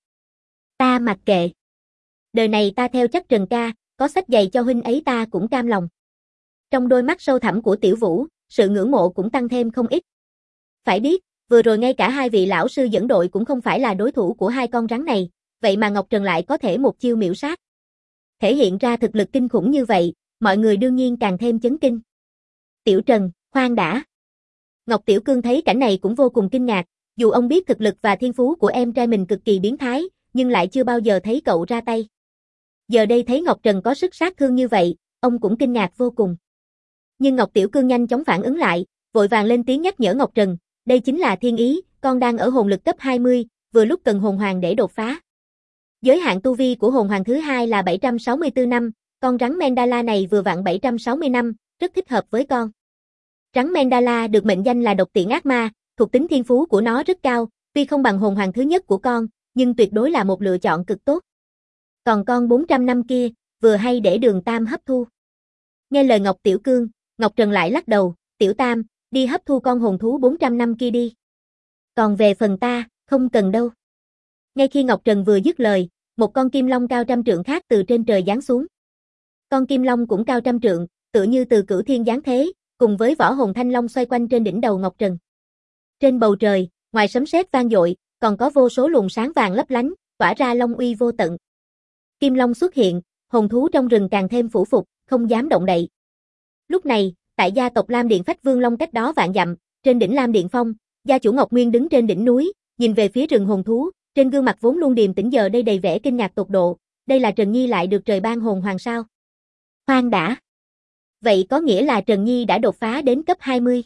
Ta mặc kệ. Đời này ta theo chắc Trần ca, có sách giày cho huynh ấy ta cũng cam lòng. Trong đôi mắt sâu thẳm của Tiểu Vũ, sự ngưỡng mộ cũng tăng thêm không ít. Phải biết, vừa rồi ngay cả hai vị lão sư dẫn đội cũng không phải là đối thủ của hai con rắn này, vậy mà Ngọc Trần lại có thể một chiêu miểu sát. Thể hiện ra thực lực kinh khủng như vậy, mọi người đương nhiên càng thêm chấn kinh. Tiểu Trần, khoan đã. Ngọc Tiểu Cương thấy cảnh này cũng vô cùng kinh ngạc, dù ông biết thực lực và thiên phú của em trai mình cực kỳ biến thái, nhưng lại chưa bao giờ thấy cậu ra tay. Giờ đây thấy Ngọc Trần có sức sát thương như vậy, ông cũng kinh ngạc vô cùng. Nhưng Ngọc Tiểu Cương nhanh chóng phản ứng lại, vội vàng lên tiếng nhắc nhở Ngọc Trần, đây chính là thiên ý, con đang ở hồn lực cấp 20, vừa lúc cần hồn hoàng để đột phá. Giới hạn tu vi của hồn hoàng thứ hai là 764 năm, con rắn Mandala này vừa vặn 760 năm, rất thích hợp với con. Rắn Mandala được mệnh danh là độc tiện ác ma, thuộc tính thiên phú của nó rất cao, tuy không bằng hồn hoàng thứ nhất của con, nhưng tuyệt đối là một lựa chọn cực tốt. Còn con 400 năm kia, vừa hay để Đường Tam hấp thu. Nghe lời Ngọc Tiểu Cương, Ngọc Trần lại lắc đầu, Tiểu Tam, đi hấp thu con hồn thú 400 năm kia đi. Còn về phần ta, không cần đâu. Ngay khi Ngọc Trần vừa dứt lời, một con kim long cao trăm trượng khác từ trên trời giáng xuống. Con kim long cũng cao trăm trượng, tựa như từ cửu thiên giáng thế, cùng với võ hồn thanh long xoay quanh trên đỉnh đầu Ngọc Trần. Trên bầu trời, ngoài sấm sét vang dội, còn có vô số luồng sáng vàng lấp lánh, tỏa ra long uy vô tận. Kim long xuất hiện, hồn thú trong rừng càng thêm phủ phục, không dám động đậy. Lúc này, tại gia tộc Lam Điện Phách Vương Long cách đó vạn dặm, trên đỉnh Lam Điện Phong, gia chủ Ngọc Nguyên đứng trên đỉnh núi, nhìn về phía rừng hồn thú, trên gương mặt vốn luôn điềm tĩnh giờ đây đầy vẻ kinh ngạc tột độ, đây là Trần Nhi lại được trời ban hồn hoàng sao? Khoan đã. Vậy có nghĩa là Trần Nhi đã đột phá đến cấp 20.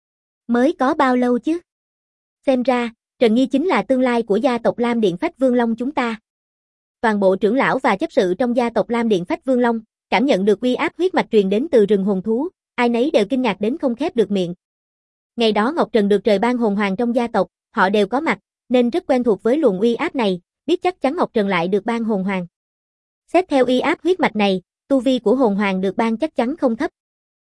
Mới có bao lâu chứ? Xem ra, Trần Nhi chính là tương lai của gia tộc Lam Điện Phách Vương Long chúng ta. Toàn bộ trưởng lão và chấp sự trong gia tộc Lam Điện Phách Vương Long, cảm nhận được uy áp huyết mạch truyền đến từ rừng hồn thú, ai nấy đều kinh ngạc đến không khép được miệng. Ngày đó Ngọc Trần được trời ban hồn hoàng trong gia tộc, họ đều có mặt, nên rất quen thuộc với luồng uy áp này, biết chắc chắn Ngọc Trần lại được ban hồn hoàng. Xét theo uy áp huyết mạch này, tu vi của hồn hoàng được ban chắc chắn không thấp.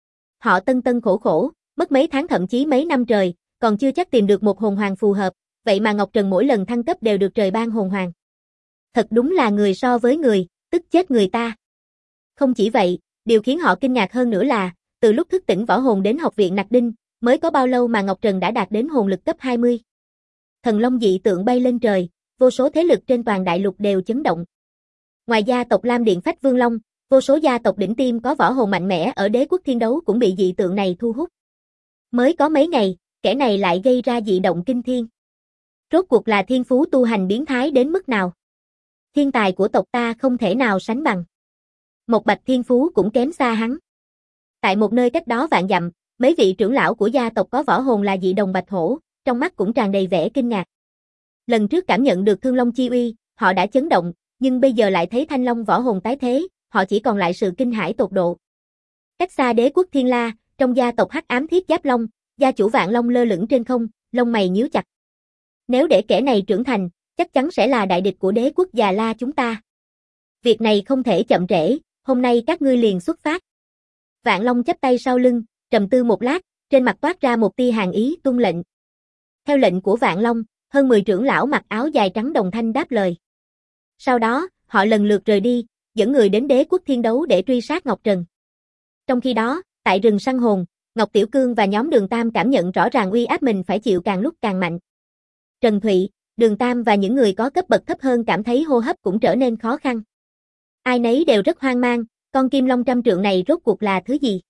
Họ tân tân khổ khổ, mất mấy tháng thậm chí mấy năm trời, còn chưa chắc tìm được một hồn hoàng phù hợp, vậy mà Ngọc Trần mỗi lần thăng cấp đều được trời ban hồn hoàng. Thật đúng là người so với người, tức chết người ta. Không chỉ vậy, điều khiến họ kinh ngạc hơn nữa là, từ lúc thức tỉnh võ hồn đến học viện Nặc Đinh, mới có bao lâu mà Ngọc Trần đã đạt đến hồn lực cấp 20. Thần long dị tượng bay lên trời, vô số thế lực trên toàn đại lục đều chấn động. Ngoài gia tộc Lam Điện Phách Vương Long, vô số gia tộc đỉnh tiêm có võ hồn mạnh mẽ ở Đế Quốc Thiên Đấu cũng bị dị tượng này thu hút. Mới có mấy ngày, kẻ này lại gây ra dị động kinh thiên. Rốt cuộc là thiên phú tu hành biến thái đến mức nào? Thiên tài của tộc ta không thể nào sánh bằng. Một bạch thiên phú cũng kém xa hắn. Tại một nơi cách đó vạn dặm, mấy vị trưởng lão của gia tộc có võ hồn là dị đồng bạch hổ, trong mắt cũng tràn đầy vẻ kinh ngạc. Lần trước cảm nhận được thương long chi uy, họ đã chấn động, nhưng bây giờ lại thấy thanh long võ hồn tái thế, họ chỉ còn lại sự kinh hãi tột độ. Cách xa Đế Quốc Thiên La, trong gia tộc Hắc Ám Thiết Giáp Long, gia chủ Vạn Long lơ lửng trên không, lông mày nhíu chặt. Nếu để kẻ này trưởng thành, chắc chắn sẽ là đại địch của Đế Quốc Già La chúng ta. Việc này không thể chậm trễ, hôm nay các ngươi liền xuất phát. Vạn Long chắp tay sau lưng, trầm tư một lát, trên mặt toát ra một tia hàn ý tuân lệnh. Theo lệnh của Vạn Long, hơn 10 trưởng lão mặc áo dài trắng đồng thanh đáp lời. Sau đó, họ lần lượt rời đi, dẫn người đến Đế Quốc Thiên Đấu để truy sát Ngọc Trần. Trong khi đó, tại rừng săn hồn, Ngọc Tiểu Cương và nhóm Đường Tam cảm nhận rõ ràng uy áp mình phải chịu càng lúc càng mạnh. Trần Thụy, Đường Tam và những người có cấp bậc thấp hơn cảm thấy hô hấp cũng trở nên khó khăn. Ai nấy đều rất hoang mang, con kim long trăm trượng này rốt cuộc là thứ gì?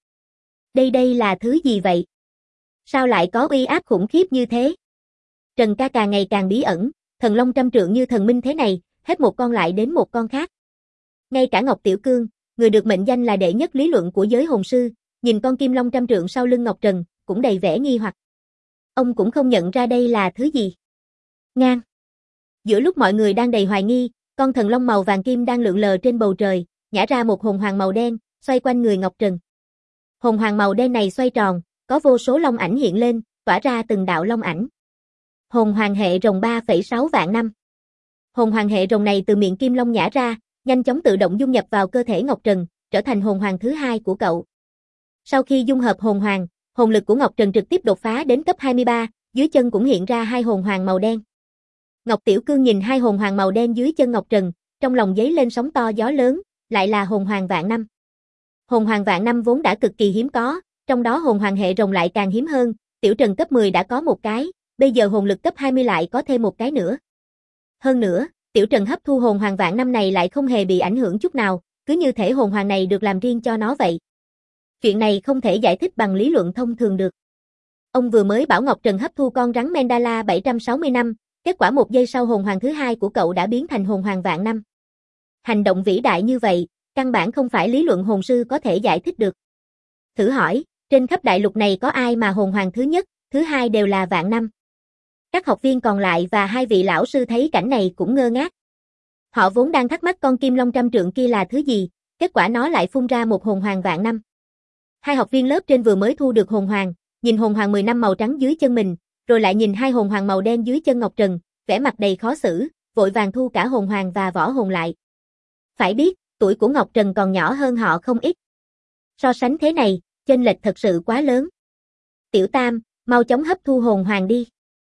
Đây là thứ gì vậy? Sao lại có uy áp khủng khiếp như thế? Trần ca càng ngày càng bí ẩn, thần long trăm trượng như thần minh thế này, hết một con lại đến một con khác. Ngay cả Ngọc Tiểu Cương, người được mệnh danh là đệ nhất lý luận của giới hồn sư, nhìn con kim long trăm trượng sau lưng Ngọc Trần, cũng đầy vẻ nghi hoặc. Ông cũng không nhận ra đây là thứ gì. Ngang. Giữa lúc mọi người đang đầy hoài nghi, con thần long màu vàng kim đang lượn lờ trên bầu trời, nhả ra một hồn hoàng màu đen, xoay quanh người Ngọc Trần. Hồn hoàng màu đen này xoay tròn, có vô số long ảnh hiện lên, tỏa ra từng đạo long ảnh. Hồn hoàng hệ rồng 3,6 vạn năm. Hồn hoàng hệ rồng này từ miệng kim long nhả ra, nhanh chóng tự động dung nhập vào cơ thể Ngọc Trần, trở thành hồn hoàng thứ hai của cậu. Sau khi dung hợp hồn hoàng, hồn lực của Ngọc Trần trực tiếp đột phá đến cấp 23, dưới chân cũng hiện ra hai hồn hoàng màu đen. Ngọc Tiểu Cương nhìn hai hồn hoàng màu đen dưới chân Ngọc Trần, trong lòng dấy lên sóng to gió lớn, lại là hồn hoàng vạn năm. Hồn hoàng vạn năm vốn đã cực kỳ hiếm có, trong đó hồn hoàng hệ rồng lại càng hiếm hơn, Tiểu Trần cấp 10 đã có một cái, bây giờ hồn lực cấp 20 lại có thêm một cái nữa. Hơn nữa, Tiểu Trần hấp thu hồn hoàng vạn năm này lại không hề bị ảnh hưởng chút nào, cứ như thể hồn hoàng này được làm riêng cho nó vậy. Chuyện này không thể giải thích bằng lý luận thông thường được. Ông vừa mới bảo Ngọc Trần hấp thu con rắn Mandala 760 năm, kết quả một giây sau hồn hoàng thứ hai của cậu đã biến thành hồn hoàng vạn năm. Hành động vĩ đại như vậy, căn bản không phải lý luận hồn sư có thể giải thích được. Thử hỏi, trên khắp đại lục này có ai mà hồn hoàng thứ nhất, thứ hai đều là vạn năm? Các học viên còn lại và hai vị lão sư thấy cảnh này cũng ngơ ngác. Họ vốn đang thắc mắc con kim long trăm trượng kia là thứ gì, kết quả nó lại phun ra một hồn hoàng vạn năm. Hai học viên lớp trên vừa mới thu được hồn hoàng, nhìn hồn hoàng 10 năm màu trắng dưới chân mình, rồi lại nhìn hai hồn hoàng màu đen dưới chân Ngọc Trần, vẻ mặt đầy khó xử, vội vàng thu cả hồn hoàng và võ hồn lại. Phải biết, tuổi của Ngọc Trần còn nhỏ hơn họ không ít. So sánh thế này, chênh lệch thật sự quá lớn. Tiểu Tam, mau chóng hấp thu hồn hoàng đi.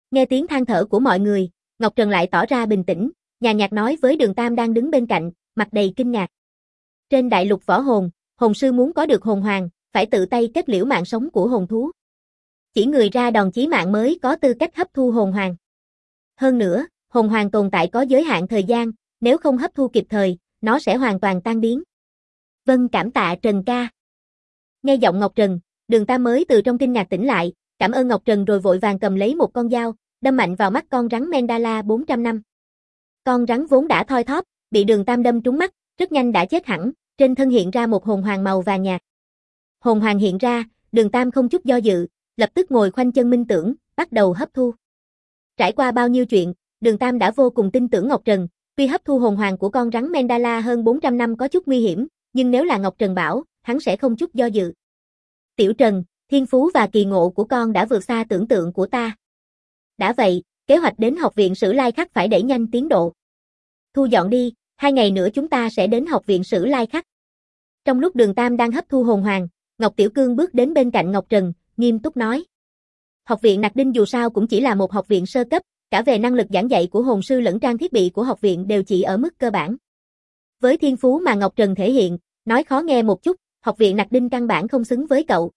Nghe tiếng than thở của mọi người, Ngọc Trần lại tỏ ra bình tĩnh, nhàn nhạt nói với Đường Tam đang đứng bên cạnh, mặt đầy kinh ngạc. Trên đại lục võ hồn, hồn sư muốn có được hồn hoàng, phải tự tay kết liễu mạng sống của hồn thú. Chỉ người ra đòn chí mạng mới có tư cách hấp thu hồn hoàng. Hơn nữa, hồn hoàng tồn tại có giới hạn thời gian, nếu không hấp thu kịp thời, nó sẽ hoàn toàn tan biến. Vâng, cảm tạ Trần ca. Nghe giọng Ngọc Trần, Đường Tam mới từ trong kinh ngạc tỉnh lại, cảm ơn Ngọc Trần rồi vội vàng cầm lấy một con dao, đâm mạnh vào mắt con rắn Mandala 400 năm. Con rắn vốn đã thoi thóp, bị Đường Tam đâm trúng mắt, rất nhanh đã chết hẳn, trên thân hiện ra một hồn hoàng màu vàng nhạt. Hồn hoàng hiện ra, Đường Tam không chút do dự, lập tức ngồi khoanh chân minh tưởng, bắt đầu hấp thu. Trải qua bao nhiêu chuyện, Đường Tam đã vô cùng tin tưởng Ngọc Trần, tuy hấp thu hồn hoàng của con rắn Mandala hơn 400 năm có chút nguy hiểm, nhưng nếu là Ngọc Trần bảo, hắn sẽ không chút do dự. Tiểu Trần, thiên phú và kỳ ngộ của con đã vượt xa tưởng tượng của ta. Đã vậy, kế hoạch đến học viện Sử Lai Khắc phải đẩy nhanh tiến độ. Thu dọn đi, 2 ngày nữa chúng ta sẽ đến học viện Sử Lai Khắc. Trong lúc Đường Tam đang hấp thu hồn hoàng, Ngọc Tiểu Cương bước đến bên cạnh Ngọc Trần, nghiêm túc nói. Học viện Nặc Đinh dù sao cũng chỉ là một học viện sơ cấp, cả về năng lực giảng dạy của hồn sư lẫn trang thiết bị của học viện đều chỉ ở mức cơ bản. Với thiên phú mà Ngọc Trần thể hiện, nói khó nghe một chút, học viện Nặc Đinh căn bản không xứng với cậu.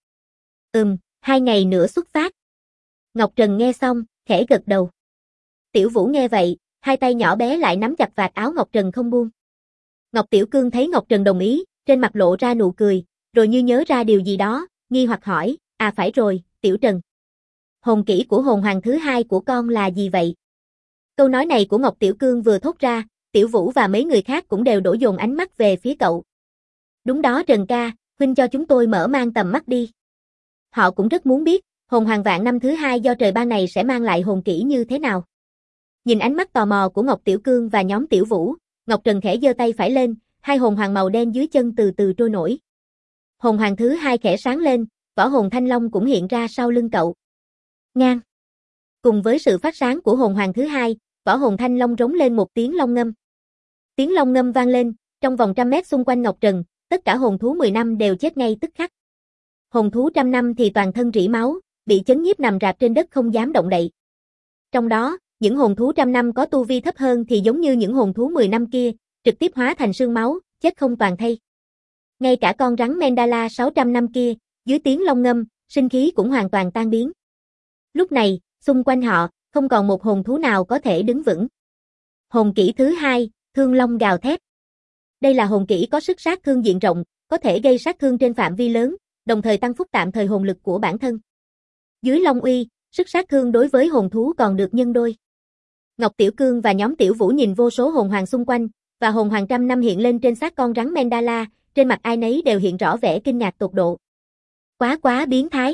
2 ngày nữa xuất phát. Ngọc Trần nghe xong, khẽ gật đầu. Tiểu Vũ nghe vậy, hai tay nhỏ bé lại nắm chặt vạt áo Ngọc Trần không buông. Ngọc Tiểu Cương thấy Ngọc Trần đồng ý, trên mặt lộ ra nụ cười, rồi như nhớ ra điều gì đó, nghi hoặc hỏi, phải rồi, Tiểu Trần. Hồn kỹ của hồn hoàng thứ 2 của con là gì vậy? Câu nói này của Ngọc Tiểu Cương vừa thốt ra, Tiểu Vũ và mấy người khác cũng đều đổ dồn ánh mắt về phía cậu. Đúng đó Trần ca, huynh cho chúng tôi mở mang tầm mắt đi. Họ cũng rất muốn biết, hồn hoàng vạn năm thứ 2 do trời ban này sẽ mang lại hồn kỹ như thế nào. Nhìn ánh mắt tò mò của Ngọc Tiểu Cương và nhóm Tiểu Vũ, Ngọc Trần khẽ giơ tay phải lên, hai hồn hoàng màu đen dưới chân từ từ trôi nổi. Hồn hoàng thứ 2 khẽ sáng lên, võ hồn thanh long cũng hiện ra sau lưng cậu. Ngang. Cùng với sự phát sáng của hồn hoàng thứ 2, võ hồn thanh long rống lên một tiếng long ngâm. Tiếng long ngâm vang lên, trong vòng 100 mét xung quanh Ngọc Trần, tất cả hồn thú 10 năm đều chết ngay tức khắc. Hồn thú 100 năm thì toàn thân rỉ máu, bị chấn nhiếp nằm rạp trên đất không dám động đậy. Trong đó, những hồn thú 100 năm có tu vi thấp hơn thì giống như những hồn thú 10 năm kia, trực tiếp hóa thành xương máu, chết không toàn thây. Ngay cả con rắn Mandala 600 năm kia, dưới tiếng long ngâm, sinh khí cũng hoàn toàn tan biến. Lúc này, xung quanh họ, không còn một hồn thú nào có thể đứng vững. Hồn kỹ thứ 2, Thương Long gào thét. Đây là hồn kỹ có sức sát thương diện rộng, có thể gây sát thương trên phạm vi lớn, đồng thời tăng phúc tạm thời hồn lực của bản thân. Dưới Long uy, sức sát thương đối với hồn thú còn được nhân đôi. Ngọc Tiểu Cương và nhóm Tiểu Vũ nhìn vô số hồn hoàng xung quanh, và hồn hoàng 100 năm hiện lên trên xác con rắn Mandala, trên mặt ai nấy đều hiện rõ vẻ kinh ngạc tột độ. Quá biến thái.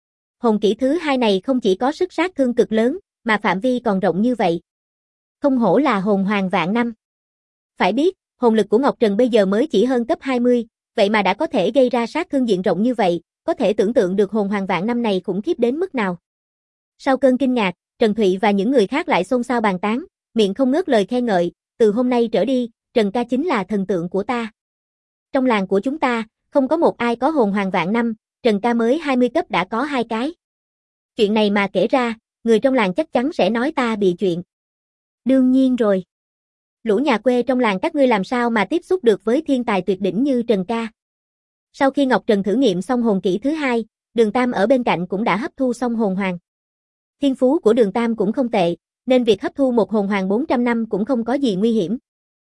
Hồn kỹ thứ 2 này không chỉ có sức sát thương cực lớn, mà phạm vi còn rộng như vậy. Không hổ là hồn hoàng vạn năm. Phải biết, hồn lực của Ngọc Trần bây giờ mới chỉ hơn cấp 20, vậy mà đã có thể gây ra sát thương diện rộng như vậy, có thể tưởng tượng được hồn hoàng vạn năm này khủng khiếp đến mức nào. Sau cơn kinh ngạc, Trần Thụy và những người khác lại xôn xao bàn tán, miệng không ngớt lời khen ngợi, từ hôm nay trở đi, Trần ca chính là thần tượng của ta. Trong làng của chúng ta, không có một ai có hồn hoàng vạn năm, Trần ca mới 20 cấp đã có 2 cái. Chuyện này mà kể ra, người trong làng chắc chắn sẽ nói ta bị chuyện. Đương nhiên rồi. Lũ nhà quê trong làng các ngươi làm sao mà tiếp xúc được với thiên tài tuyệt đỉnh như Trần ca. Sau khi Ngọc Trần thử nghiệm xong hồn kỹ thứ 2, Đường Tam ở bên cạnh cũng đã hấp thu xong hồn hoàng. Thiên phú của Đường Tam cũng không tệ, nên việc hấp thu một hồn hoàng 400 năm cũng không có gì nguy hiểm.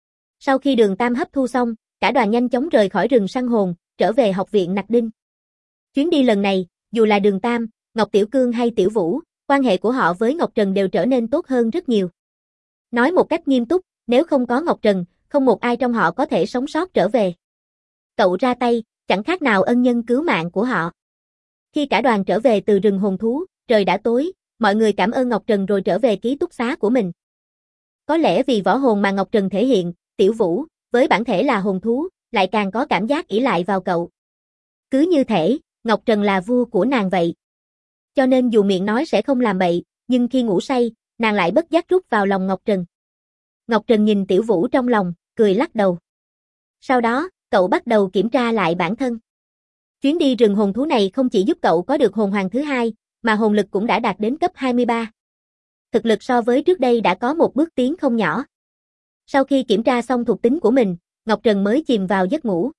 Sau khi Đường Tam hấp thu xong, cả đoàn nhanh chóng rời khỏi rừng săn hồn, trở về học viện Nặc Đinh. Chuyến đi lần này, dù là Đường Tam, Ngọc Tiểu Cương hay Tiểu Vũ, quan hệ của họ với Ngọc Trần đều trở nên tốt hơn rất nhiều. Nói một cách nghiêm túc, nếu không có Ngọc Trần, không một ai trong họ có thể sống sót trở về. Cậu ra tay, chẳng khác nào ân nhân cứu mạng của họ. Khi cả đoàn trở về từ rừng hồn thú, trời đã tối, mọi người cảm ơn Ngọc Trần rồi trở về ký túc xá của mình. Có lẽ vì võ hồn mà Ngọc Trần thể hiện, Tiểu Vũ, với bản thể là hồn thú, lại càng có cảm giác ỷ lại vào cậu. Cứ như thể, Ngọc Trần là vua của nàng vậy. Cho nên dù miệng nói sẽ không làm bậy, nhưng khi ngủ say, nàng lại bất giác rút vào lòng Ngọc Trần. Ngọc Trần nhìn Tiểu Vũ trong lòng, cười lắc đầu. Sau đó, cậu bắt đầu kiểm tra lại bản thân. Chuyến đi rừng hồn thú này không chỉ giúp cậu có được hồn hoàng thứ 2, mà hồn lực cũng đã đạt đến cấp 23. Thực lực so với trước đây đã có một bước tiến không nhỏ. Sau khi kiểm tra xong thuộc tính của mình, Ngọc Trần mới chìm vào giấc ngủ.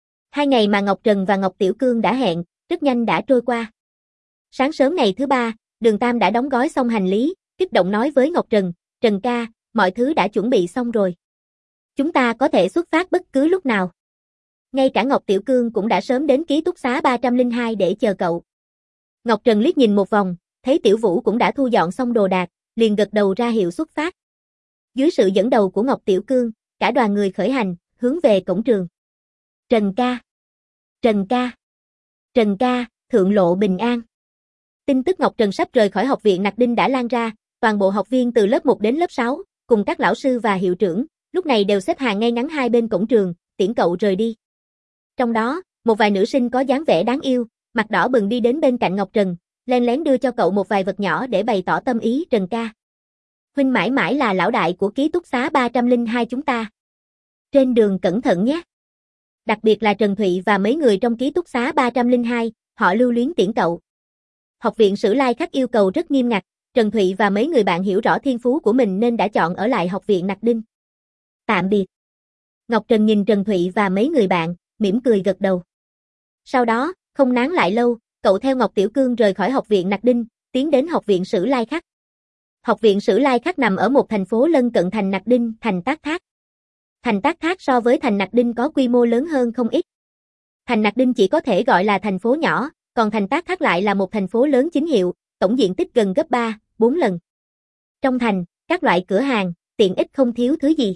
2 ngày mà Ngọc Trần và Ngọc Tiểu Cương đã hẹn, rất nhanh đã trôi qua. Sáng sớm ngày thứ 3, Đường Tam đã đóng gói xong hành lý, kích động nói với Ngọc Trần, Trần ca, mọi thứ đã chuẩn bị xong rồi. Chúng ta có thể xuất phát bất cứ lúc nào. Ngay cả Ngọc Tiểu Cương cũng đã sớm đến ký túc xá 302 để chờ cậu. Ngọc Trần liếc nhìn một vòng, thấy Tiểu Vũ cũng đã thu dọn xong đồ đạc, liền gật đầu ra hiệu xuất phát. Dưới sự dẫn đầu của Ngọc Tiểu Cương, cả đoàn người khởi hành, hướng về cổng trường. Trần ca! Trần ca! Trần ca, thượng lộ bình an. Tin tức Ngọc Trần sắp rời khỏi học viện Nặc Đinh đã lan ra, toàn bộ học viên từ lớp 1 đến lớp 6, cùng các lão sư và hiệu trưởng, lúc này đều xếp hàng ngay ngắn hai bên cổng trường, tiễn cậu rời đi. Trong đó, một vài nữ sinh có dáng vẻ đáng yêu, mặt đỏ bừng đi đến bên cạnh Ngọc Trần, len lén đưa cho cậu một vài vật nhỏ để bày tỏ tâm ý. Trần ca, huynh mãi mãi là lão đại của ký túc xá 302 chúng ta. Trên đường cẩn thận nhé. Đặc biệt là Trần Thụy và mấy người trong ký túc xá 302, họ lưu luyến tiễn cậu. Học viện Sử Lai Khắc yêu cầu rất nghiêm ngặt, Trần Thụy và mấy người bạn hiểu rõ thiên phú của mình nên đã chọn ở lại học viện Nặc Đinh. Tạm biệt. Ngọc Trần nhìn Trần Thụy và mấy người bạn, mỉm cười gật đầu. Sau đó, không nán lại lâu, cậu theo Ngọc Tiểu Cương rời khỏi học viện Nặc Đinh, tiến đến học viện Sử Lai Khắc. Học viện Sử Lai Khắc nằm ở một thành phố lân cận thành Nặc Đinh, thành Tác Thác. Thành Tác Thác so với thành Nặc Đinh có quy mô lớn hơn không ít. Thành Nặc Đinh chỉ có thể gọi là thành phố nhỏ, còn thành Tác Thác lại là một thành phố lớn chính hiệu, tổng diện tích gần gấp 3, 4 lần. Trong thành, các loại cửa hàng, tiện ích không thiếu thứ gì.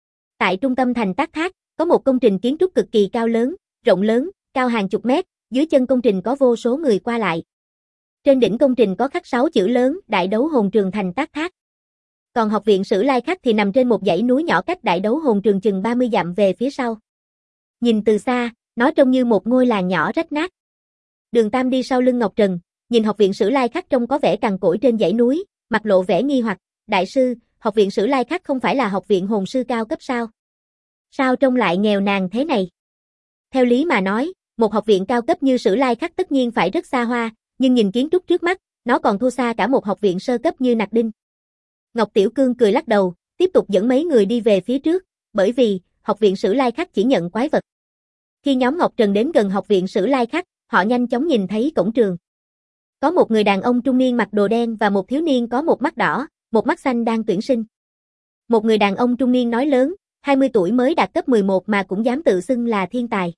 Tại trung tâm thành Tác Thác, có một công trình kiến trúc cực kỳ cao lớn, rộng lớn, cao hàng chục mét, dưới chân công trình có vô số người qua lại. Trên đỉnh công trình có khắc 6 chữ lớn, Đại Đấu Hồn Trường thành Tác Thác. Còn học viện Sử Lai Khắc thì nằm trên một dãy núi nhỏ cách Đại Đấu Hồn Trường chừng 30 dặm về phía sau. Nhìn từ xa, nó trông như một ngôi làng nhỏ rách nát. Đường Tam đi sau lưng Ngọc Trần, nhìn học viện Sử Lai Khắc trông có vẻ cằn cỗi trên dãy núi, mặt lộ vẻ nghi hoặc, đại sư, học viện Sử Lai Khắc không phải là học viện hồn sư cao cấp sao? Sao trông lại nghèo nàn thế này? Theo lý mà nói, một học viện cao cấp như Sử Lai Khắc tất nhiên phải rất xa hoa, nhưng nhìn kiến trúc trước mắt, nó còn thua xa cả một học viện sơ cấp như Nặc Đinh. Ngọc Tiểu Cương cười lắc đầu, tiếp tục dẫn mấy người đi về phía trước, bởi vì, học viện Sử Lai Khắc chỉ nhận quái vật. Khi nhóm Ngọc Trần đến gần học viện Sử Lai Khắc, họ nhanh chóng nhìn thấy cổng trường. Có một người đàn ông trung niên mặc đồ đen và một thiếu niên có một mắt đỏ, một mắt xanh đang tuyển sinh. Một người đàn ông trung niên nói lớn, 20 tuổi mới đạt cấp 11 mà cũng dám tự xưng là thiên tài.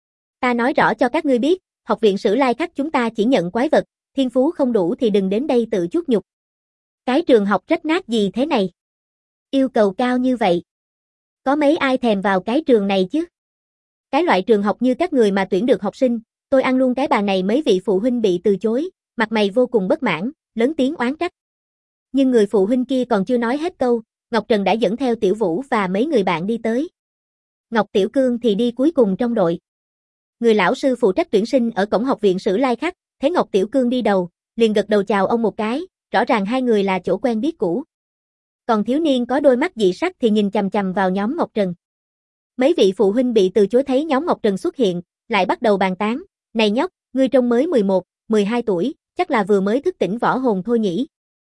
Ta nói rõ cho các ngươi biết, học viện Sử Lai Khắc chúng ta chỉ nhận quái vật, thiên phú không đủ thì đừng đến đây tự chuốc nhục. Cái trường học rách nát gì thế này? Yêu cầu cao như vậy. Có mấy ai thèm vào cái trường này chứ? Cái loại trường học như các người mà tuyển được học sinh, tôi ăn luôn cái bàn này. Mấy vị phụ huynh bị từ chối, mặt mày vô cùng bất mãn, lớn tiếng oán trách. Nhưng người phụ huynh kia còn chưa nói hết câu, Ngọc Trần đã dẫn theo Tiểu Vũ và mấy người bạn đi tới. Ngọc Tiểu Cương thì đi cuối cùng trong đội. Người lão sư phụ trách tuyển sinh ở cổng học viện Sử Lai Khắc, thấy Ngọc Tiểu Cương đi đầu, liền gật đầu chào ông một cái, rõ ràng hai người là chỗ quen biết cũ. Còn thiếu niên có đôi mắt dị sắc thì nhìn chằm chằm vào nhóm Ngọc Trần. Mấy vị phụ huynh bị từ chối thấy nhóm Ngọc Trần xuất hiện, lại bắt đầu bàn tán, này nhóc, ngươi trông mới 11, 12 tuổi, chắc là vừa mới thức tỉnh võ hồn thôi nhỉ.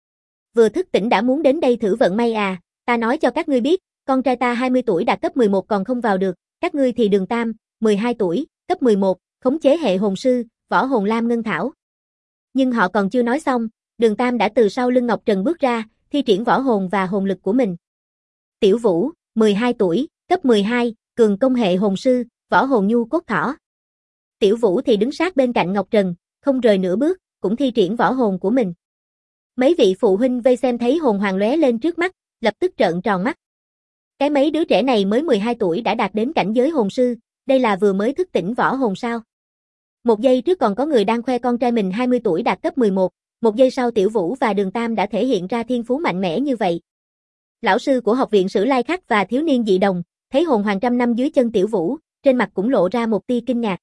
Vừa thức tỉnh đã muốn đến đây thử vận may à, ta nói cho các ngươi biết, con trai ta 20 tuổi đạt cấp 11 còn không vào được, các ngươi thì Đường Tam, 12 tuổi, cấp 11, khống chế hệ hồn sư, võ hồn lam ngân thảo. Nhưng họ còn chưa nói xong, Đường Tam đã từ sau lưng Ngọc Trần bước ra, thi triển võ hồn và hồn lực của mình. Tiểu Vũ, 12 tuổi, cấp 12, cường công hệ hồn sư, võ hồn nhu cốt thỏ. Tiểu Vũ thì đứng sát bên cạnh Ngọc Trần, không rời nửa bước, cũng thi triển võ hồn của mình. Mấy vị phụ huynh vây xem thấy hồn hoàng lóe lên trước mắt, lập tức trợn tròn mắt. Cái mấy đứa trẻ này mới 12 tuổi đã đạt đến cảnh giới hồn sư, đây là vừa mới thức tỉnh võ hồn sao? Một giây trước còn có người đang khoe con trai mình 20 tuổi đạt cấp 11, một giây sau Tiểu Vũ và Đường Tam đã thể hiện ra thiên phú mạnh mẽ như vậy. Lão sư của học viện Sử Lai Khắc và thiếu niên dị đồng, thấy hồn hoàng trăm năm dưới chân Tiểu Vũ, trên mặt cũng lộ ra một tia kinh ngạc.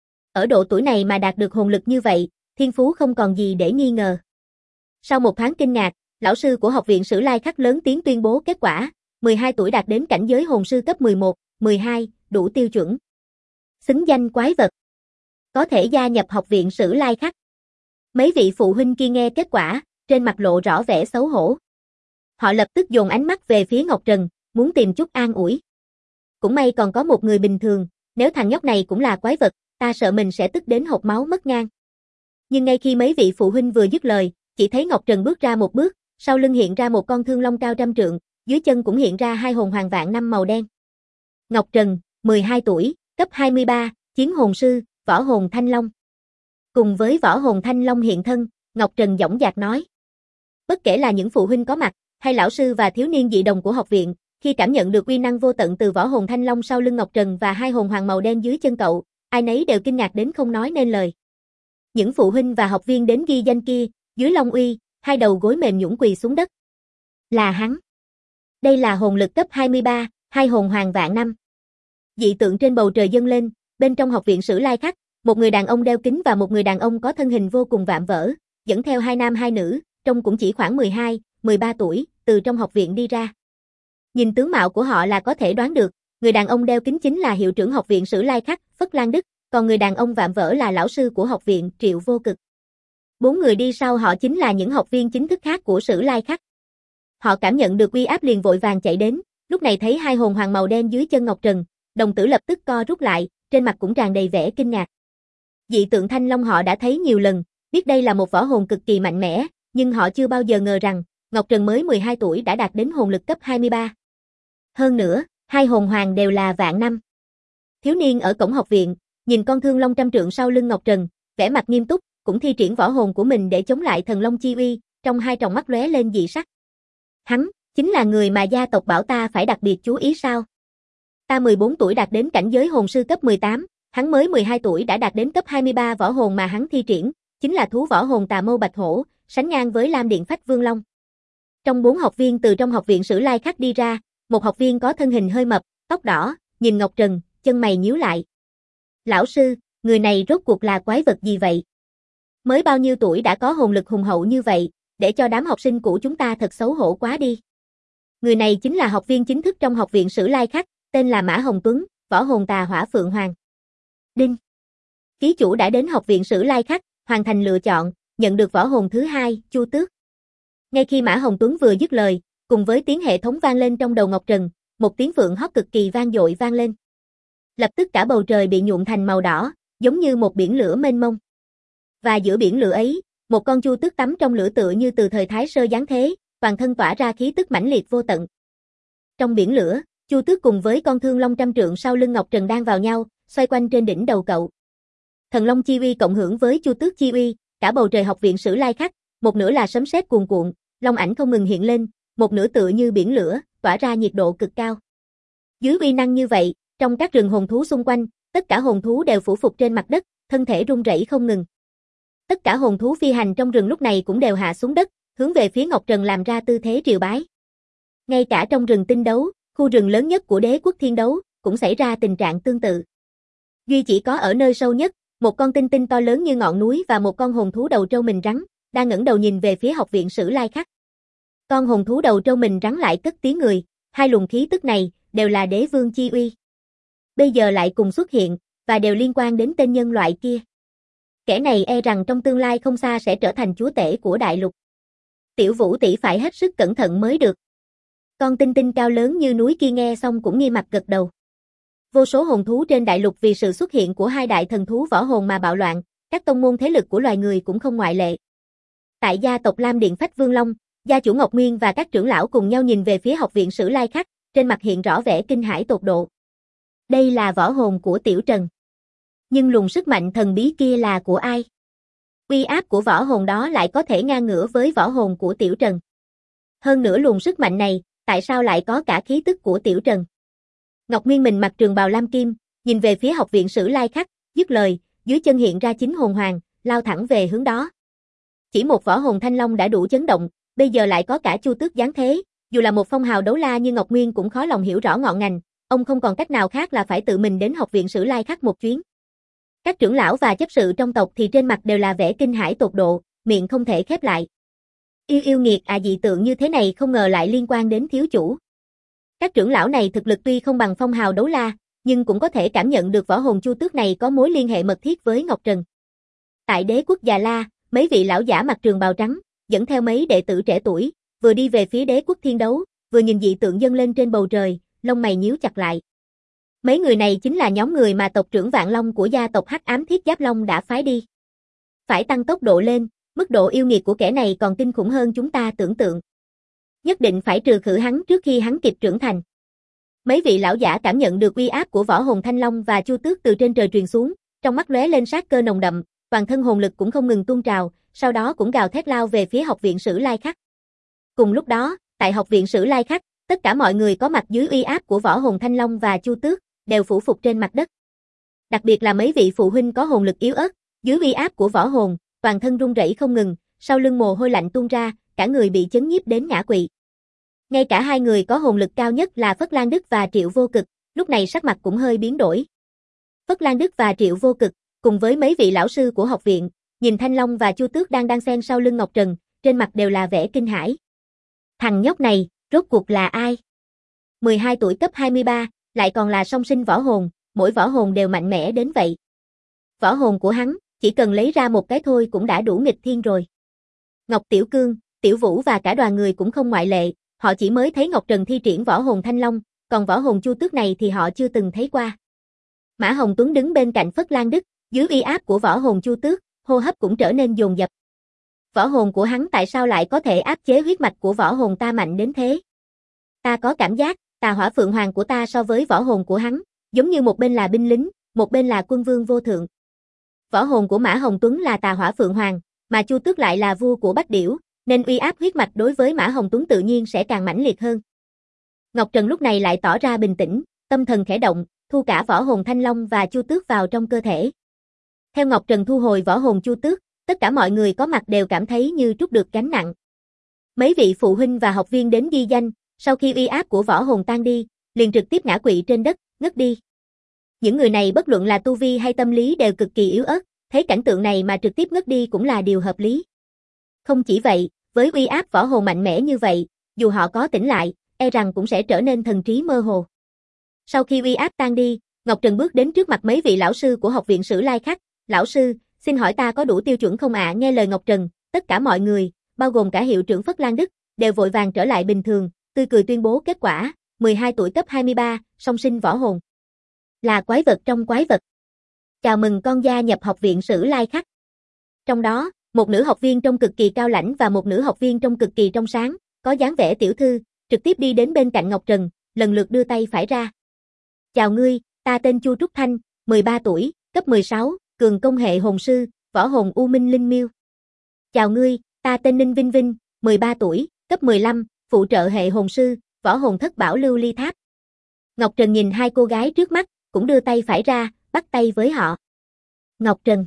Ở độ tuổi này mà đạt được hồn lực như vậy, thiên phú không còn gì để nghi ngờ. Sau một thoáng kinh ngạc, lão sư của học viện Sử Lai Khắc lớn tiếng tuyên bố kết quả, 12 tuổi đạt đến cảnh giới hồn sư cấp 11, 12, đủ tiêu chuẩn. Xứng danh quái vật. Có thể gia nhập học viện Sử Lai Khắc. Mấy vị phụ huynh kia nghe kết quả, trên mặt lộ rõ vẻ xấu hổ. Họ lập tức dồn ánh mắt về phía Ngọc Trần, muốn tìm chút an ủi. Cũng may còn có một người bình thường, nếu thằng nhóc này cũng là quái vật, ta sợ mình sẽ tức đến hộc máu mất ngang. Nhưng ngay khi mấy vị phụ huynh vừa dứt lời, chỉ thấy Ngọc Trần bước ra một bước, sau lưng hiện ra một con thương long cao trăm trượng, dưới chân cũng hiện ra hai hồn hoàng vạn năm màu đen. Ngọc Trần, 12 tuổi, cấp 23, chiến hồn sư, võ hồn thanh long. Cùng với võ hồn thanh long hiện thân, Ngọc Trần dõng dạc nói. Bất kể là những phụ huynh có mặt, hay lão sư và thiếu niên dị đồng của học viện, khi cảm nhận được uy năng vô tận từ võ hồn thanh long sau lưng Ngọc Trần và hai hồn hoàng màu đen dưới chân cậu, ai nấy đều kinh ngạc đến không nói nên lời. Những phụ huynh và học viên đến ghi danh kia, dưới Long Uy, hai đầu gối mềm nhũn quỳ xuống đất. Là hắn. Đây là hồn lực cấp 23, hai hồn hoàng vạn năm. Dị tượng trên bầu trời dâng lên, bên trong học viện Sử Lai Khắc, một người đàn ông đeo kính và một người đàn ông có thân hình vô cùng vạm vỡ, dẫn theo hai nam hai nữ, trông cũng chỉ khoảng 12, 13 tuổi, từ trong học viện đi ra. Nhìn tướng mạo của họ là có thể đoán được, người đàn ông đeo kính chính là hiệu trưởng học viện Sử Lai Khắc, Phất Lan Đức, còn người đàn ông vạm vỡ là lão sư của học viện, Triệu Vô Cực. 4 người đi sau họ chính là những học viên chính thức khác của Sử Lai Khắc. Họ cảm nhận được uy áp liền vội vàng chạy đến, lúc này thấy hai hồn hoàng màu đen dưới chân Ngọc Trần, đồng tử lập tức co rút lại, trên mặt cũng tràn đầy vẻ kinh ngạc. Dị tượng thanh long họ đã thấy nhiều lần, biết đây là một võ hồn cực kỳ mạnh mẽ, nhưng họ chưa bao giờ ngờ rằng, Ngọc Trần mới 12 tuổi đã đạt đến hồn lực cấp 23. Hơn nữa, hai hồn hoàng đều là vạn năm. Thiếu niên ở cổng học viện, nhìn con thương long trăm trượng sau lưng Ngọc Trần, vẻ mặt nghiêm túc, cũng thi triển võ hồn của mình để chống lại thần long chi uy, trong hai tròng mắt lóe lên dị sắc. Hắn, chính là người mà gia tộc bảo ta phải đặc biệt chú ý sao? Ta 14 tuổi đạt đến cảnh giới hồn sư cấp 18, hắn mới 12 tuổi đã đạt đến cấp 23 võ hồn mà hắn thi triển, chính là thú võ hồn Tà Mâu Bạch Hổ, sánh ngang với Lam Điện Phách Vương Long. Trong 4 học viên từ trong học viện Sử Lai Khắc đi ra, một học viên có thân hình hơi mập, tóc đỏ, nhìn Ngọc Trần, chân mày nhíu lại. Lão sư, người này rốt cuộc là quái vật gì vậy? Mới bao nhiêu tuổi đã có hồn lực hùng hậu như vậy, để cho đám học sinh cũ chúng ta thật xấu hổ quá đi. Người này chính là học viên chính thức trong học viện Sử Lai Khắc, tên là Mã Hồng Tuấn, võ hồn Tà Hỏa Phượng Hoàng. Đinh. Ký chủ đã đến học viện Sử Lai Khắc, hoàn thành lựa chọn, nhận được võ hồn thứ 2, Chu Tước. Ngay khi Mã Hồng Tuấn vừa dứt lời, cùng với tiếng hệ thống vang lên trong đầu Ngọc Trần, một tiếng phượng hót cực kỳ vang dội vang lên. Lập tức cả bầu trời bị nhuộm thành màu đỏ, giống như một biển lửa mênh mông. Và giữa biển lửa ấy, một con chu tước tắm trong lửa tựa như từ thời Thái Sơ giáng thế, toàn thân tỏa ra khí tức mãnh liệt vô tận. Trong biển lửa, chu tước cùng với con thương long trăm trượng sau lưng Ngọc Trần đang vào nhau, xoay quanh trên đỉnh đầu cậu. Thần long chi uy cộng hưởng với chu tước chi uy, cả bầu trời học viện Sử Lai Khắc, một nửa là sấm sét cuồn cuộn, long ảnh không ngừng hiện lên, một nửa tựa như biển lửa, tỏa ra nhiệt độ cực cao. Dưới uy năng như vậy, trong các rừng hồn thú xung quanh, tất cả hồn thú đều phủ phục trên mặt đất, thân thể rung rẩy không ngừng. Tất cả hồn thú phi hành trong rừng lúc này cũng đều hạ xuống đất, hướng về phía Ngọc Trần làm ra tư thế triều bái. Ngay cả trong rừng tinh đấu, khu rừng lớn nhất của đế quốc thiên đấu, cũng xảy ra tình trạng tương tự. Duy chỉ có ở nơi sâu nhất, một con tinh tinh to lớn như ngọn núi và một con hồn thú đầu trâu mình rắn, đang ngẩng đầu nhìn về phía học viện Sử Lai Khắc. Con hồn thú đầu trâu mình rắn lại cất tiếng người, hai luồng khí tức này đều là đế vương chi uy. Bây giờ lại cùng xuất hiện, và đều liên quan đến tên nhân loại kia. Kẻ này e rằng trong tương lai không xa sẽ trở thành chúa tể của đại lục. Tiểu Vũ tỷ phải hết sức cẩn thận mới được. Con tinh tinh cao lớn như núi kia nghe xong cũng nghiêm mặt gật đầu. Vô số hồn thú trên đại lục vì sự xuất hiện của hai đại thần thú võ hồn mà bạo loạn, các tông môn thế lực của loài người cũng không ngoại lệ. Tại gia tộc Lam Điện Phách Vương Long, gia chủ Ngọc Nguyên và các trưởng lão cùng nhau nhìn về phía học viện Sử Lai Khắc, trên mặt hiện rõ vẻ kinh hãi tột độ. Đây là võ hồn của Tiểu Trần. Nhưng luồng sức mạnh thần bí kia là của ai? Uy áp của võ hồn đó lại có thể ngang ngửa với võ hồn của Tiểu Trần. Hơn nữa luồng sức mạnh này, tại sao lại có cả khí tức của Tiểu Trần? Ngọc Nguyên mình mặc trường bào lam kim, nhìn về phía học viện Sử Lai Khắc, dứt lời, dưới chân hiện ra 9 hồn hoàng, lao thẳng về hướng đó. Chỉ một võ hồn thanh long đã đủ chấn động, bây giờ lại có cả chu tước giáng thế, dù là một phong hào đấu la như Ngọc Nguyên cũng khó lòng hiểu rõ ngọn ngành, ông không còn cách nào khác là phải tự mình đến học viện Sử Lai Khắc một chuyến. Các trưởng lão và chấp sự trong tộc thì trên mặt đều là vẻ kinh hãi tột độ, miệng không thể khép lại. Yêu nghiệt à, dị tượng như thế này không ngờ lại liên quan đến thiếu chủ. Các trưởng lão này thực lực tuy không bằng phong hào đấu la, nhưng cũng có thể cảm nhận được võ hồn chu tước này có mối liên hệ mật thiết với Ngọc Trần. Tại đế quốc Già La, mấy vị lão giả mặc trường bào trắng, dẫn theo mấy đệ tử trẻ tuổi, vừa đi về phía đế quốc thiên đấu, vừa nhìn dị tượng dâng lên trên bầu trời, lông mày nhíu chặt lại. Mấy người này chính là nhóm người mà tộc trưởng Vạn Long của gia tộc Hắc Ám Thiết Giáp Long đã phái đi. Phải tăng tốc độ lên, mức độ yêu nghiệt của kẻ này còn kinh khủng hơn chúng ta tưởng tượng. Nhất định phải trừ khử hắn trước khi hắn kịp trưởng thành. Mấy vị lão giả cảm nhận được uy áp của Võ Hồn Thanh Long và Chu Tước từ trên trời truyền xuống, trong mắt lóe lên sát cơ nồng đậm, toàn thân hồn lực cũng không ngừng tuôn trào, sau đó cũng gào thét lao về phía học viện Sử Lai Khắc. Cùng lúc đó, tại học viện Sử Lai Khắc, tất cả mọi người có mặt dưới uy áp của Võ Hồn Thanh Long và Chu Tước, đều phủ phục trên mặt đất. Đặc biệt là mấy vị phụ huynh có hồn lực yếu ớt, dưới uy áp của võ hồn, toàn thân run rẩy không ngừng, sau lưng mồ hôi lạnh tuôn ra, cả người bị chấn nhiếp đến ngã quỵ. Ngay cả hai người có hồn lực cao nhất là Phất Lan Đức và Triệu Vô Cực, lúc này sắc mặt cũng hơi biến đổi. Phất Lan Đức và Triệu Vô Cực, cùng với mấy vị lão sư của học viện, nhìn Thanh Long và Chu Tước đang xen sau lưng Ngọc Trần, trên mặt đều là vẻ kinh hãi. Thằng nhóc này, rốt cuộc là ai? 12 tuổi cấp 23, lại còn là song sinh võ hồn, mỗi võ hồn đều mạnh mẽ đến vậy. Võ hồn của hắn, chỉ cần lấy ra một cái thôi cũng đã đủ nghịch thiên rồi. Ngọc Tiểu Cương, Tiểu Vũ và cả đoàn người cũng không ngoại lệ, họ chỉ mới thấy Ngọc Trần thi triển võ hồn Thanh Long, còn võ hồn Chu Tước này thì họ chưa từng thấy qua. Mã Hồng Tuấn đứng bên cạnh Phất Lan Đức, dưới uy áp của võ hồn Chu Tước, hô hấp cũng trở nên dồn dập. Võ hồn của hắn tại sao lại có thể áp chế huyết mạch của võ hồn ta mạnh đến thế? Ta có cảm giác, Tà Hỏa Phượng Hoàng của ta so với võ hồn của hắn, giống như một bên là binh lính, một bên là quân vương vô thượng. Võ hồn của Mã Hồng Tuấn là Tà Hỏa Phượng Hoàng, mà Chu Tước lại là vua của Bách Điểu, nên uy áp huyết mạch đối với Mã Hồng Tuấn tự nhiên sẽ càng mãnh liệt hơn. Ngọc Trần lúc này lại tỏ ra bình tĩnh, tâm thần khẽ động, thu cả võ hồn Thanh Long và Chu Tước vào trong cơ thể. Theo Ngọc Trần thu hồi võ hồn Chu Tước, tất cả mọi người có mặt đều cảm thấy như trút được gánh nặng. Mấy vị phụ huynh và học viên đến ghi danh, sau khi uy áp của võ hồn tan đi, liền trực tiếp ngã quỵ trên đất, ngất đi. Những người này bất luận là tu vi hay tâm lý đều cực kỳ yếu ớt, thấy cảnh tượng này mà trực tiếp ngất đi cũng là điều hợp lý. Không chỉ vậy, với uy áp võ hồn mạnh mẽ như vậy, dù họ có tỉnh lại, e rằng cũng sẽ trở nên thần trí mơ hồ. Sau khi uy áp tan đi, Ngọc Trần bước đến trước mặt mấy vị lão sư của học viện Sử Lai Khắc. Lão sư, xin hỏi ta có đủ tiêu chuẩn không ạ? Nghe lời Ngọc Trần, tất cả mọi người, bao gồm cả hiệu trưởng Phất Lan Đức, đều vội vàng trở lại bình thường, tươi cười tuyên bố kết quả, 12 tuổi cấp 23, song sinh võ hồn. Là quái vật trong quái vật. Chào mừng con gia nhập học viện Sử Lai Khắc. Trong đó, một nữ học viên trông cực kỳ cao lãnh và một nữ học viên trông cực kỳ trong sáng, có dáng vẻ tiểu thư, trực tiếp đi đến bên cạnh Ngọc Trần, lần lượt đưa tay phải ra. Chào ngươi, ta tên Chu Trúc Thanh, 13 tuổi, cấp 16, cường công hệ hồn sư, võ hồn U Minh Linh Miêu. Chào ngươi, ta tên Ninh Vinh Vinh, 13 tuổi, cấp 15, phụ trợ hệ hồn sư, võ hồn thất bảo lưu ly tháp. Ngọc Trần nhìn hai cô gái trước mắt, cũng đưa tay phải ra, bắt tay với họ. Ngọc Trần.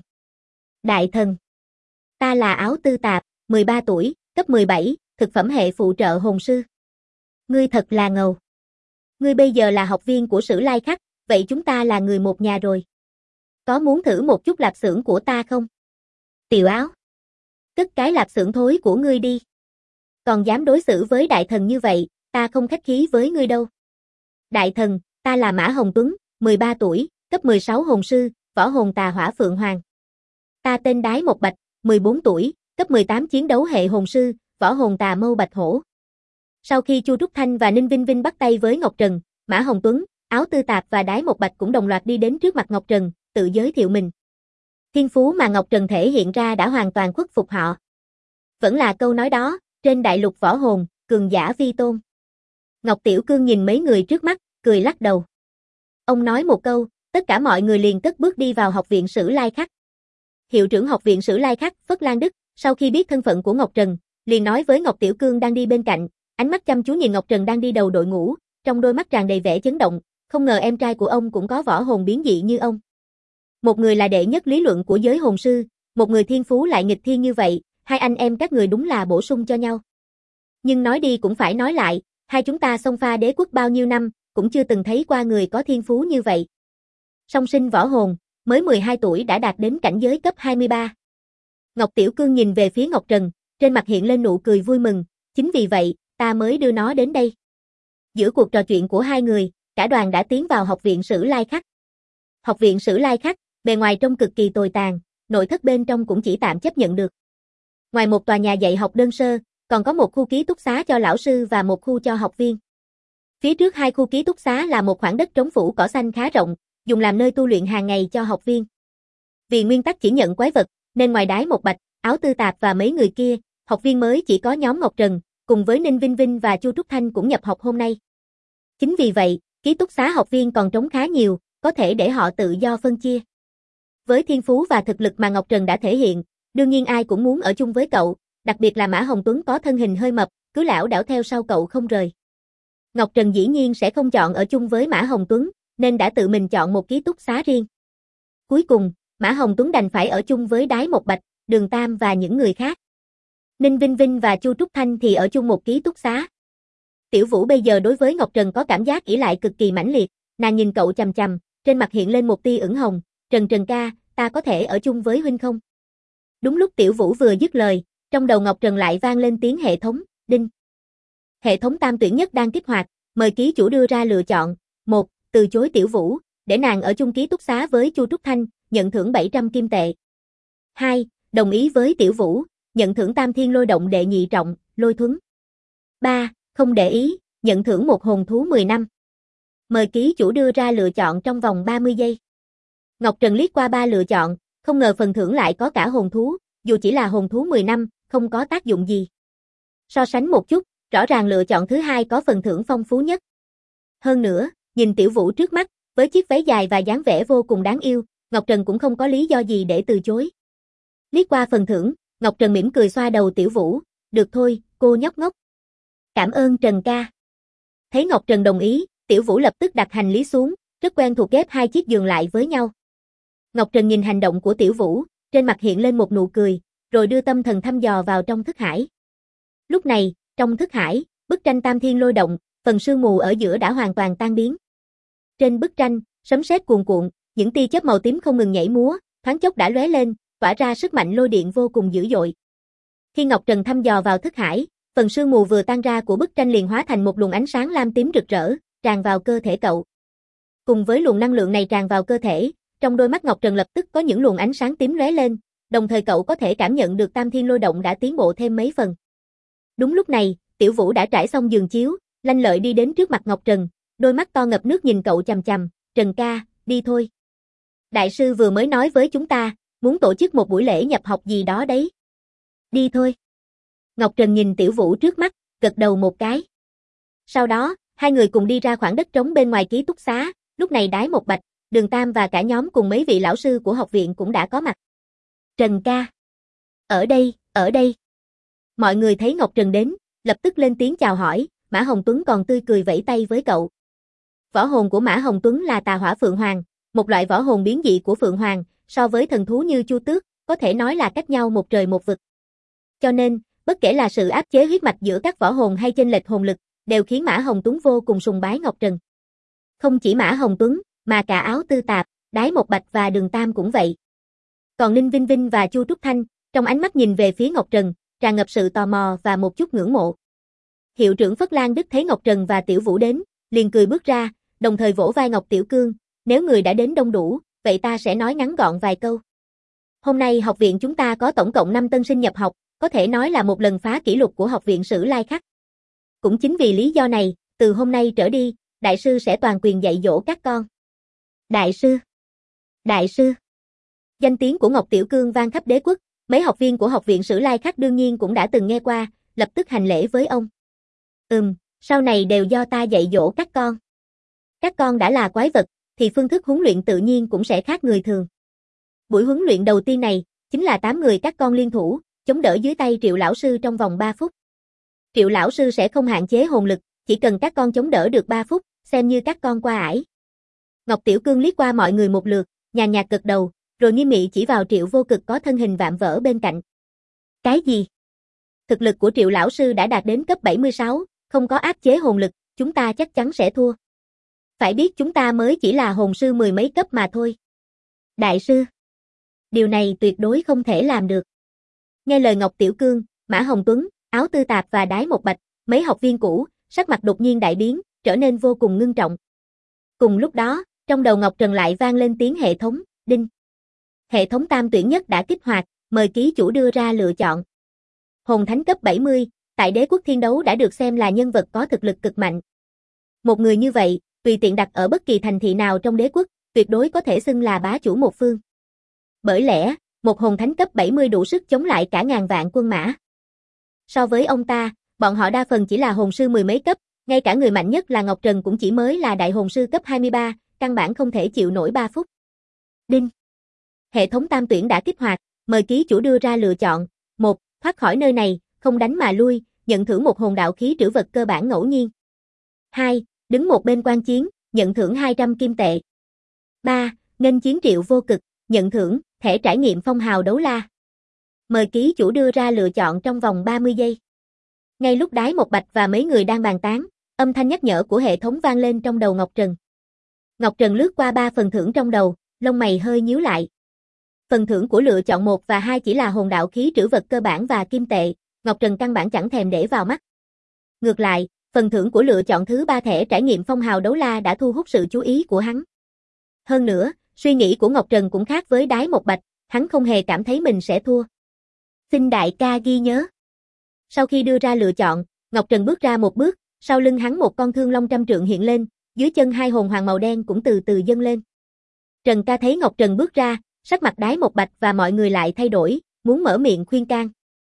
Đại thần. Ta là Áo Tư Tạp, 13 tuổi, cấp 17, thực phẩm hệ phụ trợ hồn sư. Ngươi thật là ngầu. Ngươi bây giờ là học viên của Sử Lai Khắc, vậy chúng ta là người một nhà rồi. Có muốn thử một chút lạp xưởng của ta không? Tiểu Áo. Cất cái lạp xưởng thối của ngươi đi. Còn dám đối xử với đại thần như vậy, ta không khách khí với ngươi đâu. Đại thần, ta là Mã Hồng Tuấn, 13 tuổi, cấp 16 hồn sư, võ hồn Tà Hỏa Phượng Hoàng. Ta tên Đái Một Bạch, 14 tuổi, cấp 18 chiến đấu hệ hồn sư, võ hồn Tà Mâu Bạch Hổ. Sau khi Chu Trúc Thanh và Ninh Vinh Vinh bắt tay với Ngọc Trần, Mã Hồng Tuấn, Áo Tư Tạp và Đái Một Bạch cũng đồng loạt đi đến trước mặt Ngọc Trần, tự giới thiệu mình. Thiên phú mà Ngọc Trần thể hiện ra đã hoàn toàn khuất phục họ. Vẫn là câu nói đó, trên đại lục võ hồn, cường giả vi tôn. Ngọc Tiểu Cương nhìn mấy người trước mắt, cười lắc đầu. Ông nói một câu, tất cả mọi người liền cất bước đi vào học viện Sử Lai Khắc. Hiệu trưởng học viện Sử Lai Khắc, Phất Lan Đức, sau khi biết thân phận của Ngọc Trần, liền nói với Ngọc Tiểu Cương đang đi bên cạnh, ánh mắt chăm chú nhìn Ngọc Trần đang đi đầu đội ngũ, trong đôi mắt tràn đầy vẻ chấn động, không ngờ em trai của ông cũng có võ hồn biến dị như ông. Một người là đệ nhất lý luận của giới hồn sư, một người thiên phú lại nghịch thiên như vậy, hai anh em các người đúng là bổ sung cho nhau. Nhưng nói đi cũng phải nói lại, hai chúng ta xông pha đế quốc bao nhiêu năm, cũng chưa từng thấy qua người có thiên phú như vậy. Song sinh võ hồn, mới 12 tuổi đã đạt đến cảnh giới cấp 23. Ngọc Tiểu Cương nhìn về phía Ngọc Trần, trên mặt hiện lên nụ cười vui mừng, chính vì vậy, ta mới đưa nó đến đây. Giữa cuộc trò chuyện của hai người, cả đoàn đã tiến vào học viện Sử Lai Khắc. Học viện Sử Lai Khắc, bề ngoài trông cực kỳ tồi tàn, nội thất bên trong cũng chỉ tạm chấp nhận được. Ngoài một tòa nhà dạy học đơn sơ, còn có một khu ký túc xá cho lão sư và một khu cho học viên. Phía trước hai khu ký túc xá là một khoảng đất trống phủ cỏ xanh khá rộng, dùng làm nơi tu luyện hàng ngày cho học viên. Vì nguyên tắc chỉ nhận quái vật, nên ngoài Đái Một Bạch, Áo Tư Tạp và mấy người kia, học viên mới chỉ có nhóm Ngọc Trần, cùng với Ninh Vinh Vinh và Chu Trúc Thanh cũng nhập học hôm nay. Chính vì vậy, ký túc xá học viên còn trống khá nhiều, có thể để họ tự do phân chia. Với thiên phú và thực lực mà Ngọc Trần đã thể hiện, đương nhiên ai cũng muốn ở chung với cậu, đặc biệt là Mã Hồng Tuấn có thân hình hơi mập, cứ lảo đảo theo sau cậu không rời. Ngọc Trần dĩ nhiên sẽ không chọn ở chung với Mã Hồng Tuấn, nên đã tự mình chọn một ký túc xá riêng. Cuối cùng, Mã Hồng Tuấn đành phải ở chung với Đái Một Bạch, Đường Tam và những người khác. Ninh Vinh Vinh và Chu Trúc Thanh thì ở chung một ký túc xá. Tiểu Vũ bây giờ đối với Ngọc Trần có cảm giác ỷ lại cực kỳ mãnh liệt, nàng nhìn cậu chằm chằm, trên mặt hiện lên một tia ửng hồng, Trần ca, ta có thể ở chung với huynh không? Đúng lúc Tiểu Vũ vừa dứt lời, trong đầu Ngọc Trần lại vang lên tiếng hệ thống, đinh. Hệ thống tam tuyển nhất đang kích hoạt, mời ký chủ đưa ra lựa chọn. 1. Từ chối Tiểu Vũ, để nàng ở chung ký túc xá với Chu Trúc Thanh, nhận thưởng 700 kim tệ. 2. Đồng ý với Tiểu Vũ, nhận thưởng Tam Thiên Lôi Động đệ nhị trọng, Lôi Thuấn. 3. Không để ý, nhận thưởng một hồn thú 10 năm. Mời ký chủ đưa ra lựa chọn trong vòng 30 giây. Ngọc Trần liếc qua 3 lựa chọn, không ngờ phần thưởng lại có cả hồn thú, dù chỉ là hồn thú 10 năm, không có tác dụng gì. So sánh một chút, rõ ràng lựa chọn thứ hai có phần thưởng phong phú nhất. Hơn nữa, nhìn Tiểu Vũ trước mắt, với chiếc váy dài và dáng vẻ vô cùng đáng yêu, Ngọc Trần cũng không có lý do gì để từ chối. Liếc qua phần thưởng, Ngọc Trần mỉm cười xoa đầu Tiểu Vũ, được thôi, cô nhóc ngốc. Cảm ơn Trần ca. Thấy Ngọc Trần đồng ý, Tiểu Vũ lập tức đặt hành lý xuống, rất quen thuộc ghép hai chiếc giường lại với nhau. Ngọc Trần nhìn hành động của Tiểu Vũ, trên mặt hiện lên một nụ cười, rồi đưa tâm thần thăm dò vào trong thức hải. Lúc này, trong thức hải, bức tranh Tam Thiên Lôi Động, phần sương mù ở giữa đã hoàn toàn tan biến. Trên bức tranh, sấm sét cuồn cuộn, những tia chớp màu tím không ngừng nhảy múa, thoáng chốc đã lóe lên, tỏa ra sức mạnh lôi điện vô cùng dữ dội. Khi Ngọc Trần thăm dò vào thức hải, phần sương mù vừa tan ra của bức tranh liền hóa thành một luồng ánh sáng lam tím rực rỡ, tràn vào cơ thể cậu. Cùng với luồng năng lượng này tràn vào cơ thể, trong đôi mắt Ngọc Trần lập tức có những luồng ánh sáng tím lóe lên, đồng thời cậu có thể cảm nhận được Tam Thiên Lôi Động đã tiến bộ thêm mấy phần. Đúng lúc này, Tiểu Vũ đã trải xong giường chiếu, lanh lợi đi đến trước mặt Ngọc Trần, đôi mắt to ngập nước nhìn cậu chằm chằm, Trần ca, đi thôi. Đại sư vừa mới nói với chúng ta, muốn tổ chức một buổi lễ nhập học gì đó đấy. Đi thôi. Ngọc Trần nhìn Tiểu Vũ trước mắt, gật đầu một cái. Sau đó, hai người cùng đi ra khoảng đất trống bên ngoài ký túc xá, lúc này Đái Một Bạch, Đường Tam và cả nhóm cùng mấy vị lão sư của học viện cũng đã có mặt. Trần ca. Ở đây. Mọi người thấy Ngọc Trần đến, lập tức lên tiếng chào hỏi, Mã Hồng Tuấn còn tươi cười vẫy tay với cậu. Võ hồn của Mã Hồng Tuấn là Tà Hỏa Phượng Hoàng, một loại võ hồn biến dị của Phượng Hoàng, so với thần thú như Chu Tước, có thể nói là cách nhau một trời một vực. Cho nên, bất kể là sự áp chế huyết mạch giữa các võ hồn hay chênh lệch hồn lực, đều khiến Mã Hồng Tuấn vô cùng sùng bái Ngọc Trần. Không chỉ Mã Hồng Tuấn, mà cả Áo Tư Tạp, Đái Một Bạch và Đường Tam cũng vậy. Còn Ninh Vinh Vinh và Chu Trúc Thanh, trong ánh mắt nhìn về phía Ngọc Trần, tràn ngập sự tò mò và một chút ngưỡng mộ. Hiệu trưởng Phất Lan Đức thấy Ngọc Trần và Tiểu Vũ đến, liền cười bước ra, đồng thời vỗ vai Ngọc Tiểu Cương, nếu người đã đến đông đủ, vậy ta sẽ nói ngắn gọn vài câu. Hôm nay học viện chúng ta có tổng cộng 5 tân sinh nhập học, có thể nói là một lần phá kỷ lục của học viện Sử Lai Khắc. Cũng chính vì lý do này, từ hôm nay trở đi, đại sư sẽ toàn quyền dạy dỗ các con. Đại sư. Danh tiếng của Ngọc Tiểu Cương vang khắp đế quốc, mấy học viên của học viện Sử Lai Khắc đương nhiên cũng đã từng nghe qua, lập tức hành lễ với ông. Sau này đều do ta dạy dỗ các con. Các con đã là quái vật, thì phương thức huấn luyện tự nhiên cũng sẽ khác người thường. Buổi huấn luyện đầu tiên này, chính là 8 người các con liên thủ, chống đỡ dưới tay Triệu lão sư trong vòng 3 phút. Triệu lão sư sẽ không hạn chế hồn lực, chỉ cần các con chống đỡ được 3 phút, xem như các con qua ải. Ngọc Tiểu Cương liếc qua mọi người một lượt, nhàn nhạt gật đầu, rồi nghiêm nghị chỉ vào Triệu Vô Cực có thân hình vạm vỡ bên cạnh. Cái gì? Thực lực của Triệu lão sư đã đạt đến cấp 76, không có áp chế hồn lực, chúng ta chắc chắn sẽ thua. Phải biết chúng ta mới chỉ là hồn sư 10 mấy cấp mà thôi. Đại sư, điều này tuyệt đối không thể làm được. Nghe lời Ngọc Tiểu Cương, Mã Hồng Tuấn, Áo Tư Tạp và Đái Một Bạch, mấy học viên cũ, sắc mặt đột nhiên đại biến, trở nên vô cùng ngưng trọng. Cùng lúc đó, trong đầu Ngọc Trần lại vang lên tiếng hệ thống, đinh. Hệ thống tam tuyển nhất đã kích hoạt, mời ký chủ đưa ra lựa chọn. Hồn thánh cấp 70, tại đế quốc thiên đấu đã được xem là nhân vật có thực lực cực mạnh. Một người như vậy, tùy tiện đặt ở bất kỳ thành thị nào trong đế quốc, tuyệt đối có thể xưng là bá chủ một phương. Bởi lẽ, một hồn thánh cấp 70 đủ sức chống lại cả ngàn vạn quân mã. So với ông ta, bọn họ đa phần chỉ là hồn sư mười mấy cấp, ngay cả người mạnh nhất là Ngọc Trần cũng chỉ mới là đại hồn sư cấp 23, căn bản không thể chịu nổi 3 phút. Đinh. Hệ thống tam tuyển đã kích hoạt, mời ký chủ đưa ra lựa chọn. 1. Thoát khỏi nơi này, không đánh mà lui, nhận thưởng một hồn đạo khí trữ vật cơ bản ngẫu nhiên. 2. Đứng một bên quan chiến, nhận thưởng 200 kim tệ. 3. Nghênh chiến Triệu Vô Cực, nhận thưởng thẻ trải nghiệm phong hào đấu la. Mời ký chủ đưa ra lựa chọn trong vòng 30 giây. Ngay lúc Đái Một Bạch và mấy người đang bàn tán, âm thanh nhắc nhở của hệ thống vang lên trong đầu Ngọc Trần. Ngọc Trần lướt qua 3 phần thưởng trong đầu, lông mày hơi nhíu lại. Phần thưởng của lựa chọn 1 và 2 chỉ là hồn đạo khí trữ vật cơ bản và kim tệ, Ngọc Trần căn bản chẳng thèm để vào mắt. Ngược lại, phần thưởng của lựa chọn thứ 3 thẻ trải nghiệm phong hào đấu la đã thu hút sự chú ý của hắn. Hơn nữa, suy nghĩ của Ngọc Trần cũng khác với Đái Một Bạch, hắn không hề cảm thấy mình sẽ thua. Xin đại ca ghi nhớ. Sau khi đưa ra lựa chọn, Ngọc Trần bước ra một bước, sau lưng hắn một con thương long trăm trượng hiện lên, dưới chân hai hồn hoàng màu đen cũng từ từ dâng lên. Trần ca thấy Ngọc Trần bước ra, sắc mặt Đái Một Bạch và mọi người lại thay đổi, muốn mở miệng khuyên can.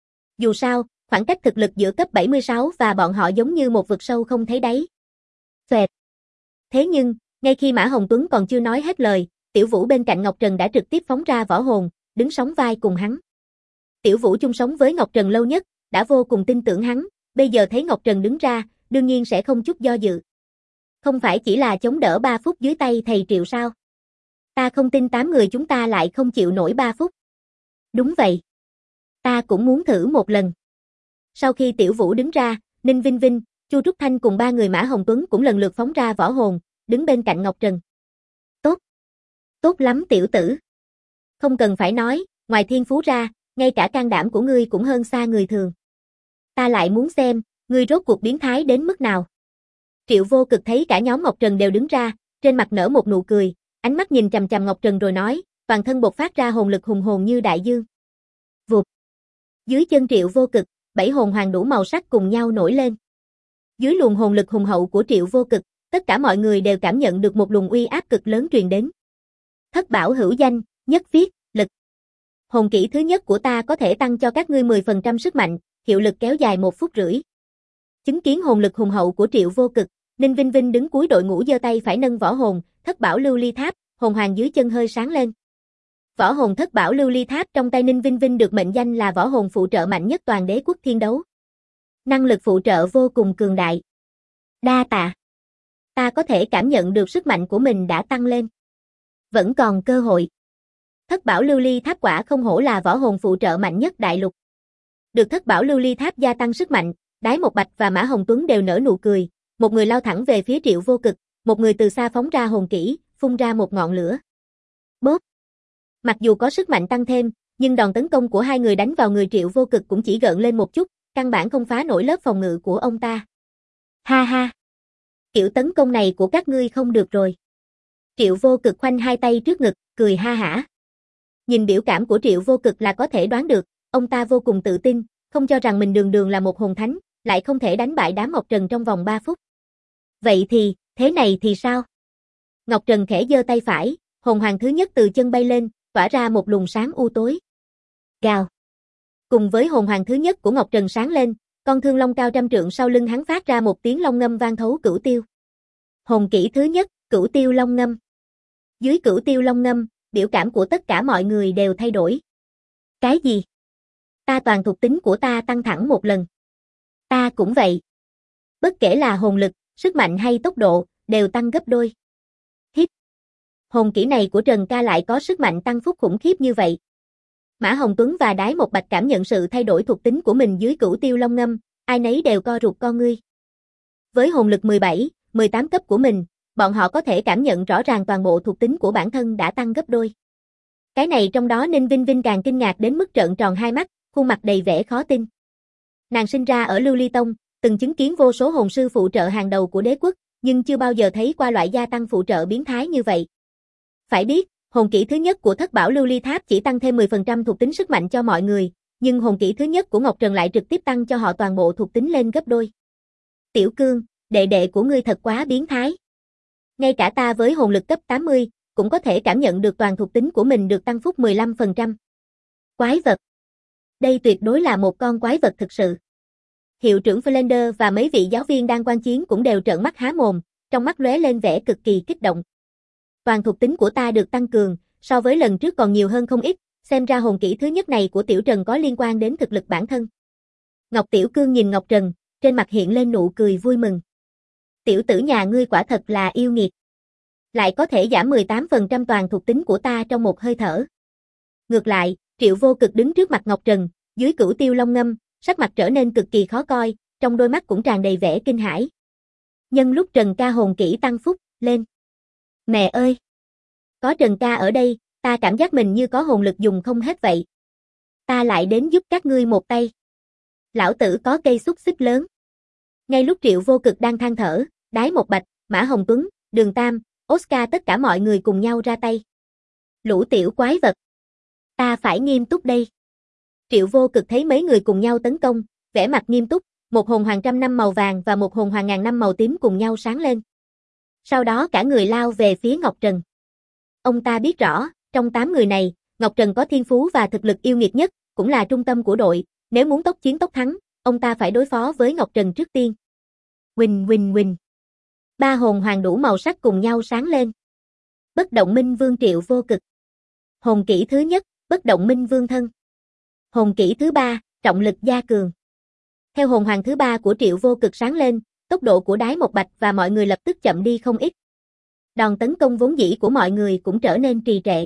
Dù sao, khoảng cách thực lực giữa cấp 76 và bọn họ giống như một vực sâu không thấy đáy. Xoẹt. Thế nhưng, ngay khi Mã Hồng Tuấn còn chưa nói hết lời, Tiểu Vũ bên cạnh Ngọc Trần đã trực tiếp phóng ra võ hồn, đứng sóng vai cùng hắn. Tiểu Vũ chung sống với Ngọc Trần lâu nhất, đã vô cùng tin tưởng hắn, bây giờ thấy Ngọc Trần đứng ra, đương nhiên sẽ không chút do dự. Không phải chỉ là chống đỡ 3 phút dưới tay thầy Triệu sao? Ta không tin 8 người chúng ta lại không chịu nổi 3 phút. Đúng vậy. Ta cũng muốn thử một lần. Sau khi Tiểu Vũ đứng ra, Ninh Vinh Vinh, Chu Trúc Thanh cùng 3 người Mã Hồng Tuấn cũng lần lượt phóng ra võ hồn, đứng bên cạnh Ngọc Trần. Tốt. Tốt lắm tiểu tử. Không cần phải nói, ngoài thiên phú ra, ngay cả can đảm của ngươi cũng hơn xa người thường. Ta lại muốn xem, ngươi rốt cuộc biến thái đến mức nào. Triệu Vô Cực thấy cả nhóm Ngọc Trần đều đứng ra, trên mặt nở một nụ cười, ánh mắt nhìn chằm chằm Ngọc Trần rồi nói, toàn thân bộc phát ra hồn lực hùng hồn như đại dương. Vụt. Dưới chân Triệu Vô Cực, 7 hồn hoàng đủ màu sắc cùng nhau nổi lên. Dưới luồng hồn lực hùng hậu của Triệu Vô Cực, tất cả mọi người đều cảm nhận được một luồng uy áp cực lớn truyền đến. Thất bảo hữu danh, nhất viết, lực. Hồn kỹ thứ nhất của ta có thể tăng cho các ngươi 10% sức mạnh, hiệu lực kéo dài 1 phút rưỡi. Chứng kiến hồn lực hùng hậu của Triệu Vô Cực, Ninh Vinh Vinh đứng cuối đội ngũ giơ tay phải nâng võ hồn, Thất bảo lưu ly tháp, hồn hoàng dưới chân hơi sáng lên. Võ hồn Thất bảo lưu ly tháp trong tay Ninh Vinh Vinh được mệnh danh là võ hồn phụ trợ mạnh nhất toàn đế quốc thiên đấu. Năng lực phụ trợ vô cùng cường đại. Đa tạ. Ta có thể cảm nhận được sức mạnh của mình đã tăng lên. Vẫn còn cơ hội. Thất bảo lưu ly tháp quả không hổ là võ hồn phụ trợ mạnh nhất đại lục. Được thất bảo lưu ly tháp gia tăng sức mạnh, Đái Một Bạch và Mã Hồng Tuấn đều nở nụ cười, một người lao thẳng về phía Triệu Vô Cực, một người từ xa phóng ra hồn kỹ, phun ra một ngọn lửa. Bốp. Mặc dù có sức mạnh tăng thêm, nhưng đòn tấn công của hai người đánh vào người Triệu Vô Cực cũng chỉ gợn lên một chút, căn bản không phá nổi lớp phòng ngự của ông ta. Ha ha. Kiểu tấn công này của các ngươi không được rồi. Triệu Vô Cực khoanh hai tay trước ngực, cười ha hả. Nhìn biểu cảm của Triệu Vô Cực là có thể đoán được, ông ta vô cùng tự tin, không cho rằng mình đường đường là một hồn thánh, lại không thể đánh bại đám Ngọc Trần trong vòng 3 phút. Vậy thì, thế này thì sao? Ngọc Trần khẽ giơ tay phải, hồn hoàng thứ nhất từ chân bay lên, tỏa ra một luồng sáng u tối. Gào. Cùng với hồn hoàng thứ nhất của Ngọc Trần sáng lên, con thương long cao trăm trượng sau lưng hắn phát ra một tiếng long ngâm vang thấu cửu tiêu. Hồn kỹ thứ nhất, cửu tiêu long ngâm. Dưới cửu tiêu long ngâm, biểu cảm của tất cả mọi người đều thay đổi. Cái gì? Ta toàn thuộc tính của ta tăng thẳng một lần. Ta cũng vậy. Bất kể là hồn lực, sức mạnh hay tốc độ, đều tăng gấp đôi. Hít. Hồn kỹ này của Trần ca lại có sức mạnh tăng phúc khủng khiếp như vậy. Mã Hồng Tuấn và Đái Một Bạch cảm nhận sự thay đổi thuộc tính của mình dưới cửu tiêu long ngâm, ai nấy đều co rụt con ngươi. Với hồn lực 17, 18 cấp của mình, bọn họ có thể cảm nhận rõ ràng toàn bộ thuộc tính của bản thân đã tăng gấp đôi. Cái này trong đó Ninh Vinh Vinh càng kinh ngạc đến mức trợn tròn hai mắt, khuôn mặt đầy vẻ khó tin. Nàng sinh ra ở Lưu Ly Tông, từng chứng kiến vô số hồn sư phụ trợ hàng đầu của đế quốc, nhưng chưa bao giờ thấy qua loại gia tăng phụ trợ biến thái như vậy. Phải biết, hồn kỹ thứ nhất của Thất bảo lưu ly tháp chỉ tăng thêm 10% thuộc tính sức mạnh cho mọi người, nhưng hồn kỹ thứ nhất của Ngọc Trần lại trực tiếp tăng cho họ toàn bộ thuộc tính lên gấp đôi. Tiểu Cương, đệ đệ của ngươi thật quá biến thái. Ngay cả ta với hồn lực cấp 80, cũng có thể cảm nhận được toàn thuộc tính của mình được tăng phúc 15%. Quái vật. Đây tuyệt đối là một con quái vật thực sự. Hiệu trưởng Flender và mấy vị giáo viên đang quan chiến cũng đều trợn mắt há mồm, trong mắt lóe lên vẻ cực kỳ kích động. Toàn thuộc tính của ta được tăng cường, so với lần trước còn nhiều hơn không ít, xem ra hồn kỹ thứ nhất này của Tiểu Trần có liên quan đến thực lực bản thân. Ngọc Tiểu Cương nhìn Ngọc Trần, trên mặt hiện lên nụ cười vui mừng. Tiểu tử nhà ngươi quả thật là yêu nghiệt. Lại có thể giảm 18% toàn thuộc tính của ta trong một hơi thở. Ngược lại, Triệu Vô Cực đứng trước mặt Ngọc Trần, dưới Cửu Tiêu Long Ngâm, sắc mặt trở nên cực kỳ khó coi, trong đôi mắt cũng tràn đầy vẻ kinh hãi. Nhân lúc Trần ca hồn kỹ tăng phúc, lên. Mẹ ơi! Có Trần ca ở đây, ta cảm giác mình như có hồn lực dùng không hết vậy. Ta lại đến giúp các ngươi một tay. Lão tử có cây xúc xích lớn. Ngay lúc Triệu Vô Cực đang than thở, Đái Một Bạch, Mã Hồng Tuấn, Đường Tam, Oscar tất cả mọi người cùng nhau ra tay. Lũ tiểu quái vật. Ta phải nghiêm túc đây. Triệu Vô Cực thấy mấy người cùng nhau tấn công, vẻ mặt nghiêm túc, một hồn hoàng 100 năm màu vàng và một hồn hoàng 1000 năm màu tím cùng nhau sáng lên. Sau đó cả người lao về phía Ngọc Trần. Ông ta biết rõ, trong 8 người này, Ngọc Trần có thiên phú và thực lực yêu nghiệt nhất, cũng là trung tâm của đội, nếu muốn tốc chiến tốc thắng, ông ta phải đối phó với Ngọc Trần trước tiên. Huỳnh huỳnh huỳnh. 3 hồn hoàng đủ màu sắc cùng nhau sáng lên. Bất động minh vương Triệu Vô Cực. Hồn kỹ thứ nhất, bất động minh vương thân. Hồn kỹ thứ 3, trọng lực gia cường. Theo hồn hoàng thứ 3 của Triệu Vô Cực sáng lên, tốc độ của Đái Một Bạch và mọi người lập tức chậm đi không ít. Đòn tấn công vốn dĩ của mọi người cũng trở nên trì trệ.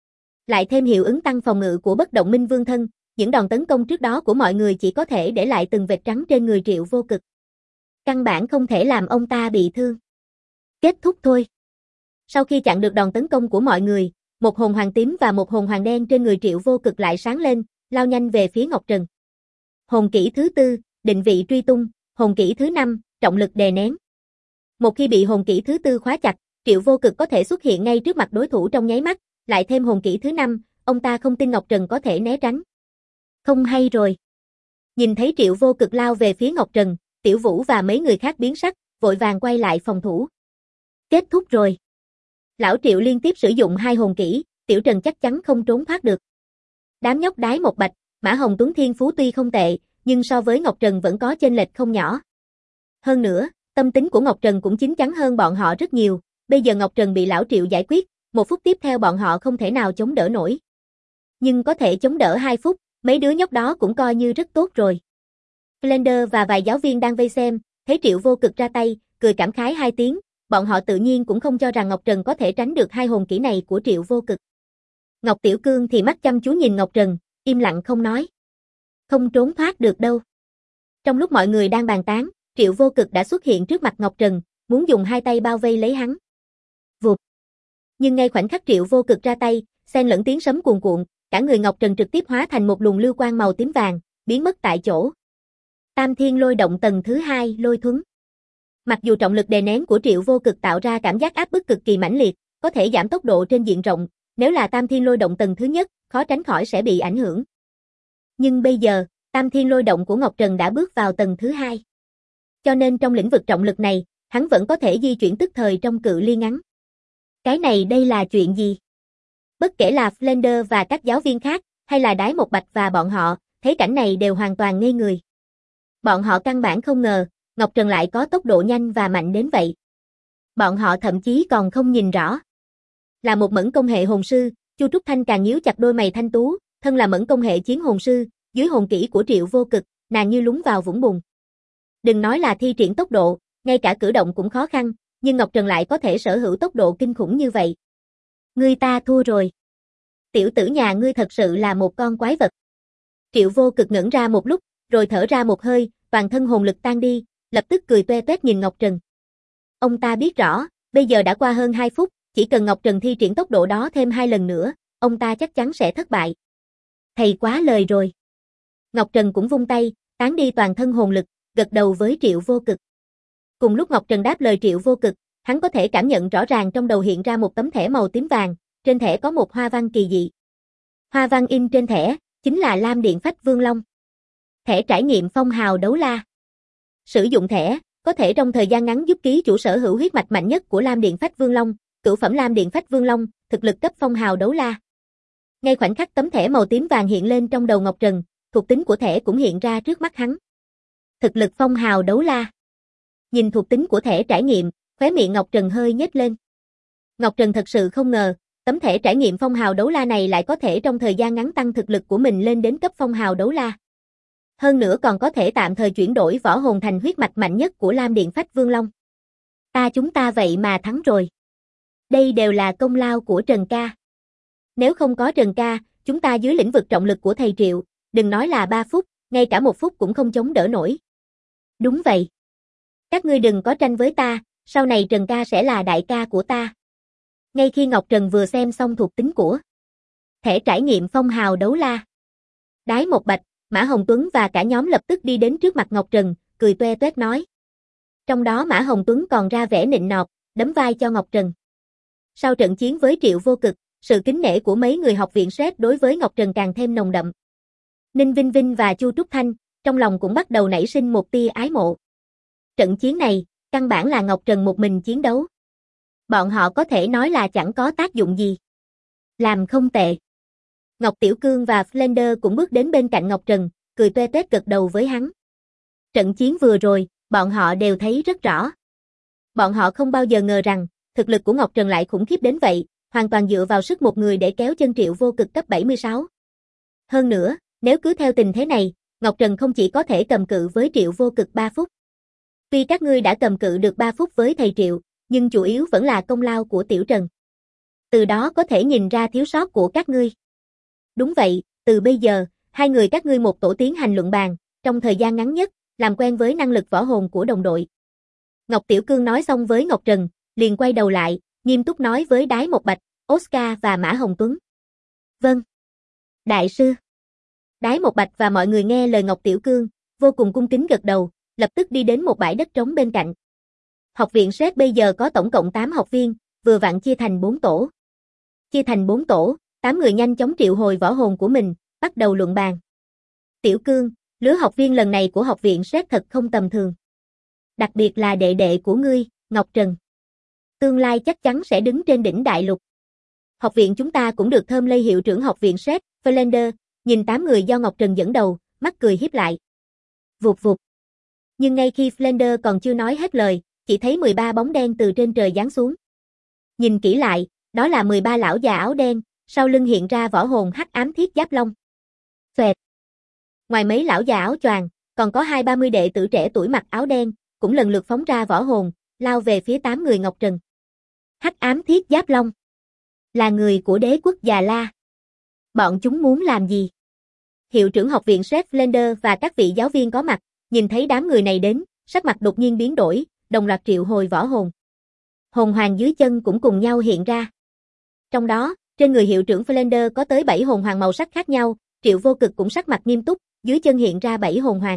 Lại thêm hiệu ứng tăng phòng ngự của bất động minh vương thân, những đòn tấn công trước đó của mọi người chỉ có thể để lại từng vệt trắng trên người Triệu Vô Cực. Căn bản không thể làm ông ta bị thương. Kết thúc thôi. Sau khi chặn được đòn tấn công của mọi người, một hồn hoàng tím và một hồn hoàng đen trên người Triệu Vô Cực lại sáng lên, lao nhanh về phía Ngọc Trần. Hồn kỹ thứ 4, định vị truy tung, hồn kỹ thứ 5, trọng lực đè nén. Một khi bị hồn kỹ thứ 4 khóa chặt, Triệu Vô Cực có thể xuất hiện ngay trước mặt đối thủ trong nháy mắt, lại thêm hồn kỹ thứ 5, ông ta không tin Ngọc Trần có thể né tránh. Không hay rồi. Nhìn thấy Triệu Vô Cực lao về phía Ngọc Trần, Tiểu Vũ và mấy người khác biến sắc, vội vàng quay lại phòng thủ. Kết thúc rồi. Lão Triệu liên tiếp sử dụng 2 hồn kỹ, Tiểu Trần chắc chắn không trốn thoát được. Đám nhóc Đái Một Bạch, Mã Hồng Tuấn thiên phú tuy không tệ, nhưng so với Ngọc Trần vẫn có chênh lệch không nhỏ. Hơn nữa, tâm tính của Ngọc Trần cũng chín chắn hơn bọn họ rất nhiều, bây giờ Ngọc Trần bị lão Triệu giải quyết, 1 phút tiếp theo bọn họ không thể nào chống đỡ nổi. Nhưng có thể chống đỡ 2 phút, mấy đứa nhóc đó cũng coi như rất tốt rồi. Flender và vài giáo viên đang vây xem, thấy Triệu Vô Cực ra tay, cười cảm khái 2 tiếng, bọn họ tự nhiên cũng không cho rằng Ngọc Trần có thể tránh được 2 hồn kỹ này của Triệu Vô Cực. Ngọc Tiểu Cương thì mắt chăm chú nhìn Ngọc Trần, im lặng không nói. Không trốn thoát được đâu. Trong lúc mọi người đang bàn tán, Triệu Vô Cực đã xuất hiện trước mặt Ngọc Trần, muốn dùng 2 tay bao vây lấy hắn. Vụt. Nhưng ngay khoảnh khắc Triệu Vô Cực ra tay, xen lẫn tiếng sấm cuồn cuộn, cả người Ngọc Trần trực tiếp hóa thành một luồng lưu quang màu tím vàng, biến mất tại chỗ. Tam Thiên Lôi Động tầng thứ 2, Lôi Thuấn. Mặc dù trọng lực đè nén của Triệu Vô Cực tạo ra cảm giác áp bức cực kỳ mãnh liệt, có thể giảm tốc độ trên diện rộng, nếu là Tam Thiên Lôi Động tầng thứ nhất, khó tránh khỏi sẽ bị ảnh hưởng. Nhưng bây giờ, Tam Thiên Lôi Động của Ngọc Trần đã bước vào tầng thứ 2. Cho nên trong lĩnh vực trọng lực này, hắn vẫn có thể di chuyển tức thời trong cự ly ngắn. Cái này đây là chuyện gì? Bất kể là Flender và các giáo viên khác, hay là Đái Một Bạch và bọn họ, thấy cảnh này đều hoàn toàn ngây người. Bọn họ căn bản không ngờ, Ngọc Trần lại có tốc độ nhanh và mạnh đến vậy. Bọn họ thậm chí còn không nhìn rõ. Là một mẫn công hệ hồn sư, Chu Trúc Thanh càng nhíu chặt đôi mày thanh tú, thân là mẫn công hệ chiến hồn sư, dưới hồn kỹ của Triệu Vô Cực, nàng như lún vào vũng bùn. Đừng nói là thi triển tốc độ, ngay cả cử động cũng khó khăn, nhưng Ngọc Trần lại có thể sở hữu tốc độ kinh khủng như vậy. Ngươi ta thua rồi. Tiểu tử nhà ngươi thật sự là một con quái vật. Triệu Vô Cực ngẩn ra một lúc, rồi thở ra một hơi, toàn thân hồn lực tan đi, lập tức cười toe toét nhìn Ngọc Trần. Ông ta biết rõ, bây giờ đã qua hơn 2 phút, chỉ cần Ngọc Trần thi triển tốc độ đó thêm 2 lần nữa, ông ta chắc chắn sẽ thất bại. Thầy quá lời rồi. Ngọc Trần cũng vung tay, tán đi toàn thân hồn lực, gật đầu với Triệu Vô Cực. Cùng lúc Ngọc Trần đáp lời Triệu Vô Cực, hắn có thể cảm nhận rõ ràng trong đầu hiện ra một tấm thẻ màu tím vàng, trên thẻ có một hoa văn kỳ dị. Hoa văn in trên thẻ, chính là Lam Điện Phách Vương Long. Thẻ trải nghiệm phong hào đấu la. Sử dụng thẻ, có thể trong thời gian ngắn giúp ký chủ sở hữu huyết mạch mạnh nhất của Lam Điện Phách Vương Long, cửu phẩm Lam Điện Phách Vương Long, thực lực cấp phong hào đấu la. Ngay khoảnh khắc tấm thẻ màu tím vàng hiện lên trong đầu Ngọc Trần, thuộc tính của thẻ cũng hiện ra trước mắt hắn. Thực lực phong hào đấu la. Nhìn thuộc tính của thẻ trải nghiệm, khóe miệng Ngọc Trần hơi nhếch lên. Ngọc Trần thật sự không ngờ, tấm thẻ trải nghiệm phong hào đấu la này lại có thể trong thời gian ngắn tăng thực lực của mình lên đến cấp phong hào đấu la. Hơn nữa còn có thể tạm thời chuyển đổi võ hồn thành huyết mạch mạnh nhất của Lam Điện Phách Vương Long. Chúng ta vậy mà thắng rồi. Đây đều là công lao của Trần ca. Nếu không có Trần ca, chúng ta dưới lĩnh vực trọng lực của thầy Triệu, đừng nói là 3 phút, ngay cả 1 phút cũng không chống đỡ nổi. Đúng vậy. Các ngươi đừng có tranh với ta, sau này Trần ca sẽ là đại ca của ta. Ngay khi Ngọc Trần vừa xem xong thuộc tính của thẻ trải nghiệm phong hào đấu la, Đái Một Bạch, Mã Hồng Tuấn và cả nhóm lập tức đi đến trước mặt Ngọc Trần, cười toe toét nói. Trong đó Mã Hồng Tuấn còn ra vẻ nịnh nọt, đấm vai cho Ngọc Trần. Sau trận chiến với Triệu Vô Cực, sự kính nể của mấy người học viện SET đối với Ngọc Trần càng thêm nồng đậm. Ninh Vinh Vinh và Chu Trúc Thanh, trong lòng cũng bắt đầu nảy sinh một tia ái mộ. Trận chiến này, căn bản là Ngọc Trần một mình chiến đấu. Bọn họ có thể nói là chẳng có tác dụng gì. Làm không tệ. Ngọc Tiểu Cương và Flender cũng bước đến bên cạnh Ngọc Trần, cười toe toét gật đầu với hắn. Trận chiến vừa rồi, bọn họ đều thấy rất rõ. Bọn họ không bao giờ ngờ rằng, thực lực của Ngọc Trần lại khủng khiếp đến vậy, hoàn toàn dựa vào sức một người để kéo chân Triệu Vô Cực cấp 76. Hơn nữa, nếu cứ theo tình thế này, Ngọc Trần không chỉ có thể cầm cự với Triệu Vô Cực 3 phút. Tuy các ngươi đã cầm cự được 3 phút với thầy Triệu, nhưng chủ yếu vẫn là công lao của Tiểu Trần. Từ đó có thể nhìn ra thiếu sót của các ngươi. Đúng vậy, từ bây giờ, hai người các ngươi một tổ tiến hành luận bàn, trong thời gian ngắn nhất, làm quen với năng lực võ hồn của đồng đội. Ngọc Tiểu Cương nói xong với Ngọc Trần, liền quay đầu lại, nghiêm túc nói với Đái Một Bạch, Oscar và Mã Hồng Tuấn. Vâng. Đại sư. Đái Một Bạch và mọi người nghe lời Ngọc Tiểu Cương, vô cùng cung kính gật đầu, lập tức đi đến một bãi đất trống bên cạnh. Học viện SET bây giờ có tổng cộng 8 học viên, vừa vặn chia thành 4 tổ. Chia thành 4 tổ, 8 người nhanh chóng triệu hồi võ hồn của mình, bắt đầu luận bàn. Tiểu Cương, lứa học viên lần này của học viện SET thật không tầm thường. Đặc biệt là đệ đệ của ngươi, Ngọc Trần. Tương lai chắc chắn sẽ đứng trên đỉnh đại lục. Học viện chúng ta cũng được thơm lây hiệu trưởng học viện SET, Flender, nhìn 8 người do Ngọc Trần dẫn đầu, mắt cười hiếp lại. Vụt vụt. Nhưng ngay khi Flender còn chưa nói hết lời, chỉ thấy 13 bóng đen từ trên trời giáng xuống. Nhìn kỹ lại, đó là 13 lão già áo đen, sau lưng hiện ra võ hồn hắc ám thiết giáp long. Xoẹt. Ngoài mấy lão già áo choàng, còn có 20-30 đệ tử trẻ tuổi mặc áo đen, cũng lần lượt phóng ra võ hồn, lao về phía 8 người Ngọc Trần. Hắc ám thiết giáp long. Là người của đế quốc Già La. Bọn chúng muốn làm gì? Hiệu trưởng học viện SET Flender và các vị giáo viên có mặt, nhìn thấy đám người này đến, sắc mặt đột nhiên biến đổi, đồng loạt triệu hồi võ hồn. Hồn hoàng dưới chân cũng cùng nhau hiện ra. Trong đó, trên người hiệu trưởng Flender có tới 7 hồn hoàng màu sắc khác nhau, Triệu Vô Cực cũng sắc mặt nghiêm túc, dưới chân hiện ra 7 hồn hoàng.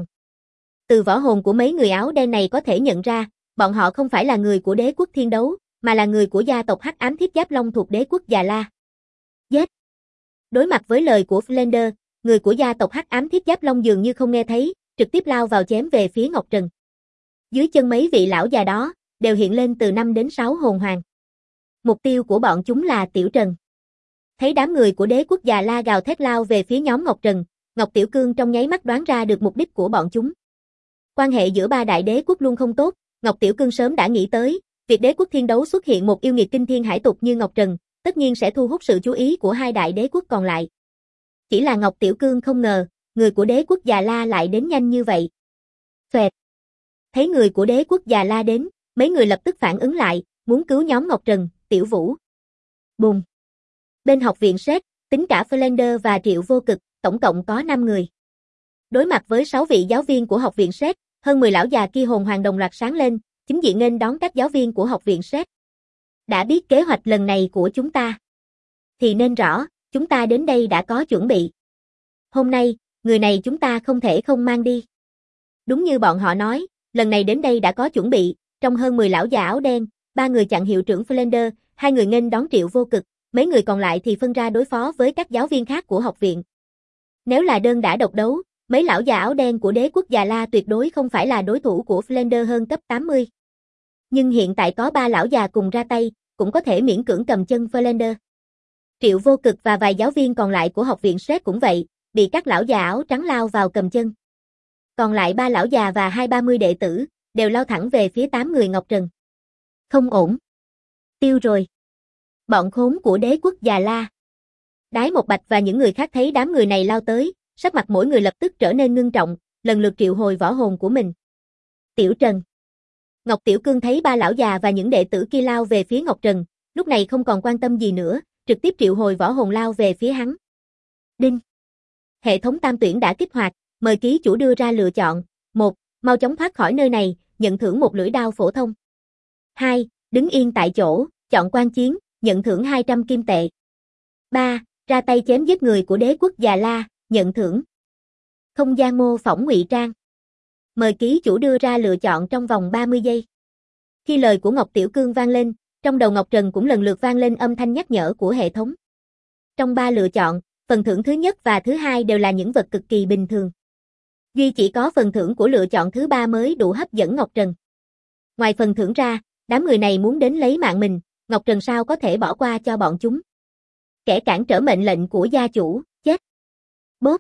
Từ võ hồn của mấy người áo đen này có thể nhận ra, bọn họ không phải là người của đế quốc Thiên Đấu, mà là người của gia tộc Hắc Ám Thiết Giáp Long thuộc đế quốc Già La. Giết! Đối mặt với lời của Flender, người của gia tộc Hắc Ám Thiết Giáp Long dường như không nghe thấy, trực tiếp lao vào chém về phía Ngọc Trần. Dưới chân mấy vị lão già đó, đều hiện lên từ 5 đến 6 hồn hoàng. Mục tiêu của bọn chúng là Tiểu Trần. Thấy đám người của đế quốc Già La gào thét lao về phía nhóm Ngọc Trần, Ngọc Tiểu Cương trong nháy mắt đoán ra được mục đích của bọn chúng. Quan hệ giữa ba đại đế quốc luôn không tốt, Ngọc Tiểu Cương sớm đã nghĩ tới, việc đế quốc Thiên Đấu xuất hiện một yêu nghiệt kinh thiên hải tục như Ngọc Trần, tất nhiên sẽ thu hút sự chú ý của hai đại đế quốc còn lại. Chỉ là Ngọc Tiểu Cương không ngờ, người của đế quốc Già La lại đến nhanh như vậy. Xoẹt. Thấy người của đế quốc Già La đến, mấy người lập tức phản ứng lại, muốn cứu nhóm Ngọc Trần, Tiểu Vũ. Bùng. Bên học viện SET, tính cả Flender và Triệu Vô Cực, tổng cộng có 5 người. Đối mặt với 6 vị giáo viên của học viện SET, hơn 10 lão già kia hồn hoàng đồng loạt sáng lên, chính diện nghênh đón các giáo viên của học viện SET. Đã biết kế hoạch lần này của chúng ta, thì nên rõ, chúng ta đến đây đã có chuẩn bị. Hôm nay, người này chúng ta không thể không mang đi. Đúng như bọn họ nói, lần này đến đây đã có chuẩn bị, trong hơn 10 lão già áo đen, 3 người chặn hiệu trưởng Flender, 2 người nghênh đón Triệu Vô Cực, mấy người còn lại thì phân ra đối phó với các giáo viên khác của học viện. Nếu là đơn đả độc đấu, mấy lão già áo đen của đế quốc Già La tuyệt đối không phải là đối thủ của Flander hơn cấp 80. Nhưng hiện tại có 3 lão già cùng ra tay, cũng có thể miễn cưỡng cầm chân Flander. Triệu Vô Cực và vài giáo viên còn lại của học viện Sret cũng vậy, bị các lão già áo trắng lao vào cầm chân. Còn lại 3 lão già và 230 đệ tử, đều lao thẳng về phía 8 người Ngọc Trần. Không ổn. Tiêu rồi. Bọn khốn của đế quốc Già La. Đái Một Bạch và những người khác thấy đám người này lao tới, sắc mặt mỗi người lập tức trở nên ngưng trọng, lần lượt triệu hồi võ hồn của mình. Tiểu Trần. Ngọc Tiểu Cương thấy 3 lão già và những đệ tử kia lao về phía Ngọc Trần, lúc này không còn quan tâm gì nữa, trực tiếp triệu hồi võ hồn lao về phía hắn. Đinh. Hệ thống tam tuyển đã kích hoạt, mời ký chủ đưa ra lựa chọn. 1. Mau chóng thoát khỏi nơi này, nhận thưởng một lưỡi đao phổ thông. 2. Đứng yên tại chỗ, chọn quan chiến, nhận thưởng 200 kim tệ. 3. Ra tay chém giết người của đế quốc Già La, nhận thưởng. Không gian mô phỏng ngụy trang. Mời ký chủ đưa ra lựa chọn trong vòng 30 giây. Khi lời của Ngọc Tiểu Cương vang lên, trong đầu Ngọc Trần cũng lần lượt vang lên âm thanh nhắc nhở của hệ thống. Trong 3 lựa chọn, phần thưởng thứ nhất và thứ hai đều là những vật cực kỳ bình thường. Duy chỉ có phần thưởng của lựa chọn thứ 3 mới đủ hấp dẫn Ngọc Trần. Ngoài phần thưởng ra, đám người này muốn đến lấy mạng mình, Ngọc Trần sao có thể bỏ qua cho bọn chúng. Kẻ cản trở mệnh lệnh của gia chủ, chết. Bốp.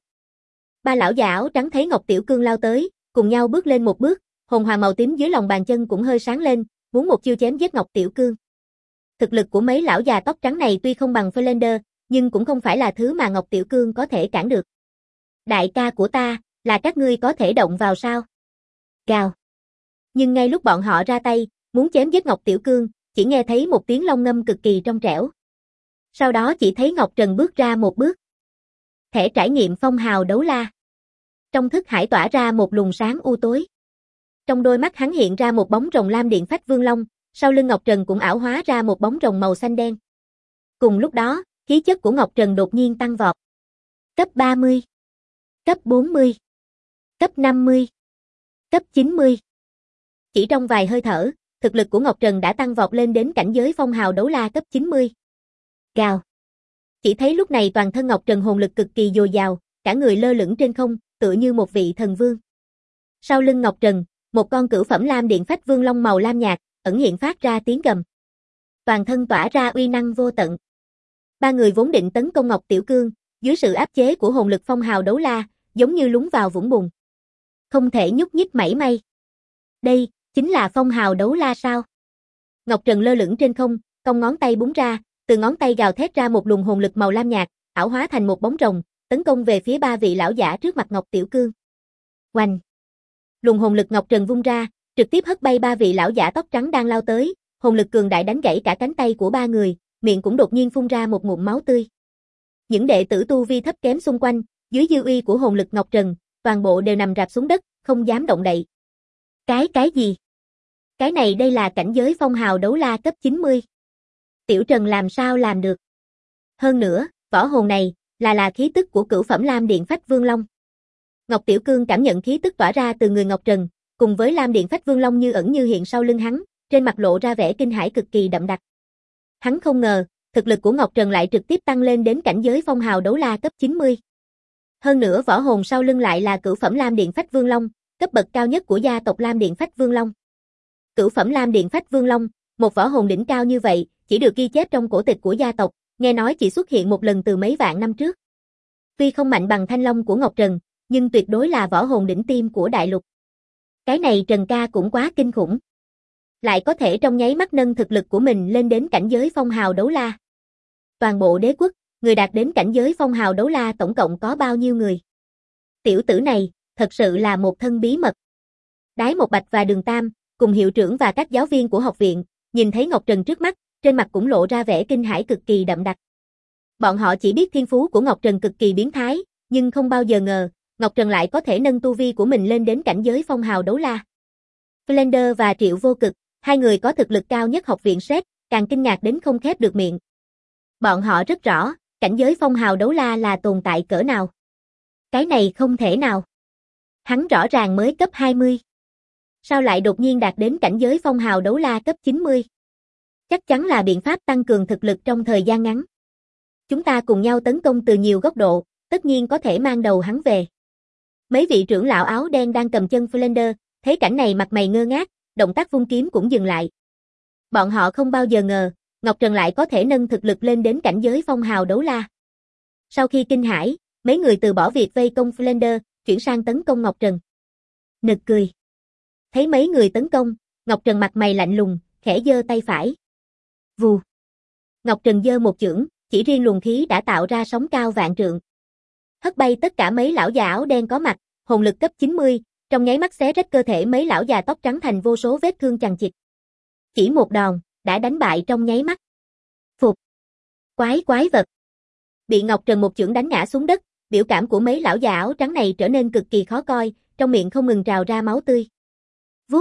3 lão già áo trắng thấy Ngọc Tiểu Cương lao tới, cùng nhau bước lên một bước, hồn hoàng màu tím dưới lòng bàn chân cũng hơi sáng lên, muốn một chiêu chém giết Ngọc Tiểu Cương. Thực lực của mấy lão già tóc trắng này tuy không bằng Flander, nhưng cũng không phải là thứ mà Ngọc Tiểu Cương có thể cản được. Đại ca của ta, là các ngươi có thể động vào sao? Gào. Nhưng ngay lúc bọn họ ra tay, muốn chém giết Ngọc Tiểu Cương, chỉ nghe thấy một tiếng long ngâm cực kỳ trong trẻo. Sau đó chỉ thấy Ngọc Trần bước ra một bước. Thẻ trải nghiệm phong hào đấu la. Trong thức hải tỏa ra một luồng sáng u tối. Trong đôi mắt hắn hiện ra một bóng rồng lam điện phách vương long, sau lưng Ngọc Trần cũng ảo hóa ra một bóng rồng màu xanh đen. Cùng lúc đó, khí chất của Ngọc Trần đột nhiên tăng vọt. Cấp 30, cấp 40, cấp 50, cấp 90. Chỉ trong vài hơi thở, thực lực của Ngọc Trần đã tăng vọt lên đến cảnh giới phong hào đấu la cấp 90. Gào. Chỉ thấy lúc này toàn thân Ngọc Trần hồn lực cực kỳ dồi dào, cả người lơ lửng trên không, tựa như một vị thần vương. Sau lưng Ngọc Trần, một con cửu phẩm lam điện phách vương long màu lam nhạt, ẩn hiện phát ra tiếng gầm. Toàn thân tỏa ra uy năng vô tận. 3 người vốn định tấn công Ngọc Tiểu Cương, dưới sự áp chế của hồn lực phong hào đấu la, giống như lún vào vũng bùn. Không thể nhúc nhích mảy may. Đây, chính là phong hào đấu la sao? Ngọc Trần lơ lửng trên không, cong ngón tay búng ra, từ ngón tay gào thét ra một luồng hồn lực màu lam nhạt, ảo hóa thành một bóng rồng, tấn công về phía 3 vị lão giả trước mặt Ngọc Tiểu Cương. Oanh! Luồng hồn lực Ngọc Trần vung ra, trực tiếp hất bay 3 vị lão giả tóc trắng đang lao tới, hồn lực cường đại đánh gãy cả cánh tay của 3 người, miệng cũng đột nhiên phun ra một ngụm máu tươi. Những đệ tử tu vi thấp kém xung quanh, dưới dư uy của hồn lực Ngọc Trần, toàn bộ đều nằm rạp xuống đất, không dám động đậy. Cái gì? Cái này đây là cảnh giới phong hào đấu la cấp 90. Tiểu Trần làm sao làm được? Hơn nữa, võ hồn này, là khí tức của cửu phẩm lam điện phách vương long. Ngọc Tiểu Cương cảm nhận khí tức tỏa ra từ người Ngọc Trần, cùng với lam điện phách vương long như ẩn như hiện sau lưng hắn, trên mặt lộ ra vẻ kinh hãi cực kỳ đậm đặc. Hắn không ngờ, thực lực của Ngọc Trần lại trực tiếp tăng lên đến cảnh giới phong hào đấu la cấp 90. Hơn nữa võ hồn sau lưng lại là cửu phẩm lam điện phách vương long, cấp bậc cao nhất của gia tộc lam điện phách vương long. Cửu phẩm lam điện phách vương long, một võ hồn đỉnh cao như vậy, chỉ được ghi chép trong cổ tịch của gia tộc, nghe nói chỉ xuất hiện một lần từ mấy vạn năm trước. Tuy không mạnh bằng thanh long của Ngọc Trần, nhưng tuyệt đối là võ hồn đỉnh tiêm của đại lục. Cái này Trần ca cũng quá kinh khủng. Lại có thể trong nháy mắt nâng thực lực của mình lên đến cảnh giới phong hào đấu la. Toàn bộ đế quốc, người đạt đến cảnh giới phong hào đấu la tổng cộng có bao nhiêu người? Tiểu tử này, thật sự là một thân bí mật. Đái Một Bạch và Đường Tam, cùng hiệu trưởng và các giáo viên của học viện, nhìn thấy Ngọc Trần trước mắt, trên mặt cũng lộ ra vẻ kinh hãi cực kỳ đậm đặc. Bọn họ chỉ biết thiên phú của Ngọc Trần cực kỳ biến thái, nhưng không bao giờ ngờ, Ngọc Trần lại có thể nâng tu vi của mình lên đến cảnh giới phong hào đấu la. Flander và Triệu Vô Cực, hai người có thực lực cao nhất học viện Sret, càng kinh ngạc đến không khép được miệng. Bọn họ rất rõ, cảnh giới phong hào đấu la là tồn tại cỡ nào. Cái này không thể nào. Hắn rõ ràng mới cấp 20. Sao lại đột nhiên đạt đến cảnh giới phong hào đấu la cấp 90? Chắc chắn là biện pháp tăng cường thực lực trong thời gian ngắn. Chúng ta cùng nhau tấn công từ nhiều góc độ, tất nhiên có thể mang đầu hắn về. Mấy vị trưởng lão áo đen đang cầm chân Flander, thấy cảnh này mặt mày ngơ ngác, động tác vung kiếm cũng dừng lại. Bọn họ không bao giờ ngờ, Ngọc Trần lại có thể nâng thực lực lên đến cảnh giới phong hào đấu la. Sau khi kinh hãi, mấy người từ bỏ việc vây công Flander, chuyển sang tấn công Ngọc Trần. Nực cười. Thấy mấy người tấn công, Ngọc Trần mặt mày lạnh lùng, khẽ giơ tay phải. Vù. Ngọc Trần giơ một chưởng, chỉ riêng luồng khí đã tạo ra sóng cao vạn trượng. Hất bay tất cả mấy lão già áo đen có mặt, hồn lực cấp 90, trong nháy mắt xé rách cơ thể mấy lão già tóc trắng thành vô số vết thương chằng chịt. Chỉ một đòn, đã đánh bại trong nháy mắt. Phục. Quái vật. Bị Ngọc Trần một chưởng đánh ngã xuống đất, biểu cảm của mấy lão già áo trắng này trở nên cực kỳ khó coi, trong miệng không ngừng trào ra máu tươi. Vút.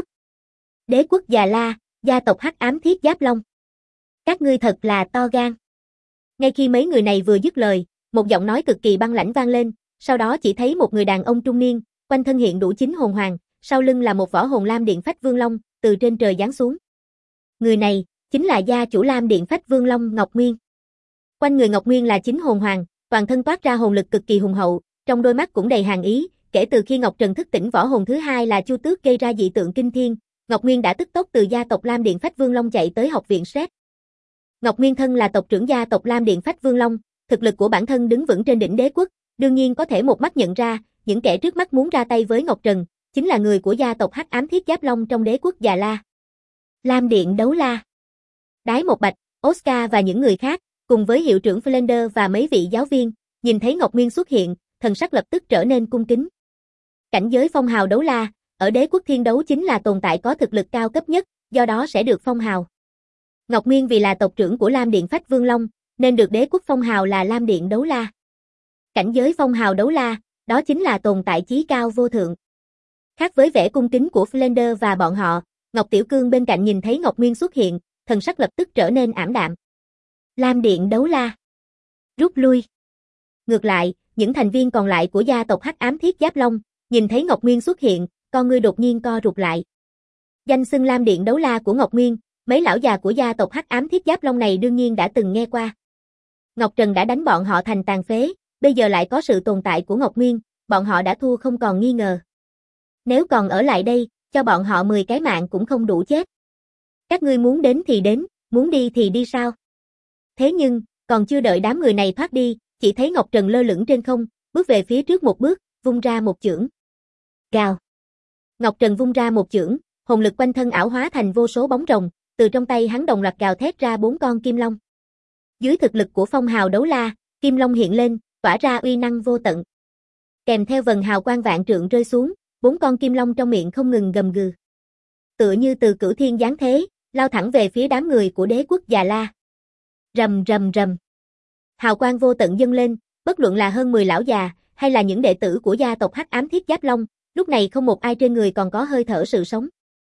Đế quốc Già La, gia tộc Hắc Ám Thiết Giáp Long. Các ngươi thật là to gan. Ngay khi mấy người này vừa dứt lời, một giọng nói cực kỳ băng lãnh vang lên, sau đó chỉ thấy một người đàn ông trung niên, quanh thân hiện đủ 9 hồn hoàng, sau lưng là một võ hồn Lam Điện Phách Vương Long, từ trên trời giáng xuống. Người này chính là gia chủ Lam Điện Phách Vương Long Ngọc Nguyên. Quanh người Ngọc Nguyên là 9 hồn hoàng, toàn thân toát ra hồn lực cực kỳ hùng hậu, trong đôi mắt cũng đầy hàn ý, kể từ khi Ngọc Trần thức tỉnh võ hồn thứ hai là Chu Tước gây ra dị tượng kinh thiên, Ngọc Nguyên đã tức tốc từ gia tộc Lam Điện Phách Vương Long chạy tới học viện SET. Ngọc Nguyên thân là tộc trưởng gia tộc Lam Điện Phách Vương Long, thực lực của bản thân đứng vững trên đỉnh đế quốc, đương nhiên có thể một mắt nhận ra, những kẻ trước mắt muốn ra tay với Ngọc Trần, chính là người của gia tộc Hắc Ám Thiết Giáp Long trong đế quốc Già La. Lam Điện Đấu La. Đái Một Bạch, Oscar và những người khác, cùng với hiệu trưởng Flander và mấy vị giáo viên, nhìn thấy Ngọc Nguyên xuất hiện, thần sắc lập tức trở nên cung kính. Cảnh giới phong hào đấu la, ở đế quốc thiên đấu chính là tồn tại có thực lực cao cấp nhất, do đó sẽ được phong hào. Ngọc Nguyên vì là tộc trưởng của Lam Điện Phách Vương Long, nên được đế quốc phong hào là Lam Điện Đấu La. Cảnh giới phong hào đấu la, đó chính là tồn tại chí cao vô thượng. Khác với vẻ cung kính của Flander và bọn họ, Ngọc Tiểu Cương bên cạnh nhìn thấy Ngọc Nguyên xuất hiện, thần sắc lập tức trở nên ảm đạm. Lam Điện Đấu La. Rút lui. Ngược lại, những thành viên còn lại của gia tộc Hắc Ám Thiết Giáp Long, nhìn thấy Ngọc Nguyên xuất hiện, con ngươi đột nhiên co rụt lại. Danh xưng Lam Điện Đấu La của Ngọc Nguyên, mấy lão già của gia tộc Hắc Ám Thiết Giáp Long này đương nhiên đã từng nghe qua. Ngọc Trần đã đánh bọn họ thành tàn phế, bây giờ lại có sự tồn tại của Ngọc Nguyên, bọn họ đã thua không còn nghi ngờ. Nếu còn ở lại đây, cho bọn họ 10 cái mạng cũng không đủ chết. Các ngươi muốn đến thì đến, muốn đi thì đi sao? Thế nhưng, còn chưa đợi đám người này thoát đi, chỉ thấy Ngọc Trần lơ lửng trên không, bước về phía trước một bước, vung ra một chưởng. Gào. Ngọc Trần vung ra một chưởng, hồn lực quanh thân ảo hóa thành vô số bóng rồng, từ trong tay hắn đồng loạt gào thét ra 4 con kim long. Dưới thực lực của phong hào đấu la, kim long hiện lên, tỏa ra uy năng vô tận. Kèm theo vầng hào quang vạn trượng rơi xuống, 4 con kim long trong miệng không ngừng gầm gừ. Tựa như từ cửu thiên giáng thế, lao thẳng về phía đám người của đế quốc Già La. Rầm rầm rầm. Hào quang vô tận dâng lên, bất luận là hơn 10 lão già, hay là những đệ tử của gia tộc Hắc Ám Thiết Giáp Long, lúc này không một ai trên người còn có hơi thở sự sống.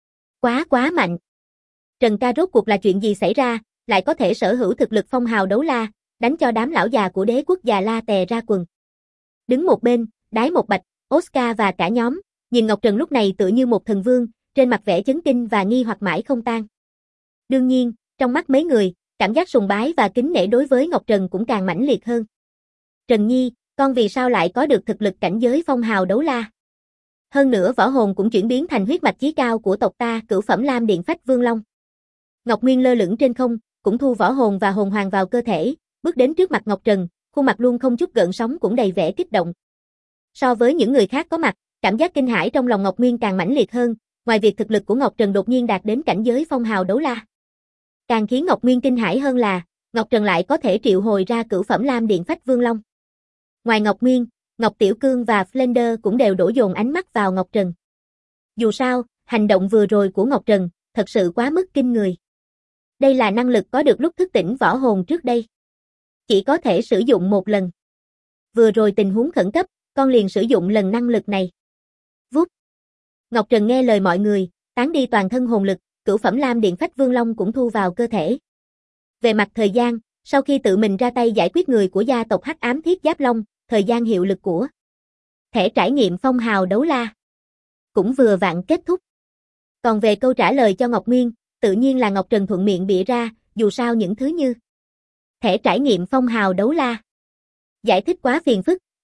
Quá mạnh. Trần ca rốt cuộc là chuyện gì xảy ra, lại có thể sở hữu thực lực phong hào đấu la, đánh cho đám lão già của đế quốc Già La tè ra quần. Đứng một bên, Đái Một Bạch, Oscar và cả nhóm, nhìn Ngọc Trần lúc này tựa như một thần vương, trên mặt vẻ chấn kinh và nghi hoặc mãi không tan. Đương nhiên, trong mắt mấy người, cảm giác sùng bái và kính nể đối với Ngọc Trần cũng càng mãnh liệt hơn. Trần Nhi, con vì sao lại có được thực lực cảnh giới phong hào đấu la? Hơn nữa võ hồn cũng chuyển biến thành huyết mạch chí cao của tộc ta, cửu phẩm Lam Điện Phách Vương Long. Ngọc Nguyên lơ lửng trên không, cũng thu võ hồn và hồn hoàng vào cơ thể, bước đến trước mặt Ngọc Trần, khuôn mặt luôn không chút gợn sóng cũng đầy vẻ kích động. So với những người khác có mặt, cảm giác kinh hãi trong lòng Ngọc Nguyên càng mãnh liệt hơn, ngoài việc thực lực của Ngọc Trần đột nhiên đạt đến cảnh giới phong hào đấu la. Càng khiến Ngọc Nguyên kinh hãi hơn là, Ngọc Trần lại có thể triệu hồi ra cửu phẩm Lam Điện Phách Vương Long. Ngoài Ngọc Nguyên, Ngọc Tiểu Cương và Flander cũng đều đổ dồn ánh mắt vào Ngọc Trần. Dù sao, hành động vừa rồi của Ngọc Trần, thật sự quá mức kinh người. Đây là năng lực có được lúc thức tỉnh võ hồn trước đây. Chỉ có thể sử dụng một lần. Vừa rồi tình huống khẩn cấp, con liền sử dụng lần năng lực này. Vút. Ngọc Trần nghe lời mọi người, tán đi toàn thân hồn lực, cửu phẩm Lam Điện Phách Vương Long cũng thu vào cơ thể. Về mặt thời gian, sau khi tự mình ra tay giải quyết người của gia tộc Hắc Ám Thiết Giáp Long, thời gian hiệu lực của thẻ trải nghiệm phong hào đấu la cũng vừa vặn kết thúc. Còn về câu trả lời cho Ngọc Nguyên, tự nhiên là Ngọc Trần thuận miệng bịa ra, dù sao những thứ như thẻ trải nghiệm phong hào đấu la giải thích quá phiền phức,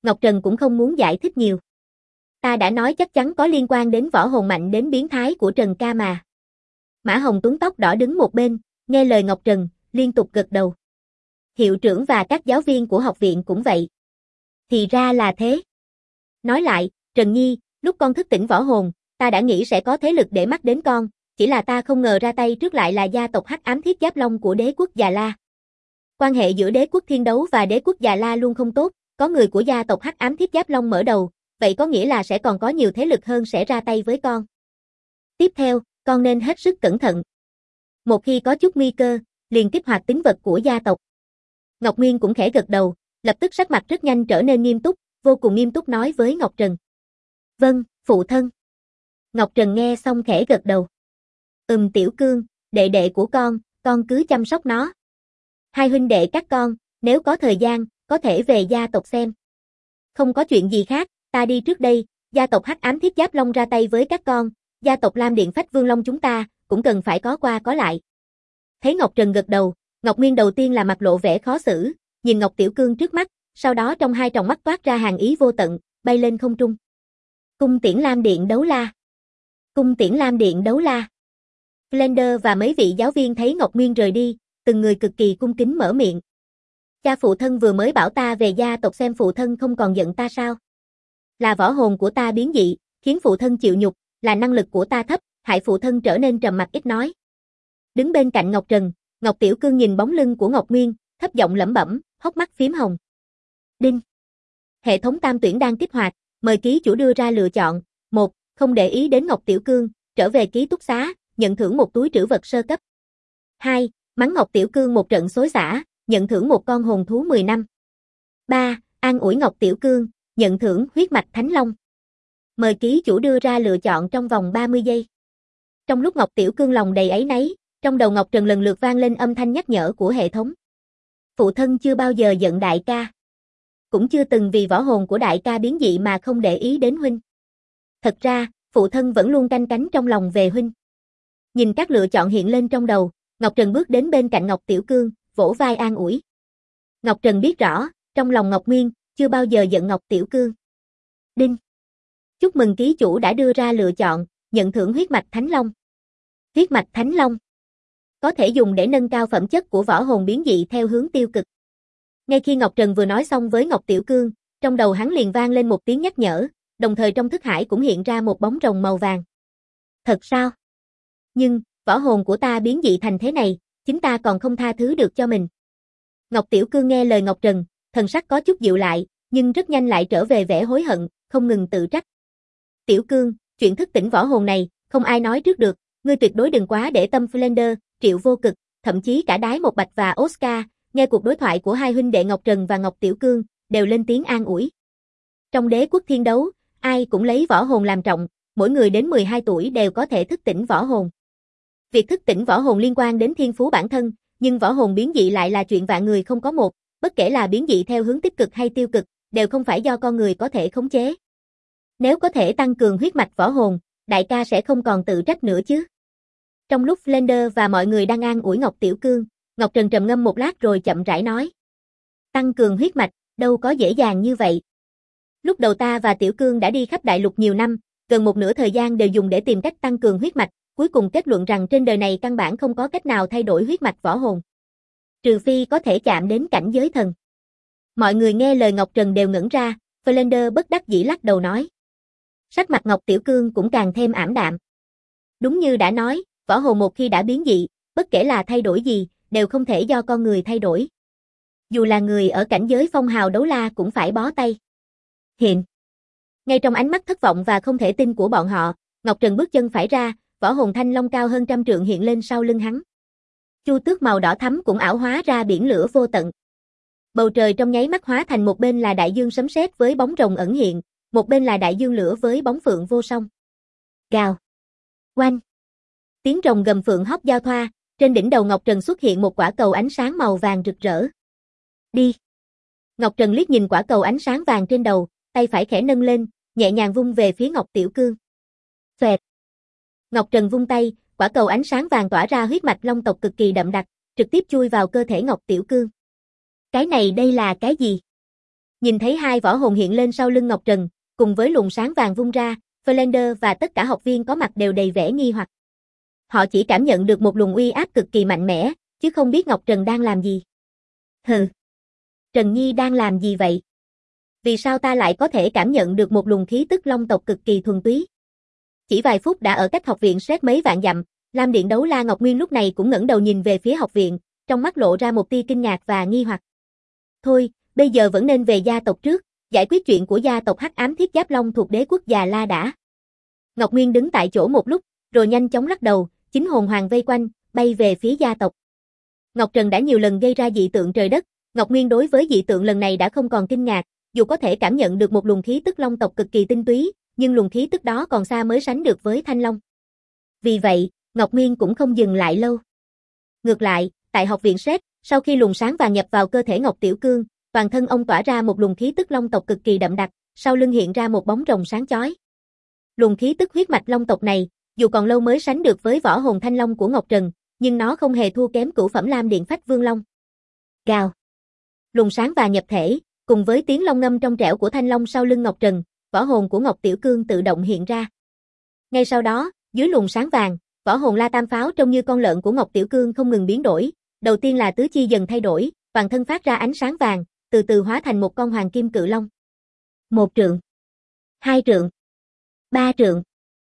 Ngọc Trần cũng không muốn giải thích nhiều. Ta đã nói chắc chắn có liên quan đến võ hồn mạnh đến biến thái của Trần ca mà. Mã Hồng Tuấn tóc đỏ đứng một bên, nghe lời Ngọc Trần, liên tục gật đầu. Hiệu trưởng và các giáo viên của học viện cũng vậy. Thì ra là thế. Nói lại, Trần Nhi, lúc con thức tỉnh võ hồn, ta đã nghĩ sẽ có thế lực để mắt đến con, chỉ là ta không ngờ ra tay trước lại là gia tộc Hắc Ám Thiết Giáp Long của đế quốc Già La. Quan hệ giữa đế quốc Thiên Đấu và đế quốc Già La luôn không tốt, có người của gia tộc Hắc Ám Thiết Giáp Long mở đầu, vậy có nghĩa là sẽ còn có nhiều thế lực hơn sẽ ra tay với con. Tiếp theo, con nên hết sức cẩn thận. Một khi có chút nguy cơ, liền kích hoạt tính vật của gia tộc. Ngọc Nguyên cũng khẽ gật đầu, lập tức sắc mặt rất nhanh trở nên nghiêm túc, vô cùng nghiêm túc nói với Ngọc Trần. Vâng, phụ thân. Ngọc Trần nghe xong khẽ gật đầu. Tiểu Cương, đệ đệ của con cứ chăm sóc nó. Hai huynh đệ các con, nếu có thời gian, có thể về gia tộc xem. Không có chuyện gì khác, ta đi trước đây, gia tộc Hắc Ám Thiết Giáp Long ra tay với các con, gia tộc Lam Điện Phách Vương Long chúng ta, cũng cần phải có qua có lại. Thấy Ngọc Trần gật đầu, Ngọc Nguyên đầu tiên là mặt lộ vẻ khó xử, nhìn Ngọc Tiểu Cương trước mắt, sau đó trong hai tròng mắt toát ra hàn ý vô tận, bay lên không trung. Cung tiễn Lam Điện đấu la. Cung tiễn Lam Điện đấu la. Blender và mấy vị giáo viên thấy Ngọc Nguyên rời đi, từng người cực kỳ cung kính mở miệng. Cha phụ thân vừa mới bảo ta về gia tộc xem phụ thân không còn giận ta sao? Là võ hồn của ta biến dị, khiến phụ thân chịu nhục, là năng lực của ta thấp, hại phụ thân trở nên trầm mặc ít nói. Đứng bên cạnh Ngọc Trần, Ngọc Tiểu Cương nhìn bóng lưng của Ngọc Nguyên, thấp giọng lẩm bẩm, hốc mắt phím hồng. Đinh. Hệ thống tam tuyển đang kích hoạt, mời ký chủ đưa ra lựa chọn. 1. Không để ý đến Ngọc Tiểu Cương, trở về ký túc xá, nhận thưởng một túi trữ vật sơ cấp. 2. Mắng Ngọc Tiểu Cương một trận xối xả, nhận thưởng một con hồn thú 10 năm. 3. An ủi Ngọc Tiểu Cương, nhận thưởng huyết mạch Thánh Long. Mời ký chủ đưa ra lựa chọn trong vòng 30 giây. Trong lúc Ngọc Tiểu Cương lòng đầy áy náy, trong đầu Ngọc Trần lần lượt vang lên âm thanh nhắc nhở của hệ thống. Phụ thân chưa bao giờ giận đại ca. Cũng chưa từng vì võ hồn của đại ca biến dị mà không để ý đến huynh. Thật ra, phụ thân vẫn luôn canh cánh trong lòng về huynh. Nhìn các lựa chọn hiện lên trong đầu, Ngọc Trần bước đến bên cạnh Ngọc Tiểu Cương, vỗ vai an ủi. Ngọc Trần biết rõ, trong lòng Ngọc Nguyên, chưa bao giờ giận Ngọc Tiểu Cương. Đinh. Chúc mừng ký chủ đã đưa ra lựa chọn, nhận thưởng huyết mạch Thánh Long. Huyết mạch Thánh Long có thể dùng để nâng cao phẩm chất của võ hồn biến dị theo hướng tiêu cực. Ngay khi Ngọc Trần vừa nói xong với Ngọc Tiểu Cương, trong đầu hắn liền vang lên một tiếng nhắc nhở, đồng thời trong thức hải cũng hiện ra một bóng rồng màu vàng. Thật sao? Nhưng, võ hồn của ta biến dị thành thế này, chính ta còn không tha thứ được cho mình. Ngọc Tiểu Cương nghe lời Ngọc Trần, thần sắc có chút dịu lại, nhưng rất nhanh lại trở về vẻ hối hận, không ngừng tự trách. Tiểu Cương, chuyện thức tỉnh võ hồn này, không ai nói trước được, ngươi tuyệt đối đừng quá để tâm. Flender, Triệu Vô Cực, thậm chí cả Đái Một Bạch và Oscar, nghe cuộc đối thoại của hai huynh đệ Ngọc Trần và Ngọc Tiểu Cương, đều lên tiếng an ủi. Trong đế quốc Thiên Đấu, ai cũng lấy võ hồn làm trọng, mỗi người đến 12 tuổi đều có thể thức tỉnh võ hồn. Việc thức tỉnh võ hồn liên quan đến thiên phú bản thân, nhưng võ hồn biến dị lại là chuyện vạn người không có một, bất kể là biến dị theo hướng tích cực hay tiêu cực, đều không phải do con người có thể khống chế. Nếu có thể tăng cường huyết mạch võ hồn, đại ca sẽ không còn tự trách nữa chứ. Trong lúc Flender và mọi người đang an ủi Ngọc Tiểu Cương, Ngọc Trần trầm ngâm một lát rồi chậm rãi nói. Tăng cường huyết mạch, đâu có dễ dàng như vậy. Lúc đầu ta và Tiểu Cương đã đi khắp đại lục nhiều năm, gần một nửa thời gian đều dùng để tìm cách tăng cường huyết mạch, cuối cùng kết luận rằng trên đời này căn bản không có cách nào thay đổi huyết mạch võ hồn. Trừ phi có thể chạm đến cảnh giới thần. Mọi người nghe lời Ngọc Trần đều ngẩn ra, Flender bất đắc dĩ lắc đầu nói. Sắc mặt Ngọc Tiểu Cương cũng càng thêm ảm đạm. Đúng như đã nói, võ hồn một khi đã biến dị, bất kể là thay đổi gì, đều không thể do con người thay đổi. Dù là người ở cảnh giới phong hào đấu la cũng phải bó tay. Hiện. Ngay trong ánh mắt thất vọng và không thể tin của bọn họ, Ngọc Trần bước chân phải ra, võ hồn thanh long cao hơn 100 trượng hiện lên sau lưng hắn. Chu tước màu đỏ thắm cũng ảo hóa ra biển lửa vô tận. Bầu trời trong nháy mắt hóa thành một bên là đại dương sấm sét với bóng rồng ẩn hiện, một bên là đại dương lửa với bóng phượng vô song. Gào. Oanh. Tiếng rồng gầm phượng hót giao thoa, trên đỉnh đầu Ngọc Trần xuất hiện một quả cầu ánh sáng màu vàng rực rỡ. Đi. Ngọc Trần liếc nhìn quả cầu ánh sáng vàng trên đầu, tay phải khẽ nâng lên, nhẹ nhàng vung về phía Ngọc Tiểu Cương. Xoẹt. Ngọc Trần vung tay, quả cầu ánh sáng vàng tỏa ra huyết mạch long tộc cực kỳ đậm đặc, trực tiếp chui vào cơ thể Ngọc Tiểu Cương. Cái này đây là cái gì? Nhìn thấy hai võ hồn hiện lên sau lưng Ngọc Trần, cùng với luồng sáng vàng vung ra, Flander và tất cả học viên có mặt đều đầy vẻ nghi hoặc. Họ chỉ cảm nhận được một luồng uy áp cực kỳ mạnh mẽ, chứ không biết Ngọc Trần đang làm gì. Hừ. Trần Nhi đang làm gì vậy? Vì sao ta lại có thể cảm nhận được một luồng khí tức long tộc cực kỳ thuần túy? Chỉ vài phút đã ở cách học viện Sét mấy vạn dặm, Lam Điện Đấu La Ngọc Nguyên lúc này cũng ngẩng đầu nhìn về phía học viện, trong mắt lộ ra một tia kinh ngạc và nghi hoặc. Thôi, bây giờ vẫn nên về gia tộc trước, giải quyết chuyện của gia tộc Hắc Ám Thiết Giáp Long thuộc đế quốc Già La đã. Ngọc Nguyên đứng tại chỗ một lúc, rồi nhanh chóng lắc đầu, chính hồn hoàng vây quanh, bay về phía gia tộc. Ngọc Trần đã nhiều lần gây ra dị tượng trời đất, Ngọc Nguyên đối với dị tượng lần này đã không còn kinh ngạc, dù có thể cảm nhận được một luồng khí tức long tộc cực kỳ tinh túy, nhưng luồng khí tức đó còn xa mới sánh được với Thanh Long. Vì vậy, Ngọc Nguyên cũng không dừng lại lâu. Ngược lại, tại học viện Sét, sau khi luồng sáng vàng nhập vào cơ thể Ngọc Tiểu Cương, toàn thân ông tỏa ra một luồng khí tức long tộc cực kỳ đậm đặc, sau lưng hiện ra một bóng rồng sáng chói. Luồng khí tức huyết mạch long tộc này, dù còn lâu mới sánh được với võ hồn Thanh Long của Ngọc Trần, nhưng nó không hề thua kém cửu phẩm Lam Điện Phách Vương Long. Gào. Luồng sáng vàng nhập thể, cùng với tiếng long ngâm trong trẻo của Thanh Long sau lưng Ngọc Trần, võ hồn của Ngọc Tiểu Cương tự động hiện ra. Ngay sau đó, dưới luồng sáng vàng, võ hồn La Tam Pháo trông như con lợn của Ngọc Tiểu Cương không ngừng biến đổi, đầu tiên là tứ chi dần thay đổi, toàn thân phát ra ánh sáng vàng, từ từ hóa thành một con hoàng kim cự long. 1 trượng, 2 trượng, 3 trượng,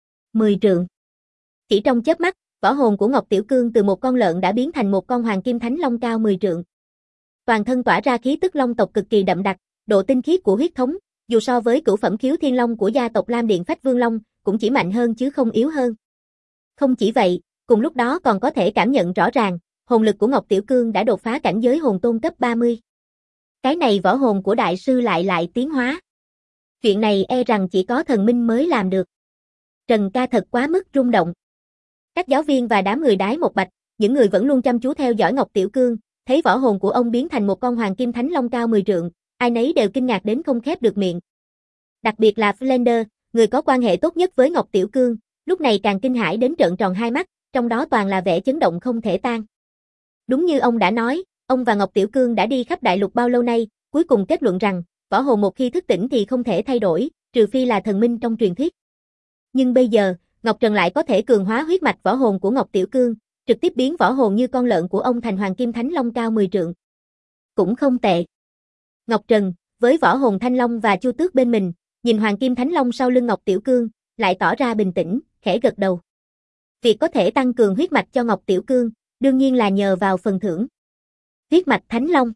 10 trượng. Chỉ trong chớp mắt, võ hồn của Ngọc Tiểu Cương từ một con lợn đã biến thành một con hoàng kim thánh long cao 10 trượng. Toàn thân tỏa ra khí tức long tộc cực kỳ đậm đặc, độ tinh khiết của huyết thống, dù so với cửu phẩm khiếu thiên long của gia tộc Lam Điện Phách Vương Long, cũng chỉ mạnh hơn chứ không yếu hơn. Không chỉ vậy, cùng lúc đó còn có thể cảm nhận rõ ràng, hồn lực của Ngọc Tiểu Cương đã đột phá cảnh giới hồn tôn cấp 30. Cái này võ hồn của đại sư lại tiến hóa. Chuyện này e rằng chỉ có thần minh mới làm được. Trần ca thật quá mức rung động. Các giáo viên và đám người đái một bạch, những người vẫn luôn chăm chú theo dõi Ngọc Tiểu Cương, thấy võ hồn của ông biến thành một con hoàng kim thánh long cao 10 trượng, ai nấy đều kinh ngạc đến không khép được miệng. Đặc biệt là Flander, người có quan hệ tốt nhất với Ngọc Tiểu Cương, lúc này càng kinh hãi đến trợn tròn hai mắt, trong đó toàn là vẻ chấn động không thể tan. Đúng như ông đã nói, ông và Ngọc Tiểu Cương đã đi khắp đại lục bao lâu nay, cuối cùng kết luận rằng, võ hồn một khi thức tỉnh thì không thể thay đổi, trừ phi là thần minh trong truyền thuyết. Nhưng bây giờ, Ngọc Trần lại có thể cường hóa huyết mạch võ hồn của Ngọc Tiểu Cương, trực tiếp biến võ hồn như con lợn của ông thành hoàng kim thánh long cao 10 trượng. Cũng không tệ. Ngọc Trần, với võ hồn Thanh Long và Chu Tước bên mình, nhìn hoàng kim thánh long sau lưng Ngọc Tiểu Cương, lại tỏ ra bình tĩnh, khẽ gật đầu. Việc có thể tăng cường huyết mạch cho Ngọc Tiểu Cương, đương nhiên là nhờ vào phần thưởng. Huyết mạch Thánh Long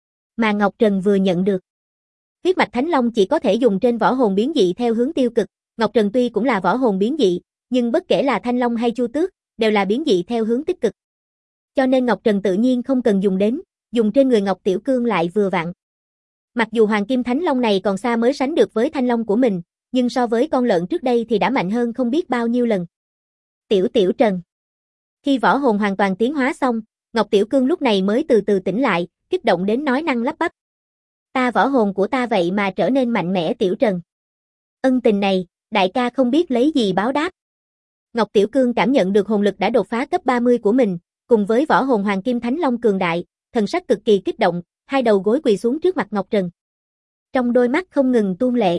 mà Ngọc Trần vừa nhận được. Huyết mạch Thánh Long chỉ có thể dùng trên võ hồn biến dị theo hướng tiêu cực, Ngọc Trần tuy cũng là võ hồn biến dị, nhưng bất kể là Thanh Long hay Chu Tước, đều là biến dị theo hướng tích cực. Cho nên Ngọc Trần tự nhiên không cần dùng đến, dùng trên người Ngọc Tiểu Cương lại vừa vặn. Mặc dù Hoàng Kim Thánh Long này còn xa mới sánh được với Thanh Long của mình, nhưng so với con lợn trước đây thì đã mạnh hơn không biết bao nhiêu lần. Tiểu Trần. Khi võ hồn hoàn toàn tiến hóa xong, Ngọc Tiểu Cương lúc này mới từ từ tỉnh lại, kích động đến nói năng lắp bắp. Võ hồn của ta vậy mà trở nên mạnh mẽ Tiểu Trần. Ân tình này, đại ca không biết lấy gì báo đáp. Ngọc Tiểu Cương cảm nhận được hồn lực đã đột phá cấp 30 của mình, cùng với võ hồn Hoàng Kim Thánh Long cường đại, thần sắc cực kỳ kích động, hai đầu gối quỳ xuống trước mặt Ngọc Trần. Trong đôi mắt không ngừng tuôn lệ.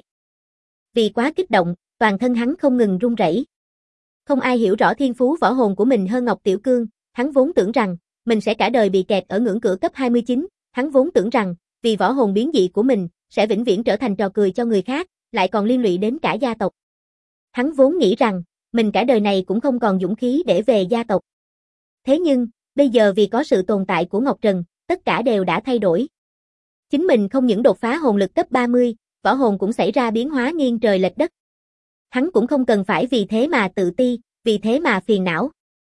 Vì quá kích động, toàn thân hắn không ngừng run rẩy. Không ai hiểu rõ thiên phú võ hồn của mình hơn Ngọc Tiểu Cương, hắn vốn tưởng rằng mình sẽ cả đời bị kẹt ở ngưỡng cửa cấp 29, hắn vốn tưởng rằng vì võ hồn biến dị của mình sẽ vĩnh viễn trở thành trò cười cho người khác, lại còn liên lụy đến cả gia tộc. Hắn vốn nghĩ rằng mình cả đời này cũng không còn dũng khí để về gia tộc. Thế nhưng, bây giờ vì có sự tồn tại của Ngọc Trần, tất cả đều đã thay đổi. Chính mình không những đột phá hồn lực cấp 30, võ hồn cũng xảy ra biến hóa nghiêng trời lệch đất. Hắn cũng không cần phải vì thế mà tự ti, vì thế mà phiền não.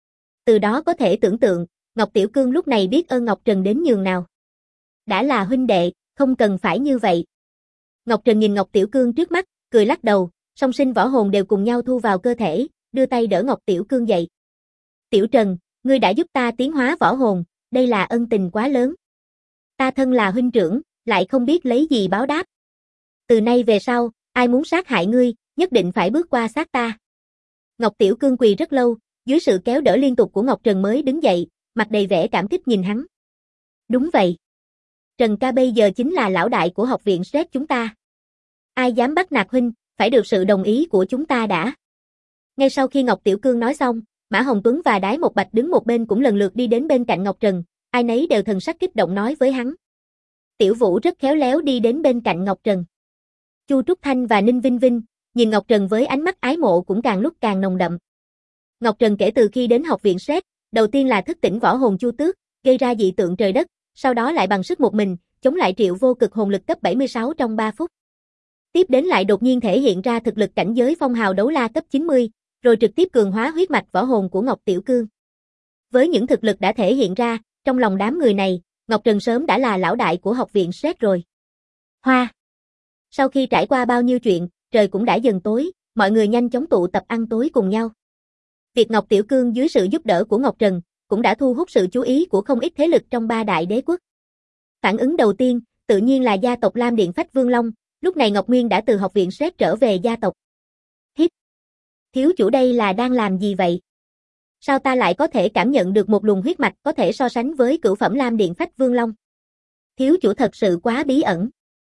Từ đó có thể tưởng tượng, Ngọc Tiểu Cương lúc này biết ơn Ngọc Trần đến nhường nào. Đã là huynh đệ, không cần phải như vậy. Ngọc Trần nhìn Ngọc Tiểu Cương trước mắt, cười lắc đầu, song sinh võ hồn đều cùng nhau thu vào cơ thể, đưa tay đỡ Ngọc Tiểu Cương dậy. Tiểu Trần, ngươi đã giúp ta tiến hóa võ hồn, đây là ân tình quá lớn. Ta thân là huynh trưởng, lại không biết lấy gì báo đáp. Từ nay về sau, ai muốn sát hại ngươi, nhất định phải bước qua xác ta. Ngọc Tiểu Cương quỳ rất lâu, dưới sự kéo đỡ liên tục của Ngọc Trần mới đứng dậy, mặt đầy vẻ cảm kích nhìn hắn. Đúng vậy. Trần ca bây giờ chính là lão đại của học viện Sret chúng ta. Ai dám bắt nạt huynh, phải được sự đồng ý của chúng ta đã. Ngay sau khi Ngọc Tiểu Cương nói xong, Mã Hồng Tuấn và Đái Một Bạch đứng một bên cũng lần lượt đi đến bên cạnh Ngọc Trần, ai nấy đều thần sắc kích động nói với hắn. Tiểu Vũ rất khéo léo đi đến bên cạnh Ngọc Trần. Chu Trúc Thanh và Ninh Vinh Vinh nhìn Ngọc Trần với ánh mắt ái mộ cũng càng lúc càng nồng đậm. Ngọc Trần kể từ khi đến học viện Sret, đầu tiên là thức tỉnh võ hồn Chu Tước, gây ra dị tượng trời đất, sau đó lại bằng sức một mình chống lại Triệu Vô Cực hồn lực cấp 76 trong 3 phút. Tiếp đến lại đột nhiên thể hiện ra thực lực cảnh giới phong hào đấu la cấp 90, rồi trực tiếp cường hóa huyết mạch võ hồn của Ngọc Tiểu Cương. Với những thực lực đã thể hiện ra, trong lòng đám người này, Ngọc Trần sớm đã là lão đại của học viện Sret rồi. Hoa. Sau khi trải qua bao nhiêu chuyện, trời cũng đã dần tối, mọi người nhanh chóng tụ tập ăn tối cùng nhau. Việc Ngọc Tiểu Cương dưới sự giúp đỡ của Ngọc Trần, cũng đã thu hút sự chú ý của không ít thế lực trong 3 đại đế quốc. Phản ứng đầu tiên, tự nhiên là gia tộc Lam Điện Phách Vương Long, lúc này Ngọc Nguyên đã từ học viện Sret trở về gia tộc. Hít. Thiếu chủ đây là đang làm gì vậy? Sao ta lại có thể cảm nhận được một luồng huyết mạch có thể so sánh với cửu phẩm Lam Điện Phách Vương Long? Thiếu chủ thật sự quá bí ẩn.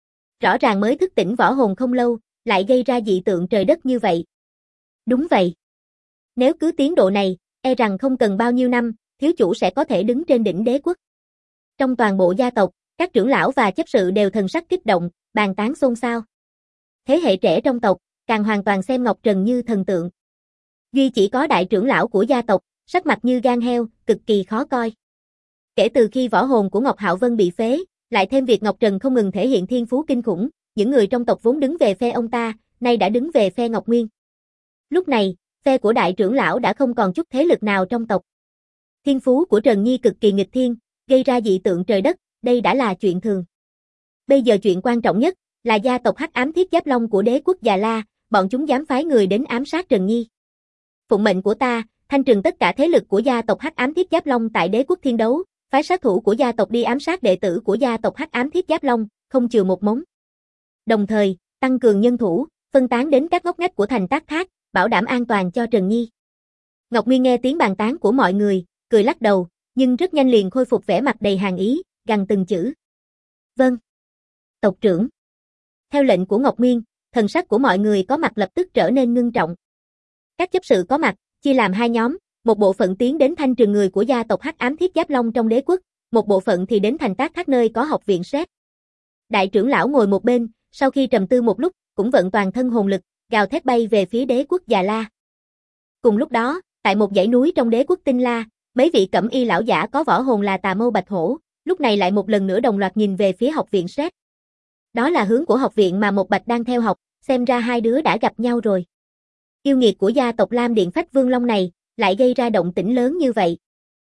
Rõ ràng mới thức tỉnh võ hồn không lâu, lại gây ra dị tượng trời đất như vậy. Đúng vậy. Nếu cứ tiến độ này, e rằng không cần bao nhiêu năm, thiếu chủ sẽ có thể đứng trên đỉnh đế quốc. Trong toàn bộ gia tộc, các trưởng lão và chấp sự đều thần sắc kích động, bàn tán xôn xao. Thế hệ trẻ trong tộc, càng hoàn toàn xem Ngọc Trần như thần tượng. Duy chỉ có đại trưởng lão của gia tộc, sắc mặt như gan heo, cực kỳ khó coi. Kể từ khi võ hồn của Ngọc Hạo Vân bị phế, lại thêm việc Ngọc Trần không ngừng thể hiện thiên phú kinh khủng, những người trong tộc vốn đứng về phe ông ta, nay đã đứng về phe Ngọc Nguyên. Lúc này, phe của đại trưởng lão đã không còn chút thế lực nào trong tộc. Thiên phú của Trần Nhi cực kỳ nghịch thiên, gây ra dị tượng trời đất, đây đã là chuyện thường. Bây giờ chuyện quan trọng nhất là gia tộc Hắc Ám Thiết Giáp Long của đế quốc Già La, bọn chúng dám phái người đến ám sát Trần Nhi. Phụng mệnh của ta, thanh trừng tất cả thế lực của gia tộc Hắc Ám Thiết Giáp Long tại đế quốc Thiên Đấu, phái sát thủ của gia tộc đi ám sát đệ tử của gia tộc Hắc Ám Thiết Giáp Long, không chừa một mống. Đồng thời, tăng cường nhân thủ, phân tán đến các ngóc ngách của thành Tác Thác, bảo đảm an toàn cho Trần Nhi. Ngọc Nguyên nghe tiếng bàn tán của mọi người, cười lắc đầu, nhưng rất nhanh liền khôi phục vẻ mặt đầy hàn ý, gằn từng chữ. Vâng. Tộc trưởng. Theo lệnh của Ngọc Nguyên, thần sắc của mọi người có mặt lập tức trở nên ngưng trọng. Các chấp sự có mặt, chia làm 2 nhóm, một bộ phận tiến đến thanh trừng người của gia tộc Hắc Ám Thiết Giáp Long trong đế quốc, một bộ phận thì đến thành Tác Thác nơi có học viện Sret. Đại trưởng lão ngồi một bên, sau khi trầm tư một lúc, cũng vận toàn thân hồn lực, gào thét bay về phía đế quốc Già La. Cùng lúc đó, tại một dãy núi trong đế quốc Tinh La, mấy vị cẩm y lão giả có võ hồn là Tà Mâu Bạch Hổ, lúc này lại một lần nữa đồng loạt nhìn về phía học viện Sret. Đó là hướng của học viện mà Một Bạch đang theo học, xem ra hai đứa đã gặp nhau rồi. Yêu nghiệt của gia tộc Lam Điện Phách Vương Long này, lại gây ra động tĩnh lớn như vậy.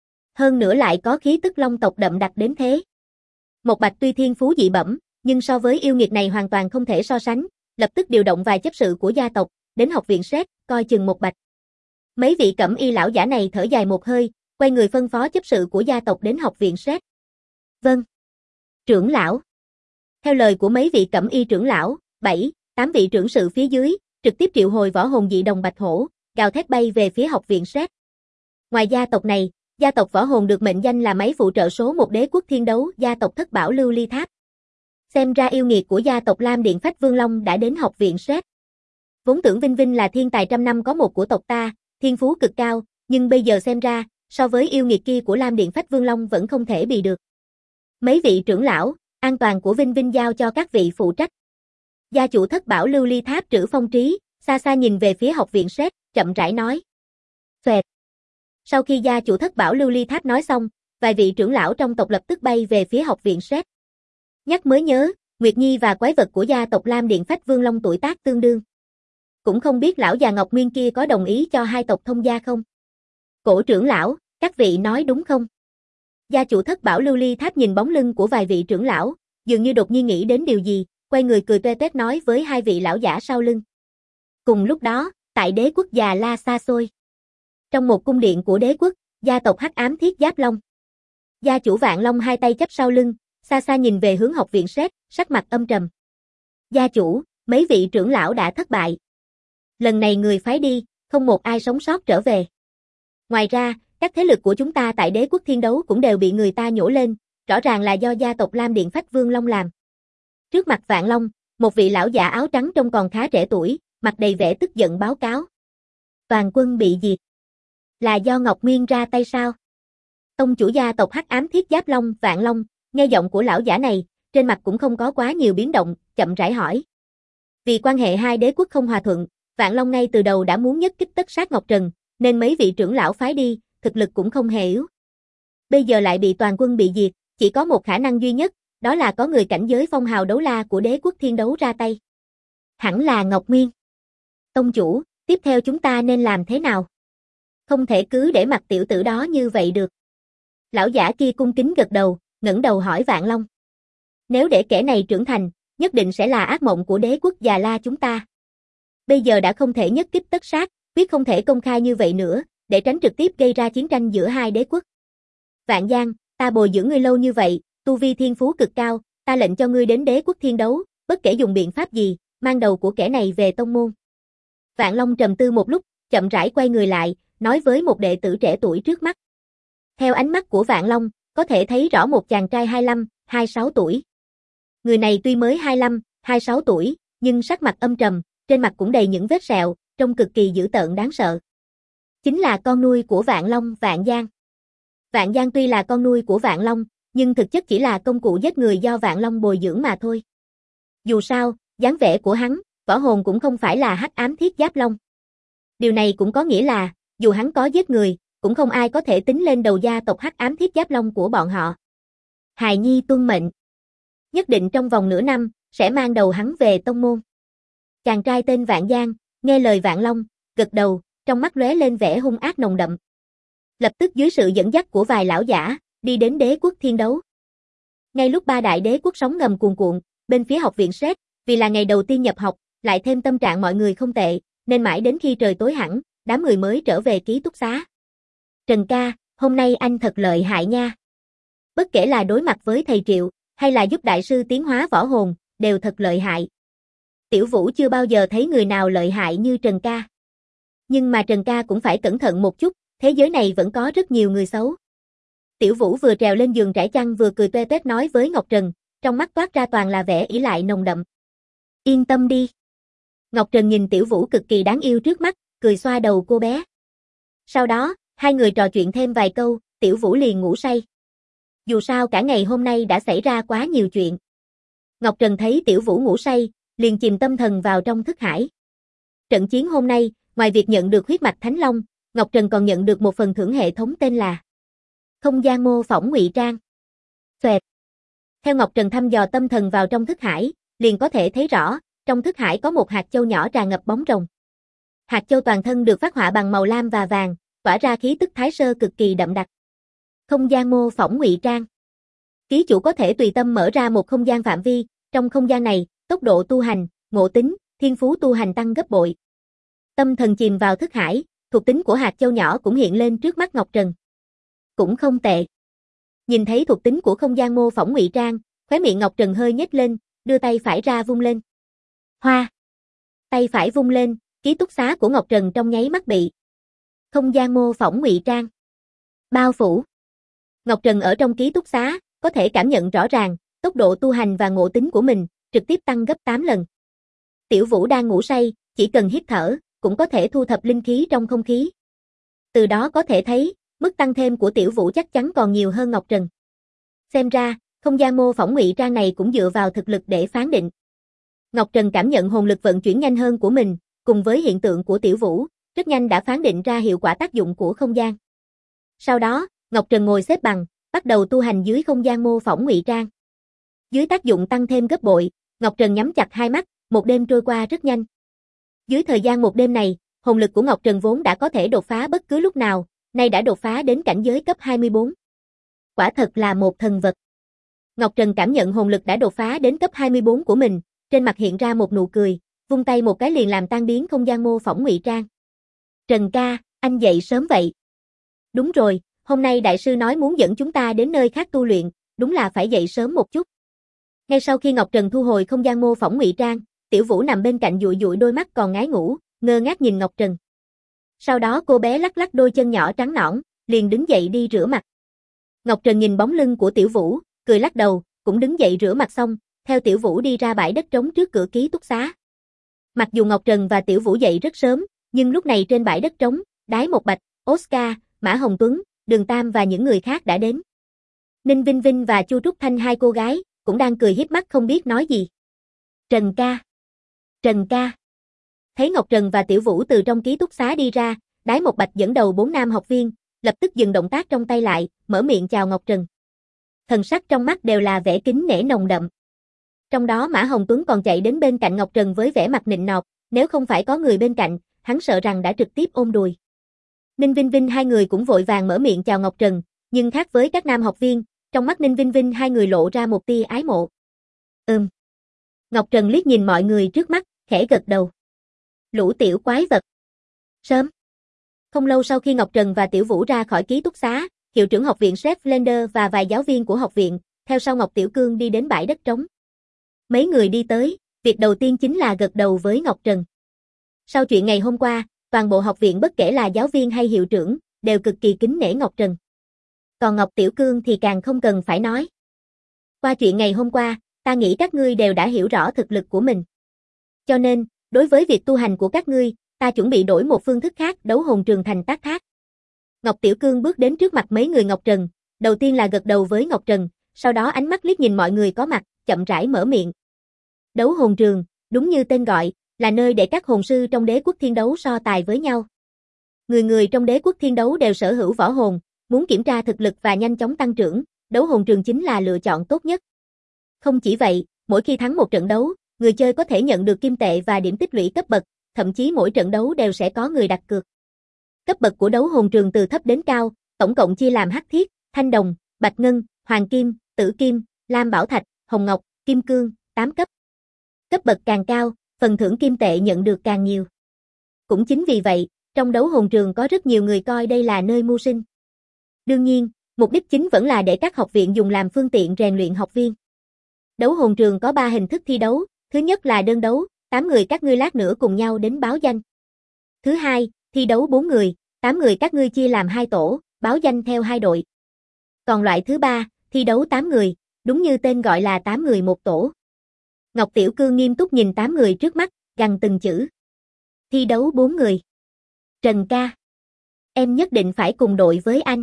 Hơn nữa lại có khí tức long tộc đậm đặc đến thế. Một Bạch tuy thiên phú dị bẩm, nhưng so với yêu nghiệt này hoàn toàn không thể so sánh, lập tức điều động vài chấp sự của gia tộc, đến học viện Sret, coi chừng Một Bạch. Mấy vị cẩm y lão giả này thở dài một hơi, quay người phân phó chấp sự của gia tộc đến học viện Sret. Vâng. Trưởng lão. Theo lời của mấy vị cẩm y trưởng lão, 7, 8 vị trưởng sự phía dưới, trực tiếp triệu hồi võ hồn dị đồng Bạch Hổ, gào thét bay về phía học viện Sret. Ngoài gia tộc này, gia tộc võ hồn được mệnh danh là máy phụ trợ số 1 đế quốc Thiên Đấu, gia tộc Thất Bảo Lưu Ly Tháp. Xem ra yêu nghiệt của gia tộc Lam Điện Phách Vương Long đã đến học viện Sret. Vốn tưởng Vinh Vinh là thiên tài trăm năm có một của tộc ta, thiên phú cực cao, nhưng bây giờ xem ra, so với yêu nghiệt kia của Lam Điện Phách Vương Long vẫn không thể bị được. Mấy vị trưởng lão, an toàn của Vinh Vinh giao cho các vị phụ trách. Gia chủ Thất Bảo Lưu Ly Tháp Trữ Phong Trí, xa xa nhìn về phía học viện Sret, chậm rãi nói. Xoẹt. Sau khi gia chủ Thất Bảo Lưu Ly Tháp nói xong, vài vị trưởng lão trong tộc lập tức bay về phía học viện Sret. Nhắc mới nhớ, Nguyệt Nhi và quái vật của gia tộc Lam Điện Phách Vương Long tuổi tác tương đương. Cũng không biết lão già Ngọc Nguyên kia có đồng ý cho hai tộc thông gia không? Cổ trưởng lão, các vị nói đúng không? Gia chủ Thất Bảo Lưu Ly Tháp nhìn bóng lưng của vài vị trưởng lão, dường như đột nhiên nghĩ đến điều gì, quay người cười toe toét nói với hai vị lão giả sau lưng. Cùng lúc đó, tại đế quốc Già La xa xôi. Trong một cung điện của đế quốc, gia tộc Hắc Ám Thiết Giáp Long. Gia chủ Vạn Long hai tay chắp sau lưng, xa xa nhìn về hướng học viện Sret, sắc mặt âm trầm. Gia chủ, mấy vị trưởng lão đã thất bại. Lần này người phái đi, không một ai sống sót trở về. Ngoài ra, các thế lực của chúng ta tại đế quốc Thiên Đấu cũng đều bị người ta nhổ lên, rõ ràng là do gia tộc Lam Điện Phách Vương Long làm. Trước mặt Vạn Long, một vị lão giả áo trắng trông còn khá trẻ tuổi, mặt đầy vẻ tức giận báo cáo. Toàn quân bị diệt. Là do Ngọc Nguyên ra tay sao? Tông chủ gia tộc Hắc Ám Thiết Giáp Long, Vạn Long, nghe giọng của lão giả này, trên mặt cũng không có quá nhiều biến động, chậm rãi hỏi. Vì quan hệ hai đế quốc không hòa thuận, Vạn Long ngay từ đầu đã muốn nhất kích tất sát Ngọc Trần, nên mấy vị trưởng lão phái đi, thực lực cũng không hề yếu. Bây giờ lại bị toàn quân bị diệt, chỉ có một khả năng duy nhất, đó là có người cảnh giới phong hào đấu la của đế quốc thiên đấu ra tay. Hẳn là Ngọc Nguyên. Tông chủ, tiếp theo chúng ta nên làm thế nào? Không thể cứ để mặc tiểu tử đó như vậy được. Lão giả kia cung kính gật đầu, ngẩng đầu hỏi Vạn Long. Nếu để kẻ này trưởng thành, nhất định sẽ là ác mộng của đế quốc Già La chúng ta. Bây giờ đã không thể nhất kích tất sát, quyết không thể công khai như vậy nữa, để tránh trực tiếp gây ra chiến tranh giữa hai đế quốc. Vạn Giang, ta bồi dưỡng ngươi lâu như vậy, tu vi thiên phú cực cao, ta lệnh cho ngươi đến đế quốc thiên đấu, bất kể dùng biện pháp gì, mang đầu của kẻ này về tông môn. Vạn Long trầm tư một lúc, chậm rãi quay người lại, nói với một đệ tử trẻ tuổi trước mắt. Theo ánh mắt của Vạn Long, có thể thấy rõ một chàng trai 25, 26 tuổi. Người này tuy mới 25, 26 tuổi, nhưng sắc mặt âm trầm, trên mặt cũng đầy những vết sẹo, trông cực kỳ dữ tợn đáng sợ. Chính là con nuôi của Vạn Long, Vạn Giang. Vạn Giang tuy là con nuôi của Vạn Long, nhưng thực chất chỉ là công cụ giết người do Vạn Long bồi dưỡng mà thôi. Dù sao, dáng vẻ của hắn, võ hồn cũng không phải là Hắc Ám Thiết Giáp Long. Điều này cũng có nghĩa là, dù hắn có giết người, cũng không ai có thể tính lên đầu gia tộc Hắc Ám Thiết Giáp Long của bọn họ. Hài nhi tuân mệnh. Nhất định trong vòng nửa năm, sẽ mang đầu hắn về tông môn. Chàng trai tên Vạn Giang, nghe lời Vạn Long, gật đầu, trong mắt lóe lên vẻ hung ác nồng đậm. Lập tức dưới sự dẫn dắt của vài lão giả, đi đến đế quốc thiên đấu. Ngay lúc ba đại đế quốc sóng ngầm cuồn cuộn, bên phía học viện Sét, vì là ngày đầu tiên nhập học, lại thêm tâm trạng mọi người không tệ, nên mãi đến khi trời tối hẳn, đám người mới trở về ký túc xá. Trần ca, hôm nay anh thật lợi hại nha. Bất kể là đối mặt với thầy Triệu, hay là giúp đại sư tiến hóa võ hồn, đều thật lợi hại. Tiểu Vũ chưa bao giờ thấy người nào lợi hại như Trần ca. Nhưng mà Trần ca cũng phải cẩn thận một chút, thế giới này vẫn có rất nhiều người xấu. Tiểu Vũ vừa trèo lên giường trải chăn vừa cười toe toét nói với Ngọc Trần, trong mắt toát ra toàn là vẻ ỷ lại nồng đậm. Yên tâm đi. Ngọc Trần nhìn Tiểu Vũ cực kỳ đáng yêu trước mắt, cười xoa đầu cô bé. Sau đó, hai người trò chuyện thêm vài câu, Tiểu Vũ liền ngủ say. Dù sao cả ngày hôm nay đã xảy ra quá nhiều chuyện. Ngọc Trần thấy Tiểu Vũ ngủ say, liền chìm tâm thần vào trong thức hải. Trận chiến hôm nay, ngoài việc nhận được huyết mạch Thánh Long, Ngọc Trần còn nhận được một phần thưởng hệ thống tên là Không gian mô phỏng ngụy trang. Xoẹt. Theo Ngọc Trần thăm dò tâm thần vào trong thức hải, liền có thể thấy rõ, trong thức hải có một hạt châu nhỏ tràn ngập bóng rồng. Hạt châu toàn thân được phác họa bằng màu lam và vàng, tỏa ra khí tức thái sơ cực kỳ đậm đặc. Không gian mô phỏng ngụy trang. Ký chủ có thể tùy tâm mở ra một không gian phạm vi, trong không gian này, tốc độ tu hành, ngộ tính, thiên phú tu hành tăng gấp bội. Tâm thần chìm vào thức hải, thuộc tính của hạt châu nhỏ cũng hiện lên trước mắt Ngọc Trần. Cũng không tệ. Nhìn thấy thuộc tính của không gian mô phỏng ngụy trang, khóe miệng Ngọc Trần hơi nhếch lên, đưa tay phải ra vung lên. Hoa. Tay phải vung lên, ký túc xá của Ngọc Trần trong nháy mắt bị không gian mô phỏng ngụy trang bao phủ. Ngọc Trần ở trong ký túc xá, có thể cảm nhận rõ ràng, tốc độ tu hành và ngộ tính của mình, trực tiếp tăng gấp 8 lần. Tiểu Vũ đang ngủ say, chỉ cần hít thở, cũng có thể thu thập linh khí trong không khí. Từ đó có thể thấy, mức tăng thêm của Tiểu Vũ chắc chắn còn nhiều hơn Ngọc Trần. Xem ra, không gian mô phỏng ngụy trang này cũng dựa vào thực lực để phán định. Ngọc Trần cảm nhận hồn lực vận chuyển nhanh hơn của mình, cùng với hiện tượng của Tiểu Vũ, rất nhanh đã phán định ra hiệu quả tác dụng của không gian. Sau đó, Ngọc Trần ngồi xếp bằng, bắt đầu tu hành dưới không gian mô phỏng ngụy trang. Dưới tác dụng tăng thêm gấp bội, Ngọc Trần nhắm chặt hai mắt, một đêm trôi qua rất nhanh. Dưới thời gian một đêm này, hồn lực của Ngọc Trần vốn đã có thể đột phá bất cứ lúc nào, nay đã đột phá đến cảnh giới cấp 24. Quả thật là một thần vật. Ngọc Trần cảm nhận hồn lực đã đột phá đến cấp 24 của mình, trên mặt hiện ra một nụ cười, vung tay một cái liền làm tan biến không gian mô phỏng ngụy trang. Trần ca, anh dậy sớm vậy. Đúng rồi, hôm nay đại sư nói muốn dẫn chúng ta đến nơi khác tu luyện, đúng là phải dậy sớm một chút. Ngay sau khi Ngọc Trần thu hồi không gian mô phỏng ngụy trang, Tiểu Vũ nằm bên cạnh dụi dụi đôi mắt còn ngái ngủ, ngơ ngác nhìn Ngọc Trần. Sau đó cô bé lắc lắc đôi chân nhỏ trắng nõn, liền đứng dậy đi rửa mặt. Ngọc Trần nhìn bóng lưng của Tiểu Vũ, cười lắc đầu, cũng đứng dậy rửa mặt xong, theo Tiểu Vũ đi ra bãi đất trống trước cửa ký túc xá. Mặc dù Ngọc Trần và Tiểu Vũ dậy rất sớm, nhưng lúc này trên bãi đất trống, Đái Một Bạch, Oscar, Mã Hồng Tuấn, Đường Tam và những người khác đã đến. Ninh Vinh Vinh và Chu Trúc Thanh hai cô gái, cũng đang cười hiếp mắt không biết nói gì. Trần ca! Trần ca! Thấy Ngọc Trần và Tiểu Vũ từ trong ký túc xá đi ra, Đái Một Bạch dẫn đầu 4 nam học viên, lập tức dừng động tác trong tay lại, mở miệng chào Ngọc Trần. Thần sắc trong mắt đều là vẻ kính nể nồng đậm. Trong đó Mã Hồng Tuấn còn chạy đến bên cạnh Ngọc Trần với vẻ mặt nịnh nọt, nếu không phải có người bên cạnh, hắn sợ rằng đã trực tiếp ôm đùi. Ninh Vinh Vinh hai người cũng vội vàng mở miệng chào Ngọc Trần, nhưng khác với các nam học viên, trong mắt Ninh Vinh Vinh hai người lộ ra một tia ái mộ. Ngọc Trần liếc nhìn mọi người trước mắt, khẽ gật đầu. Lũ tiểu quái vật. Sớm. Không lâu sau khi Ngọc Trần và Tiểu Vũ ra khỏi ký túc xá, hiệu trưởng học viện Chef Blender và vài giáo viên của học viện, theo sau Ngọc Tiểu Cương đi đến bãi đất trống. Mấy người đi tới, việc đầu tiên chính là gật đầu với Ngọc Trần. Sau chuyện ngày hôm qua, toàn bộ học viện bất kể là giáo viên hay hiệu trưởng, đều cực kỳ kính nể Ngọc Trần. Còn Ngọc Tiểu Cương thì càng không cần phải nói. Qua chuyện ngày hôm qua, ta nghĩ các ngươi đều đã hiểu rõ thực lực của mình. Cho nên, đối với việc tu hành của các ngươi, ta chuẩn bị đổi một phương thức khác, đấu hồn trường thành tác thác. Ngọc Tiểu Cương bước đến trước mặt mấy người Ngọc Trần, đầu tiên là gật đầu với Ngọc Trần, sau đó ánh mắt liếc nhìn mọi người có mặt, chậm rãi mở miệng. Đấu hồn trường, đúng như tên gọi, là nơi để các hồn sư trong đế quốc thiên đấu so tài với nhau. Người người trong đế quốc thiên đấu đều sở hữu võ hồn, muốn kiểm tra thực lực và nhanh chóng tăng trưởng, đấu hồn trường chính là lựa chọn tốt nhất. Không chỉ vậy, mỗi khi thắng một trận đấu, người chơi có thể nhận được kim tệ và điểm tích lũy cấp bậc, thậm chí mỗi trận đấu đều sẽ có người đặt cược. Cấp bậc của đấu hồn trường từ thấp đến cao, tổng cộng chia làm hắc thiết, thanh đồng, bạch ngân, hoàng kim, tử kim, lam bảo thạch, hồng ngọc, kim cương, 8 cấp. Cấp bậc càng cao, phần thưởng kim tệ nhận được càng nhiều. Cũng chính vì vậy, trong đấu hồn trường có rất nhiều người coi đây là nơi mưu sinh. Đương nhiên, mục đích chính vẫn là để các học viện dùng làm phương tiện rèn luyện học viên. Đấu hồn trường có 3 hình thức thi đấu, thứ nhất là đơn đấu, 8 người các ngươi lát nữa cùng nhau đến báo danh. Thứ hai, thi đấu 4 người, 8 người các ngươi chia làm 2 tổ, báo danh theo 2 đội. Còn loại thứ ba, thi đấu 8 người, đúng như tên gọi là 8 người một tổ. Ngọc Tiểu Cương nghiêm túc nhìn 8 người trước mắt, gằn từng chữ. Thi đấu 4 người. Trần ca. Em nhất định phải cùng đội với anh.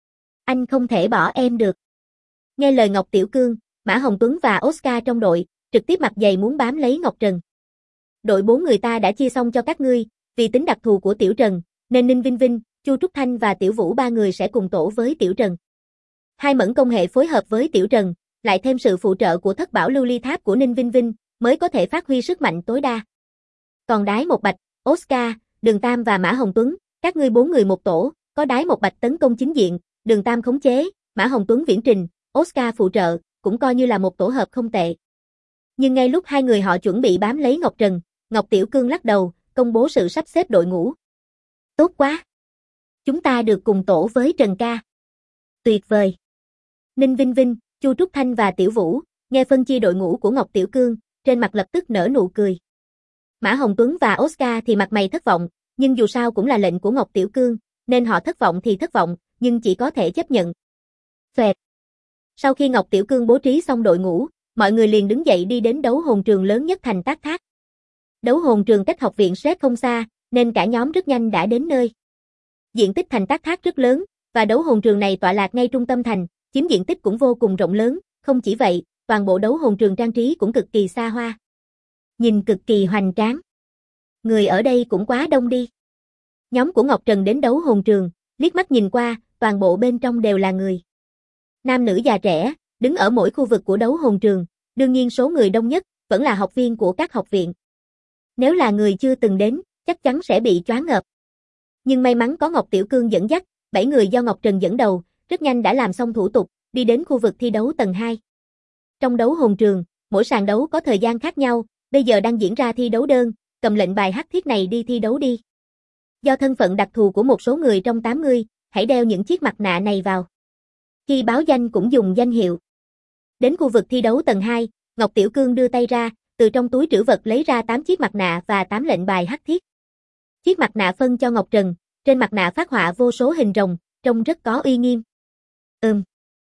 Anh không thể bỏ em được. Nghe lời Ngọc Tiểu Cương, Mã Hồng Tuấn và Oscar trong đội, trực tiếp mặt dày muốn bám lấy Ngọc Trần. Đội 4 người ta đã chia xong cho các ngươi, vì tính đặc thù của Tiểu Trần, nên Ninh Vinh Vinh, Chu Trúc Thanh và Tiểu Vũ 3 người sẽ cùng tổ với Tiểu Trần. Hai mẫn công hệ phối hợp với Tiểu Trần, lại thêm sự phụ trợ của thất bảo lưu ly tháp của Ninh Vinh Vinh, mới có thể phát huy sức mạnh tối đa. Còn Đái Một Bạch, Oscar, Đường Tam và Mã Hồng Tuấn, các ngươi 4 người một tổ, có Đái Một Bạch tấn công chính diện, Đường Tam khống chế, Mã Hồng Tuấn viễn trình, Oscar phụ trợ, cũng coi như là một tổ hợp không tệ. Nhưng ngay lúc hai người họ chuẩn bị bám lấy Ngọc Trần, Ngọc Tiểu Cương lắc đầu, công bố sự sắp xếp đội ngũ. Tốt quá! Chúng ta được cùng tổ với Trần ca. Tuyệt vời! Ninh Vinh Vinh, Chu Trúc Thanh và Tiểu Vũ, nghe phân chia đội ngũ của Ngọc Tiểu Cương, trên mặt lập tức nở nụ cười. Mã Hồng Tuấn và Oscar thì mặt mày thất vọng, nhưng dù sao cũng là lệnh của Ngọc Tiểu Cương, nên họ thất vọng thì thất vọng, nhưng chỉ có thể chấp nhận. Xoẹt! Sau khi Ngọc Tiểu Cương bố trí xong đội ngũ, mọi người liền đứng dậy đi đến đấu hồn trường lớn nhất thành Tác Thác. Đấu hồn trường cách học viện Chef không xa, nên cả nhóm rất nhanh đã đến nơi. Diện tích thành Tác Thác rất lớn, và đấu hồn trường này tọa lạc ngay trung tâm thành, chiếm diện tích cũng vô cùng rộng lớn, không chỉ vậy, toàn bộ đấu hồn trường trang trí cũng cực kỳ xa hoa. Nhìn cực kỳ hoành tráng. Người ở đây cũng quá đông đi. Nhóm của Ngọc Trần đến đấu hồn trường, liếc mắt nhìn qua, toàn bộ bên trong đều là người. Nam nữ già trẻ, đứng ở mỗi khu vực của đấu hồn trường, đương nhiên số người đông nhất, vẫn là học viên của các học viện. Nếu là người chưa từng đến, chắc chắn sẽ bị choáng ngợp. Nhưng may mắn có Ngọc Tiểu Cương dẫn dắt, 7 người do Ngọc Trần dẫn đầu, rất nhanh đã làm xong thủ tục, đi đến khu vực thi đấu tầng 2. Trong đấu hồn trường, mỗi sàn đấu có thời gian khác nhau, bây giờ đang diễn ra thi đấu đơn, cầm lệnh bài hắc thiết này đi thi đấu đi. Do thân phận đặc thù của một số người trong 80, hãy đeo những chiếc mặt nạ này vào. Khi báo danh cũng dùng danh hiệu. Đến khu vực thi đấu tầng 2, Ngọc Tiểu Cương đưa tay ra, từ trong túi trữ vật lấy ra 8 chiếc mặt nạ và 8 lệnh bài hắc thiết. Chiếc mặt nạ phân cho Ngọc Trần, trên mặt nạ phác họa vô số hình rồng, trông rất có uy nghiêm.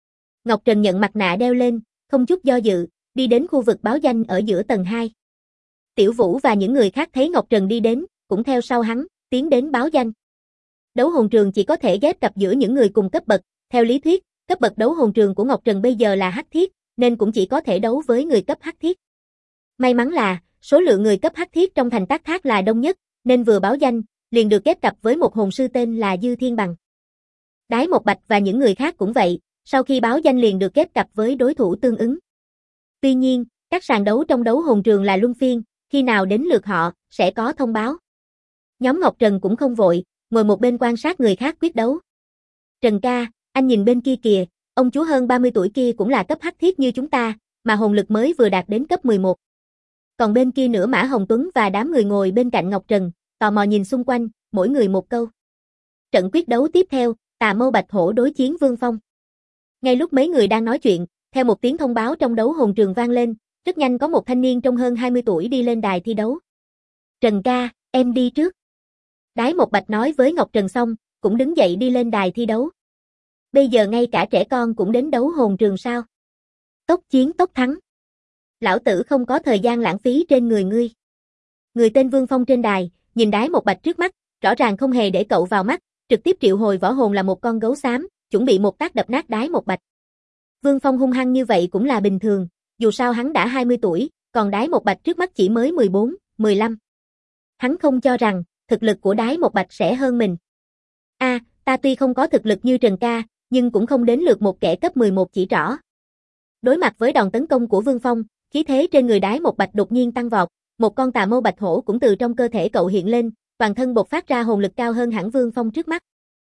Ngọc Trần nhận mặt nạ đeo lên, không chút do dự, đi đến khu vực báo danh ở giữa tầng 2. Tiểu Vũ và những người khác thấy Ngọc Trần đi đến, cũng theo sau hắn, tiến đến báo danh. Đấu hồn trường chỉ có thể ghép cặp giữa những người cùng cấp bậc, theo lý thuyết, cấp bậc đấu hồn trường của Ngọc Trần bây giờ là hắc thiết, nên cũng chỉ có thể đấu với người cấp hắc thiết. May mắn là, số lượng người cấp hắc thiết trong thành Tác Thác là đông nhất, nên vừa báo danh, liền được ghép cặp với một hồn sư tên là Dư Thiên Bằng. Đái Một Bạch và những người khác cũng vậy, sau khi báo danh liền được ghép cặp với đối thủ tương ứng. Tuy nhiên, các sàn đấu trong đấu hồn trường là luân phiên, khi nào đến lượt họ, sẽ có thông báo. Nhóm Ngọc Trần cũng không vội, ngồi một bên quan sát người khác quyết đấu. Trần ca, anh nhìn bên kia kìa, ông chú hơn 30 tuổi kia cũng là cấp hắc thiết như chúng ta, mà hồn lực mới vừa đạt đến cấp 11. Còn bên kia nữa Mã Hồng Tuấn và đám người ngồi bên cạnh Ngọc Trần, tò mò nhìn xung quanh, mỗi người một câu. Trận quyết đấu tiếp theo, Tà Mâu Bạch Hổ đối chiến Vương Phong. Ngay lúc mấy người đang nói chuyện, theo một tiếng thông báo trong đấu hồn trường vang lên, rất nhanh có một thanh niên trong hơn 20 tuổi đi lên đài thi đấu. Trần ca, em đi trước. Đái Một Bạch nói với Ngọc Trần xong, cũng đứng dậy đi lên đài thi đấu. Bây giờ ngay cả trẻ con cũng đến đấu hồn trường sao? Tốc chiến tốc thắng. Lão tử không có thời gian lãng phí trên người ngươi. Người tên Vương Phong trên đài, nhìn Đái Một Bạch trước mắt, rõ ràng không hề để cậu vào mắt, trực tiếp triệu hồi võ hồn là một con gấu xám, chuẩn bị một tác đập nát Đái Một Bạch. Vương Phong hung hăng như vậy cũng là bình thường, dù sao hắn đã 20 tuổi, còn Đái Một Bạch trước mắt chỉ mới 14, 15. Hắn không cho rằng, thực lực của Đái Một Bạch sẽ hơn mình. Ta tuy không có thực lực như Trần ca, nhưng cũng không đến lượt một kẻ cấp 11 chỉ trỏ. Đối mặt với đòn tấn công của Vương Phong, khí thế trên người Đái Một Bạch đột nhiên tăng vọt, một con Tà Mâu Bạch Hổ cũng từ trong cơ thể cậu hiện lên, toàn thân bộc phát ra hồn lực cao hơn hẳn Vương Phong trước mắt.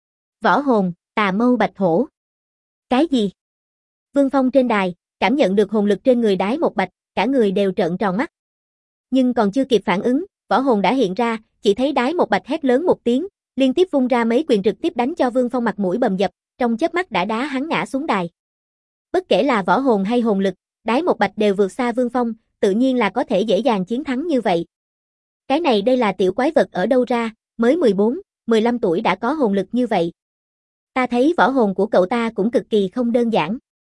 Võ hồn, Tà Mâu Bạch Hổ. Cái gì? Vương Phong trên đài, cảm nhận được hồn lực trên người Đái Một Bạch, cả người đều trợn tròn mắt. Nhưng còn chưa kịp phản ứng, võ hồn đã hiện ra, chỉ thấy Đái Một Bạch hét lớn một tiếng, liên tiếp vung ra mấy quyền trực tiếp đánh cho Vương Phong mặt mũi bầm dập, trong chớp mắt đã đá hắn ngã xuống đài. Bất kể là võ hồn hay hồn lực, Đái Một Bạch đều vượt xa Vương Phong, tự nhiên là có thể dễ dàng chiến thắng như vậy. Cái này đây là tiểu quái vật ở đâu ra, mới 14, 15 tuổi đã có hồn lực như vậy. Ta thấy võ hồn của cậu ta cũng cực kỳ không đơn giản.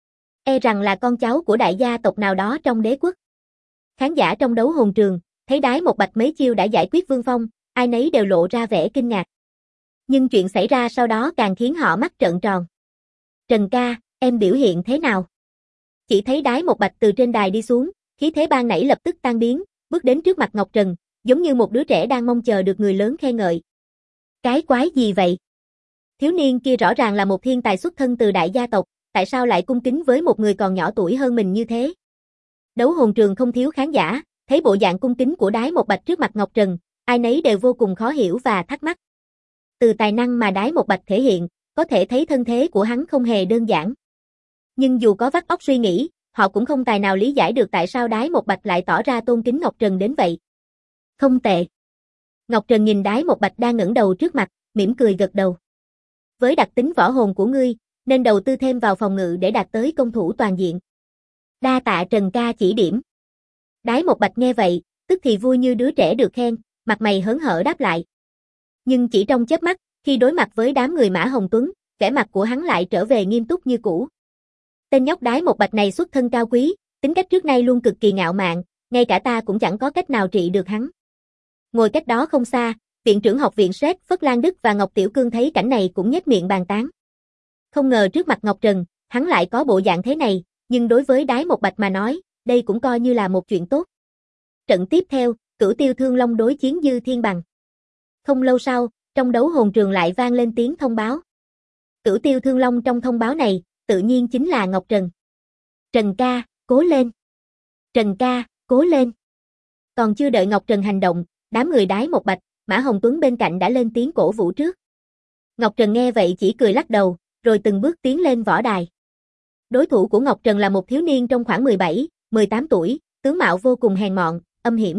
E rằng là con cháu của đại gia tộc nào đó trong đế quốc. Khán giả trong đấu hồn trường, thấy Đái Một Bạch mấy chiêu đã giải quyết Vương Phong, ai nấy đều lộ ra vẻ kinh ngạc. Nhưng chuyện xảy ra sau đó càng khiến họ mắt trợn tròn. Trần ca, em biểu hiện thế nào? Chỉ thấy Đái Một Bạch từ trên đài đi xuống, khí thế ban nãy lập tức tan biến, bước đến trước mặt Ngọc Trần, giống như một đứa trẻ đang mong chờ được người lớn khen ngợi. Cái quái gì vậy? Thiếu niên kia rõ ràng là một thiên tài xuất thân từ đại gia tộc, tại sao lại cung kính với một người còn nhỏ tuổi hơn mình như thế? Đấu hồn trường không thiếu khán giả, thấy bộ dạng cung kính của Đái Một Bạch trước mặt Ngọc Trần, ai nấy đều vô cùng khó hiểu và thắc mắc. Từ tài năng mà Đái Một Bạch thể hiện, có thể thấy thân thế của hắn không hề đơn giản. Nhưng dù có vắt óc suy nghĩ, họ cũng không tài nào lý giải được tại sao Đái Một Bạch lại tỏ ra tôn kính Ngọc Trần đến vậy. Không tệ. Ngọc Trần nhìn Đái Một Bạch đang ngẩng đầu trước mặt, mỉm cười gật đầu. Với đặc tính võ hồn của ngươi, nên đầu tư thêm vào phòng ngự để đạt tới công thủ toàn diện. Đa tạ Trần ca chỉ điểm. Đái Một Bạch nghe vậy, tức thì vui như đứa trẻ được khen, mặt mày hớn hở đáp lại. Nhưng chỉ trong chớp mắt, khi đối mặt với đám người Mã Hồng Tuấn, vẻ mặt của hắn lại trở về nghiêm túc như cũ. Tên nhóc Đái Một Bạch này xuất thân cao quý, tính cách trước nay luôn cực kỳ ngạo mạn, ngay cả ta cũng chẳng có cách nào trị được hắn. Ngồi cách đó không xa, viện trưởng học viện Sét Phất Lan Đức và Ngọc Tiểu Cương thấy cảnh này cũng nhếch miệng bàn tán. Không ngờ trước mặt Ngọc Trần, hắn lại có bộ dạng thế này, nhưng đối với Đái Một Bạch mà nói, đây cũng coi như là một chuyện tốt. Trận tiếp theo, Cửu Tiêu Thương Long đối chiến Dư Thiên Bằng. Không lâu sau, trong đấu hồn trường lại vang lên tiếng thông báo. Cửu Tiêu Thương Long trong thông báo này, tự nhiên chính là Ngọc Trần. Trần ca, cố lên. Trần ca, cố lên. Còn chưa đợi Ngọc Trần hành động, đám người Đái Một Bạch, Mã Hồng Tuấn bên cạnh đã lên tiếng cổ vũ trước. Ngọc Trần nghe vậy chỉ cười lắc đầu, rồi từng bước tiến lên võ đài. Đối thủ của Ngọc Trần là một thiếu niên trong khoảng 17, 18 tuổi, tướng mạo vô cùng hèn mọn, âm hiểm.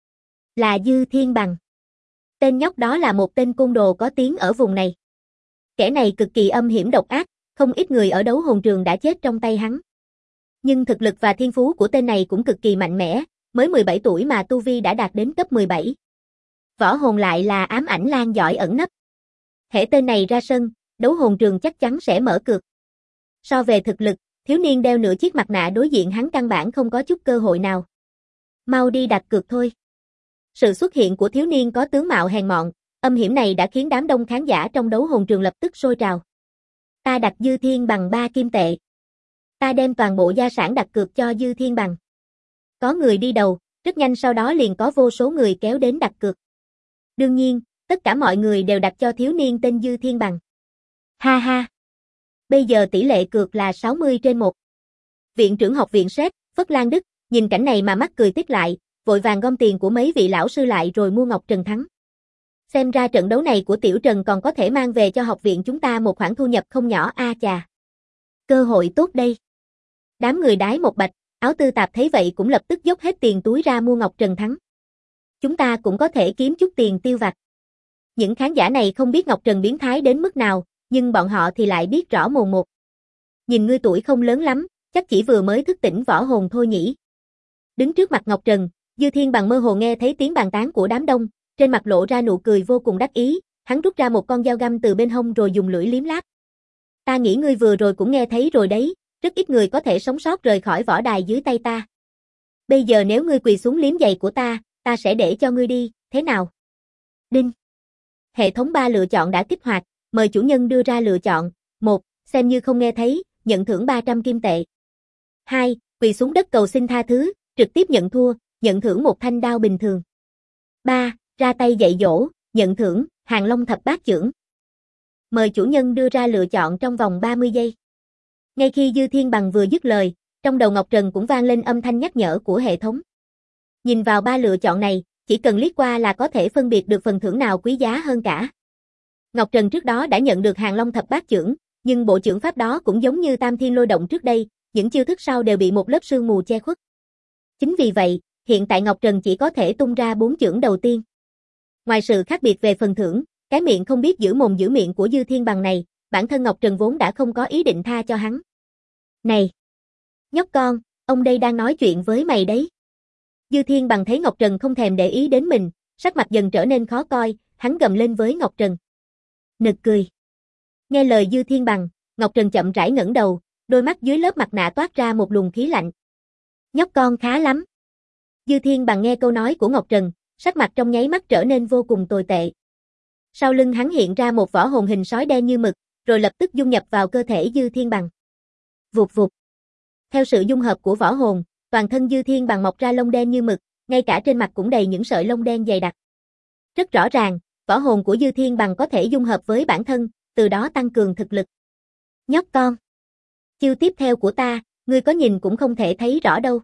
Là Dư Thiên Bằng. Tên nhóc đó là một tên côn đồ có tiếng ở vùng này. Kẻ này cực kỳ âm hiểm độc ác, không ít người ở đấu hồn trường đã chết trong tay hắn. Nhưng thực lực và thiên phú của tên này cũng cực kỳ mạnh mẽ, mới 17 tuổi mà tu vi đã đạt đến cấp 17. Võ hồn lại là ám ảnh lan giỏi ẩn nấp. Hễ tên này ra sân, đấu hồn trường chắc chắn sẽ mở cược. So về thực lực, thiếu niên đeo nửa chiếc mặt nạ đối diện hắn căn bản không có chút cơ hội nào. Mau đi đặt cược thôi. Sự xuất hiện của thiếu niên có tướng mạo hèn mọn, âm hiểm này đã khiến đám đông khán giả trong đấu hồn trường lập tức sôi trào. Ta đặt Dư Thiên bằng 3 kim tệ. Ta đem toàn bộ gia sản đặt cược cho Dư Thiên bằng. Có người đi đầu, rất nhanh sau đó liền có vô số người kéo đến đặt cược. Đương nhiên, tất cả mọi người đều đặt cho thiếu niên tên Dư Thiên bằng. Ha ha. Bây giờ tỷ lệ cược là 60/1. Viện trưởng học viện Sét, Phất Lan Đức, nhìn cảnh này mà mắt cười tít lại, vội vàng gom tiền của mấy vị lão sư lại rồi mua Ngọc Trần thắng. Xem ra trận đấu này của Tiểu Trần còn có thể mang về cho học viện chúng ta một khoản thu nhập không nhỏ a chà. Cơ hội tốt đây. Đám người đái một bạch, áo tư tạp thấy vậy cũng lập tức dốc hết tiền túi ra mua Ngọc Trần thắng. Chúng ta cũng có thể kiếm chút tiền tiêu vặt. Những khán giả này không biết Ngọc Trần biến thái đến mức nào, nhưng bọn họ thì lại biết rõ mồn một. Nhìn ngươi tuổi không lớn lắm, chắc chỉ vừa mới thức tỉnh võ hồn thôi nhỉ. Đứng trước mặt Ngọc Trần, Dư Thiên bằng mơ hồ nghe thấy tiếng bàn tán của đám đông, trên mặt lộ ra nụ cười vô cùng đắc ý, hắn rút ra một con dao găm từ bên hông rồi dùng lưỡi liếm láp. Ta nghĩ ngươi vừa rồi cũng nghe thấy rồi đấy, rất ít người có thể sống sót rời khỏi võ đài dưới tay ta. Bây giờ nếu ngươi quỳ xuống liếm giày của ta sẽ để cho ngươi đi, thế nào? Đinh. Hệ thống 3 lựa chọn đã kích hoạt, mời chủ nhân đưa ra lựa chọn. 1. Xem như không nghe thấy, nhận thưởng 300 kim tệ. 2. Quỳ xuống đất cầu xin tha thứ, trực tiếp nhận thua, nhận thưởng một thanh đao bình thường. 3. Ra tay dạy dỗ, nhận thưởng, Hàng Long thập bát chưởng. Mời chủ nhân đưa ra lựa chọn trong vòng 30 giây. Ngay khi Dư Thiên bằng vừa dứt lời, trong đầu Ngọc Trần cũng vang lên âm thanh nhắc nhở của hệ thống. Nhìn vào 3 lựa chọn này, chỉ cần liếc qua là có thể phân biệt được phần thưởng nào quý giá hơn cả. Ngọc Trần trước đó đã nhận được Hàng Long thập bát chưởng, nhưng bộ chưởng pháp đó cũng giống như Tam Thiên Lôi Động trước đây, những chiêu thức sau đều bị một lớp sương mù che khuất. Chính vì vậy, hiện tại Ngọc Trần chỉ có thể tung ra 4 chưởng đầu tiên. Ngoài sự khác biệt về phần thưởng, cái miệng không biết giữ mồm giữ miệng của Dư Thiên bằng này, bản thân Ngọc Trần vốn đã không có ý định tha cho hắn. Này! Nhóc con, ông đây đang nói chuyện với mày đấy. Dư Thiên bằng thấy Ngọc Trần không thèm để ý đến mình, sắc mặt dần trở nên khó coi, hắn gầm lên với Ngọc Trần. Nực cười. Nghe lời Dư Thiên bằng, Ngọc Trần chậm rãi ngẩng đầu, đôi mắt dưới lớp mặt nạ toát ra một luồng khí lạnh. Nhóc con khá lắm. Dư Thiên bằng nghe câu nói của Ngọc Trần, sắc mặt trong nháy mắt trở nên vô cùng tồi tệ. Sau lưng hắn hiện ra một võ hồn hình sói đen như mực, rồi lập tức dung nhập vào cơ thể Dư Thiên bằng. Vụt vụt. Theo sự dung hợp của võ hồn, toàn thân Dư Thiên bằng mọc ra lông đen như mực, ngay cả trên mặt cũng đầy những sợi lông đen dày đặc. Rất rõ ràng, võ hồn của Dư Thiên bằng có thể dung hợp với bản thân, từ đó tăng cường thực lực. Nhóc con. Chiêu tiếp theo của ta, ngươi có nhìn cũng không thể thấy rõ đâu.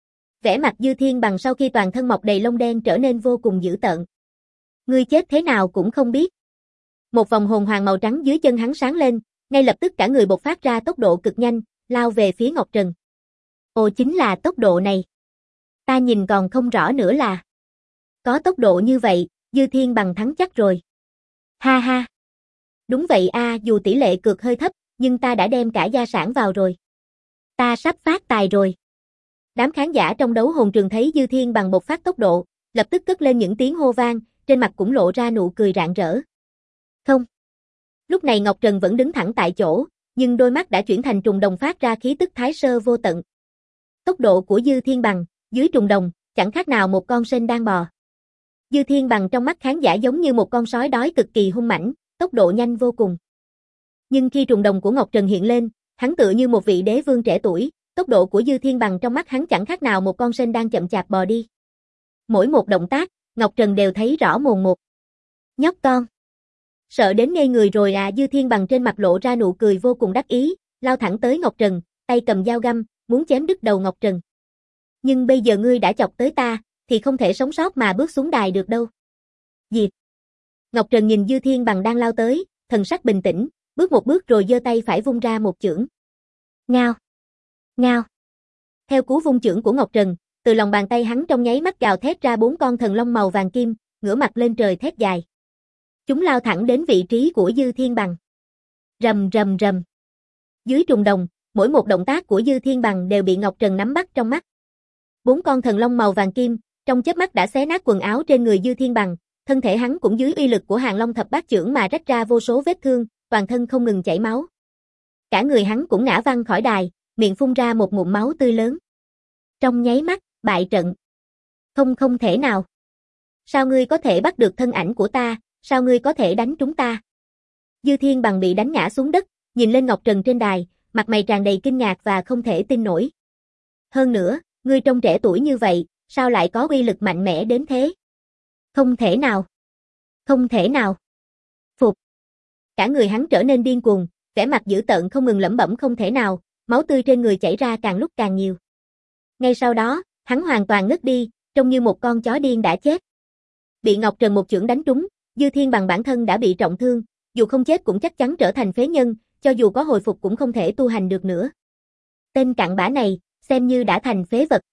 Vẻ mặt Dư Thiên bằng sau khi toàn thân mọc đầy lông đen trở nên vô cùng dữ tợn. Ngươi chết thế nào cũng không biết. Một vòng hồn hoàng màu trắng dưới chân hắn sáng lên, ngay lập tức cả người bộc phát ra tốc độ cực nhanh, lao về phía Ngọc Trần. Ồ, chính là tốc độ này. Ta nhìn còn không rõ nữa là. Có tốc độ như vậy, Dư Thiên bằng thắng chắc rồi. Ha ha. Đúng vậy a, dù tỷ lệ cược hơi thấp, nhưng ta đã đem cả gia sản vào rồi. Ta sắp phát tài rồi. Đám khán giả trong đấu hồn trường thấy Dư Thiên bằng bộc phát tốc độ, lập tức cất lên những tiếng hô vang, trên mặt cũng lộ ra nụ cười rạng rỡ. Không. Lúc này Ngọc Trần vẫn đứng thẳng tại chỗ, nhưng đôi mắt đã chuyển thành trùng đồng phát ra khí tức thái sơ vô tận. Tốc độ của Dư Thiên bằng, dưới trùng đồng, chẳng khác nào một con sên đang bò. Dư Thiên bằng trong mắt khán giả giống như một con sói đói cực kỳ hung mãnh, tốc độ nhanh vô cùng. Nhưng khi trùng đồng của Ngọc Trần hiện lên, hắn tựa như một vị đế vương trẻ tuổi, tốc độ của Dư Thiên bằng trong mắt hắn chẳng khác nào một con sên đang chậm chạp bò đi. Mỗi một động tác, Ngọc Trần đều thấy rõ mồn một. Nhóc con. Sợ đến ngây người rồi à, Dư Thiên bằng trên mặt lộ ra nụ cười vô cùng đắc ý, lao thẳng tới Ngọc Trần, tay cầm dao găm, muốn chém đứt đầu Ngọc Trần. Nhưng bây giờ ngươi đã chọc tới ta, thì không thể sống sót mà bước xuống đài được đâu. Diệt. Ngọc Trần nhìn Dư Thiên bằng đang lao tới, thần sắc bình tĩnh, bước một bước rồi giơ tay phải vung ra một chưởng. Ngao. Ngao. Theo cú vung chưởng của Ngọc Trần, từ lòng bàn tay hắn trong nháy mắt gào thét ra 4 con thần long màu vàng kim, ngửa mặt lên trời thét dài. Chúng lao thẳng đến vị trí của Dư Thiên bằng. Rầm rầm rầm. Dưới trùng đồng, mỗi một động tác của Dư Thiên bằng đều bị Ngọc Trần nắm bắt trong mắt. 4 con thần long màu vàng kim, trong chớp mắt đã xé nát quần áo trên người Dư Thiên bằng, thân thể hắn cũng dưới uy lực của Hàng Long thập bát chưởng mà rách ra vô số vết thương, toàn thân không ngừng chảy máu. Cả người hắn cũng ngã văng khỏi đài, miệng phun ra một ngụm máu tươi lớn. Trong nháy mắt, bại trận. Không thể nào. Sao ngươi có thể bắt được thân ảnh của ta, sao ngươi có thể đánh trúng ta? Dư Thiên Bằng bị đánh ngã xuống đất, nhìn lên Ngọc Trần trên đài, mặt mày tràn đầy kinh ngạc và không thể tin nổi. Hơn nữa, ngươi trông trẻ tuổi như vậy, sao lại có uy lực mạnh mẽ đến thế? Không thể nào. Không thể nào. Phục. Cả người hắn trở nên điên cuồng, vẻ mặt dữ tợn không ngừng lẩm bẩm không thể nào, máu tươi trên người chảy ra càng lúc càng nhiều. Ngay sau đó, hắn hoàn toàn ngất đi, trông như một con chó điên đã chết. Bị Ngọc Trần một chưởng đánh trúng, Dư Thiên Bằng bản thân đã bị trọng thương, dù không chết cũng chắc chắn trở thành phế nhân, cho dù có hồi phục cũng không thể tu hành được nữa. Tên cặn bã này, xem như đã thành phế vật.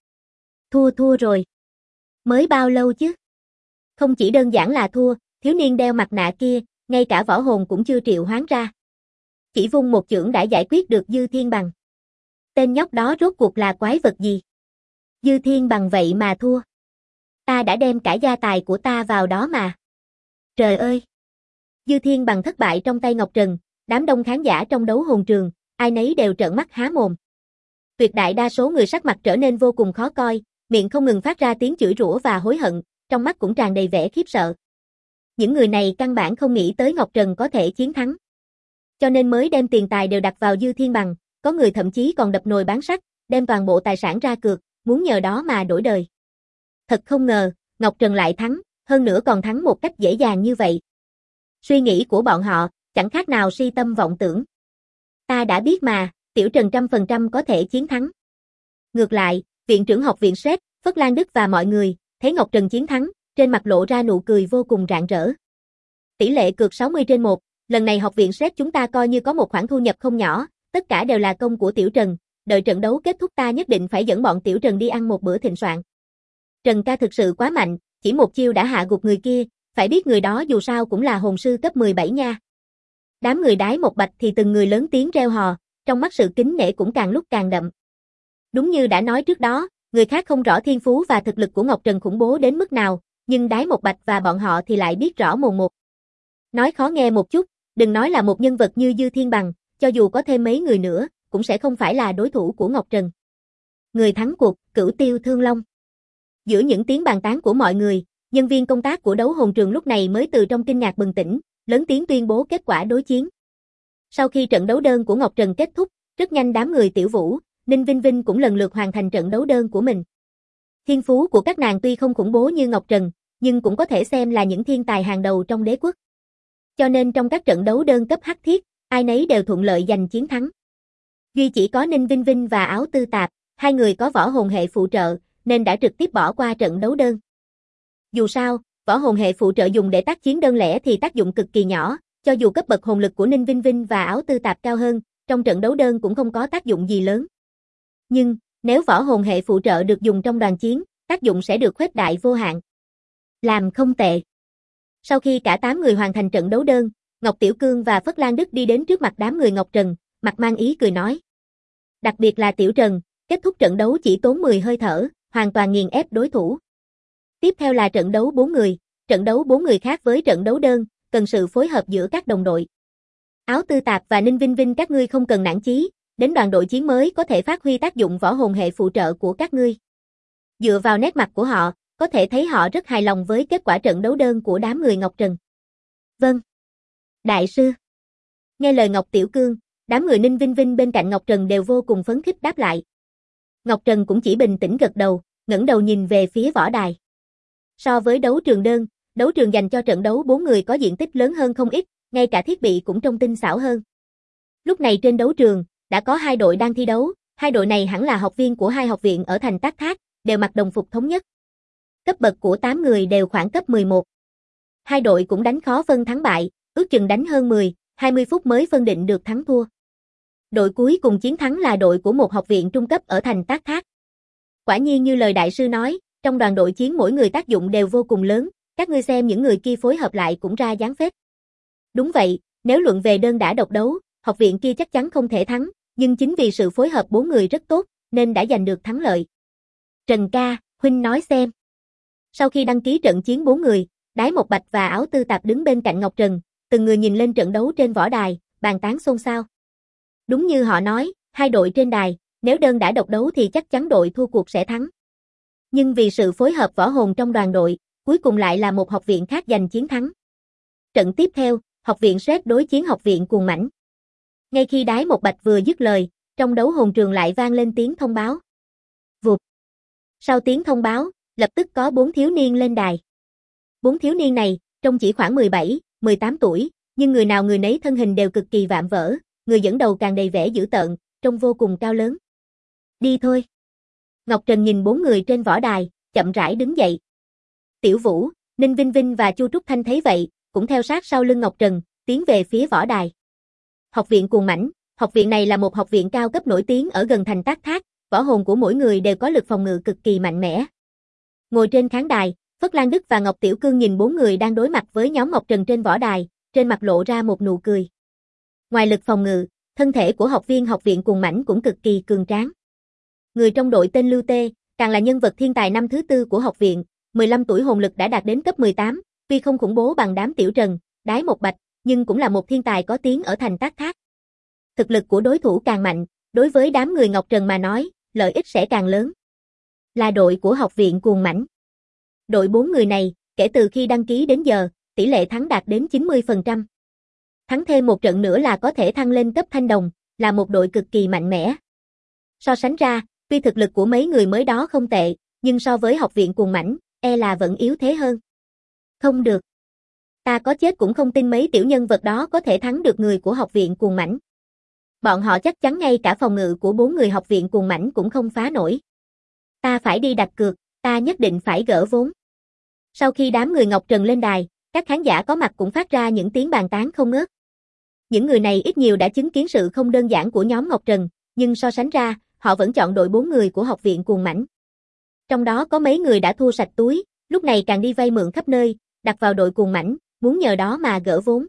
Thua rồi. Mới bao lâu chứ? Không chỉ đơn giản là thua, thiếu niên đeo mặt nạ kia, ngay cả võ hồn cũng chưa triệu hoán ra. Chỉ vung một chưởng đã giải quyết được Dư Thiên Bằng. Tên nhóc đó rốt cuộc là quái vật gì? Dư Thiên Bằng vậy mà thua. Ta đã đem cả gia tài của ta vào đó mà. Trời ơi! Dư Thiên Bằng thất bại trong tay Ngọc Trần, đám đông khán giả trong đấu hồn trường, ai nấy đều trợn mắt há mồm. Tuyệt đại đa số người sắc mặt trở nên vô cùng khó coi, miệng không ngừng phát ra tiếng chửi rủa và hối hận, trong mắt cũng tràn đầy vẻ khiếp sợ. Những người này căn bản không nghĩ tới Ngọc Trần có thể chiến thắng. Cho nên mới đem tiền tài đều đặt vào Dư Thiên Bằng, có người thậm chí còn đập nồi bán sắt, đem toàn bộ tài sản ra cược, muốn nhờ đó mà đổi đời. Thật không ngờ, Ngọc Trần lại thắng, hơn nữa còn thắng một cách dễ dàng như vậy. Suy nghĩ của bọn họ, chẳng khác nào si tâm vọng tưởng. Ta đã biết mà, Tiểu Trần 100% có thể chiến thắng. Ngược lại, viện trưởng học viện Sét, Phất Lan Đức và mọi người, thấy Ngọc Trần chiến thắng, trên mặt lộ ra nụ cười vô cùng rạng rỡ. Tỷ lệ cược 60/1, lần này học viện Sét chúng ta coi như có một khoản thu nhập không nhỏ, tất cả đều là công của Tiểu Trần, đợi trận đấu kết thúc ta nhất định phải dẫn bọn Tiểu Trần đi ăn một bữa thịnh soạn. Trần ca thực sự quá mạnh, chỉ một chiêu đã hạ gục người kia, phải biết người đó dù sao cũng là hồn sư cấp 17 nha. Đám người Đái Một Bạch thì từng người lớn tiếng reo hò, trong mắt sự kính nể cũng càng lúc càng đậm. Đúng như đã nói trước đó, người khác không rõ thiên phú và thực lực của Ngọc Trần khủng bố đến mức nào, nhưng Đái Một Bạch và bọn họ thì lại biết rõ mồn một. Nói khó nghe một chút, đừng nói là một nhân vật như Dư Thiên Bằng, cho dù có thêm mấy người nữa, cũng sẽ không phải là đối thủ của Ngọc Trần. Người thắng cuộc, Cửu Tiêu Thương Long. Giữa những tiếng bàn tán của mọi người, nhân viên công tác của đấu hồn trường lúc này mới từ trong kinh ngạc bừng tỉnh, lớn tiếng tuyên bố kết quả đối chiến. Sau khi trận đấu đơn của Ngọc Trần kết thúc, rất nhanh đám người Tiểu Vũ, Ninh Vinh Vinh cũng lần lượt hoàn thành trận đấu đơn của mình. Thiên phú của các nàng tuy không khủng bố như Ngọc Trần, nhưng cũng có thể xem là những thiên tài hàng đầu trong đế quốc. Cho nên trong các trận đấu đơn cấp hắc thiết, ai nấy đều thuận lợi giành chiến thắng. Duy chỉ có Ninh Vinh Vinh và Áo Tư Tạp, hai người có võ hồn hệ phụ trợ, nên đã trực tiếp bỏ qua trận đấu đơn. Dù sao, võ hồn hệ phụ trợ dùng để tác chiến đơn lẻ thì tác dụng cực kỳ nhỏ, cho dù cấp bậc hồn lực của Ninh Vinh Vinh và Áo Tư Tạp cao hơn, trong trận đấu đơn cũng không có tác dụng gì lớn. Nhưng, nếu võ hồn hệ phụ trợ được dùng trong đoàn chiến, tác dụng sẽ được khuếch đại vô hạn. Làm không tệ. Sau khi cả 8 người hoàn thành trận đấu đơn, Ngọc Tiểu Cương và Phất Lan Đức đi đến trước mặt đám người Ngọc Trần, mặt mang ý cười nói. Đặc biệt là Tiểu Trần, kết thúc trận đấu chỉ tốn 10 hơi thở, hoàn toàn nghiền ép đối thủ. Tiếp theo là trận đấu 4 người, trận đấu 4 người khác với trận đấu đơn, cần sự phối hợp giữa các đồng đội. Áo Tư Tạp và Ninh Vinh Vinh các ngươi không cần nản chí, đến đoàn đội chiến mới có thể phát huy tác dụng võ hồn hệ phụ trợ của các ngươi. Dựa vào nét mặt của họ, có thể thấy họ rất hài lòng với kết quả trận đấu đơn của đám người Ngọc Trần. Vâng. Đại sư. Nghe lời Ngọc Tiểu Cương, đám người Ninh Vinh Vinh bên cạnh Ngọc Trần đều vô cùng phấn khích đáp lại. Ngọc Trần cũng chỉ bình tĩnh gật đầu, ngẩng đầu nhìn về phía võ đài. So với đấu trường đơn, đấu trường dành cho trận đấu 4 người có diện tích lớn hơn không ít, ngay cả thiết bị cũng trông tinh xảo hơn. Lúc này trên đấu trường, đã có 2 đội đang thi đấu, 2 đội này hẳn là học viên của 2 học viện ở thành Tác Thác, đều mặc đồng phục thống nhất. Cấp bậc của 8 người đều khoảng cấp 11. 2 đội cũng đánh khó phân thắng bại, ước chừng đánh hơn 10-20 phút mới phân định được thắng thua. Đội cuối cùng chiến thắng là đội của một học viện trung cấp ở thành Tác Thác. Quả nhiên như lời đại sư nói, trong đoàn đội chiến mỗi người tác dụng đều vô cùng lớn, các ngươi xem những người kia phối hợp lại cũng ra dáng phết. Đúng vậy, nếu luận về đơn đả độc đấu, học viện kia chắc chắn không thể thắng, nhưng chính vì sự phối hợp 4 người rất tốt, nên đã giành được thắng lợi. Trần ca, huynh nói xem. Sau khi đăng ký trận chiến 4 người, Đái Một Bạch và Áo Tư Tạp đứng bên cạnh Ngọc Trần, từng người nhìn lên trận đấu trên võ đài, bàn tán xôn xao. Đúng như họ nói, 2 đội trên đài, Nếu đơn đã độc đấu thì chắc chắn đội thua cuộc sẽ thắng. Nhưng vì sự phối hợp võ hồn trong đoàn đội, cuối cùng lại là một học viện khác giành chiến thắng. Trận tiếp theo, học viện Sret đối chiến học viện Cuồng Mãnh. Ngay khi Đái Một Bạch vừa dứt lời, trong đấu hồn trường lại vang lên tiếng thông báo. Vụt. Sau tiếng thông báo, lập tức có 4 thiếu niên lên đài. 4 thiếu niên này, trông chỉ khoảng 17, 18 tuổi, nhưng người nào người nấy thân hình đều cực kỳ vạm vỡ, người dẫn đầu càng đầy vẻ dữ tợn, trông vô cùng cao lớn. Đi thôi. Ngọc Trần nhìn 4 người trên võ đài, chậm rãi đứng dậy. Tiểu Vũ, Ninh Vinh Vinh và Chu Trúc Thanh thấy vậy, cũng theo sát sau lưng Ngọc Trần, tiến về phía võ đài. Học viện Cuồng Mãnh, học viện này là một học viện cao cấp nổi tiếng ở gần thành Tác Thác, võ hồn của mỗi người đều có lực phòng ngự cực kỳ mạnh mẽ. Ngồi trên khán đài, Phất Lan Đức và Ngọc Tiểu Cương nhìn 4 người đang đối mặt với nhóm Ngọc Trần trên võ đài, trên mặt lộ ra một nụ cười. Ngoài lực phòng ngự, thân thể của học viên học viện Cuồng Mãnh cũng cực kỳ cường tráng. Người trong đội tên Lưu Tê, càng là nhân vật thiên tài năm thứ 4 của học viện, 15 tuổi hồn lực đã đạt đến cấp 18, tuy không khủng bố bằng đám Tiểu Trần, Đái Một Bạch, nhưng cũng là một thiên tài có tiếng ở thành Tác Thác. Thực lực của đối thủ càng mạnh, đối với đám người Ngọc Trần mà nói, lợi ích sẽ càng lớn. Là đội của học viện Cuồng Mãnh. Đội 4 người này, kể từ khi đăng ký đến giờ, tỷ lệ thắng đạt đến 90%. Thắng thêm một trận nữa là có thể thăng lên cấp thanh đồng, là một đội cực kỳ mạnh mẽ. So sánh ra, tuy thực lực của mấy người mới đó không tệ, nhưng so với học viện Cuồng Mãnh, e là vẫn yếu thế hơn. Không được. Ta có chết cũng không tin mấy tiểu nhân vật đó có thể thắng được người của học viện Cuồng Mãnh. Bọn họ chắc chắn ngay cả phòng ngự của 4 người học viện Cuồng Mãnh cũng không phá nổi. Ta phải đi đặt cược, ta nhất định phải gỡ vốn. Sau khi đám người Ngọc Trần lên đài, các khán giả có mặt cũng phát ra những tiếng bàn tán không ngớt. Những người này ít nhiều đã chứng kiến sự không đơn giản của nhóm Ngọc Trần, nhưng so sánh ra, họ vẫn chọn đội 4 người của học viện Cuồng Mãnh. Trong đó có mấy người đã thua sạch túi, lúc này càng đi vay mượn khắp nơi, đặt vào đội Cuồng Mãnh, muốn nhờ đó mà gỡ vốn.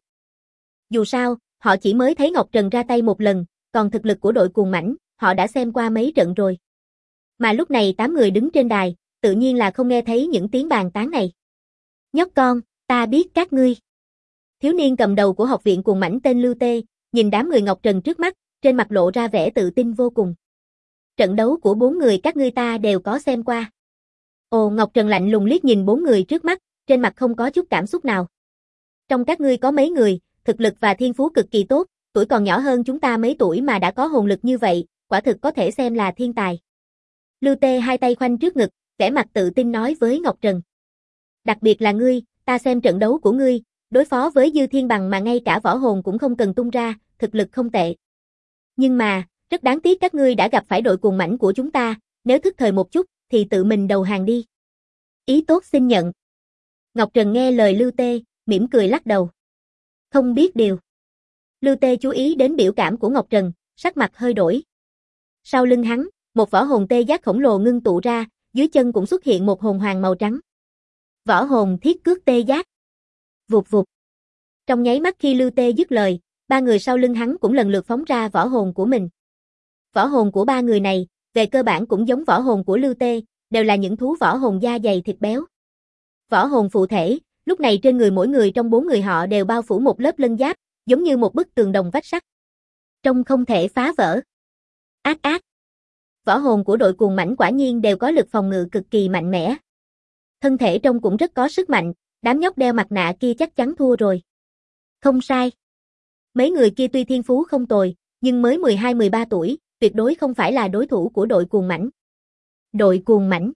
Dù sao, họ chỉ mới thấy Ngọc Trần ra tay một lần, còn thực lực của đội Cuồng Mãnh, họ đã xem qua mấy trận rồi. Mà lúc này 8 người đứng trên đài, tự nhiên là không nghe thấy những tiếng bàn tán này. Nhóc con, ta biết các ngươi. Thiếu niên cầm đầu của học viện Cuồng Mãnh tên Lưu Tê, nhìn đám người Ngọc Trần trước mắt, trên mặt lộ ra vẻ tự tin vô cùng. Trận đấu của 4 người các ngươi ta đều có xem qua. Ồ, Ngọc Trần lạnh lùng liếc nhìn 4 người trước mắt, trên mặt không có chút cảm xúc nào. Trong các ngươi có mấy người, thực lực và thiên phú cực kỳ tốt, tuổi còn nhỏ hơn chúng ta mấy tuổi mà đã có hồn lực như vậy, quả thực có thể xem là thiên tài. Lưu Tê hai tay khoanh trước ngực, vẻ mặt tự tin nói với Ngọc Trần. Đặc biệt là ngươi, ta xem trận đấu của ngươi, đối phó với Dư Thiên Bằng mà ngay cả võ hồn cũng không cần tung ra, thực lực không tệ. Nhưng mà, rất đáng tiếc các ngươi đã gặp phải đội Cuồng Mãnh của chúng ta, nếu thức thời một chút, thì tự mình đầu hàng đi. Ý tốt xin nhận. Ngọc Trần nghe lời Lưu Tê, mỉm cười lắc đầu. Không biết điều. Lưu Tê chú ý đến biểu cảm của Ngọc Trần, sắc mặt hơi đổi. Sau lưng hắn, một võ hồn tê giác khổng lồ ngưng tụ ra, dưới chân cũng xuất hiện một hồn hoàng màu trắng. Võ hồn thiết cước tê giác. Vụt vụt. Trong nháy mắt khi Lưu Tê dứt lời, 3 người sau lưng hắn cũng lần lượt phóng ra võ hồn của mình. Võ hồn của 3 người này, về cơ bản cũng giống võ hồn của Lưu Tê, đều là những thú võ hồn da dày thịt béo. Võ hồn phụ thể, lúc này trên người mỗi người trong 4 người họ đều bao phủ một lớp lân giáp, giống như một bức tường đồng vách sắt. Trông không thể phá vỡ. Ác ác. Võ hồn của đội Cuồng Mãnh quả nhiên đều có lực phòng ngự cực kỳ mạnh mẽ. Thân thể trông cũng rất có sức mạnh, đám nhóc đeo mặt nạ kia chắc chắn thua rồi. Không sai. Mấy người kia tuy thiên phú không tồi, nhưng mới 12-13 tuổi, tuyệt đối không phải là đối thủ của đội Cuồng Mãnh. Đội Cuồng Mãnh.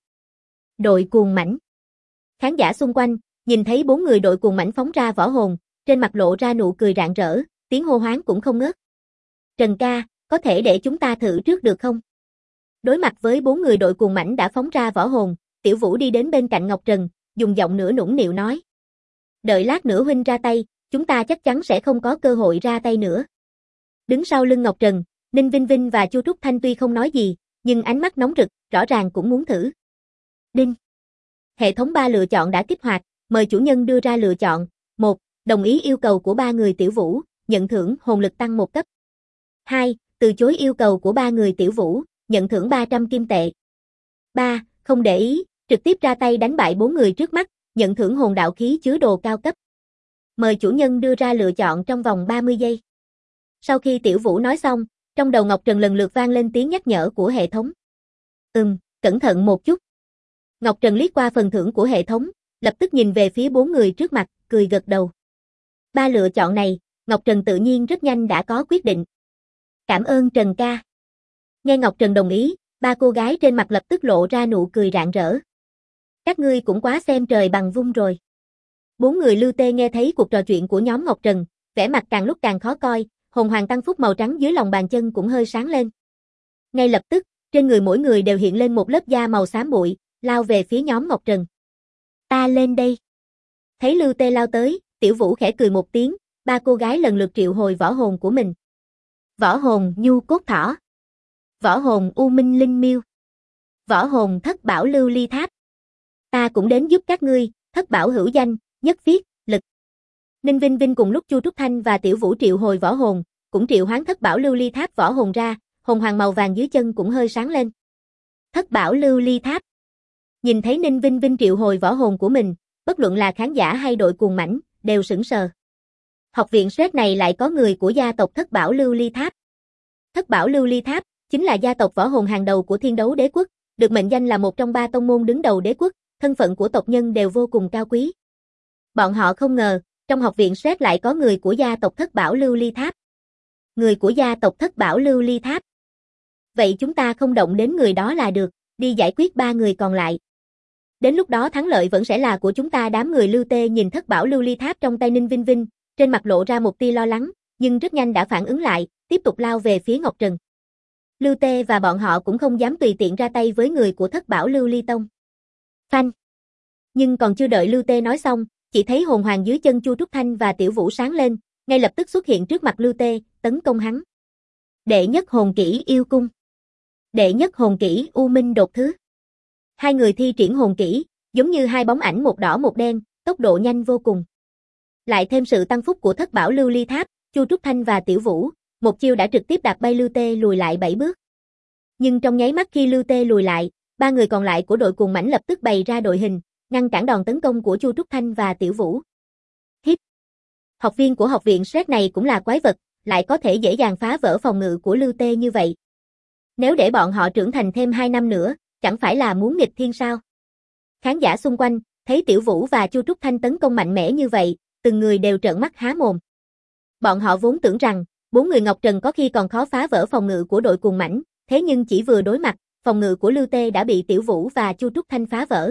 Đội Cuồng Mãnh. Khán giả xung quanh, nhìn thấy 4 người đội Cuồng Mãnh phóng ra võ hồn, trên mặt lộ ra nụ cười rạng rỡ, tiếng hô hoán cũng không ngớt. Trần ca, có thể để chúng ta thử trước được không? Đối mặt với 4 người đội Cuồng Mãnh đã phóng ra võ hồn, Tiểu Vũ đi đến bên cạnh Ngọc Trần, dùng giọng nửa nũng nịu nói. Đợi lát nữa huynh ra tay, chúng ta chắc chắn sẽ không có cơ hội ra tay nữa. Đứng sau lưng Ngọc Trần, Ninh Vinh Vinh và Chu Trúc Thanh tuy không nói gì, nhưng ánh mắt nóng rực, rõ ràng cũng muốn thử. Đinh. Hệ thống 3 lựa chọn đã kích hoạt, mời chủ nhân đưa ra lựa chọn. 1. Đồng ý yêu cầu của 3 người Tiểu Vũ, nhận thưởng hồn lực tăng 1 cấp. 2. Từ chối yêu cầu của 3 người Tiểu Vũ, nhận thưởng 300 kim tệ. 3. Không để ý, trực tiếp ra tay đánh bại 4 người trước mắt, nhận thưởng hồn đạo khí chứa đồ cao cấp. Mời chủ nhân đưa ra lựa chọn trong vòng 30 giây. Sau khi Tiểu Vũ nói xong, Trong đầu Ngọc Trần lần lượt vang lên tiếng nhắc nhở của hệ thống. Cẩn thận một chút. Ngọc Trần liếc qua phần thưởng của hệ thống, lập tức nhìn về phía 4 người trước mặt, cười gật đầu. 3 lựa chọn này, Ngọc Trần tự nhiên rất nhanh đã có quyết định. Cảm ơn Trần ca. Nghe Ngọc Trần đồng ý, 3 cô gái trên mặt lập tức lộ ra nụ cười rạng rỡ. Các ngươi cũng quá xem trời bằng vung rồi. 4 người Lưu Tê nghe thấy cuộc trò chuyện của nhóm Ngọc Trần, vẻ mặt càng lúc càng khó coi, hồn hoàng tăng phúc màu trắng dưới lòng bàn chân cũng hơi sáng lên. Ngay lập tức, trên người mỗi người đều hiện lên một lớp da màu xám bụi, lao về phía nhóm Ngọc Trần. Ta lên đây. Thấy Lưu Tê lao tới, Tiểu Vũ khẽ cười một tiếng, 3 cô gái lần lượt triệu hồi võ hồn của mình. Võ hồn Nhu Cốt Thỏ, võ hồn U Minh Linh Miêu, võ hồn Thất Bảo Lưu Ly Tháp. Ta cũng đến giúp các ngươi, Thất Bảo hữu danh, nhất viết, lực. Ninh Vinh Vinh cùng lúc Chu Trúc Thanh và Tiểu Vũ triệu hồi võ hồn, cũng triệu hoán Thất Bảo Lưu Ly Tháp võ hồn ra, hồn hoàng màu vàng dưới chân cũng hơi sáng lên. Thất Bảo Lưu Ly Tháp. Nhìn thấy Ninh Vinh Vinh triệu hồi võ hồn của mình, bất luận là khán giả hay đội cuồng mãnh, đều sửng sờ. Học viện Shrek này lại có người của gia tộc Thất Bảo Lưu Ly Tháp. Thất Bảo Lưu Ly Tháp chính là gia tộc võ hồn hàng đầu của Thiên Đấu Đế quốc, được mệnh danh là một trong 3 tông môn đứng đầu đế quốc, thân phận của tộc nhân đều vô cùng cao quý. Bọn họ không ngờ, trong học viện Shrek lại có người của gia tộc Thất Bảo Lưu Ly Tháp. Người của gia tộc Thất Bảo Lưu Ly Tháp. Vậy chúng ta không động đến người đó là được, đi giải quyết 3 người còn lại. Đến lúc đó thắng lợi vẫn sẽ là của chúng ta. Đám người Lưu Tê nhìn Thất Bảo Lưu Ly Tháp trong tay Ninh Vinh Vinh, trên mặt lộ ra một tia lo lắng, nhưng rất nhanh đã phản ứng lại, tiếp tục lao về phía Ngọc Trần. Lưu Tê và bọn họ cũng không dám tùy tiện ra tay với người của Thất Bảo Lưu Ly Tông. Phanh. Nhưng còn chưa đợi Lưu Tê nói xong, chỉ thấy hồn hoàng dưới chân Chu Trúc Thanh và Tiểu Vũ sáng lên, ngay lập tức xuất hiện trước mặt Lưu Tê, tấn công hắn. Đệ nhất hồn kỹ Yêu Cung, đệ nhất hồn kỹ U Minh Đột Thứ. Hai người thi triển hồn kỹ, giống như hai bóng ảnh một đỏ một đen, tốc độ nhanh vô cùng. Lại thêm sự tăng phúc của Thất Bảo Lưu Ly Tháp, Chu Trúc Thanh và Tiểu Vũ, một chiêu đã trực tiếp đạp bay Lưu Tê lùi lại 7 bước. Nhưng trong nháy mắt khi Lưu Tê lùi lại, 3 người còn lại của đội cuồng mãnh lập tức bày ra đội hình, ngăn cản đòn tấn công của Chu Trúc Thanh và Tiểu Vũ. Hít. Học viên của học viện Shrek này cũng là quái vật, lại có thể dễ dàng phá vỡ phòng ngự của Lưu Tê như vậy. Nếu để bọn họ trưởng thành thêm 2 năm nữa, chẳng phải là muốn nghịch thiên sao? Khán giả xung quanh, thấy Tiểu Vũ và Chu Trúc Thanh tấn công mạnh mẽ như vậy, từng người đều trợn mắt há mồm. Bọn họ vốn tưởng rằng, 4 người Ngọc Trần có khi còn khó phá vỡ phòng ngự của đội cuồng mãnh, thế nhưng chỉ vừa đối mặt, phòng ngự của Lưu Tê đã bị Tiểu Vũ và Chu Trúc Thanh phá vỡ.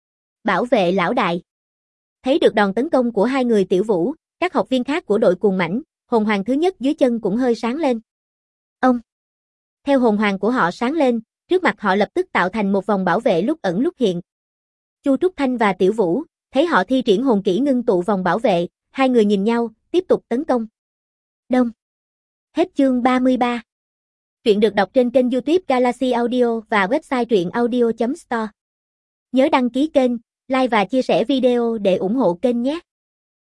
Bảo vệ lão đại. Thấy được đòn tấn công của 2 người Tiểu Vũ, các học viên khác của đội cuồng mãnh, hồn hoàng thứ nhất dưới chân cũng hơi sáng lên. Ông. Theo hồn hoàng của họ sáng lên, trước mặt họ lập tức tạo thành một vòng bảo vệ lúc ẩn lúc hiện. Chu Trúc Thanh và Tiểu Vũ, thấy họ thi triển hồn kỹ ngưng tụ vòng bảo vệ, 2 người nhìn nhau, tiếp tục tấn công. Đông. Hết chương 33. Truyện được đọc trên kênh YouTube Galaxy Audio và website truyệnaudio.store. Nhớ đăng ký kênh, like và chia sẻ video để ủng hộ kênh nhé.